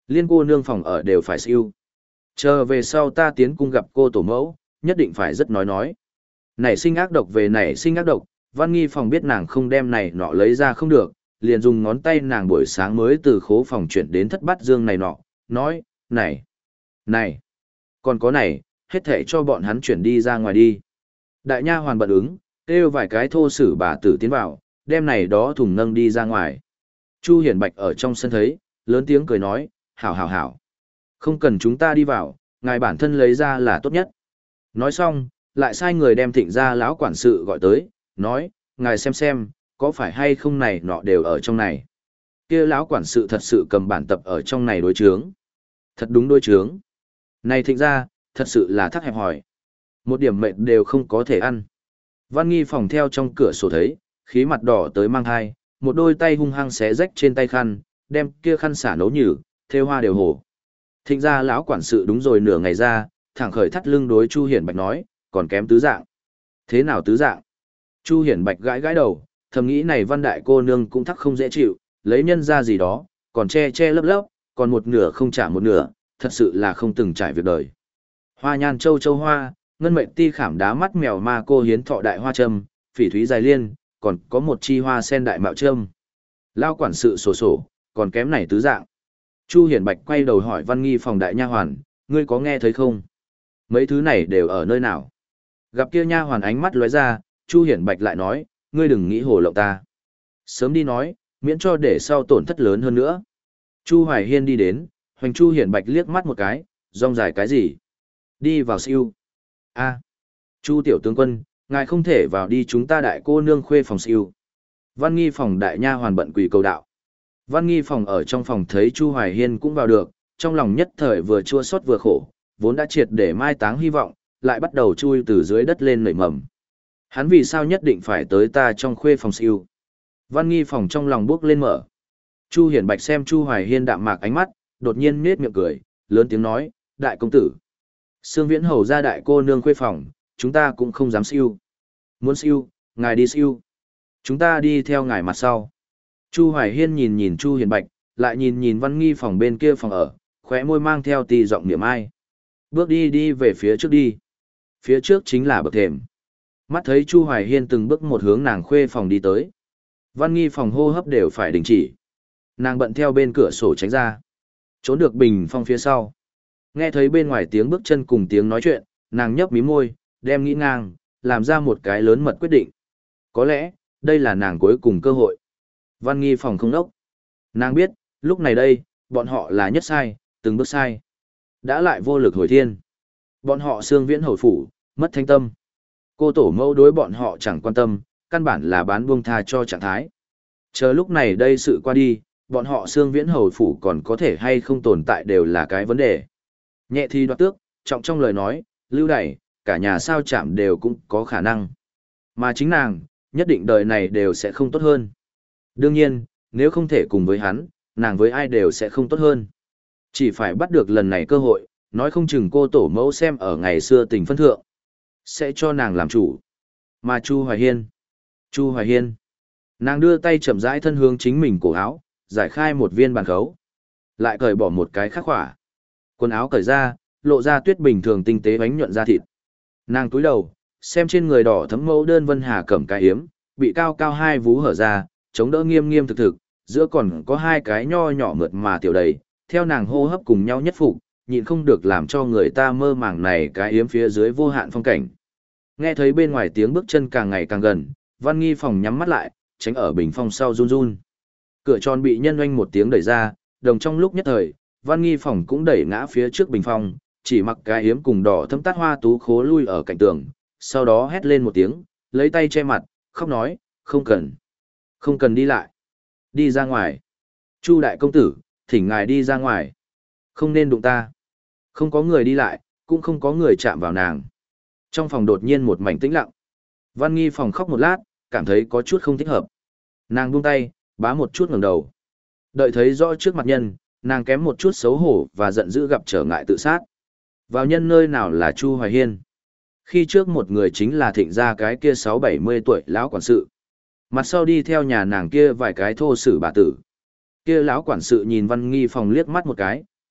Liên cô nương phòng ở đều phải siêu. Chờ về sau ta tiến cung gặp cô tổ mẫu, nhất định phải rất nói nói. Nảy sinh ác độc về nảy sinh ác độc, Văn Nghi phòng biết nàng không đem này nọ lấy ra không được, liền dùng ngón tay nàng buổi sáng mới từ khố phòng chuyển đến thất bát dương này nọ, nói, này, này, còn có này, hết thể cho bọn hắn chuyển đi ra ngoài đi. Đại nha hoàn bận ứng, kêu vài cái thô sử bà tử tiến vào, đem này đó thùng nâng đi ra ngoài. Chu Hiển Bạch ở trong sân thấy, lớn tiếng cười nói, hảo hảo hảo. Không cần chúng ta đi vào, ngài bản thân lấy ra là tốt nhất. Nói xong, lại sai người đem thịnh gia lão quản sự gọi tới, nói, ngài xem xem, có phải hay không này nọ đều ở trong này. Kia lão quản sự thật sự cầm bản tập ở trong này đối chướng. Thật đúng đối chướng. Này thịnh gia, thật sự là thắc hẹp hỏi. Một điểm mệnh đều không có thể ăn. Văn Nghi phòng theo trong cửa sổ thấy, khí mặt đỏ tới mang hai, một đôi tay hung hăng xé rách trên tay khăn, đem kia khăn xả nấu nhử, thêu hoa đều hổ. Thịnh gia lão quản sự đúng rồi nửa ngày ra, thẳng khởi thắt lưng đối Chu Hiển Bạch nói, còn kém tứ dạng. Thế nào tứ dạng? Chu Hiển Bạch gãi gãi đầu, thầm nghĩ này văn đại cô nương cũng thắc không dễ chịu, lấy nhân ra gì đó, còn che che lấp lấp, còn một nửa không trả một nửa, thật sự là không từng trải việc đời. Hoa nhan châu châu hoa, ngân mệnh ti khảm đá mắt mèo ma cô hiến thọ đại hoa trâm, phỉ thúy dài liên, còn có một chi hoa sen đại mạo trâm. Lao quản sự sổ sổ, còn kém này tứ dạng. Chu Hiển Bạch quay đầu hỏi Văn Nghi phòng đại nha hoàn, ngươi có nghe thấy không? Mấy thứ này đều ở nơi nào? Gặp kia nha hoàn ánh mắt lóe ra, Chu Hiển Bạch lại nói, ngươi đừng nghĩ hồ lộng ta. Sớm đi nói, miễn cho để sau tổn thất lớn hơn nữa. Chu Hoài Hiên đi đến, hoành Chu Hiển Bạch liếc mắt một cái, rong dài cái gì? Đi vào siêu. A, Chu tiểu tướng quân, ngài không thể vào đi chúng ta đại cô nương khuê phòng siêu. Văn Nghi phòng đại nha hoàn bận quỳ cầu đạo. Văn Nghi phòng ở trong phòng thấy Chu Hoài Hiên cũng vào được, trong lòng nhất thời vừa chua xót vừa khổ, vốn đã triệt để mai táng hy vọng, lại bắt đầu chui từ dưới đất lên nảy mầm. Hắn vì sao nhất định phải tới ta trong khuê phòng siêu? Văn Nghi phòng trong lòng bước lên mở. Chu Hiển Bạch xem Chu Hoài Hiên đạm mạc ánh mắt, đột nhiên nhếch miệng cười, lớn tiếng nói, đại công tử. Sương Viễn hầu ra đại cô nương khuê phòng, chúng ta cũng không dám siêu. Muốn siêu, ngài đi siêu. Chúng ta đi theo ngài mặt sau. Chu Hoài Hiên nhìn nhìn Chu Hiển Bạch, lại nhìn nhìn Văn Nghi phòng bên kia phòng ở, khóe môi mang theo tì giọng niệm ai. Bước đi đi về phía trước đi. Phía trước chính là bậc thềm. Mắt thấy Chu Hoài Hiên từng bước một hướng nàng khuê phòng đi tới. Văn Nghi phòng hô hấp đều phải đình chỉ. Nàng bận theo bên cửa sổ tránh ra. Trốn được bình phong phía sau. Nghe thấy bên ngoài tiếng bước chân cùng tiếng nói chuyện, nàng nhấp mí môi, đem nghĩ ngang, làm ra một cái lớn mật quyết định. Có lẽ, đây là nàng cuối cùng cơ hội. Văn Nghi phòng không đốc. Nàng biết, lúc này đây, bọn họ là nhất sai, từng bước sai. Đã lại vô lực hồi thiên. Bọn họ xương viễn hồi phủ, mất thanh tâm. Cô tổ mẫu đối bọn họ chẳng quan tâm, căn bản là bán buông tha cho trạng thái. Chờ lúc này đây sự qua đi, bọn họ xương viễn hầu phủ còn có thể hay không tồn tại đều là cái vấn đề. Nhẹ thì đoạt tước, trọng trong lời nói, lưu đày, cả nhà sao chạm đều cũng có khả năng. Mà chính nàng, nhất định đời này đều sẽ không tốt hơn. Đương nhiên, nếu không thể cùng với hắn, nàng với ai đều sẽ không tốt hơn. Chỉ phải bắt được lần này cơ hội, nói không chừng cô tổ mẫu xem ở ngày xưa tình phân thượng. Sẽ cho nàng làm chủ. Mà Chu Hoài Hiên. Chu Hoài Hiên. Nàng đưa tay chậm rãi thân hướng chính mình cổ áo, giải khai một viên bàn khấu. Lại cởi bỏ một cái khắc khỏa. Quần áo cởi ra, lộ ra tuyết bình thường tinh tế bánh nhuận da thịt. Nàng túi đầu, xem trên người đỏ thấm mẫu đơn vân hà cẩm cái hiếm, bị cao cao hai vú hở ra, chống đỡ nghiêm nghiêm thực thực, giữa còn có hai cái nho nhỏ mượt mà tiểu đầy, theo nàng hô hấp cùng nhau nhất phục, nhịn không được làm cho người ta mơ màng này cái hiếm phía dưới vô hạn phong cảnh. Nghe thấy bên ngoài tiếng bước chân càng ngày càng gần, Văn Nghi phòng nhắm mắt lại, tránh ở bình phong sau run run. Cửa tròn bị nhân oanh một tiếng đẩy ra, đồng trong lúc nhất thời, Văn Nghi phòng cũng đẩy ngã phía trước bình phong, chỉ mặc cái hiếm cùng đỏ thâm tát hoa tú khố lui ở cạnh tường, sau đó hét lên một tiếng, lấy tay che mặt, khóc nói, không cần, không cần đi lại, đi ra ngoài. Chu đại công tử, thỉnh ngài đi ra ngoài, không nên đụng ta. Không có người đi lại, cũng không có người chạm vào nàng. Trong phòng đột nhiên một mảnh tĩnh lặng. Văn Nghi phòng khóc một lát, cảm thấy có chút không thích hợp. Nàng buông tay, bá một chút ngẩng đầu. Đợi thấy rõ trước mặt nhân, nàng kém một chút xấu hổ và giận dữ gặp trở ngại tự sát. Vào nhân nơi nào là Chu Hoài Hiên. Khi trước một người chính là thịnh gia cái kia sáu bảy mươi tuổi lão quản sự. Mặt sau đi theo nhà nàng kia vài cái thô sử bà tử. Kia lão quản sự nhìn Văn Nghi phòng liếc mắt một cái,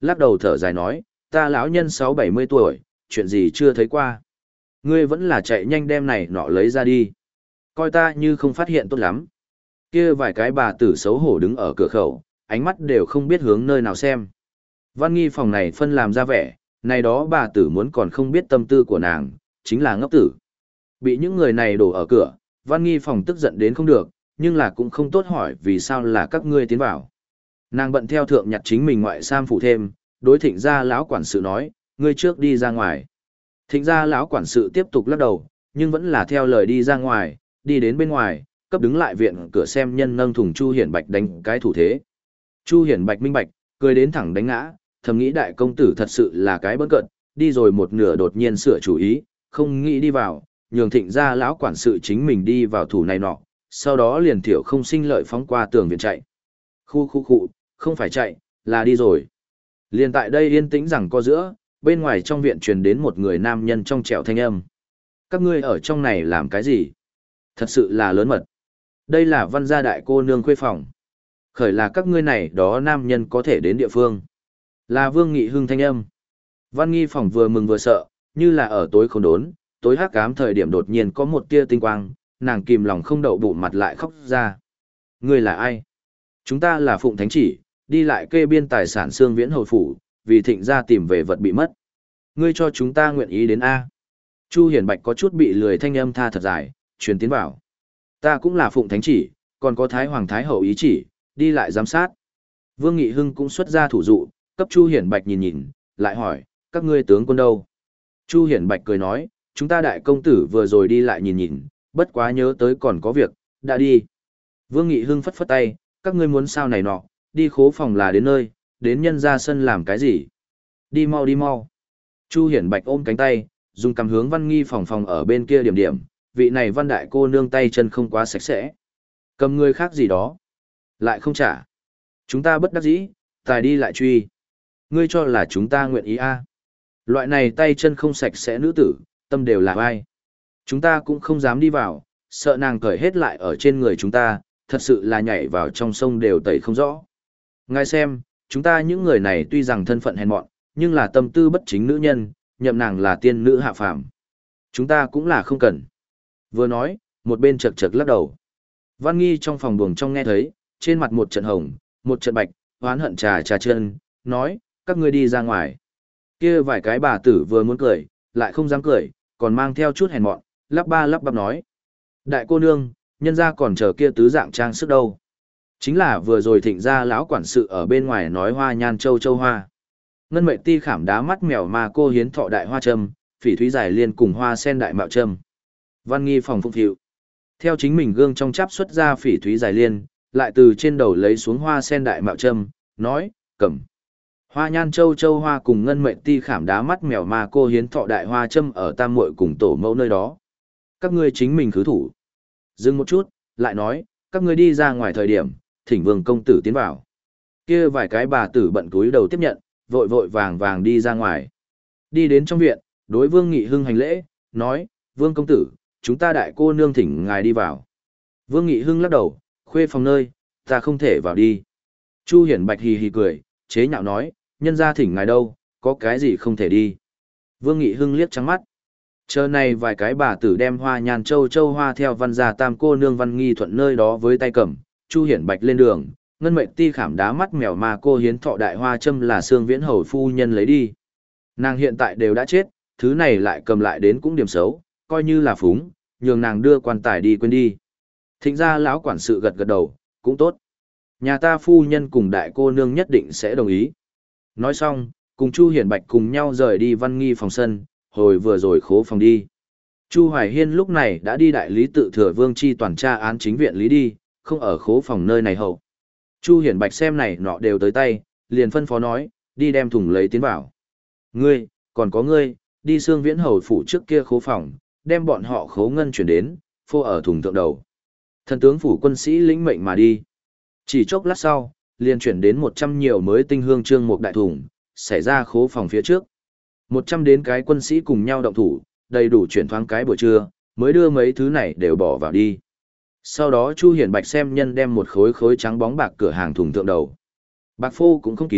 lắc đầu thở dài nói, ta lão nhân sáu bảy mươi tuổi, chuyện gì chưa thấy qua. Ngươi vẫn là chạy nhanh đem này nọ lấy ra đi. Coi ta như không phát hiện tốt lắm. Kia vài cái bà tử xấu hổ đứng ở cửa khẩu, ánh mắt đều không biết hướng nơi nào xem. Văn Nghi phòng này phân làm ra vẻ, này đó bà tử muốn còn không biết tâm tư của nàng, chính là ngốc tử. Bị những người này đổ ở cửa, Văn Nghi phòng tức giận đến không được, nhưng là cũng không tốt hỏi vì sao là các ngươi tiến vào. Nàng bận theo thượng nhặt chính mình ngoại sam phủ thêm, đối thịnh gia lão quản sự nói, ngươi trước đi ra ngoài. Thịnh gia lão quản sự tiếp tục lắc đầu, nhưng vẫn là theo lời đi ra ngoài, đi đến bên ngoài, cấp đứng lại viện cửa xem nhân nâng thùng Chu Hiển Bạch đánh cái thủ thế. Chu Hiển Bạch minh bạch, cười đến thẳng đánh ngã, thầm nghĩ đại công tử thật sự là cái bỡn cợt, đi rồi một nửa đột nhiên sửa chủ ý, không nghĩ đi vào, nhường thịnh gia lão quản sự chính mình đi vào thủ này nọ, sau đó liền thiểu không sinh lợi phóng qua tường viện chạy. Khu khu khu, không phải chạy, là đi rồi. Liền tại đây yên tĩnh rằng co giữa, bên ngoài trong viện truyền đến một người nam nhân trong trẻo thanh âm. Các ngươi ở trong này làm cái gì? Thật sự là lớn mật. Đây là văn gia đại cô nương khuê phòng. Khởi là các ngươi này đó nam nhân có thể đến địa phương. Là Vương Nghị Hưng thanh âm. Văn Nghi phòng vừa mừng vừa sợ, như là ở tối không đốn, tối hắc ám thời điểm đột nhiên có một tia tinh quang, nàng kìm lòng không đậu bụng mặt lại khóc ra. Ngươi là ai? Chúng ta là Phụng Thánh Chỉ, đi lại kê biên tài sản xương viễn hồi phủ, vì thịnh gia tìm về vật bị mất. Ngươi cho chúng ta nguyện ý đến A. Chu Hiển Bạch có chút bị lười thanh âm tha thật dài, truyền tiến vào. Ta cũng là Phụng Thánh Chỉ, còn có Thái Hoàng Thái Hậu ý chỉ, đi lại giám sát. Vương Nghị Hưng cũng xuất ra thủ dụ, cấp Chu Hiển Bạch nhìn nhìn, lại hỏi, các ngươi tướng quân đâu? Chu Hiển Bạch cười nói, chúng ta đại công tử vừa rồi đi lại nhìn nhìn, bất quá nhớ tới còn có việc, đã đi. Vương Nghị Hưng phất phất tay, các ngươi muốn sao này nọ, đi khố phòng là đến nơi, đến nhân ra sân làm cái gì? Đi mau đi mau. Chu Hiển Bạch ôm cánh tay, dùng cầm hướng Văn Nghi phòng phòng ở bên kia điểm điểm, vị này Văn đại cô nương tay chân không quá sạch sẽ. Cầm người khác gì đó, lại không trả. Chúng ta bất đắc dĩ, tài đi lại truy. Ngươi cho là chúng ta nguyện ý a? Loại này tay chân không sạch sẽ nữ tử, tâm đều là ai? Chúng ta cũng không dám đi vào, sợ nàng cởi hết lại ở trên người chúng ta, thật sự là nhảy vào trong sông đều tẩy không rõ. Ngài xem, chúng ta những người này tuy rằng thân phận hèn mọn, nhưng là tâm tư bất chính nữ nhân, nhậm nàng là tiên nữ hạ phàm. Chúng ta cũng là không cần. Vừa nói, một bên chật chật lắc đầu. Văn Nghi trong phòng buồng trong nghe thấy, trên mặt một trận hồng, một trận bạch, hoán hận trà trà chân, nói, các ngươi đi ra ngoài. Kia vài cái bà tử vừa muốn cười, lại không dám cười, còn mang theo chút hèn mọn, lắp ba lắp bắp nói. Đại cô nương, nhân gia còn chờ kia tứ dạng trang sức đâu. Chính là vừa rồi thịnh gia lão quản sự ở bên ngoài nói hoa nhan châu châu hoa. Ngân mệnh ti khảm đá mắt mèo mà cô hiến thọ đại hoa trâm, phỉ thúy giải liên cùng hoa sen đại mạo trâm. Văn Nghi phòng phụng thiệu. Theo chính mình gương trong chắp xuất ra phỉ thúy giải liên, lại từ trên đầu lấy xuống hoa sen đại mạo trâm, nói, cầm. Hoa nhan châu châu hoa cùng ngân mệnh ti khảm đá mắt mèo mà cô hiến thọ đại hoa trâm ở tam muội cùng tổ mẫu nơi đó. Các ngươi chính mình khứ thủ. Dừng một chút, lại nói, các ngươi đi ra ngoài thời điểm, thỉnh vương công tử tiến vào. Kia vài cái bà tử bận túi đầu tiếp nhận, vội vội vàng vàng đi ra ngoài. Đi đến trong viện, đối Vương Nghị Hưng hành lễ, nói, Vương công tử, chúng ta đại cô nương thỉnh ngài đi vào. Vương Nghị Hưng lắc đầu, khuê phòng nơi, ta không thể vào đi. Chu Hiển Bạch hì hì cười, chế nhạo nói, nhân ra thỉnh ngài đâu, có cái gì không thể đi. Vương Nghị Hưng liếc trắng mắt. Chờ này vài cái bà tử đem hoa nhàn châu châu hoa theo văn gia tam cô nương Văn Nghi thuận nơi đó với tay cầm, Chu Hiển Bạch lên đường, ngân mệnh ti khảm đá mắt mèo mà cô hiến thọ đại hoa châm là xương viễn hầu phu nhân lấy đi. Nàng hiện tại đều đã chết, thứ này lại cầm lại đến cũng điểm xấu, coi như là phúng, nhường nàng đưa quan tài đi quên đi. Thịnh ra lão quản sự gật gật đầu, cũng tốt. Nhà ta phu nhân cùng đại cô nương nhất định sẽ đồng ý. Nói xong, cùng Chu Hiển Bạch cùng nhau rời đi Văn Nghi phòng sân, hồi vừa rồi khố phòng đi. Chu Hoài Hiên lúc này đã đi đại lý tự thừa vương chi toàn tra án chính viện lý đi, không ở khố phòng nơi này hậu. Chu Hiển Bạch xem này nọ đều tới tay, liền phân phó nói, đi đem thùng lấy tiến vào. Ngươi, còn có ngươi, đi xương viễn hầu phủ trước kia khố phòng, đem bọn họ khố ngân chuyển đến, phô ở thùng thượng đầu. Thần tướng phủ quân sĩ lĩnh mệnh mà đi. Chỉ chốc lát sau, liền chuyển đến một trăm nhiều mới tinh hương trương một đại thùng, xảy ra khố phòng phía trước. Một trăm đến cái quân sĩ cùng nhau động thủ, đầy đủ chuyển thoáng cái buổi trưa, mới đưa mấy thứ này đều bỏ vào đi. Sau đó Chu Hiển Bạch xem nhân đem một khối khối trắng bóng bạc cửa hàng thùng thượng đầu. Bạc phô cũng không kín,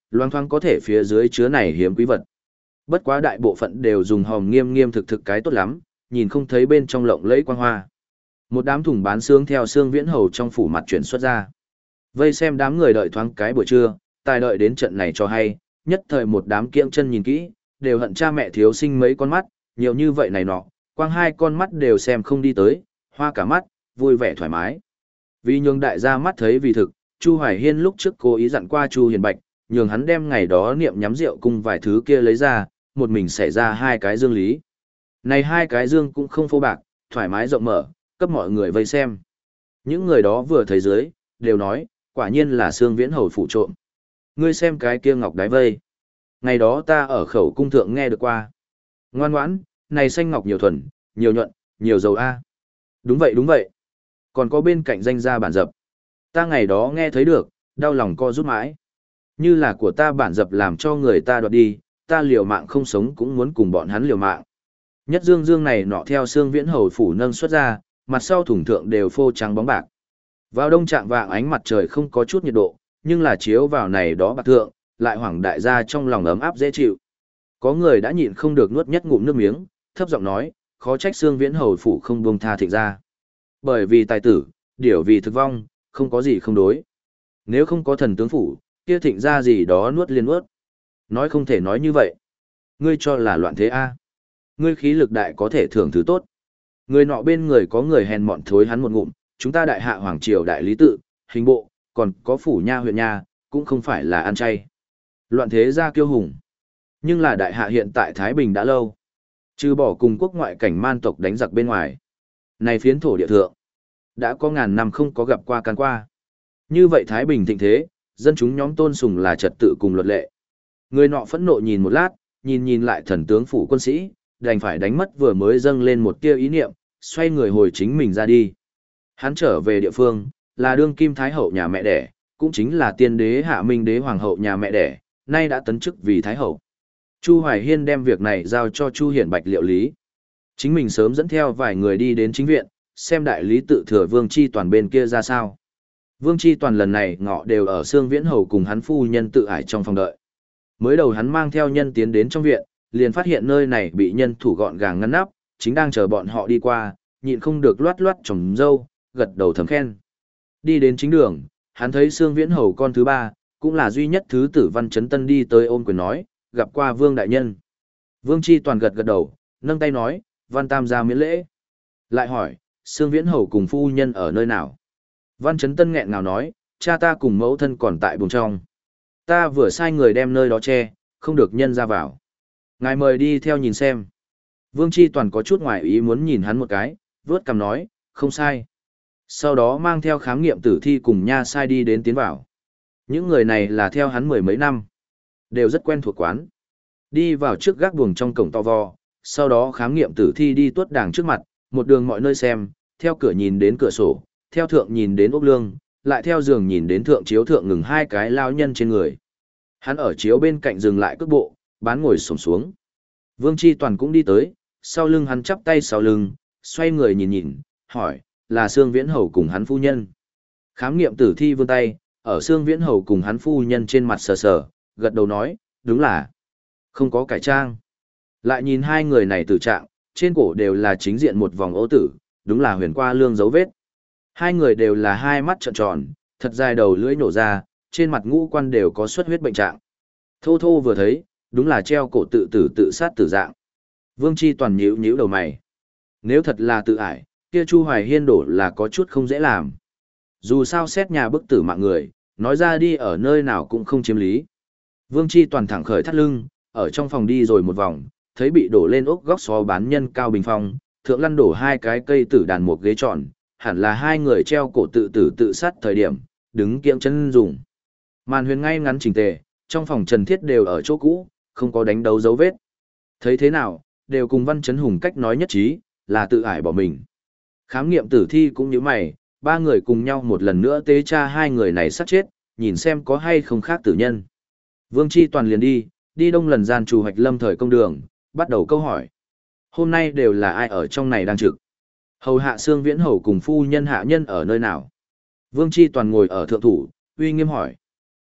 loang thoáng có thể phía dưới chứa này hiếm quý vật. Bất quá đại bộ phận đều dùng hòm nghiêm nghiêm thực thực cái tốt lắm, nhìn không thấy bên trong lộng lẫy quang hoa. Một đám thùng bán xương theo xương viễn hầu trong phủ mặt chuyển xuất ra. Vây xem đám người đợi thoáng cái buổi trưa, tài đợi đến trận này cho hay, nhất thời một đám kiêng chân nhìn kỹ, đều hận cha mẹ thiếu sinh mấy con mắt, nhiều như vậy này nọ, quang hai con mắt đều xem không đi tới, hoa cả mắt, vui vẻ thoải mái. Vì nhường đại gia mắt thấy vì thực, Chu Hoài Hiên lúc trước cố ý dặn qua Chu Hiền Bạch, nhường hắn đem ngày đó niệm nhắm rượu cùng vài thứ kia lấy ra, một mình xảy ra hai cái dương lý. Này hai cái dương cũng không phô bạc, thoải mái rộng mở, cấp mọi người vây xem. Những người đó vừa thấy dưới, đều nói, quả nhiên là xương viễn hầu phụ trộm. Ngươi xem cái kia ngọc đái vây. Ngày đó ta ở khẩu cung thượng nghe được qua. Ngoan ngoãn, này xanh ngọc nhiều thuần, nhiều nhuận, nhiều dầu A. Đúng vậy đúng vậy. Còn có bên cạnh danh gia bản dập. Ta ngày đó nghe thấy được, đau lòng co rút mãi. Như là của ta bản dập làm cho người ta đoạt đi, ta liều mạng không sống cũng muốn cùng bọn hắn liều mạng. Nhất dương dương này nọ theo xương viễn hầu phủ nâng xuất ra, mặt sau thủng thượng đều phô trắng bóng bạc. Vào đông trạng vạng ánh mặt trời không có chút nhiệt độ, nhưng là chiếu vào này đó bạc thượng, lại hoảng đại gia trong lòng ấm áp dễ chịu. Có người đã nhịn không được nuốt nhất ngụm nước miếng, thấp giọng nói, khó trách xương viễn hầu phủ không buông tha thịnh ra. Bởi vì tài tử, điểu vì thực vong, không có gì không đối. Nếu không có thần tướng phủ, kia thịnh ra gì đó nuốt liên nuốt. Nói không thể nói như vậy. Ngươi cho là loạn thế a? Ngươi khí lực đại có thể thưởng thứ tốt. Người nọ bên người có người hèn mọn thối hắn một ngụm, chúng ta đại hạ hoàng triều đại lý tự, hình bộ, còn có phủ nha huyện nha, cũng không phải là ăn chay. Loạn thế ra kiêu hùng. Nhưng là đại hạ hiện tại Thái Bình đã lâu. Trừ bỏ cùng quốc ngoại cảnh man tộc đánh giặc bên ngoài. Này phiến thổ địa thượng, đã có ngàn năm không có gặp qua can qua. Như vậy Thái Bình thịnh thế, dân chúng nhóm tôn sùng là trật tự cùng luật lệ. Người nọ phẫn nộ nhìn một lát, nhìn nhìn lại thần tướng phủ quân sĩ, đành phải đánh mất vừa mới dâng lên một tia ý niệm, xoay người hồi chính mình ra đi. Hắn trở về địa phương, là đương kim thái hậu nhà mẹ đẻ, cũng chính là tiên đế hạ minh đế hoàng hậu nhà mẹ đẻ, nay đã tấn chức vì thái hậu. Chu Hoài Hiên đem việc này giao cho Chu Hiển Bạch liệu lý. Chính mình sớm dẫn theo vài người đi đến chính viện, xem đại lý tự thừa Vương Chi Toàn bên kia ra sao. Vương Chi Toàn lần này ngọ đều ở Sương Viễn Hầu cùng hắn phu nhân tự ải trong phòng đợi. Mới đầu hắn mang theo nhân tiến đến trong viện, liền phát hiện nơi này bị nhân thủ gọn gàng ngăn nắp, chính đang chờ bọn họ đi qua, nhịn không được loát loát trồng dâu, gật đầu thầm khen. Đi đến chính đường, hắn thấy Sương Viễn Hầu con thứ ba, cũng là duy nhất thứ tử Văn Chấn Tân đi tới ôm quyền nói, gặp qua Vương đại nhân. Vương Chi Toàn gật gật đầu, nâng tay nói, Văn Tam gia miễn lễ. Lại hỏi, Sương Viễn Hầu cùng phu nhân ở nơi nào? Văn Chấn Tân nghẹn ngào nói, cha ta cùng mẫu thân còn tại buồng trong. Ta vừa sai người đem nơi đó che, không được nhân ra vào. Ngài mời đi theo nhìn xem. Vương Chi Toàn có chút ngoài ý muốn nhìn hắn một cái, vớt cằm nói, không sai. Sau đó mang theo khám nghiệm tử thi cùng nha sai đi đến tiến vào. Những người này là theo hắn mười mấy năm. Đều rất quen thuộc quán. Đi vào trước gác buồng trong cổng to vo, sau đó khám nghiệm tử thi đi tuốt đàng trước mặt, một đường mọi nơi xem, theo cửa nhìn đến cửa sổ, theo thượng nhìn đến ốc lương, lại theo giường nhìn đến thượng chiếu thượng ngừng hai cái lao nhân trên người. Hắn ở chiếu bên cạnh dừng lại cước bộ, bán ngồi xổm xuống. Vương Chi Toàn cũng đi tới, sau lưng hắn chắp tay sau lưng, xoay người nhìn nhìn, hỏi, là Sương Viễn Hầu cùng hắn phu nhân. Khám nghiệm tử thi vươn tay, ở Sương Viễn Hầu cùng hắn phu nhân trên mặt sờ sờ, gật đầu nói, đúng là không có cải trang. Lại nhìn hai người này tử trạng, trên cổ đều là chính diện một vòng ố tử, đúng là huyền qua lương dấu vết. Hai người đều là hai mắt trợn tròn, thật dài đầu lưỡi nổ ra, trên mặt ngũ quan đều có xuất huyết bệnh trạng. Thô thô vừa thấy, đúng là treo cổ tự tử tự sát tử dạng. Vương Chi Toàn nhíu nhíu đầu mày. Nếu thật là tự ải, kia Chu Hoài Hiên đổ là có chút không dễ làm. Dù sao xét nhà bức tử mạng người, nói ra đi ở nơi nào cũng không chiếm lý. Vương Chi Toàn thẳng khởi thắt lưng, ở trong phòng đi rồi một vòng, thấy bị đổ lên ốc góc xó bán nhân cao bình phong, thượng lăn đổ hai cái cây tử đàn một ghế tròn, hẳn là hai người treo cổ tự tử tự sát thời điểm, đứng kiễng chân dùng. Màn huyền ngay ngắn chỉnh tề, trong phòng Trần Thiết đều ở chỗ cũ, không có đánh đấu dấu vết. Thấy thế nào, đều cùng Văn Chấn Hùng cách nói nhất trí, là tự ải bỏ mình. Khám nghiệm tử thi cũng như mày, ba người cùng nhau một lần nữa tế tra hai người này sát chết, nhìn xem có hay không khác tử nhân. Vương Chi Toàn liền đi, đi đông lần gian chủ hoạch lâm thời công đường, bắt đầu câu hỏi. Hôm nay đều là ai ở trong này đang trực? Hầu hạ Sương Viễn Hầu cùng phu nhân hạ nhân ở nơi nào? Vương Chi Toàn ngồi ở thượng thủ, uy nghiêm hỏi.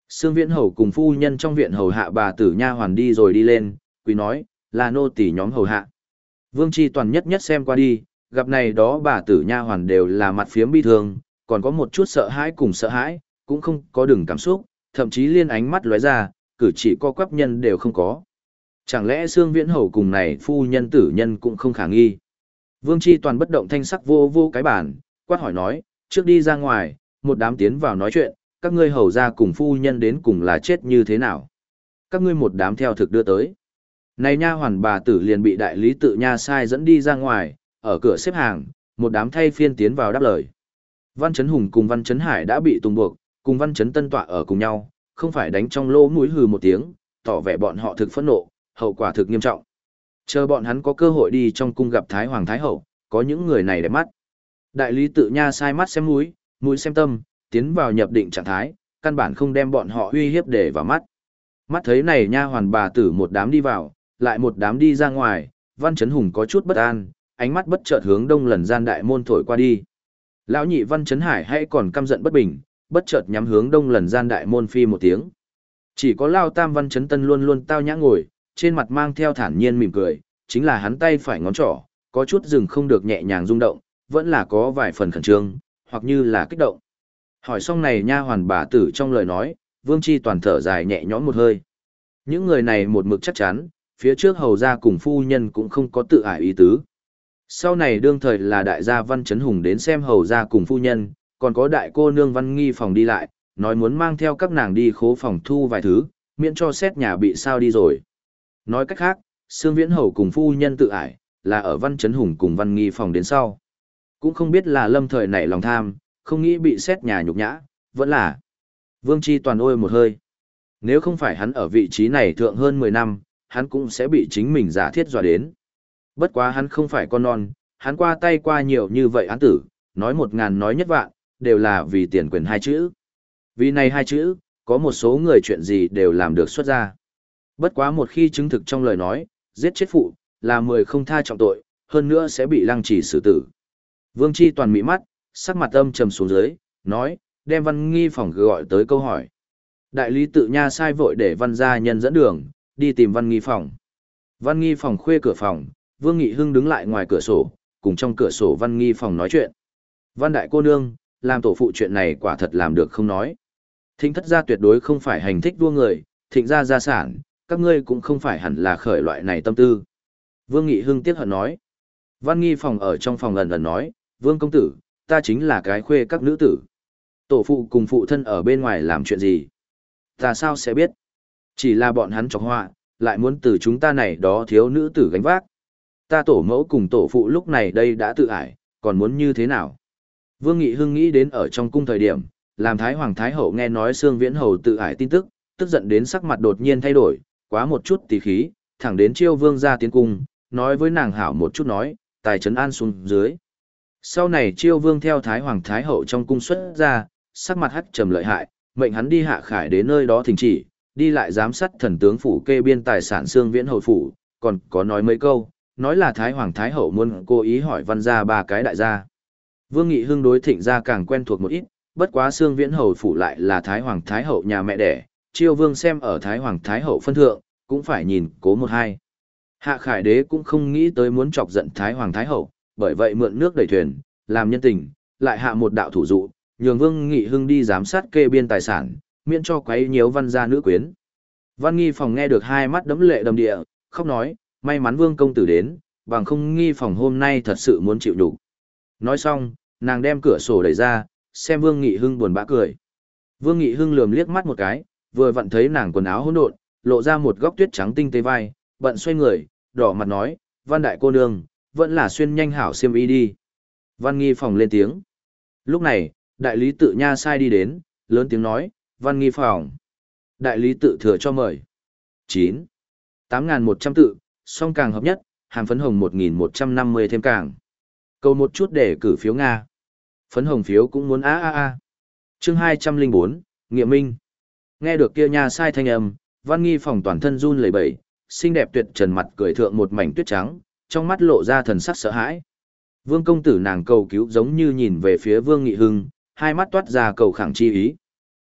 Sương Viễn Hầu cùng phu nhân trong viện hầu hạ bà tử nha hoàn đi rồi đi lên, quý nói, là nô tỳ nhóm hầu hạ. Vương Chi Toàn nhất nhất xem qua đi, gặp này đó bà tử nha hoàn đều là mặt phiếm bi thương, còn có một chút sợ hãi cùng sợ hãi, cũng không có đừng cảm xúc, thậm chí liên ánh mắt lóe ra, cử chỉ co quắp nhân đều không có. Chẳng lẽ Sương Viễn Hầu cùng này phu nhân tử nhân cũng không khả nghi. Vương Chi Toàn bất động thanh sắc vô vô cái bản, quát hỏi nói, trước đi ra ngoài, một đám tiến vào nói chuyện, các ngươi hầu ra cùng phu nhân đến cùng là chết như thế nào. Các ngươi một đám theo thực đưa tới. Này nha hoàn bà tử liền bị đại lý tự nha sai dẫn đi ra ngoài, ở cửa xếp hàng, một đám thay phiên tiến vào đáp lời. Văn Chấn Hùng cùng Văn Chấn Hải đã bị tùng buộc, cùng Văn Chấn Tân tọa ở cùng nhau, không phải đánh trong lỗ mũi hừ một tiếng, tỏ vẻ bọn họ thực phẫn nộ, hậu quả thực nghiêm trọng. Chờ bọn hắn có cơ hội đi trong cung gặp Thái Hoàng Thái Hậu, có những người này đẹp mắt. Đại lý tự nha sai mắt xem mũi, mũi xem tâm, tiến vào nhập định trạng thái, căn bản không đem bọn họ uy hiếp để vào mắt. Mắt thấy này nha hoàn bà tử một đám đi vào, lại một đám đi ra ngoài, Văn Chấn Hùng có chút bất an, ánh mắt bất chợt hướng đông lần gian đại môn thổi qua đi. Lão nhị Văn Chấn Hải hay còn căm giận bất bình, bất chợt nhắm hướng đông lần gian đại môn phi một tiếng. Chỉ có Lao Tam Văn Chấn Tân luôn luôn tao nhã ngồi, trên mặt mang theo thản nhiên mỉm cười, chính là hắn tay phải ngón trỏ, có chút dừng không được nhẹ nhàng rung động, vẫn là có vài phần khẩn trương, hoặc như là kích động. Hỏi xong này nha hoàn bà tử trong lời nói, Vương Chi Toàn thở dài nhẹ nhõm một hơi. Những người này một mực chắc chắn, phía trước hầu gia cùng phu nhân cũng không có tự ải ý tứ. Sau này đương thời là đại gia Văn Chấn Hùng đến xem hầu gia cùng phu nhân, còn có đại cô nương Văn Nghi phòng đi lại, nói muốn mang theo các nàng đi khố phòng thu vài thứ, miễn cho xét nhà bị sao đi rồi. Nói cách khác, Sương Viễn Hầu cùng phu nhân tự ải, là ở Văn Chấn Hùng cùng Văn Nghi phòng đến sau. Cũng không biết là lâm thời nảy lòng tham, không nghĩ bị xét nhà nhục nhã, vẫn là. Vương Chi Toàn ôi một hơi. Nếu không phải hắn ở vị trí này thượng hơn mười năm, hắn cũng sẽ bị chính mình giả thiết dọa đến. Bất quá hắn không phải con non, hắn qua tay qua nhiều như vậy án tử, nói một ngàn nói nhất vạn, đều là vì tiền quyền hai chữ. Vì này hai chữ, có một số người chuyện gì đều làm được xuất ra. Bất quá một khi chứng thực trong lời nói, giết chết phụ, là mười không tha trọng tội, hơn nữa sẽ bị lăng trì xử tử. Vương Chi Toàn mị mắt, sắc mặt âm trầm xuống dưới, nói, đem Văn Nghi phòng gọi tới câu hỏi. Đại lý tự nha sai vội để Văn gia nhân dẫn đường, đi tìm Văn Nghi phòng. Văn Nghi phòng khuê cửa phòng, Vương Nghị Hưng đứng lại ngoài cửa sổ, cùng trong cửa sổ Văn Nghi phòng nói chuyện. Văn đại cô nương, làm tổ phụ chuyện này quả thật làm được không nói. Thịnh thất gia tuyệt đối không phải hành thích vua người, thịnh gia gia sản, các ngươi cũng không phải hẳn là khởi loại này tâm tư. Vương Nghị Hưng tiếc hận nói. Văn Nghi phòng ở trong phòng ẩn ẩn nói, Vương công tử, ta chính là cái khuê các nữ tử. Tổ phụ cùng phụ thân ở bên ngoài làm chuyện gì? Ta sao sẽ biết? Chỉ là bọn hắn chọc họa, lại muốn từ chúng ta này đó thiếu nữ tử gánh vác. Ta tổ mẫu cùng tổ phụ lúc này đây đã tự ải, còn muốn như thế nào? Vương Nghị Hưng nghĩ đến ở trong cung thời điểm, làm Thái Hoàng Thái Hậu nghe nói Sương Viễn Hầu tự ải tin tức, tức giận đến sắc mặt đột nhiên thay đổi, quá một chút tỉ khí, thẳng đến Chiêu Vương ra tiến cung, nói với nàng hảo một chút nói, tài trấn an xuống dưới. Sau này Chiêu Vương theo Thái Hoàng Thái Hậu trong cung xuất ra, sắc mặt hắc trầm lợi hại, mệnh hắn đi hạ khải đến nơi đó thỉnh chỉ, đi lại giám sát thần tướng phủ kê biên tài sản Sương Viễn Hầu phủ, còn có nói mấy câu, nói là Thái Hoàng Thái Hậu muốn cố ý hỏi Văn gia ba cái đại gia. Vương Nghị Hưng đối Thịnh gia càng quen thuộc một ít, bất quá Sương Viễn Hầu phủ lại là Thái Hoàng Thái Hậu nhà mẹ đẻ, Chiêu Vương xem ở Thái Hoàng Thái Hậu phân thượng, cũng phải nhìn cố một hai. Hạ Khải Đế cũng không nghĩ tới muốn chọc giận Thái Hoàng Thái Hậu, bởi vậy mượn nước đẩy thuyền, làm nhân tình, lại hạ một đạo thủ dụ, nhường Vương Nghị Hưng đi giám sát kê biên tài sản, miễn cho quấy nhiễu Văn gia nữ quyến. Văn Nghi phòng nghe được hai mắt đẫm lệ đầm địa, khóc nói, may mắn Vương công tử đến, bằng không Nghi phòng hôm nay thật sự muốn chịu đủ. Nói xong, nàng đem cửa sổ đẩy ra, xem Vương Nghị Hưng buồn bã cười. Vương Nghị Hưng lườm liếc mắt một cái, vừa vặn thấy nàng quần áo hỗn độn, lộ ra một góc tuyết trắng tinh tế vai, bận xoay người, đỏ mặt nói, Văn đại cô nương, vẫn là xuyên nhanh hảo xiêm y đi. Văn Nghi phòng lên tiếng. Lúc này, đại lý tự nha sai đi đến, lớn tiếng nói, Văn Nghi phòng. Đại lý tự thừa cho mời. chín. tám nghìn một trăm tự, song càng hợp nhất, hàm phấn hồng một nghìn một trăm năm mươi thêm càng. Cầu một chút để cử phiếu Nga. Phấn hồng phiếu cũng muốn a a a. Chương hai trăm linh bốn, Nghiệm Minh. Nghe được kia nha sai thanh âm, Văn Nghi phòng toàn thân run lẩy bẩy, xinh đẹp tuyệt trần mặt cười thượng một mảnh tuyết trắng, trong mắt lộ ra thần sắc sợ hãi. Vương công tử nàng cầu cứu giống như nhìn về phía Vương Nghị Hưng, hai mắt toát ra cầu khẳng chi ý.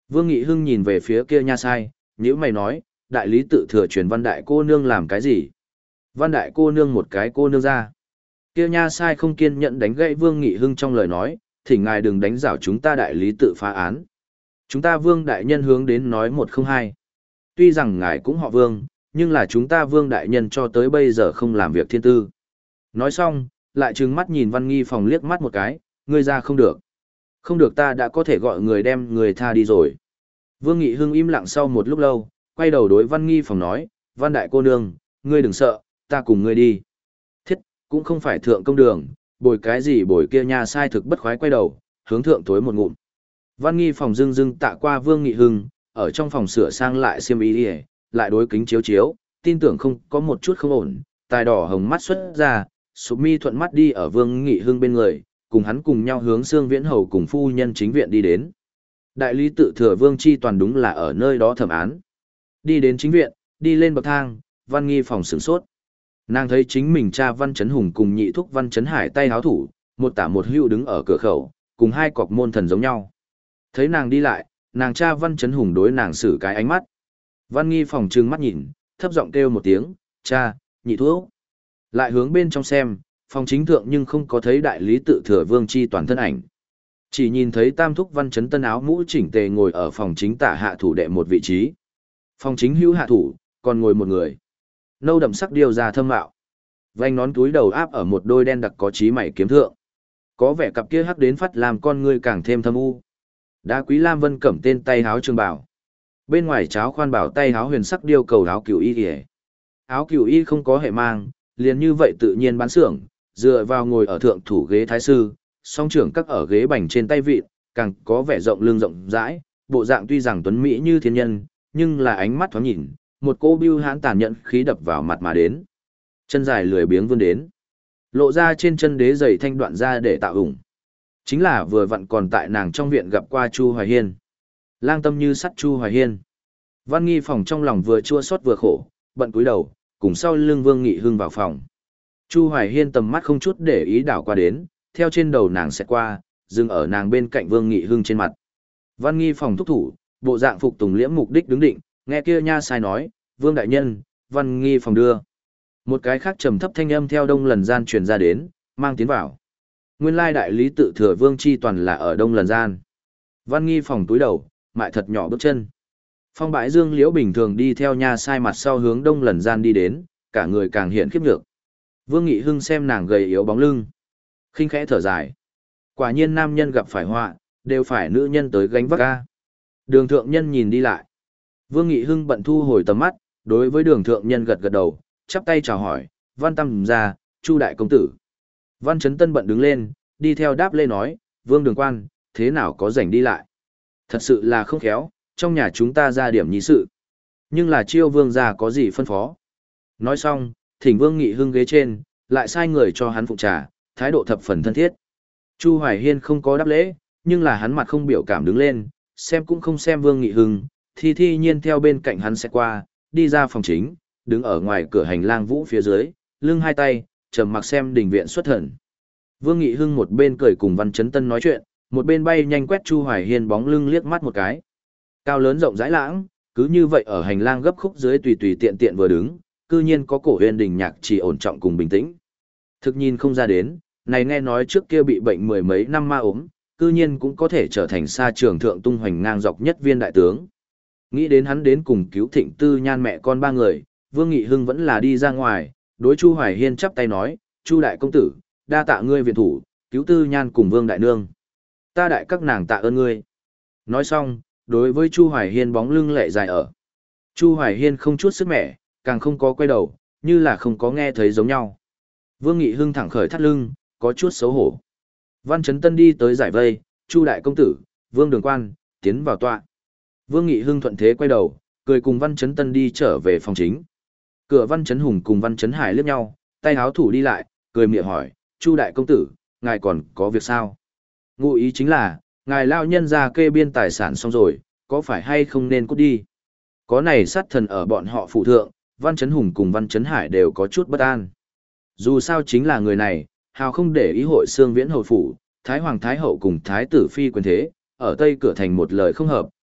Vương Nghị Hưng nhìn về phía kia nha sai, nhữ mày nói, đại lý tự thừa truyền văn đại cô nương làm cái gì? Văn đại cô nương một cái cô nương ra. Kia nha sai không kiên nhẫn đánh gãy Vương Nghị Hưng trong lời nói, thỉnh ngài đừng đánh giảo chúng ta đại lý tự phá án. Chúng ta Vương đại nhân hướng đến nói một không hai. Tuy rằng ngài cũng họ Vương, nhưng là chúng ta Vương đại nhân cho tới bây giờ không làm việc thiên tư. Nói xong, lại trừng mắt nhìn Văn Nghi Phòng liếc mắt một cái, ngươi ra không được. Không được, ta đã có thể gọi người đem người tha đi rồi. Vương Nghị Hưng im lặng sau một lúc lâu, quay đầu đối Văn Nghi Phòng nói, Văn đại cô nương, ngươi đừng sợ, ta cùng ngươi đi. Thiết, cũng không phải thượng công đường, bồi cái gì bồi kia nha sai thực bất khoái quay đầu, hướng thượng tối một ngụm. Văn Nghi Phòng dưng dưng tạ qua Vương Nghị Hưng, ở trong phòng sửa sang lại xiêm y đi, lại đối kính chiếu chiếu, tin tưởng không có một chút không ổn, tài đỏ hồng mắt xuất ra, sụp mi thuận mắt đi ở Vương Nghị Hưng bên người, cùng hắn cùng nhau hướng Sương Viễn Hầu cùng phu nhân chính viện đi đến. Đại lý tự thừa Vương Chi toàn đúng là ở nơi đó thẩm án. Đi đến chính viện, đi lên bậc thang, Văn Nghi Phòng sửng sốt. Nàng thấy chính mình cha Văn Chấn Hùng cùng nhị thúc Văn Chấn Hải tay háo thủ, một tả một hữu đứng ở cửa khẩu, cùng hai cọc môn thần giống nhau. Thấy nàng đi lại, nàng cha Văn Chấn Hùng đối nàng xử cái ánh mắt. Văn Nghi Phòng trừng mắt nhìn, thấp giọng kêu một tiếng, cha, nhị thúc. Lại hướng bên trong xem, phòng chính thượng nhưng không có thấy đại lý tự thừa Vương Chi toàn thân ảnh. Chỉ nhìn thấy tam thúc Văn Chấn tân áo mũ chỉnh tề ngồi ở phòng chính tả hạ thủ đệ một vị trí. Phòng chính hữu hạ thủ, còn ngồi một người. Nâu đậm sắc điêu ra thâm mạo. Vành nón túi đầu áp ở một đôi đen đặc có trí mảy kiếm thượng. Có vẻ cặp kia hắc đến phát làm con ngươi càng thêm thâm u. Đá quý lam vân cẩm tên tay háo trường bảo. Bên ngoài cháo khoan bảo tay háo huyền sắc điêu cầu áo cửu y kìa. Áo cửu y không có hệ mang, liền như vậy tự nhiên bán sưởng, dựa vào ngồi ở thượng thủ ghế thái sư, song trưởng các ở ghế bành trên tay vịt, càng có vẻ rộng lưng rộng rãi, bộ dạng tuy rằng tuấn mỹ như thiên nhân, nhưng là ánh mắt thoáng nhìn, một cô bưu hãn tàn nhẫn khí đập vào mặt mà đến. Chân dài lười biếng vươn đến, lộ ra trên chân đế giày thanh đoạn ra để tạo ủng. Chính là vừa vặn còn tại nàng trong viện gặp qua Chu Hoài Hiên. Lang tâm như sắt Chu Hoài Hiên. Văn Nghi Phòng trong lòng vừa chua xót vừa khổ, bận cúi đầu, cùng sau lưng Vương Nghị Hưng vào phòng. Chu Hoài Hiên tầm mắt không chút để ý đảo qua đến, theo trên đầu nàng sẽ qua, dừng ở nàng bên cạnh Vương Nghị Hưng trên mặt. Văn Nghi Phòng thúc thủ, bộ dạng phục tùng liễm mục đích đứng định, nghe kia nha sai nói, Vương đại nhân, Văn Nghi Phòng đưa. Một cái khác trầm thấp thanh âm theo Đông Lần Gian truyền ra đến, mang tiến vào. Nguyên lai đại lý tự thừa Vương Chi toàn là ở Đông Lần Gian. Văn Nghi Phòng túi đầu, mại thật nhỏ bước chân. Phong Bãi Dương Liễu bình thường đi theo nha sai mặt sau hướng Đông Lần Gian đi đến, cả người càng hiện khiếp nhược. Vương Nghị Hưng xem nàng gầy yếu bóng lưng, khinh khẽ thở dài. Quả nhiên nam nhân gặp phải họa, đều phải nữ nhân tới gánh vác ca. Đường thượng nhân nhìn đi lại. Vương Nghị Hưng bận thu hồi tầm mắt, đối với đường thượng nhân gật gật đầu, chắp tay chào hỏi, Văn Tam gia, Chu đại công tử. Văn Chấn Tân bận đứng lên, đi theo đáp lê nói, Vương đường quan, thế nào có rảnh đi lại. Thật sự là không khéo, trong nhà chúng ta ra điểm nhí sự. Nhưng là chiêu vương gia có gì phân phó. Nói xong, thỉnh Vương Nghị Hưng ghế trên, lại sai người cho hắn phụng trà, thái độ thập phần thân thiết. Chu Hoài Hiên không có đáp lễ, nhưng là hắn mặt không biểu cảm đứng lên, xem cũng không xem Vương Nghị Hưng, thi thi nhiên theo bên cạnh hắn sẽ qua, đi ra phòng chính, đứng ở ngoài cửa hành lang vũ phía dưới, lưng hai tay, trầm mặc xem đình viện xuất thần. Vương Nghị Hưng một bên cười cùng Văn Chấn Tân nói chuyện, một bên bay nhanh quét Chu Hoài Hiên bóng lưng liếc mắt một cái. Cao lớn rộng rãi lãng, cứ như vậy ở hành lang gấp khúc dưới tùy tùy tiện tiện vừa đứng, cư nhiên có cổ huyền đình nhạc chỉ ổn trọng cùng bình tĩnh. Thực nhìn không ra đến, này nghe nói trước kia bị bệnh mười mấy năm ma ốm, cư nhiên cũng có thể trở thành sa trường thượng tung hoành ngang dọc nhất viên đại tướng. Nghĩ đến hắn đến cùng cứu Thịnh Tư Nhan mẹ con ba người, Vương Nghị Hưng vẫn là đi ra ngoài, đối Chu Hoài Hiên chắp tay nói, Chu đại công tử, đa tạ ngươi viện thủ, cứu Tư Nhan cùng Vương đại nương. Ta đại các nàng tạ ơn ngươi. Nói xong, đối với Chu Hoài Hiên bóng lưng lệ dài ở. Chu Hoài Hiên không chút sức mẻ, càng không có quay đầu, như là không có nghe thấy giống nhau. Vương Nghị Hưng thẳng khởi thắt lưng, có chút xấu hổ. Văn Chấn Tân đi tới giải vây, Chu đại công tử, Vương đường quan, tiến vào tọa. Vương Nghị Hưng thuận thế quay đầu, cười cùng Văn Chấn Tân đi trở về phòng chính. Cửa Văn Chấn Hùng cùng Văn Chấn Hải liếc nhau, tay háo thủ đi lại, cười miệng hỏi, Chu đại công tử, ngài còn có việc sao? Ngụ ý chính là, ngài lao nhân ra kê biên tài sản xong rồi, có phải hay không nên cút đi? Có này sát thần ở bọn họ phụ thượng, Văn Chấn Hùng cùng Văn Chấn Hải đều có chút bất an. Dù sao chính là người này, hào không để ý hội xương viễn hầu phủ, Thái Hoàng Thái Hậu cùng Thái Tử Phi quyền thế, ở Tây Cửa Thành một lời không hợp,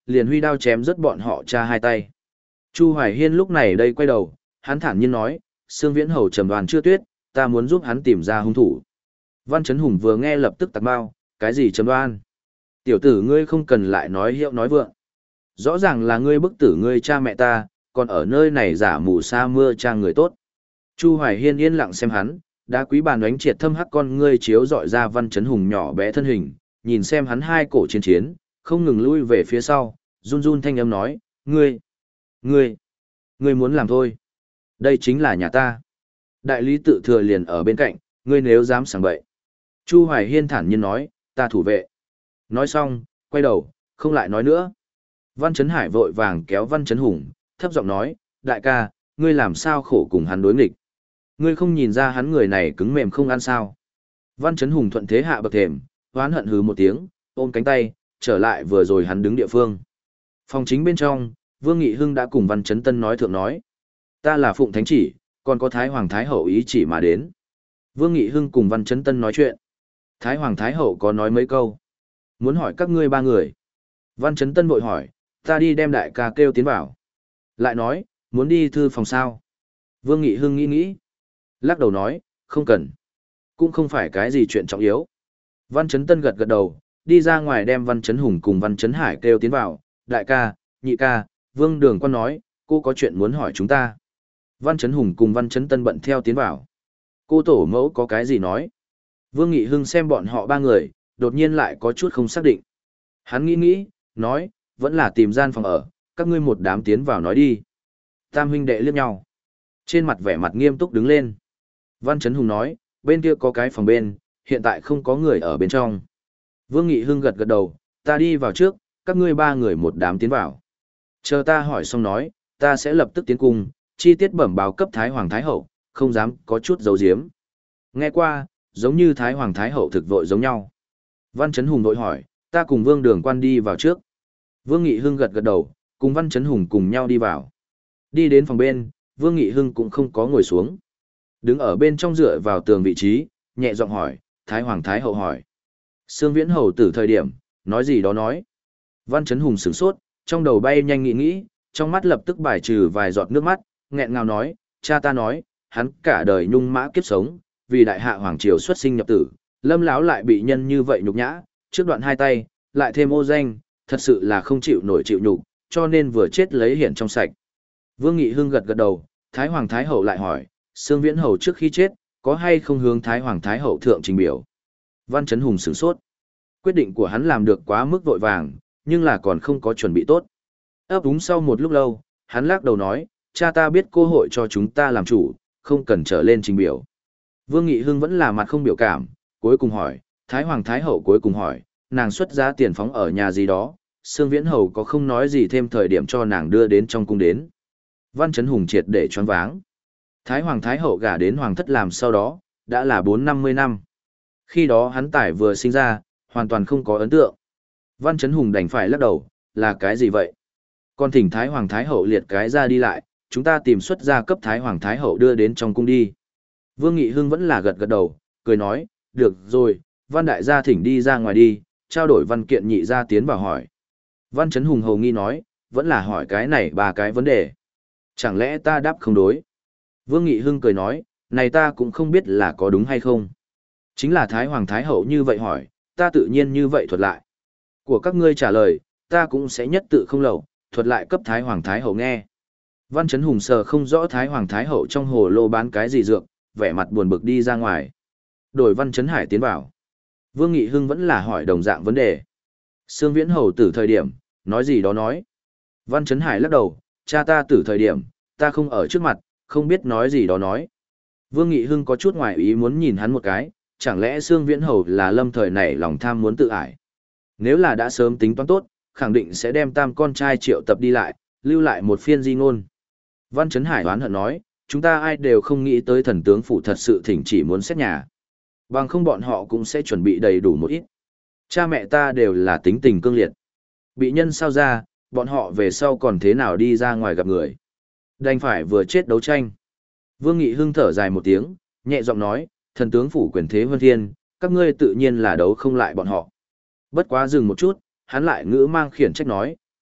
liền huy đao chém rớt bọn họ cha hai tay. Chu Hoài Hiên lúc này đây quay đầu, hắn thản nhiên nói, Sương Viễn Hầu trầm đoàn chưa tuyết, ta muốn giúp hắn tìm ra hung thủ. Văn Chấn Hùng vừa nghe lập tức tạc bao, cái gì trầm đoan? Tiểu tử ngươi không cần lại nói hiệu nói vượng. Rõ ràng là ngươi bức tử ngươi cha mẹ ta, còn ở nơi này giả mù sa mưa trang người tốt. Chu Hoài Hiên yên lặng xem hắn, đá quý bàn đánh triệt thâm hắc con ngươi chiếu dọi ra Văn Chấn Hùng nhỏ bé thân hình, nhìn xem hắn hai cổ chiến chiến, không ngừng lui về phía sau, run run thanh âm nói, ngươi, ngươi, ngươi muốn làm thôi. Đây chính là nhà ta. Đại lý tự thừa liền ở bên cạnh, ngươi nếu dám sảng bậy. Chu Hoài Hiên thản nhiên nói, ta thủ vệ. Nói xong, quay đầu, không lại nói nữa. Văn Chấn Hải vội vàng kéo Văn Chấn Hùng, thấp giọng nói, đại ca, ngươi làm sao khổ cùng hắn đối nghịch. Ngươi không nhìn ra hắn người này cứng mềm không ăn sao. Văn Chấn Hùng thuận thế hạ bậc thềm, hoán hận hừ một tiếng, ôm cánh tay, trở lại vừa rồi hắn đứng địa phương. Phòng chính bên trong, Vương Nghị Hưng đã cùng Văn Chấn Tân nói thượng nói. Ta là Phụng Thánh chỉ, còn có Thái Hoàng Thái Hậu ý chỉ mà đến. Vương Nghị Hưng cùng Văn Chấn Tân nói chuyện. Thái Hoàng Thái Hậu có nói mấy câu. Muốn hỏi các ngươi ba người. Văn Chấn Tân vội hỏi, ta đi đem đại ca kêu tiến vào. Lại nói, muốn đi thư phòng sao? Vương Nghị Hưng nghĩ nghĩ. Lắc đầu nói, không cần. Cũng không phải cái gì chuyện trọng yếu. Văn Chấn Tân gật gật đầu, đi ra ngoài đem Văn Chấn Hùng cùng Văn Chấn Hải kêu tiến vào. Đại ca, nhị ca, Vương Đường Quan nói, cô có chuyện muốn hỏi chúng ta. Văn Chấn Hùng cùng Văn Chấn Tân bận theo tiến vào. Cô tổ mẫu có cái gì nói? Vương Nghị Hưng xem bọn họ ba người, đột nhiên lại có chút không xác định. Hắn nghĩ nghĩ, nói, vẫn là tìm gian phòng ở, các ngươi một đám tiến vào nói đi. Tam huynh đệ liếc nhau. Trên mặt vẻ mặt nghiêm túc đứng lên. Văn Chấn Hùng nói, bên kia có cái phòng bên, hiện tại không có người ở bên trong. Vương Nghị Hưng gật gật đầu, ta đi vào trước, các ngươi ba người một đám tiến vào. Chờ ta hỏi xong nói, ta sẽ lập tức tiến cung, chi tiết bẩm báo cấp Thái Hoàng Thái Hậu, không dám có chút giấu giếm. Nghe qua, giống như Thái Hoàng Thái Hậu thực vội giống nhau. Văn Chấn Hùng vội hỏi, ta cùng Vương Đường Quan đi vào trước. Vương Nghị Hưng gật gật đầu, cùng Văn Chấn Hùng cùng nhau đi vào. Đi đến phòng bên, Vương Nghị Hưng cũng không có ngồi xuống. Đứng ở bên trong dựa vào tường vị trí, nhẹ giọng hỏi, Thái Hoàng Thái Hậu hỏi. Sương Viễn Hầu tử thời điểm, nói gì đó nói. Văn Chấn Hùng sửng sốt, trong đầu bay nhanh nghĩ nghĩ, trong mắt lập tức bài trừ vài giọt nước mắt, nghẹn ngào nói, cha ta nói, hắn cả đời nhung mã kiếp sống, vì đại hạ hoàng triều xuất sinh nhập tử, Lâm lão lại bị nhân như vậy nhục nhã, trước đoạn hai tay, lại thêm ô danh, thật sự là không chịu nổi chịu nhục, cho nên vừa chết lấy hiển trong sạch. Vương Nghị Hưng gật gật đầu, Thái Hoàng Thái Hậu lại hỏi, Sương Viễn Hầu trước khi chết, có hay không hướng Thái Hoàng Thái Hậu thượng trình biểu? Văn Chấn Hùng sửng sốt. Quyết định của hắn làm được quá mức vội vàng, nhưng là còn không có chuẩn bị tốt. Ấp úng sau một lúc lâu, hắn lắc đầu nói, cha ta biết cơ hội cho chúng ta làm chủ, không cần trở lên trình biểu. Vương Nghị Hưng vẫn là mặt không biểu cảm, cuối cùng hỏi, Thái Hoàng Thái Hậu cuối cùng hỏi, nàng xuất giá tiền phóng ở nhà gì đó, Sương Viễn Hầu có không nói gì thêm thời điểm cho nàng đưa đến trong cung đến. Văn Chấn Hùng triệt để choáng váng. Thái Hoàng Thái Hậu gả đến Hoàng thất làm sau đó, đã là bốn năm mươi năm. Khi đó hắn tải vừa sinh ra, hoàn toàn không có ấn tượng. Văn Chấn Hùng đành phải lắc đầu, là cái gì vậy? Còn thỉnh Thái Hoàng Thái Hậu liệt cái ra đi lại, chúng ta tìm xuất ra cấp Thái Hoàng Thái Hậu đưa đến trong cung đi. Vương Nghị Hưng vẫn là gật gật đầu, cười nói, được rồi, Văn Đại gia thỉnh đi ra ngoài đi, trao đổi văn kiện nhị gia tiến vào hỏi. Văn Chấn Hùng hầu nghi nói, vẫn là hỏi cái này ba cái vấn đề. Chẳng lẽ ta đáp không đối? Vương Nghị Hưng cười nói, này ta cũng không biết là có đúng hay không. Chính là Thái Hoàng Thái Hậu như vậy hỏi, ta tự nhiên như vậy thuật lại. Của các ngươi trả lời, ta cũng sẽ nhất tự không lậu, thuật lại cấp Thái Hoàng Thái Hậu nghe. Văn Chấn Hùng sờ không rõ Thái Hoàng Thái Hậu trong hồ lô bán cái gì dược, vẻ mặt buồn bực đi ra ngoài. Đổi Văn Chấn Hải tiến vào. Vương Nghị Hưng vẫn là hỏi đồng dạng vấn đề. Sương Viễn Hầu tử thời điểm, nói gì đó nói. Văn Chấn Hải lắc đầu, cha ta tử thời điểm, ta không ở trước mặt, không biết nói gì đó nói. Vương Nghị Hưng có chút ngoài ý muốn nhìn hắn một cái, chẳng lẽ Sương Viễn Hầu là lâm thời nảy lòng tham muốn tự ải. Nếu là đã sớm tính toán tốt, khẳng định sẽ đem tam con trai triệu tập đi lại, lưu lại một phiên di ngôn. Văn Chấn Hải oán hận nói, chúng ta ai đều không nghĩ tới thần tướng phủ thật sự thỉnh chỉ muốn xét nhà. Bằng không bọn họ cũng sẽ chuẩn bị đầy đủ một ít. Cha mẹ ta đều là tính tình cương liệt. Bị nhân sao ra, bọn họ về sau còn thế nào đi ra ngoài gặp người. Đành phải vừa chết đấu tranh. Vương Nghị Hưng thở dài một tiếng, nhẹ giọng nói, thần tướng phủ quyền thế vân thiên, các ngươi tự nhiên là đấu không lại bọn họ. Bất quá dừng một chút, hắn lại ngữ mang khiển trách nói,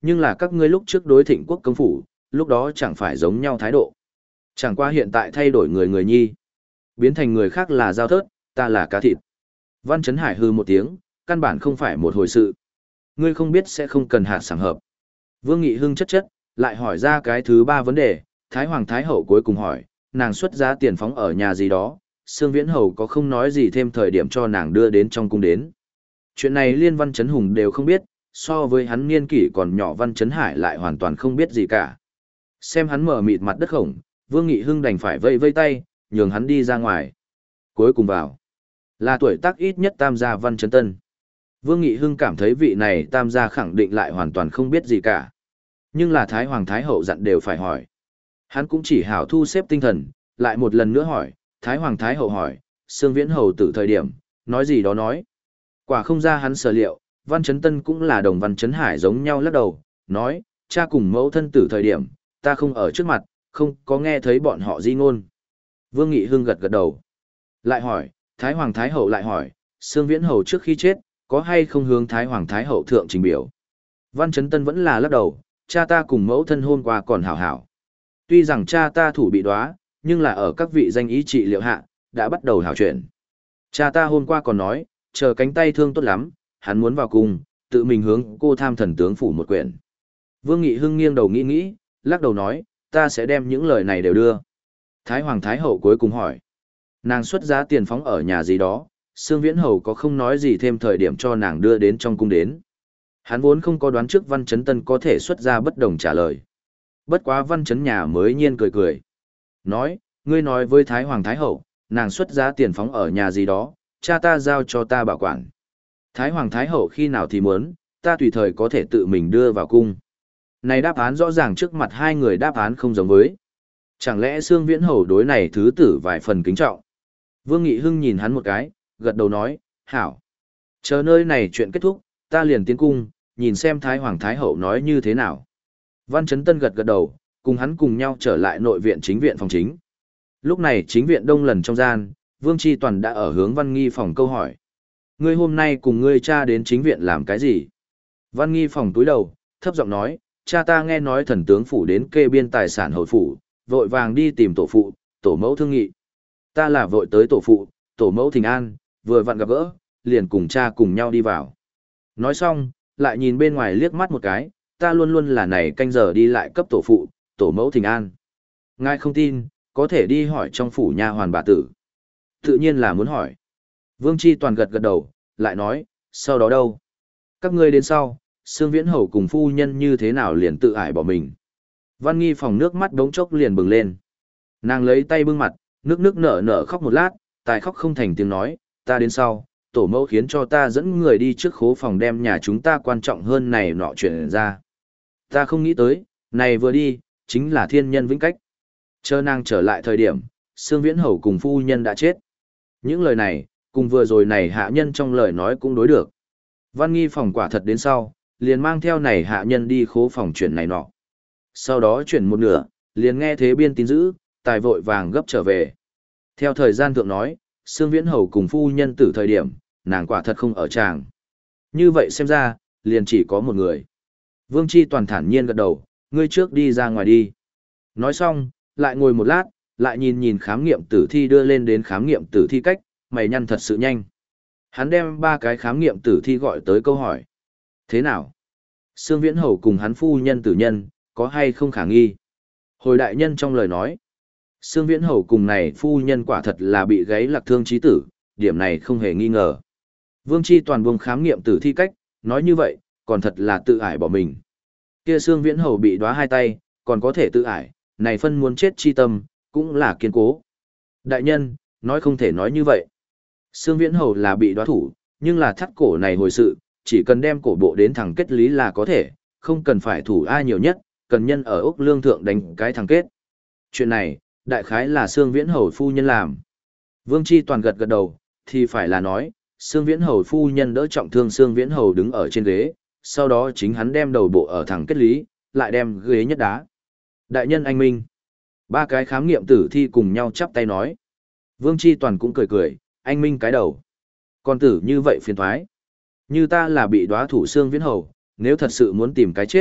Nhưng là các ngươi lúc trước đối Thịnh quốc công phủ, lúc đó chẳng phải giống nhau thái độ. Chẳng qua hiện tại thay đổi người người nhi. Biến thành người khác là dao thớt, ta là cá thịt. Văn Chấn Hải hư một tiếng, căn bản không phải một hồi sự. Ngươi không biết sẽ không cần hạt sảng hợp. Vương Nghị Hưng chất chất, lại hỏi ra cái thứ ba vấn đề, Thái Hoàng Thái Hậu cuối cùng hỏi, nàng xuất giá tiền phóng ở nhà gì đó, Sương Viễn Hầu có không nói gì thêm thời điểm cho nàng đưa đến trong cung đến. Chuyện này liên Văn Chấn Hùng đều không biết, so với hắn niên kỷ còn nhỏ Văn Chấn Hải lại hoàn toàn không biết gì cả. Xem hắn mở mịt mặt đất khổng, Vương Nghị Hưng đành phải vây vây tay, nhường hắn đi ra ngoài. Cuối cùng vào, là tuổi tác ít nhất tam gia Văn Chấn Tân. Vương Nghị Hưng cảm thấy vị này tam gia khẳng định lại hoàn toàn không biết gì cả. Nhưng là Thái Hoàng Thái Hậu dặn đều phải hỏi. Hắn cũng chỉ hảo thu xếp tinh thần, lại một lần nữa hỏi, Thái Hoàng Thái Hậu hỏi, Sương Viễn Hầu tử thời điểm, nói gì đó nói. Quả không ra hắn sở liệu, Văn Chấn Tân cũng là đồng Văn Chấn Hải giống nhau lắc đầu, nói, cha cùng mẫu thân tử thời điểm, ta không ở trước mặt, không có nghe thấy bọn họ di ngôn. Vương Nghị Hưng gật gật đầu. Lại hỏi, Thái Hoàng Thái Hậu lại hỏi, Sương Viễn Hầu trước khi chết, có hay không hướng Thái Hoàng Thái Hậu thượng trình biểu. Văn Chấn Tân vẫn là lắc đầu, cha ta cùng mẫu thân hôm qua còn hảo hảo. Tuy rằng cha ta thủ bị đóa, nhưng là ở các vị danh ý trị liệu hạ, đã bắt đầu hảo chuyển. Cha ta hôm qua còn nói, chờ cánh tay thương tốt lắm, hắn muốn vào cung, tự mình hướng cô tham thần tướng phủ một quyển. Vương Nghị Hưng nghiêng đầu nghĩ nghĩ, lắc đầu nói, ta sẽ đem những lời này đều đưa. Thái Hoàng Thái Hậu cuối cùng hỏi, nàng xuất giá tiền phóng ở nhà gì đó, Sương Viễn Hầu có không nói gì thêm thời điểm cho nàng đưa đến trong cung đến. Hắn vốn không có đoán trước Văn Chấn Tân có thể xuất ra bất đồng trả lời. Bất quá Văn Chấn nhà mới nhiên cười cười. Nói, ngươi nói với Thái Hoàng Thái Hậu, nàng xuất giá tiền phóng ở nhà gì đó, cha ta giao cho ta bảo quản. Thái Hoàng Thái Hậu khi nào thì muốn, ta tùy thời có thể tự mình đưa vào cung. Này đáp án rõ ràng trước mặt hai người đáp án không giống với. Chẳng lẽ Sương Viễn Hầu đối này thứ tử vài phần kính trọng. Vương Nghị Hưng nhìn hắn một cái, gật đầu nói, hảo. Chờ nơi này chuyện kết thúc, ta liền tiến cung, nhìn xem Thái Hoàng Thái Hậu nói như thế nào. Văn Chấn Tân gật gật đầu, cùng hắn cùng nhau trở lại nội viện chính viện phòng chính. Lúc này chính viện đông lần trong gian, Vương Chi Toàn đã ở hướng Văn Nghi phòng câu hỏi. Ngươi hôm nay cùng ngươi cha đến chính viện làm cái gì? Văn Nghi phòng túi đầu, thấp giọng nói, cha ta nghe nói thần tướng phủ đến kê biên tài sản hầu phủ, vội vàng đi tìm tổ phụ, tổ mẫu thương nghị. Ta là vội tới tổ phụ, tổ mẫu thỉnh an, vừa vặn gặp gỡ, liền cùng cha cùng nhau đi vào. Nói xong, lại nhìn bên ngoài liếc mắt một cái, ta luôn luôn là này canh giờ đi lại cấp tổ phụ, tổ mẫu thỉnh an. Ngài không tin, có thể đi hỏi trong phủ nha hoàn bà tử. Tự nhiên là muốn hỏi. Vương Chi Toàn gật gật đầu, lại nói, sau đó đâu? Các ngươi đến sau, Sương Viễn Hầu cùng phu nhân như thế nào liền tự ải bỏ mình. Văn Nghi phòng nước mắt đống chốc liền bừng lên. Nàng lấy tay bưng mặt, nước nước nở nở khóc một lát, tài khóc không thành tiếng nói, ta đến sau, tổ mẫu khiến cho ta dẫn người đi trước khố phòng đem nhà chúng ta quan trọng hơn này nọ chuyện ra. Ta không nghĩ tới, này vừa đi, chính là thiên nhân vĩnh cách. Chờ nàng trở lại thời điểm, Sương Viễn Hầu cùng phu nhân đã chết. Những lời này, cùng vừa rồi này hạ nhân trong lời nói cũng đối được. Văn Nghi phòng quả thật đến sau, liền mang theo này hạ nhân đi khố phòng chuyển này nọ. Sau đó chuyển một nửa, liền nghe thế biên tin dữ, tài vội vàng gấp trở về. Theo thời gian thượng nói, Sương Viễn Hầu cùng phu nhân tử thời điểm, nàng quả thật không ở tràng. Như vậy xem ra, liền chỉ có một người. Vương Chi Toàn thản nhiên gật đầu, ngươi trước đi ra ngoài đi. Nói xong, lại ngồi một lát, lại nhìn nhìn khám nghiệm tử thi đưa lên đến khám nghiệm tử thi cách, mày nhăn thật sự nhanh. Hắn đem ba cái khám nghiệm tử thi gọi tới câu hỏi. Thế nào? Sương Viễn Hầu cùng hắn phu nhân tử nhân, có hay không khả nghi? Hồi đại nhân trong lời nói, Sương Viễn Hầu cùng này phu nhân quả thật là bị gáy lạc thương chí tử, điểm này không hề nghi ngờ. Vương Chi Toàn buông khám nghiệm tử thi cách, nói như vậy, còn thật là tự ải bỏ mình. Kia Sương Viễn Hầu bị đóa hai tay, còn có thể tự ải, này phân muốn chết chi tâm, cũng là kiên cố. Đại nhân, nói không thể nói như vậy. Sương Viễn Hầu là bị đóa thủ, nhưng là thắt cổ này hồi sự, chỉ cần đem cổ bộ đến thằng kết lý là có thể, không cần phải thủ ai nhiều nhất, cần nhân ở Úc Lương Thượng đánh cái thằng kết. Chuyện này, đại khái là Sương Viễn Hầu phu nhân làm. Vương Chi Toàn gật gật đầu, thì phải là nói, Sương Viễn Hầu phu nhân đỡ trọng thương Sương Viễn Hầu đứng ở trên ghế, sau đó chính hắn đem đầu bộ ở thẳng kết lý, lại đem ghế nhất đá. Đại nhân anh minh. Ba cái khám nghiệm tử thi cùng nhau chắp tay nói. Vương Chi Toàn cũng cười cười, anh minh cái đầu. Con tử như vậy phiền thoái. Như ta là bị đóa thủ Sương Viễn Hầu, nếu thật sự muốn tìm cái chết,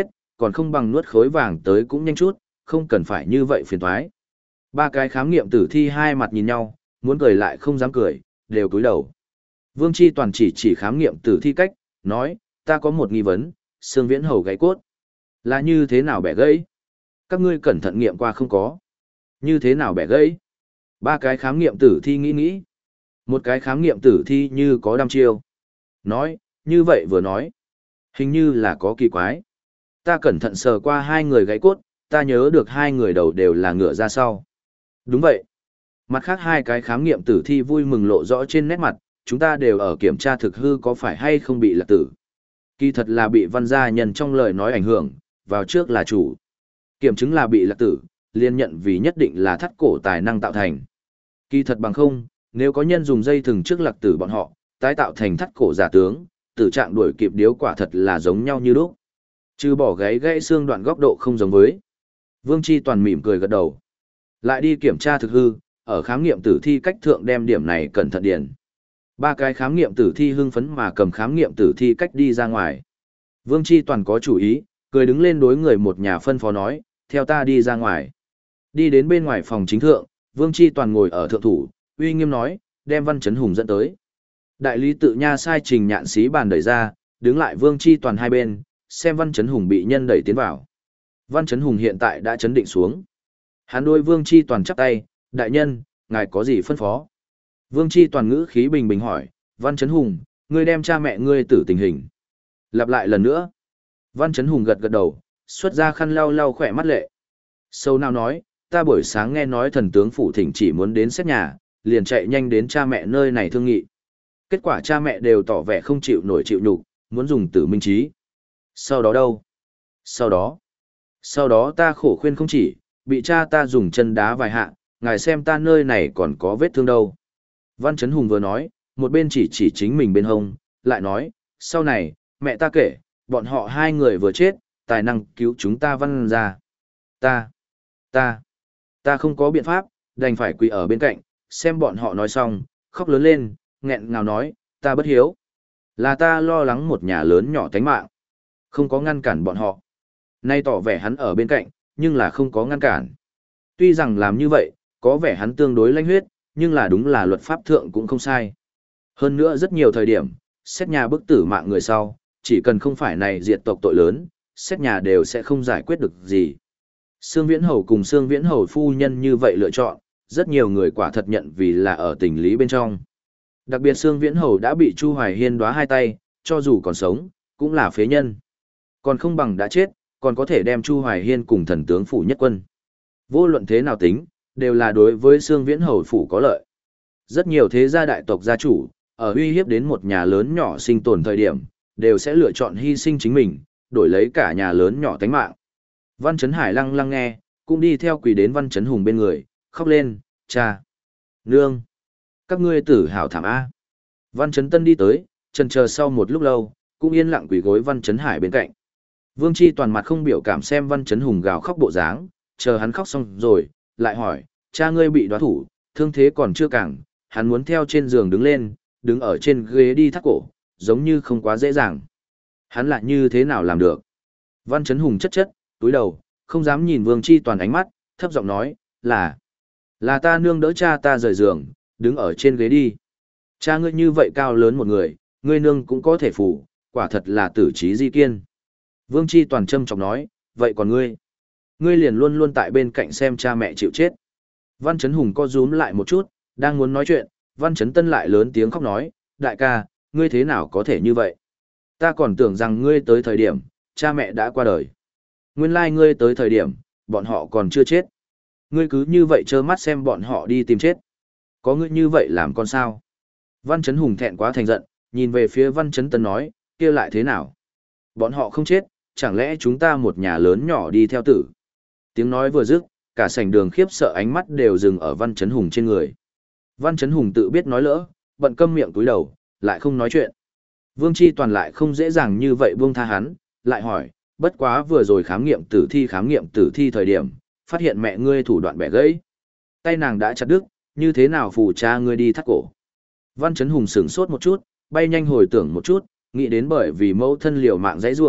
còn không bằng nuốt khối vàng tới cũng nhanh chút, không cần phải như vậy phiền toái. Ba cái khám nghiệm tử thi hai mặt nhìn nhau, muốn cười lại không dám cười, đều cúi đầu. Vương Chi Toàn chỉ chỉ khám nghiệm tử thi cách, nói, ta có một nghi vấn, xương viễn hầu gãy cốt. Là như thế nào bẻ gãy? Các ngươi cẩn thận nghiệm qua không có. Như thế nào bẻ gãy? Ba cái khám nghiệm tử thi nghĩ nghĩ. Một cái khám nghiệm tử thi như có đăm chiêu. Nói, như vậy vừa nói. Hình như là có kỳ quái. Ta cẩn thận sờ qua hai người gãy cốt, ta nhớ được hai người đầu đều là ngựa ra sau. Đúng vậy. Mặt khác hai cái khám nghiệm tử thi vui mừng lộ rõ trên nét mặt, chúng ta đều ở kiểm tra thực hư có phải hay không bị lạc tử. Kỳ thật là bị văn gia nhân trong lời nói ảnh hưởng, vào trước là chủ. Kiểm chứng là bị lạc tử, liên nhận vì nhất định là thắt cổ tài năng tạo thành. Kỳ thật bằng không, nếu có nhân dùng dây thừng trước lạc tử bọn họ, tái tạo thành thắt cổ giả tướng, tử trạng đuổi kịp điếu quả thật là giống nhau như lúc. Trừ bỏ gáy gãy xương đoạn góc độ không giống với. Vương Chi Toàn mỉm cười gật đầu. Lại đi kiểm tra thực hư, ở khám nghiệm tử thi cách thượng đem điểm này cẩn thận điền. Ba cái khám nghiệm tử thi hưng phấn mà cầm khám nghiệm tử thi cách đi ra ngoài. Vương Chi Toàn có chủ ý, cười đứng lên đối người một nhà phân phó nói, theo ta đi ra ngoài. Đi đến bên ngoài phòng chính thượng, Vương Chi Toàn ngồi ở thượng thủ, uy nghiêm nói, đem Văn Chấn Hùng dẫn tới. Đại lý tự nha sai Trình Nhạn Xí bàn đẩy ra, đứng lại Vương Chi Toàn hai bên, xem Văn Chấn Hùng bị nhân đẩy tiến vào. Văn Chấn Hùng hiện tại đã chấn định xuống. Hắn đối Vương Chi Toàn chắp tay, đại nhân, ngài có gì phân phó? Vương Chi Toàn ngữ khí bình bình hỏi, Văn Chấn Hùng, ngươi đem cha mẹ ngươi tử tình hình. Lặp lại lần nữa. Văn Chấn Hùng gật gật đầu, xuất ra khăn lau lau khỏe mắt lệ. Sâu nào nói, ta buổi sáng nghe nói thần tướng phủ thỉnh chỉ muốn đến xét nhà, liền chạy nhanh đến cha mẹ nơi này thương nghị. Kết quả cha mẹ đều tỏ vẻ không chịu nổi chịu nhục, muốn dùng tử minh trí. Sau đó đâu? Sau đó? Sau đó ta khổ khuyên không chỉ, bị cha ta dùng chân đá vài hạ, ngài xem ta nơi này còn có vết thương đâu. Văn Chấn Hùng vừa nói, một bên chỉ chỉ chính mình bên hông, lại nói, sau này, mẹ ta kể, bọn họ hai người vừa chết, tài năng cứu chúng ta Văn ra. Ta, ta, ta không có biện pháp, đành phải quỳ ở bên cạnh, xem bọn họ nói xong, khóc lớn lên, nghẹn ngào nói, ta bất hiếu. Là ta lo lắng một nhà lớn nhỏ tánh mạng, không có ngăn cản bọn họ. Nay tỏ vẻ hắn ở bên cạnh, nhưng là không có ngăn cản. Tuy rằng làm như vậy, có vẻ hắn tương đối lanh huyết, nhưng là đúng là luật pháp thượng cũng không sai. Hơn nữa rất nhiều thời điểm, xét nhà bức tử mạng người sau, chỉ cần không phải này diệt tộc tội lớn, xét nhà đều sẽ không giải quyết được gì. Sương Viễn Hầu cùng Sương Viễn Hầu phu nhân như vậy lựa chọn, rất nhiều người quả thật nhận vì là ở tình lý bên trong. Đặc biệt Sương Viễn Hầu đã bị Chu Hoài Hiên đóa hai tay, cho dù còn sống, cũng là phế nhân. Còn không bằng đã chết, còn có thể đem Chu Hoài Hiên cùng thần tướng phủ nhất quân. Vô luận thế nào tính, đều là đối với Sương Viễn Hầu phủ có lợi. Rất nhiều thế gia đại tộc gia chủ, ở uy hiếp đến một nhà lớn nhỏ sinh tồn thời điểm, đều sẽ lựa chọn hy sinh chính mình, đổi lấy cả nhà lớn nhỏ tánh mạng. Văn Chấn Hải lăng lăng nghe, cũng đi theo quỳ đến Văn Chấn Hùng bên người, khóc lên, cha, nương, các ngươi tử hảo thảm A. Văn Chấn Tân đi tới, chần chờ sau một lúc lâu, cũng yên lặng quỳ gối Văn Chấn Hải bên cạnh. Vương Chi toàn mặt không biểu cảm xem Văn Chấn Hùng gào khóc bộ dáng, chờ hắn khóc xong rồi, lại hỏi, cha ngươi bị đoá thủ, thương thế còn chưa cảng, hắn muốn theo trên giường đứng lên, đứng ở trên ghế đi thắt cổ, giống như không quá dễ dàng. Hắn lại như thế nào làm được? Văn Chấn Hùng chất chất, túi đầu, không dám nhìn Vương Chi toàn ánh mắt, thấp giọng nói, là, là ta nương đỡ cha ta rời giường, đứng ở trên ghế đi. Cha ngươi như vậy cao lớn một người, ngươi nương cũng có thể phủ, quả thật là tử trí di kiên. Vương Chi toàn châm chọc nói, vậy còn ngươi? Ngươi liền luôn luôn tại bên cạnh xem cha mẹ chịu chết. Văn Chấn Hùng co rúm lại một chút, đang muốn nói chuyện, Văn Chấn Tân lại lớn tiếng khóc nói, đại ca, ngươi thế nào có thể như vậy? Ta còn tưởng rằng ngươi tới thời điểm, cha mẹ đã qua đời. Nguyên lai ngươi tới thời điểm, bọn họ còn chưa chết. Ngươi cứ như vậy trơ mắt xem bọn họ đi tìm chết. Có ngươi như vậy làm con sao? Văn Chấn Hùng thẹn quá thành giận, nhìn về phía Văn Chấn Tân nói, kia lại thế nào? Bọn họ không chết, chẳng lẽ chúng ta một nhà lớn nhỏ đi theo tử? Tiếng nói vừa dứt, cả sảnh đường khiếp sợ ánh mắt đều dừng ở Văn Chấn Hùng trên người. Văn Chấn Hùng tự biết nói lỡ, bận câm miệng túi đầu, lại không nói chuyện. Vương Chi toàn lại không dễ dàng như vậy buông tha hắn, lại hỏi, bất quá vừa rồi khám nghiệm tử thi khám nghiệm tử thi thời điểm, phát hiện mẹ ngươi thủ đoạn bẻ gãy. Tay nàng đã chặt đứt, như thế nào phù cha ngươi đi thắt cổ. Văn Chấn Hùng sửng sốt một chút, bay nhanh hồi tưởng một chút, nghĩ đến bởi vì mẫu thân liều mạng dãy rủa,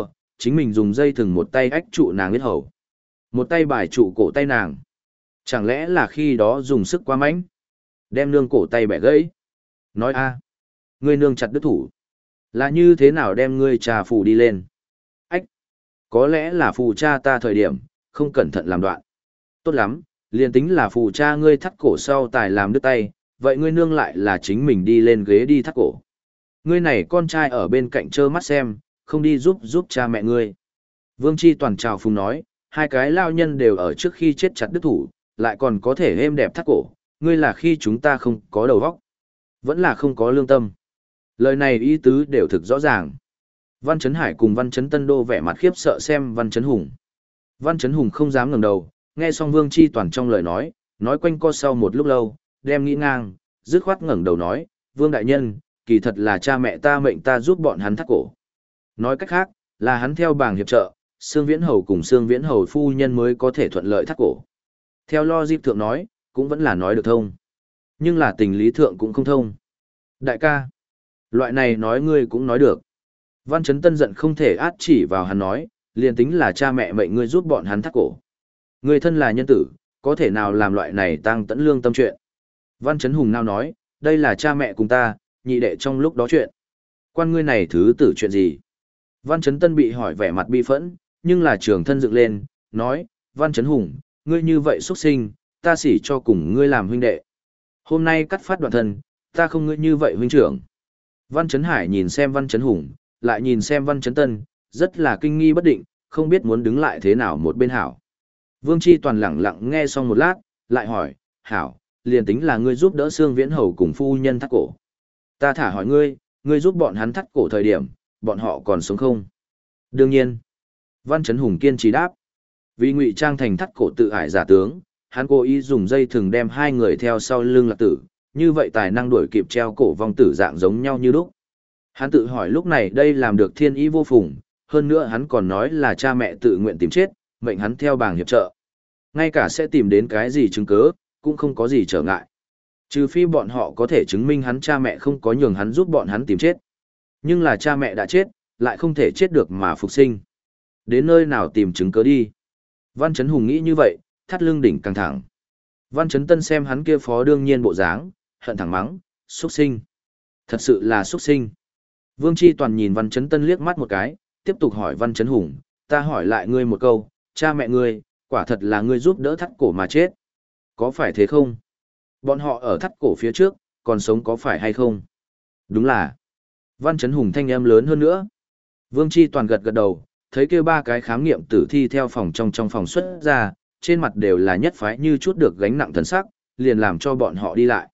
chính mình dùng dây thừng một tay ách trụ nàng huyết hầu, một tay bài trụ cổ tay nàng. Chẳng lẽ là khi đó dùng sức quá mạnh, đem nương cổ tay bẻ gãy? Nói a, ngươi nương chặt đứt thủ, là như thế nào đem ngươi trà phù đi lên? Ách, có lẽ là phù cha ta thời điểm, không cẩn thận làm đoạn. Tốt lắm, liền tính là phù cha ngươi thắt cổ sau tài làm đứt tay, vậy ngươi nương lại là chính mình đi lên ghế đi thắt cổ. Ngươi này con trai ở bên cạnh trơ mắt xem, không đi giúp giúp cha mẹ ngươi. Vương Chi Toàn chào phùng nói, hai cái lao nhân đều ở trước khi chết chặt đứt thủ, lại còn có thể êm đẹp thắt cổ, ngươi là khi chúng ta không có đầu óc, vẫn là không có lương tâm. Lời này ý tứ đều thực rõ ràng. Văn Chấn Hải cùng Văn Chấn Tân đô vẻ mặt khiếp sợ xem Văn Chấn Hùng. Văn Chấn Hùng không dám ngẩng đầu, nghe xong Vương Chi Toàn trong lời nói, nói quanh co sau một lúc lâu, đem nghĩ ngang, dứt khoát ngẩng đầu nói, Vương Đại Nhân, kỳ thật là cha mẹ ta mệnh ta giúp bọn hắn thắt cổ. Nói cách khác, là hắn theo bảng hiệp trợ, Sương Viễn Hầu cùng Sương Viễn Hầu phu nhân mới có thể thuận lợi thắt cổ. Theo logic thượng nói, cũng vẫn là nói được thông. Nhưng là tình lý thượng cũng không thông. Đại ca, loại này nói ngươi cũng nói được. Văn Chấn Tân giận không thể át chỉ vào hắn nói, liền tính là cha mẹ mệnh ngươi giúp bọn hắn thắt cổ. Ngươi thân là nhân tử, có thể nào làm loại này tăng tẫn lương tâm chuyện. Văn Chấn Hùng nào nói, đây là cha mẹ cùng ta, nhị đệ trong lúc đó chuyện. Quan ngươi này thứ tử chuyện gì? Văn Chấn Tân bị hỏi vẻ mặt bi phẫn, nhưng là trường thân dựng lên, nói, Văn Chấn Hùng, ngươi như vậy xuất sinh, ta xỉ cho cùng ngươi làm huynh đệ. Hôm nay cắt phát đoạn thân, ta không ngươi như vậy huynh trưởng. Văn Chấn Hải nhìn xem Văn Chấn Hùng, lại nhìn xem Văn Chấn Tân, rất là kinh nghi bất định, không biết muốn đứng lại thế nào một bên hảo. Vương Chi Toàn lặng lặng nghe xong một lát, lại hỏi, hảo, liền tính là ngươi giúp đỡ Sương Viễn Hầu cùng phu nhân thắt cổ. Ta thả hỏi ngươi, ngươi giúp bọn hắn thắt cổ thời điểm, bọn họ còn sống không? Đương nhiên. Văn Chấn Hùng kiên trì đáp. Vì ngụy trang thành thắt cổ tự ải giả tướng, hắn cố ý dùng dây thừng đem hai người theo sau lưng lạc tử, như vậy tài năng đuổi kịp treo cổ vong tử dạng giống nhau như lúc. Hắn tự hỏi lúc này đây làm được thiên ý vô phùng, hơn nữa hắn còn nói là cha mẹ tự nguyện tìm chết, mệnh hắn theo bảng hiệp trợ. Ngay cả sẽ tìm đến cái gì chứng cứ, cũng không có gì trở ngại. Trừ phi bọn họ có thể chứng minh hắn cha mẹ không có nhường hắn giúp bọn hắn tìm chết. Nhưng là cha mẹ đã chết, lại không thể chết được mà phục sinh. Đến nơi nào tìm chứng cứ đi. Văn Chấn Hùng nghĩ như vậy, thắt lưng đỉnh căng thẳng. Văn Chấn Tân xem hắn kia phó đương nhiên bộ dáng, hận thẳng mắng, xuất sinh. Thật sự là xuất sinh. Vương Chi Toàn nhìn Văn Chấn Tân liếc mắt một cái, tiếp tục hỏi Văn Chấn Hùng, ta hỏi lại ngươi một câu, cha mẹ ngươi, quả thật là ngươi giúp đỡ thắt cổ mà chết. Có phải thế không? Bọn họ ở thắt cổ phía trước, còn sống có phải hay không? Đúng là. Văn Chấn Hùng thanh âm lớn hơn nữa. Vương Chi Toàn gật gật đầu, thấy kêu ba cái khám nghiệm tử thi theo phòng trong trong phòng xuất ra, trên mặt đều là nhất phái như chút được gánh nặng thần sắc, liền làm cho bọn họ đi lại.